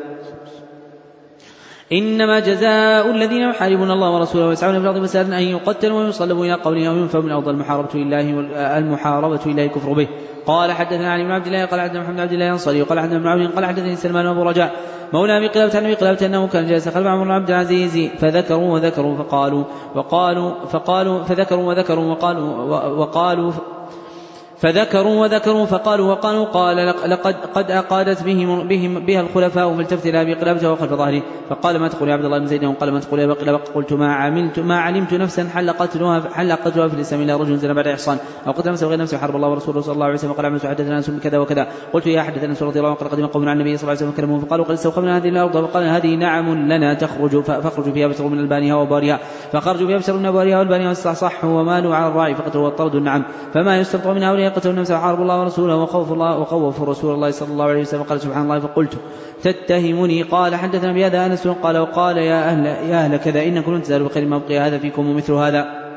إنما جزاء الذين يحاربون الله ورسوله ويسعون في الأرض فسادا أن يقتلوا ويصلبوا إلى قوله أو ينفوا من أرض المحاربة إليه المحاربة إليه الكفر به. قال حدثنا علي بن عبد الله قال حدثنا محمد بن عبد الله الأنصاري وقال حدثنا ابن عون قال حدثني سلمان وأبو رجاء مولى أبي قلابة عن أبي قلابة أنه كان جالس خلف عمر بن عبد العزيز فذكروا وذكروا فقالوا وقالوا فقالوا فذكروا وذكروا وقالوا وقالوا فذكروا وذكروا فقالوا وقالوا قال لقد قد أقادت بهم بهم بها الخلفاء فالتفت إلى أبي قلابة وخلف ظهره فقال ما تقول يا عبد الله بن زيد قال ما تقول يا أبي قلابة قلت ما عملت ما علمت نفسا حل قتلها حل قتلها في الإسلام إلا رجل زنا بعد إحصان أو قتل نفسه غير نفسه حرب الله ورسوله صلى الله عليه وسلم قال عملت حدثنا ناس كذا وكذا قلت يا حدثنا ناس رضي الله عنه قد قدم قوم عن النبي صلى الله عليه وسلم كلمهم فقالوا قد استوخمنا هذه الأرض وقال هذه نعم لنا تخرج فاخرجوا فيها بشر من البانها وبارها فخرجوا فيها بشر من أبوارها والبانها واستحصحوا ومالوا على الراعي فقتلوا والطردوا النعم فما يستبطأ من هؤلاء قتلوا النفس وحاربوا الله ورسوله وخوف الله وخوفوا رسول الله صلى الله عليه وسلم قال سبحان الله فقلت تتهمني قال حدثنا بهذا أنس قال وقال يا أهل, يا أهل كذا إنكم لن تزالوا بخير ما بقي هذا فيكم ومثل هذا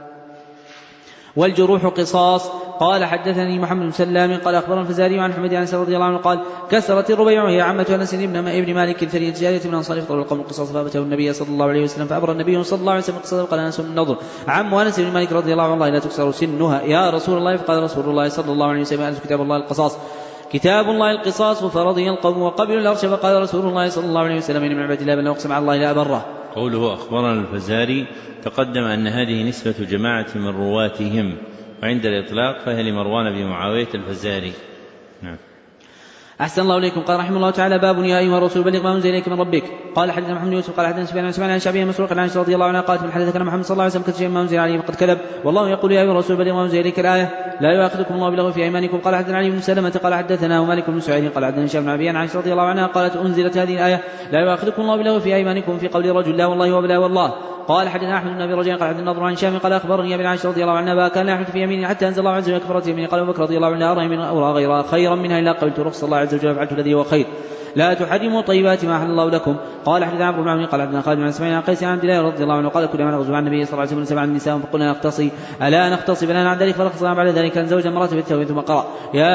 والجروح قصاص. قال حدثني محمد بن سلام قال أخبرنا الفزاري عن حمد عن رضي الله عنه قال كسرت الربيع وهي عمة أنس بن ابن مالك الثري جارية من أنصار فطلب القوم القصاص فأبته النبي صلى الله عليه وسلم فأمر النبي صلى الله عليه وسلم القصاص فقال أنس بن النضر عم أنس بن مالك رضي الله عنه لا تكسر سنها يا رسول الله فقال رسول الله صلى الله عليه وسلم أنس كتاب الله القصاص كتاب الله القصاص فرضي القوم وقبلوا الأرش فقال رسول الله صلى الله عليه وسلم إن من عباد الله بل أقسم على الله لا أبره. قوله أخبرنا الفزاري تقدم أن هذه نسبة جماعة من رواتهم وعند الإطلاق فهي لمروان بن معاوية الفزاري. نعم. أحسن الله إليكم. قال رحمه الله تعالى باب يا أيها الرسول بلغ ما أنزل إليك من ربك. قال حدثنا محمد يوسف قال حدثنا سفيان عن سفيان عن شعبي مسروق عن عائشة رضي الله عنها قالت من حدثنا محمد صلى الله عليه وسلم كتب ما أنزل عليه فقد كذب والله يقول يا أيها الرسول بلغ ما أنزل إليك الآية لا يؤاخذكم الله باللغو في أيمانكم. قال حدثنا علي بن سلمة قال حدثنا ومالك بن سعيد قال حدثنا هشام بن أبي عن عائشة رضي الله عنها قالت أنزلت هذه الآية لا يؤاخذكم الله باللغو في أيمانكم في قول رجل لا والله وبلا والله. قال حدثنا أحمد بن أبي رجاء قال حدثنا النضر عن هشام قال أخبرني ابن عائشة رضي الله عنها كان لا يحدث في يمينه حتى أنزل الله عز وجل كفرت يمينه قال أبو بكر رضي الله عنه أرى من أورى غيرها خيرا منها إلا قبلت رخص الله عز وجل فعلت الذي هو خير لا تحرموا طيبات ما أحل الله لكم. قال حدثنا عبد بن قال حدثنا خالد بن اسماعيل عن قيس عن عبد الله رضي الله عنه قال كلما نغزو عن النبي صلى الله عليه وسلم سبع النساء فقلنا نختصي ألا نختصي فلا عن ذلك فرخصنا بعد ذلك أن زوجا مرات بالثوب ثم قرأ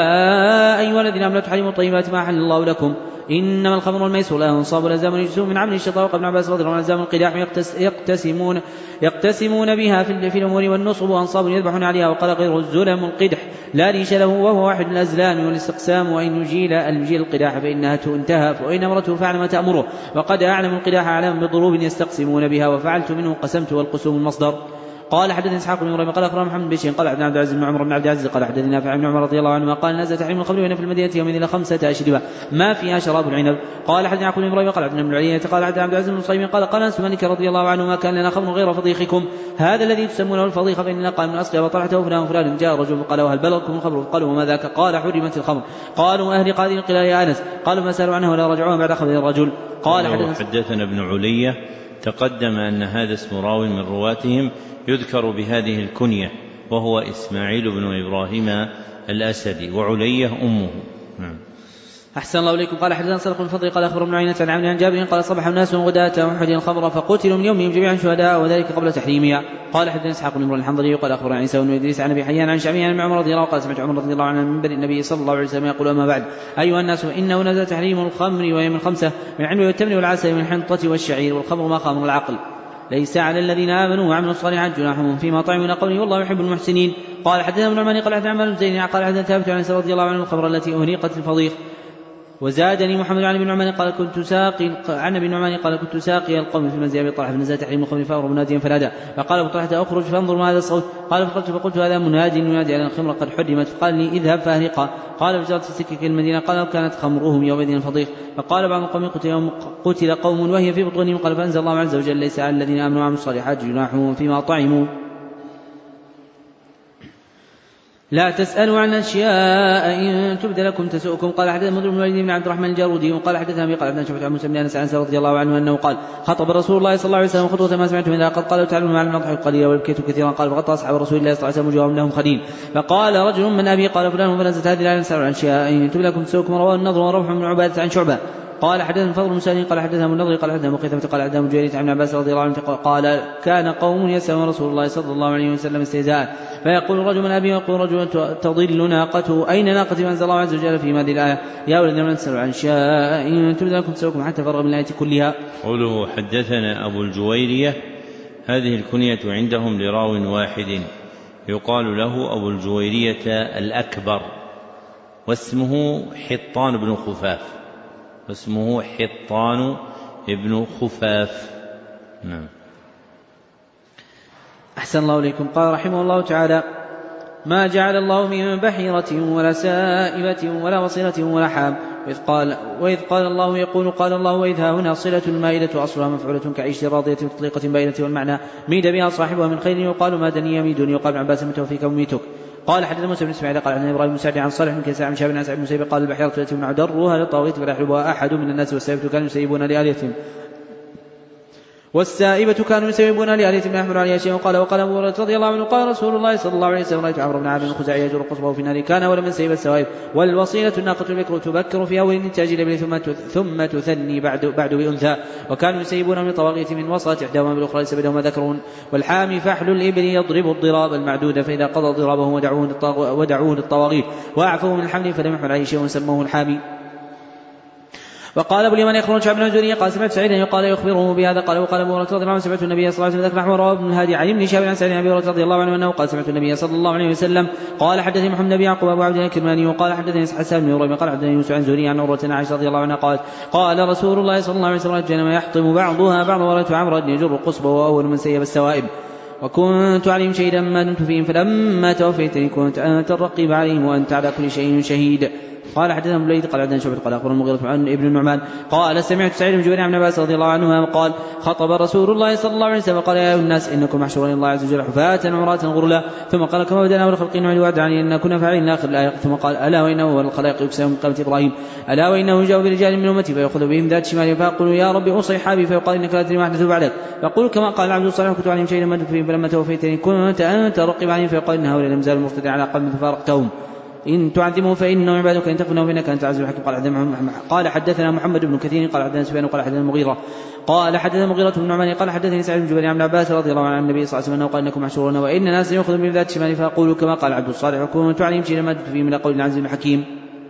يا أيها الذين آمنوا لا تحرموا طيبات ما أحل الله لكم إنما الخمر والميسر لا أنصاب والأزلام والنجسون من عمل الشيطان. وقال ابن عباس رضي الله عنه الأزلام القداح يقتسمون يقتسمون بها في الأمور والنصب وأنصاب يذبحون عليها. وقال غيره الزلم القدح لا ريش له وهو واحد من الأزلام والاستقسام وإن يجيل المجيل القداح فإنها تنتهى وإن أمرته فعل ما تأمره وقد أعلم القداح أعلم بضروب يستقسمون بها وفعلت منه قسمت والقسوم المصدر. قال حدثنا اسحاق بن ابراهيم قال اخبرنا محمد بن بشير قال عبد العزيز بن عمر بن عبد العزيز قال حدثنا نافع بن عمر رضي الله عنهما قال نزل تحريم الخمر وإن في المدينة يومئذ الى خمسة اشربة ما فيها شراب العنب. قال حدثنا يعقوب بن ابراهيم قال عبد بن العلية قال عبد العزيز بن صهيب قال قال انس مالك رضي الله عنه ما كان لنا خمر غير فضيخكم هذا الذي تسمونه الفضيخ فإننا قال من اصغر وطلحته فلان فلان جاء رجل قال وهل بلغكم الخمر قالوا وما ذاك قال حرمت الخمر قالوا اهل قادر القلال يا انس قالوا ما سالوا عنه ولا رجعوها بعد اخذ الرجل. قال حدثنا ابن علية تقدم أن هذا اسم راو من رواتهم يذكر بهذه الكنية وهو إسماعيل بن إبراهيم الأسدي وعلية أمه. أحسن الله إليكم. قال حدثنا صدق الفضل قال أخبر ابن عيينة عن عمرو عن جابر قال صبح الناس غداة أحد الخمر فقتلوا من يومهم جميعا شهداء وذلك قبل تحريمها. قال حدثنا إسحاق بن إبراهيم الحنظلي قال أخبر عيسى بن إدريس عن أبي حيان عن شعبي عن عمر رضي الله عنه قال سمعت عمر رضي الله عنه من بني النبي صلى الله عليه وسلم يقول أما بعد أيها الناس إنه نزل تحريم الخمر وهي من خمسة من العنب والتمر والعسل من الحنطة والشعير والخمر ما خامر العقل ليس على الذين آمنوا وعملوا الصالحات جناحهم فيما طعموا من قوله والله يحب المحسنين. قال حدثنا ابن عمان قال حدثنا عمال زين قال حدثنا ثابت عن رضي الله عنه الخمر التي أهريقت الفضيخ. وزادني محمد عن ابن عمان قال كنت ساقي عن ابن عمان قال كنت ساقي القوم في منزل ابي طلحه فنزل تحريم الخمر فامر مناديا فنادى فقال ابو طلحه اخرج فانظر ما هذا الصوت قال فقلت فقلت هذا مناد ينادي على الخمر قد حرمت فقال لي اذهب فاهرقها. قال فجرت سكك المدينه قال كانت خمرهم يومئذ الفضيخ. فقال بعض القوم قتل, قتل قوم وهي في بطونهم قال فانزل الله عز وجل ليس على الذين امنوا وعملوا الصالحات جناحهم فيما طعموا. لا تسألوا عن أشياء إن تبد لكم تسؤكم. قال حدثنا مضر بن الوليد بن عبد الرحمن الجارودي وقال حدثنا أبي قال حدثنا شعبة عن موسى بن أنس عن أنس رضي الله عنه أنه قال خطب رسول الله صلى الله عليه وسلم خطوة ما سمعت منها قد قالوا تعلموا مع المضحك قليلا والبكيت كثيرا. قال فغطى أصحاب رسول الله صلى الله عليه وسلم وجوههم لهم خدين. فقال رجل من أبي قال فلان فنزلت هذه لا نسأل عن أشياء إن تبد لكم تسؤكم. رواه النضر وروح من عبادة عن شعبة. قال حدثنا الفضل بن سالم قال حدثنا النضر قال حدثنا مخيثمة قال حدثنا مجيرة عن عباس رضي الله عنه قال كان قوم يسألون رسول الله صلى الله عليه وسلم استهزاء فيقول رجل من أبي ويقول رجل تضل ناقته أين ناقتي أنزل الله عز وجل في هذه الآية يا ولدنا من تسألوا عن شاء إن تبد لكم تسؤكم حتى فرغ من الآية كلها. قوله حدثنا أبو الجويرية هذه الكنية عندهم لراو واحد يقال له أبو الجويرية الأكبر واسمه حطان بن خفاف واسمه حطان ابن خفاف. نعم. أحسن الله إليكم. قال رحمه الله تعالى ما جعل الله من بحيرة ولا سائبة ولا وصيلة ولا حام وإذ قال, وإذ قال الله يقول قال الله وإذ ها هنا صلة المائدة أصلها مفعولة كعيش راضية مطلقة بينة والمعنى ميد بها صاحبها من خير يقال ما دني يميدني وقال ابن عباس متوفيك وميتك. قال حدثنا موسى بن اسماعيل قال عن ابراهيم بن سعد عن صالح بن كيسان عن شاب بن سعد بن مسيب قال البحيرة التي من عدرها للطاغية فلا يحلبها أحد من الناس والسائبة كانوا يسيبون لآلهتهم والسائبة كانوا يسيبون لآلهتهم لا يحمل عليها شيئا. وقال وقال أبو هريرة رضي الله عنه قال رسول الله صلى الله عليه وسلم رأيت عمرو بن عامر الخزاعي يجر قصبه في النار كان ولمن سيب السوائب والوصيلة الناقة البكر تبكر في أول إنتاج الإبل ثم ثم تثني بعد بعد بأنثى وكانوا يسيبون من طواغيت من وصلت إحداهما بالأخرى ليس بينهما ذكر. والحامي فحل الإبل يضرب الضراب المعدود فإذا قضى ضرابه ودعوه للطواغيت وأعفوا من الحمل فلم يحمل عليه شيء سموه الحامي. وقال ابو اليمن يخرج شعب بن الزهري قال سمعت سعيدا يقال يخبره بهذا قال وقال ابو هريره رضي الله عنه سمعت النبي صلى الله عليه وسلم ذكر نحو رواه ابن الهادي عن ابن شهاب عن سعيد بن ابي هريره رضي الله عنه انه قال سمعت النبي صلى الله عليه وسلم قال حدثني محمد بن يعقوب ابو عبد الله الكرماني وقال حدثني حسان بن ابراهيم قال حدثني يوسف عن زهري عن عروه عائشه رضي الله عنها قال قال رسول الله صلى الله عليه وسلم جنم يحطم بعضها بعض ورأيت عمرو يجر قصبه واول من سيب السوائب وكنت عليهم شهيدا ما دمت فيهم فلما توفيتني كنت انت الرقيب عليهم وانت على كل شيء شهيد. قال حدثنا ابن الليث قال عندنا شعبة قال أخبرنا المغيرة عن ابن النعمان قال سمعت سعيد بن جبير عن عباس رضي الله عنهما قال خطب رسول الله صلى الله عليه وسلم قال يا أيها الناس إنكم محشورون الله عز وجل حفاة عراة غرلا ثم قال كما بدأنا أول خلق نعيد وعد علي أن كنا فاعلين آخر الآية ثم قال ألا وإنه هو الخلائق يكسر من قامة إبراهيم ألا وإنه جاء برجال من أمتي فيأخذ بهم ذات شمال فيقول يا رب أوصي حابي فيقال إنك لا تدري ما أحدث بعدك فقول كما قال العبد الصالح كنت عليهم شيئا ما دمت فيهم فلما توفيتني كنت أنت رقيب عليهم فيقال إن هؤلاء لم يزالوا مقتدرين على قوم ففارقتهم إن تعذبهم فإنهم عبادك إن تغفر لهم فإنك أنت العزيز الحكيم. قال قال حدثنا محمد بن كثير قال حدثنا سفيان قال حدثنا المغيرة قال حدثنا المغيرة بن نعمان قال حدثني سعيد بن جبير عن عباس رضي الله عنه عن النبي صلى الله عليه وسلم قال إنكم محشورون وإن ناس يأخذ من ذات شمال فأقولوا كما قال عبد الصالح وكنت عليهم شيئا ما دمت فيه من قول العزيز الحكيم.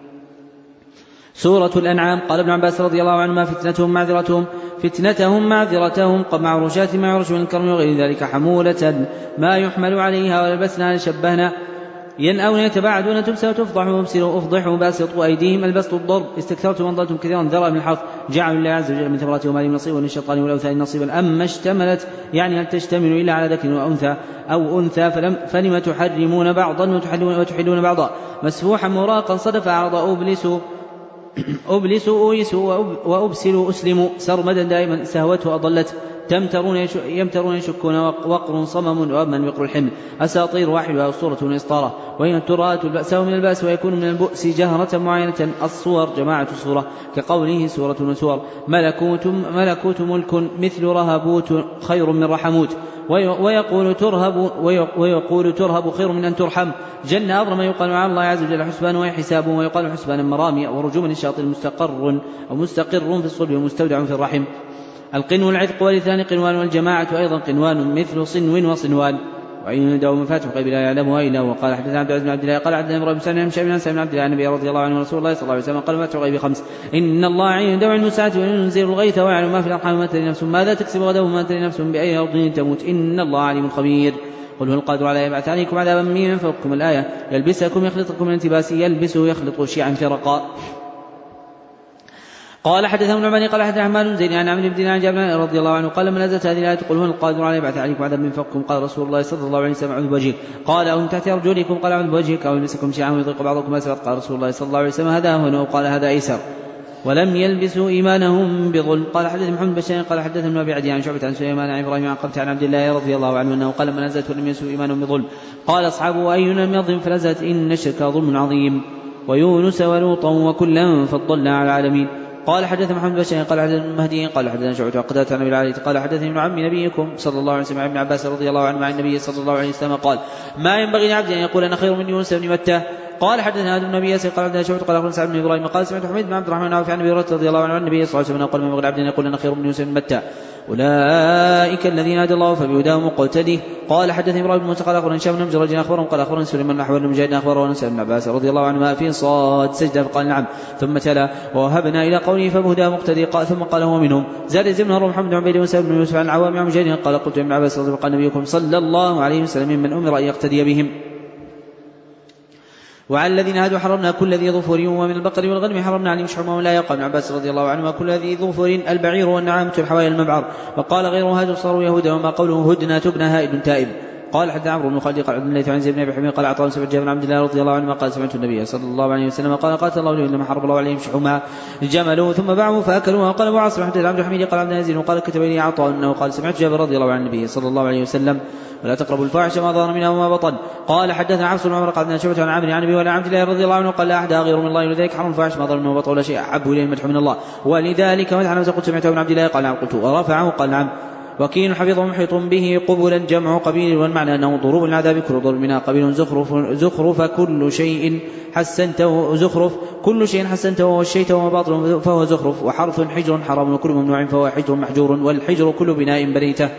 سورة الأنعام. قال ابن عباس رضي الله عنهما فتنتهم معذرتهم فتنتهم معذرتهم مع رشاة ما يعرش من الكرم وغير ذلك حمولة ما يحمل عليها ولبسنا لشبهنا ينأون يتباعدون تبسى وتفضحوا وابسلوا افضحوا باسطوا أيديهم البسط الضرب استكثرتم وانضلتم كثيرا ذرا من الحرث جعلوا الله عز وجل من ثمرات ومالهم نصيبا وللشيطان والأوثان نصيبا أما اشتملت يعني هل تشتمل إلا على ذكر وأنثى أو أنثى فلم فلم تحرمون بعضا وتحلون, وتحلون بعضا مسفوحا مراقا صدف أعرض أبلسوا أبلسوا أويسوا وأبسلوا أسلموا سرمدا دائما سهوته أضلت تمترون يمترون يشكون وقر صمم وأمن وقر الحمل أساطير واحد وأسطورة إسطارة وإن التراءة البأس من البأس ويكون من البؤس جهرة معينة الصور جماعة الصورة كقوله سورة وسور ملكوت ملكوت ملك مثل رهبوت خير من رحموت ويقول ترهب ويقول ترهب خير من أن ترحم جنة أضرم يقال على الله عز وجل حسبان وحساب ويقال حسبان مرامي ورجوم الشاطئ مستقر أو مستقر في الصلب ومستودع في الرحم. القنو العتق والإثنان قنوان والجماعة أيضا قنوان مثل صنو وصنوان وعنده مفاتح الغيب لا يعلمها إلا هو. قال حدثنا عبد العزيز بن عبد الله قال حدثنا إبراهيم بن سعد بن شعيب بن عبد الله النبي رضي الله عنه رسول الله صلى الله عليه وسلم قال مفاتح الغيب خمس إن الله عنده علم الساعة وينزل الغيث ويعلم ما في الأرحام وما تدري نفس ماذا تكسب غدا وما تدري نفس بأي أرض تموت إن الله عليم خبير. قل هو القادر على يبعث عليكم عذابا من فوقكم الآية يلبسكم يخلطكم من التباس يلبسه يخلط شيعا فرقا. قال حدثنا ابن عمر قال حدثنا حماد زيد عن عمرو بن دينار عن جابر رضي الله عنه قال من نزلت هذه الآية قل هو القادر على يبعث عليكم عذابا من فوقكم قال رسول الله صلى الله عليه وسلم أعوذ بوجهك قال أو من تحت أرجلكم قال أعوذ بوجهك أو يلبسكم شيعا ويضيق بعضكم أسفل قال رسول الله صلى الله عليه وسلم هذا هنا وقال هذا أيسر. ولم يلبسوا إيمانهم بظلم. قال حدثنا محمد بن بشار قال حدثنا ابن أبي عدي عن شعبة عن سليمان عن إبراهيم عن قبة عن عبد الله رضي الله عنه أنه قال من نزلت ولم يلبسوا إيمانهم بظلم قال أصحابه أينا لم يظلم فنزلت إن الشرك ظلم عظيم ويونس ولوطا وكلا فضلنا على العالمين. قال حدثنا محمد بن بشار قال حدثنا المهدي قال حدثنا شعبة وقتادة عن أبي العالية قال حدثني ابن عم نبيكم صلى الله عليه وسلم ابن عباس رضي الله عنه عن النبي صلى الله عليه وسلم قال ما ينبغي لعبد أن يقول أنا خير من يونس بن متى. قال حدثنا هذا النبي قال حدثنا شعبة قال أخبرنا سعد بن إبراهيم قال سمعت حميد بن عبد الرحمن عن أبي هريرة رضي الله عنه عن النبي صلى الله عليه وسلم قال ما ينبغي لعبد أن يقول أنا خير من يونس بن متى أولئك الذين هدى الله فبهداهم مقتدي. قال حدثني إبراهيم بن موسى قال أخبرنا هشام بن مجرد أخبرهم قال أخبرنا سليمان بن أحوال بن مجاهد أخبرنا سعد بن عباس رضي الله عنهما في صاد سجدة فقال نعم ثم تلا ووهبنا إلى قوله فبهداهم مقتدي ثم قال هو منهم. زاد يزيد بن هارون محمد بن عبيد وسعد بن يوسف عن العوام عن مجاهد قال قلت ابن عباس رضي الله عنه قال نبيكم صلى الله عليه وسلم من أمر أن يقتدي بهم وعلى الذين هادوا حرمنا كل ذي ظفر ومن البقر والغنم حرمنا عليهم شحومهم لا يقع. ابن عباس رضي الله عنه كل ذي ظفر البعير والنعامة الحوايا المبعر. وقال غير هادوا صاروا يهودا وما قوله هدنا تبنى هائد تائب. قال حدثنا عمرو بن خالد قال عبد الله عن زيد بن ابي حميد قال عطاء سمعت جابر بن عبد الله رضي الله عنه قال سمعت النبي صلى الله عليه وسلم قال قاتل الله لما حرم الله عليهم شحومها جملوا ثم باعوا فاكلوها. قال ابو عاصم حدث عبد الحميد قال عبد العزيز وقال كتب لي عطاء انه قال سمعت جابر رضي الله عن النبي صلى الله عليه وسلم ولا تقربوا الفاحش ما ظهر منها وما بطن. قال حدثنا عبد بن عمر قال عبدنا شعبة عن عامر عن ابي ولا عبد الله رضي الله عنه قال لا احد غير من الله ولذلك حرم الفاحش ما ظهر منه وما بطن ولا شيء احب اليه المدح من الله ولذلك مدح نفسه قلت سمعته ابن عبد الله قال نعم قلت ورفعه قال نعم. وكيل حفظه محيط به قبلا جمع قبيل والمعنى أنه ضروب العذاب كل ضرب منها قبيل زخرف, زخرف كل شيء حسنته زخرف كل شيء حسنته والشيء وما باطل فهو زخرف وحرف حجر حرام وكل ممنوع فهو حجر محجور والحجر كل بناء بنيته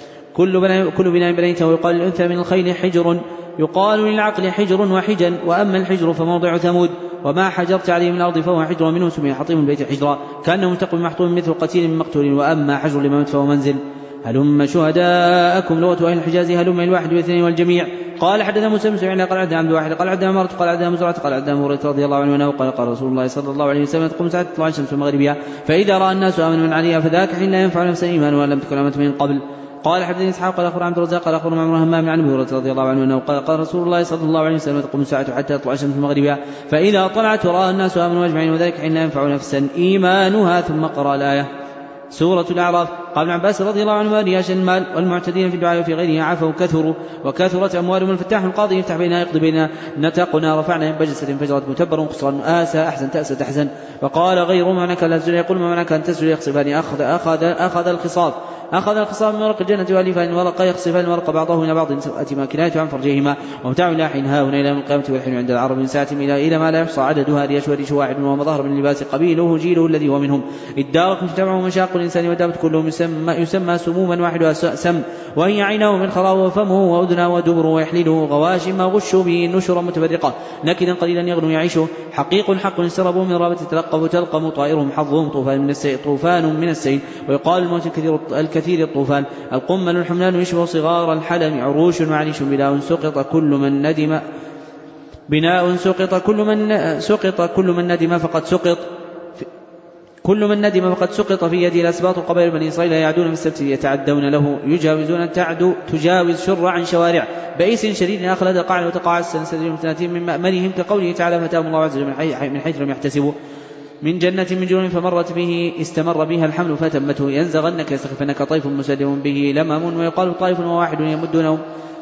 كل بناء, كل بناء بنيته ويقال الأنثى من الخيل حجر يقال للعقل حجر وحجن وأما الحجر فموضع ثمود وما حجرت عليه من الأرض فهو حجر ومنه سمي حطيم البيت حجرا كأنه مستقبل محطوم مثل قتيل من مقتول وأما حجر لموت فهو منزل. هلم شهداءكم لغة أهل الحجاز هلم الواحد والاثنين والجميع. قال حدثنا موسى بن سعيد قال عبد عبد واحد قال عبد عمرة قال عبد مزرعة قال عبد هريرة رضي الله عنه أنه قال قال رسول الله صلى الله عليه وسلم تقوم ساعة تطلع الشمس من مغربها فإذا رأى الناس آمنوا من عليها فذاك حين لا ينفع نفسا إيمانها ولم تكن آمنت من قبل. قال حدثني إسحاق قال أخبر عبد الرزاق قال أخبر معمر همام عن أبي هريرة رضي الله عنه أنه قال قال رسول الله صلى الله عليه وسلم تقوم الساعة حتى تطلع الشمس من مغربها فإذا طلعت رأى الناس آمنوا أجمعين وذلك حين لا ينفع نفسا إيمانها. ثم قرأ الآية. سورة الأعراف. قال ابن عباس رضي الله عنه رياش المال والمعتدين في الدعاء وفي غيره عفوا كثروا وكثرت أموالهم الفتاح القاضي يفتح بينها يقضي بينها نتقنا رفعنا من بجسة فجرت متبر خسرا آسى أحسن تأسى تحزن. وقال غير معنك لا تسجل يقول ما معنك أن تسجل يخصفان أخذ, أخذ, أخذ الخصاف أخذ الخصام من ورق الجنة وألفان ورق يخصفان ورق بعضه إلى بعض سوءة ما كناية عن فرجهما ومتاع إلى حين هاهنا إلى من القيامة والحين عند العرب من ساعة إلى إلى ما لا يحصى عددها ريش وريش واحد وما ظهر من لباس قبيله جيله الذي هو منهم الدارك مجتمع مشاق الإنسان ودابت كلهم يسمى, يسمى سموما واحد سم وهي عينه من خراه وفمه وأذنه ودبره ويحلله غواشم غش به نشرا متفرقة نكدا قليلا يغنو يعيشه حقيق حق سربوا من رابة تلقوا تلقم طائرهم حظهم طوفان من السيل طوفان من السيل. ويقال الموت الكثير, الكثير الطوفان القمل الحملان يشبه صغار الحلم عروش وعريش بناء سقط كل من ندم بناء سقط كل من سقط كل من ندم فقد سقط كل من ندم فقد سقط في يد الأسباط قبائل بني إسرائيل يعدون في السبت يتعدون له يجاوزون تعدو تجاوز شر عن شوارع بئس شديد أخلد قاعد وتقاعد سنسدهم ثلاثين من مأمنهم كقوله تعالى فتاهم الله عز وجل من حيث لم يحتسبوا من جنة من جنون فمرت به استمر بها الحمل فتمته ينزغنك يستخفنك طيف مسدهم به لمم ويقال طائف وواحد يمدونهم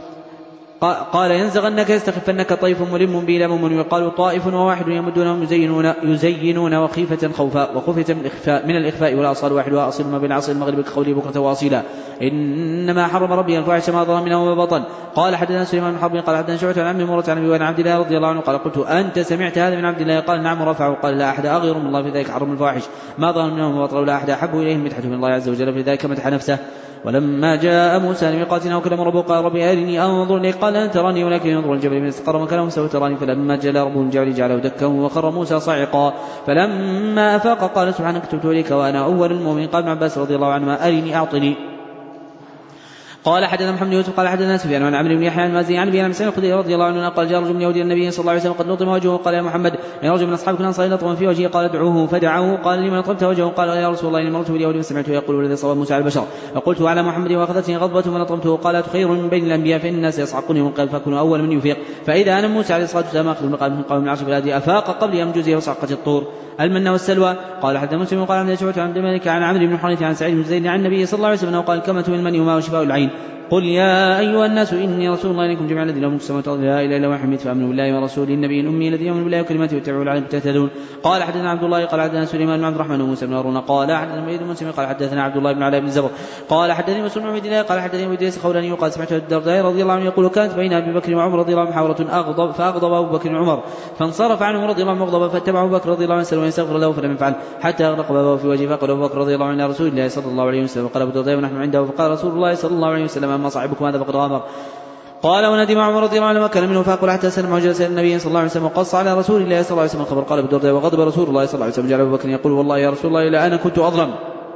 قال ينزغنك يستخفنك طيف ملم به لمم ويقال طائف وواحد يمدونهم يزينون, يزينون وخيفة خوفا وخفة من الإخفاء, من الإخفاء ولا أصال واحد وأصل ما بين عصر المغرب كقوله بكرة واصيلا إنما حرم ربي الفاحش ما ظهر منه وما بطن. قال حدثنا سليمان بن حرب قال حدثنا شعبة عن عمي مرة عن أبي وعن عبد الله رضي الله عنه قال قلت أنت سمعت هذا من عبد الله قال نعم رفعه قال لا أحد أغير من الله في ذلك حرم الفاحش ما ظهر منه وما بطن ولا أحد أحب إليه المدحة من الله عز وجل في ذلك مدح نفسه. ولما جاء موسى لميقاتنا وكلم ربه قال ربي أرني أنظر إليك قال لن تراني ولكن ينظر الجبل من استقر مكانه سوف تراني فلما جاء ربه الجبل جعله دكا وخر موسى صعقا فلما أفاق قال سبحانك تبت إليك وأنا أول المؤمنين. قال ابن عباس رضي الله عنهما أرني أعطني قال حدثنا محمد يوسف قال حدثنا سفيان عن عمرو بن يحيى المازني عن ابي مسعود الخدري رضي الله عنه قال جاء رجل من يهودي النبي صلى الله عليه وسلم قد نطم وجهه قال يا محمد يا رجل من اصحابك الانصار نطم في وجهه قال ادعوه فدعوه قال لمن نطمت وجهه قال يا رسول الله اني مررت باليهود وسمعته يقول الذي صواب موسى على البشر فقلت على محمد واخذتني غضبه فنطمته قال خير من بين الانبياء فان الناس يصعقون يوم القيامه فاكون اول من يفيق فاذا انا موسى عليه الصلاه والسلام اخذ مقام من قوم العرش بلادي افاق قبل ان يمجزه وصعقه الطور المن والسلوى. قال حتى مسلم وقال عن شعبة عن عبد الملك عن عمرو بن حارثة عن سعيد بن زيد عن النبي صلى الله عليه وسلم قال كمة من المني وماء وشفاء العين قل يا أيها الناس إني رسول الله إليكم جميعا الذين له ملك السماوات والأرض لا إله إلا هو حميد فآمنوا بالله ورسوله النبي الأمي الذي يؤمن بالله وكلماته ويتبعوا العالم تهتدون. قال حدثنا عبد الله قال حدثنا سليمان بن عبد الرحمن وموسى بن هارون قال حدثنا مجيد بن مسلم قال حدثنا عبد الله بن علاء بن زبر قال حدثني مسلم بن عبد الله قال حدثني ابو ادريس خولاني وقال سمعت الدرداء رضي الله عنه يقول كانت بين ابي بكر وعمر رضي الله عنه محاورة اغضب فاغضب ابو بكر وعمر فانصرف عنه رضي الله عنه مغضبا فاتبع ابو بكر رضي الله عنه وسلم يستغفر له فلم يفعل حتى اغلق بابه في وجهه فقال ابو بكر رضي الله عنه رسول الله صلى الله عليه وسلم وقال ابو الدرداء ونحن عنده فقال رسول الله صلى الله عليه وسلم اما صاحبكم هذا فقد غامر. قال وندم عمر رضي الله عنه وكان منه فاقل حتى سلم وجلس النبي صلى الله عليه وسلم وقص على رسول الله صلى الله عليه وسلم الخبر. قال ابو الدرداء وغضب رسول الله صلى الله عليه وسلم جعل ابو بكر يقول والله يا رسول الله الا انا كنت اظلم.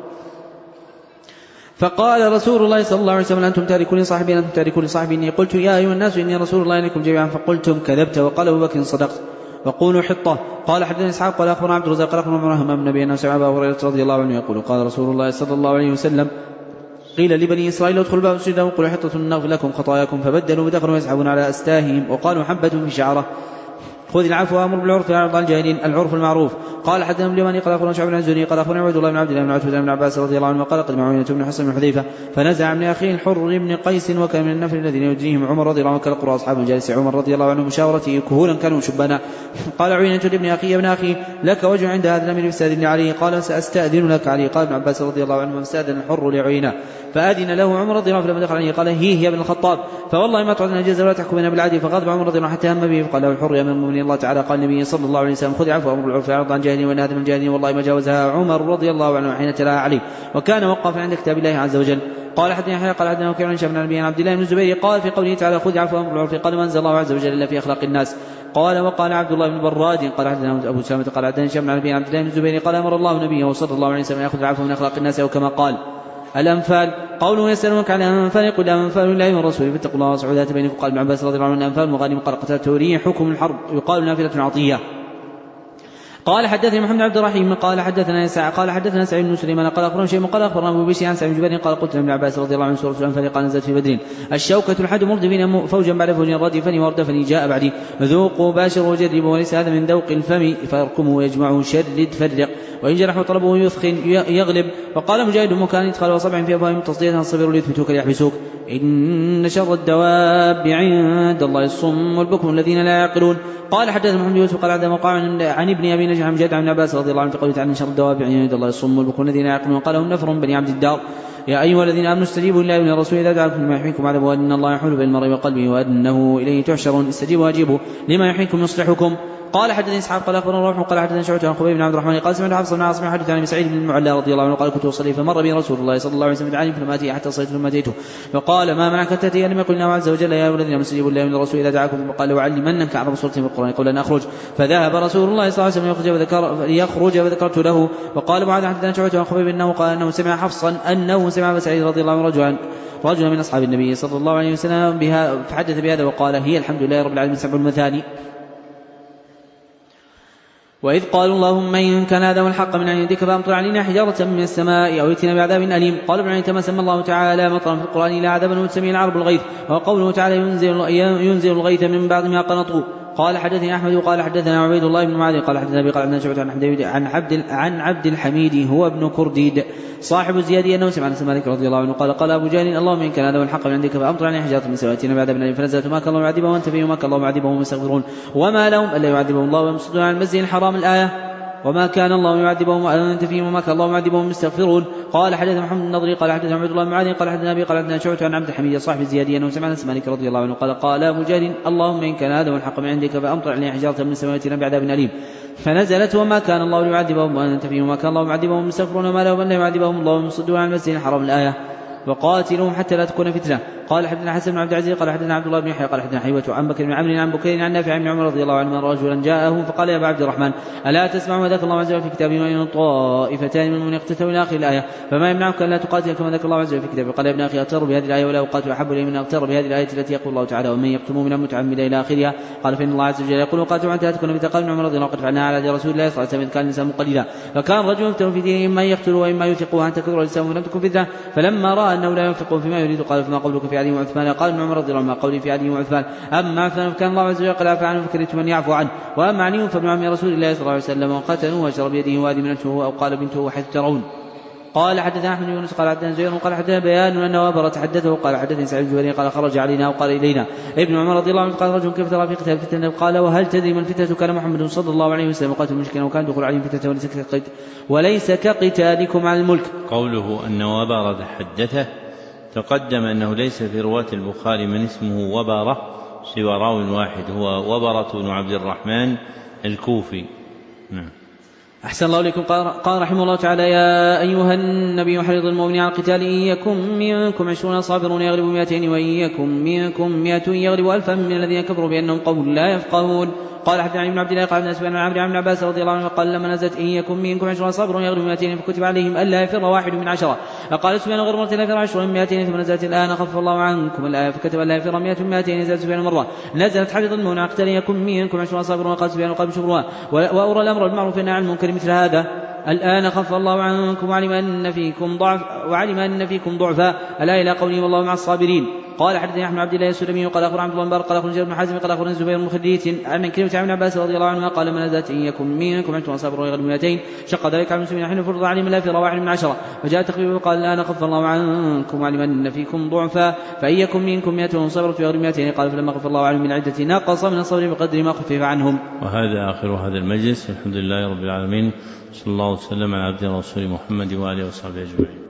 فقال رسول الله صلى الله عليه وسلم أنتم تاركون صاحبي أنتم تاركون صاحبي إني قلت يا أيها الناس إني رسول الله إليكم جميعا فقلتم كذبت. وقال أبو بكر صدقت وقولوا حطة. قال حدثنا إسحاق قال أخبرنا عبد الرزاق قال أخبرنا همام بن نبي أنه سمع أبا هريرة رضي الله عنه يقول قال رسول الله صلى الله عليه وسلم قيل لبني إسرائيل ادخلوا باب سجدا وقولوا حطة نغفر لكم خطاياكم فبدلوا ودخلوا يسحبون على أستاههم وقالوا حبة في شعره خذ العفو وامر بالعرف واعرض عن الجاهلين العرف المعروف. قال حدثنا ابن اليماني قال اخبرنا شعب بن الزهري قال اخبرنا عبد الله بن عبد الله بن عتبة بن عباس رضي الله عنه قال قدم عيينة بن حصن بن حذيفة فنزع من اخيه الحر بن قيس وكان من النفر الذين يجريهم عمر رضي الله عنه كان قراء اصحاب جالس عمر رضي الله عنه مشاورته كهولا كانوا شبانا. قال عيينة لابن اخي يا ابن اخي لك وجه عند هذا الامير فاستاذن عليه. قال ساستاذن لك عليه. قال ابن عباس رضي الله عنه فاستاذن الحر لعيينة فاذن له عمر رضي الله عنه فلما دخل عليه قال هي يا ابن الخطاب فوالله ما تعطينا الجزاء ولا تحكمنا بالعدل. فغضب عمر رضي الله عنه حتى هم به فقال له الحر يا امير المؤمنين الله تعالى قال النبي صلى الله عليه وسلم خذ عفو وامر بالعرف واعرض عن الجاهلين وان هذا من الجاهلين والله ما جاوزها عمر رضي الله عنه حين تلاها عليه وكان وقفا عند كتاب الله عز وجل. قال حدثنا يحيى قال حدثنا وكيع عن شيخ بن ابي عبد الله بن الزبير قال في قوله تعالى خذ عفو وامر بالعرف قال ما انزل الله عز وجل الا في اخلاق الناس. قال وقال عبد الله بن براد قال حدثنا ابو سلمة قال حدثنا شيخ بن ابي عبد الله بن الزبير قال امر الله نبيه صلى الله عليه وسلم ياخذ العفو من اخلاق الناس او كما قال. الأنفال قوله يسألونك عن الأنفال قل الأنفال لله والرسول فاتقوا الله واصلحوا ذات بينكم. قال ابن عباس رضي الله عنه الأنفال مغانم قال قتلت ريحكم الحرب يقال نافلة عطية. قال حدثني محمد عبد الرحيم قال حدثنا يسع قال حدثنا سعيد بن سليمان قال اخبرنا شيء قال اخبرنا ابو بشير عن سعيد بن جبير قال قلت لابن عباس رضي الله عنه سوره الانفال قال نزلت في بدر الشوكه الحد مردفين فوجا بعد فوج ردفني واردفني جاء بعدي ذوقوا باشروا وجربوا وليس هذا من ذوق الفم فاركموا ويجمعوا شرد فرق وان جرحوا طلبوا يثخن يغلب. وقال مجاهد مكان يدخل وصبع في افواههم تصديقا الصبر ليثبتوك ليحبسوك. ان شر الدواب عند الله الصم والبكم الذين لا يعقلون. قال حدثنا محمد يوسف قال عندما وقع عن ابن ابي نجح عن جد عن عباس رضي الله عنه في قوله تعالى شر الدواب عند الله الصم والبكم الذين لا يعقلون. قال هم نفر بني عبد الدار يا ايها الذين امنوا استجيبوا لله وللرسول اذا دعاكم لما يحييكم عذاب وان الله يحول بين المرء وقلبه وانه اليه تحشرون استجيبوا واجيبوا لما يحييكم يصلحكم. قال حدثني اسحاق قال اخبرنا روح قال حدثنا شعبة عن خبيب بن عبد الرحمن قال سمعت حفص بن عاصم حدث عن سعيد بن المعلى رضي الله عنه قال كنت اصلي فمر بي رسول الله صلى الله عليه وسلم دعاني فلما اتي حتى صليت فلما اتيته فقال ما منعك تاتي لم يقل الله عز وجل يا ايها الذين امنوا استجيبوا لله وللرسول اذا دعاكم وقال لأعلمنك اعظم سوره في القران قال ان اخرج فذهب رسول الله صلى الله عليه وسلم يخرج فذكر يخرج فذكرت له. وقال معاذ حدثنا شعبة عن خبيب انه قال انه سمع حفصا انه سمع سعيد رضي الله عنه رجلا رجلا من اصحاب النبي صلى الله عليه وسلم بها فحدث بهذا وقال هي الحمد لله رب العالمين سبع المثاني. وإذ قالوا اللهم إن كان هذا هو الحق من عندك فأمطر علينا حجارة من السماء أو ائتنا بعذاب أليم. قال ابن عيينة سمى الله تعالى مطرا في القرآن إلى عذابا وتسميه العرب الغيث وقوله تعالى ينزل, ينزل الغيث من بعد ما قنطوا. قال حدثني أحمد وقال حدثنا عبيد الله بن معاذ قال حدثنا أبي قال حدثنا شعبة عن عبد عن عبد الحميد هو ابن كرديد صاحب الزيادي أنه سمع أنس مالك رضي الله عنه قال قال أبو جهل اللهم إن كان هذا هو الحق من عندك فأمطر علينا حجارة من السماء وأتينا بعذاب أليم. فنزلت ما كان الله يعذبهم وأنت فيهم وما كان الله يعذبهم ويستغفرون وما لهم ألا يعذبهم الله ويصدون عن المسجد الحرام الآية وما كان الله يعذبهم وأنت فيهم وما كان الله يعذبهم يستغفرون. قال حدثنا محمد النضري قال حدثنا عبد الله بن معاذ قال حدثنا أبي قال حدثنا شعبة عن عبد الحميد صاحب الزيادي أنه سمع أنس مالك رضي الله عنه قال قال أبو جهل اللهم إن كان هذا هو الحق من عندك فأمطر علينا حجارة من السماء وأتينا بعذاب أليم. فنزلت وما كان الله يعذبهم وأنت فيهم وما كان الله يعذبهم يستغفرون وما لهم أن يعذبهم الله ويصدون عن المسجد الحرام الآية وقاتلهم حتى لا تكون فتنة قال حدثنا حسن بن عبد العزيز قال حدثنا عبد الله بن يحيى قال حدثنا حيوة عن بكر بن عمرو عن بكير عن نافع بن عمر رضي الله عنه رجلا جاءه فقال يا ابا عبد الرحمن ألا تسمع ما ذكر الله عز وجل في كتابه وإن طائفتان من المؤمنين اقتتلوا إلى آخر الآية فما يمنعك ألا تقاتل كما ذكر الله عز وجل في كتابه. قال يا ابن أخي أغتر بهذه الآية ولا أقاتل أحب إلي من أغتر بهذه الآية التي يقول الله تعالى ومن يقتل مؤمنا متعمدا إلى آخرها. قال فإن الله عز وجل يقول قاتلوا حتى تكون مثل قال ابن عمر رضي الله عنه قد فعلنا على رسول الله صلى الله عليه وسلم كان الإنسان مقلدا فكان رجل يفتن في دينه إما يقتل وإما يوثق وأن تكثر الإسلام ولم تكن فتنة فلما رأى أنه لا ينفق فيما يريد قال فما قولك في علي وعثمان. قال ابن عمر رضي الله عنه ما قولي في علي وعثمان أما عثمان فكان الله عز وجل قد عفا عنه فكرهت من يعفو عنه وأما علي فابن عم رسول الله صلى الله عليه وسلم وقتلوه وشرب يده وادي من أو قال بنته حيث ترون. قال حدثنا أحمد بن يونس قال حدثنا زهير قال حدثنا بيان أن وابر تحدثه قال حدثني سعيد الجبري قال خرج علينا وقال إلينا ابن عمر رضي الله عنه قال رجل كيف ترى في قتال الفتنة قال وهل تدري ما الفتنة كان محمد صلى الله عليه وسلم قاتل المشركين وكان دخول عليهم فتنة وليس كقتال وليس كقتالكم على الملك. قوله أن وبر تحدثه تقدم أنه ليس في رواة البخاري من اسمه وبرة سوى راو واحد هو وبرة بن عبد الرحمن الكوفي. نعم. أحسن الله إليكم. قال رحمه الله تعالى يا أيها النبي حرض المؤمنين على القتال إن يكن منكم عشرون صابرون يغلبوا مئتين وإن يكن منكم مئة يغلبوا ألفا من الذين كفروا بأنهم قوم لا يفقهون. قال حدثنا بن عبد الله قال حدثنا سفيان عن عمرو بن عباس رضي الله عنه قال لما نزلت إن يكن منكم عشرون صابرون يغلبوا مئتين فكتب عليهم ألا يفر واحد من عشرة فقال سفيان غير مرة لا يفر عشرون من مئتين ثم نزلت الآن خفف الله عنكم الآية فكتب ألا يفر مئة من مئتين نزلت سفيان مرة نزلت حرض المؤمنين على القتال إن يكن منكم عشرون صابرون قال سفيان وقال بشبرها وأرى الأمر بالمعروف والنهي عن المنكر مثل هذا الآن خف الله عنكم وعلم أن فيكم ضعف وعلم أن فيكم ضعفا ألا إلى قوله والله مع الصابرين. قال حدثني أحمد عبد الله السلمي قال أخبر عبد الله بن قال أخبر جابر بن حازم قال أخبر الزبير بن خديت عن كلمة عن عباس رضي الله عنه قال من نزلت إن يكن منكم عشرون صابرون يغلبوا مئتين شق ذلك على المسلمين حين فرض عليهم لا في واحد من عشرة فجاء تقريبا وقال الآن خف الله عنكم وعلم أن فيكم ضعفا فإن يكن منكم مئة صبرت يغلبوا مئتين قال فلما خف الله عنهم من عدة ناقص من الصبر بقدر ما خفف عنهم. وهذا آخر هذا المجلس الحمد لله رب العالمين صلى الله وسلم على عبده ورسوله محمد وآله وصحبه أجمعين.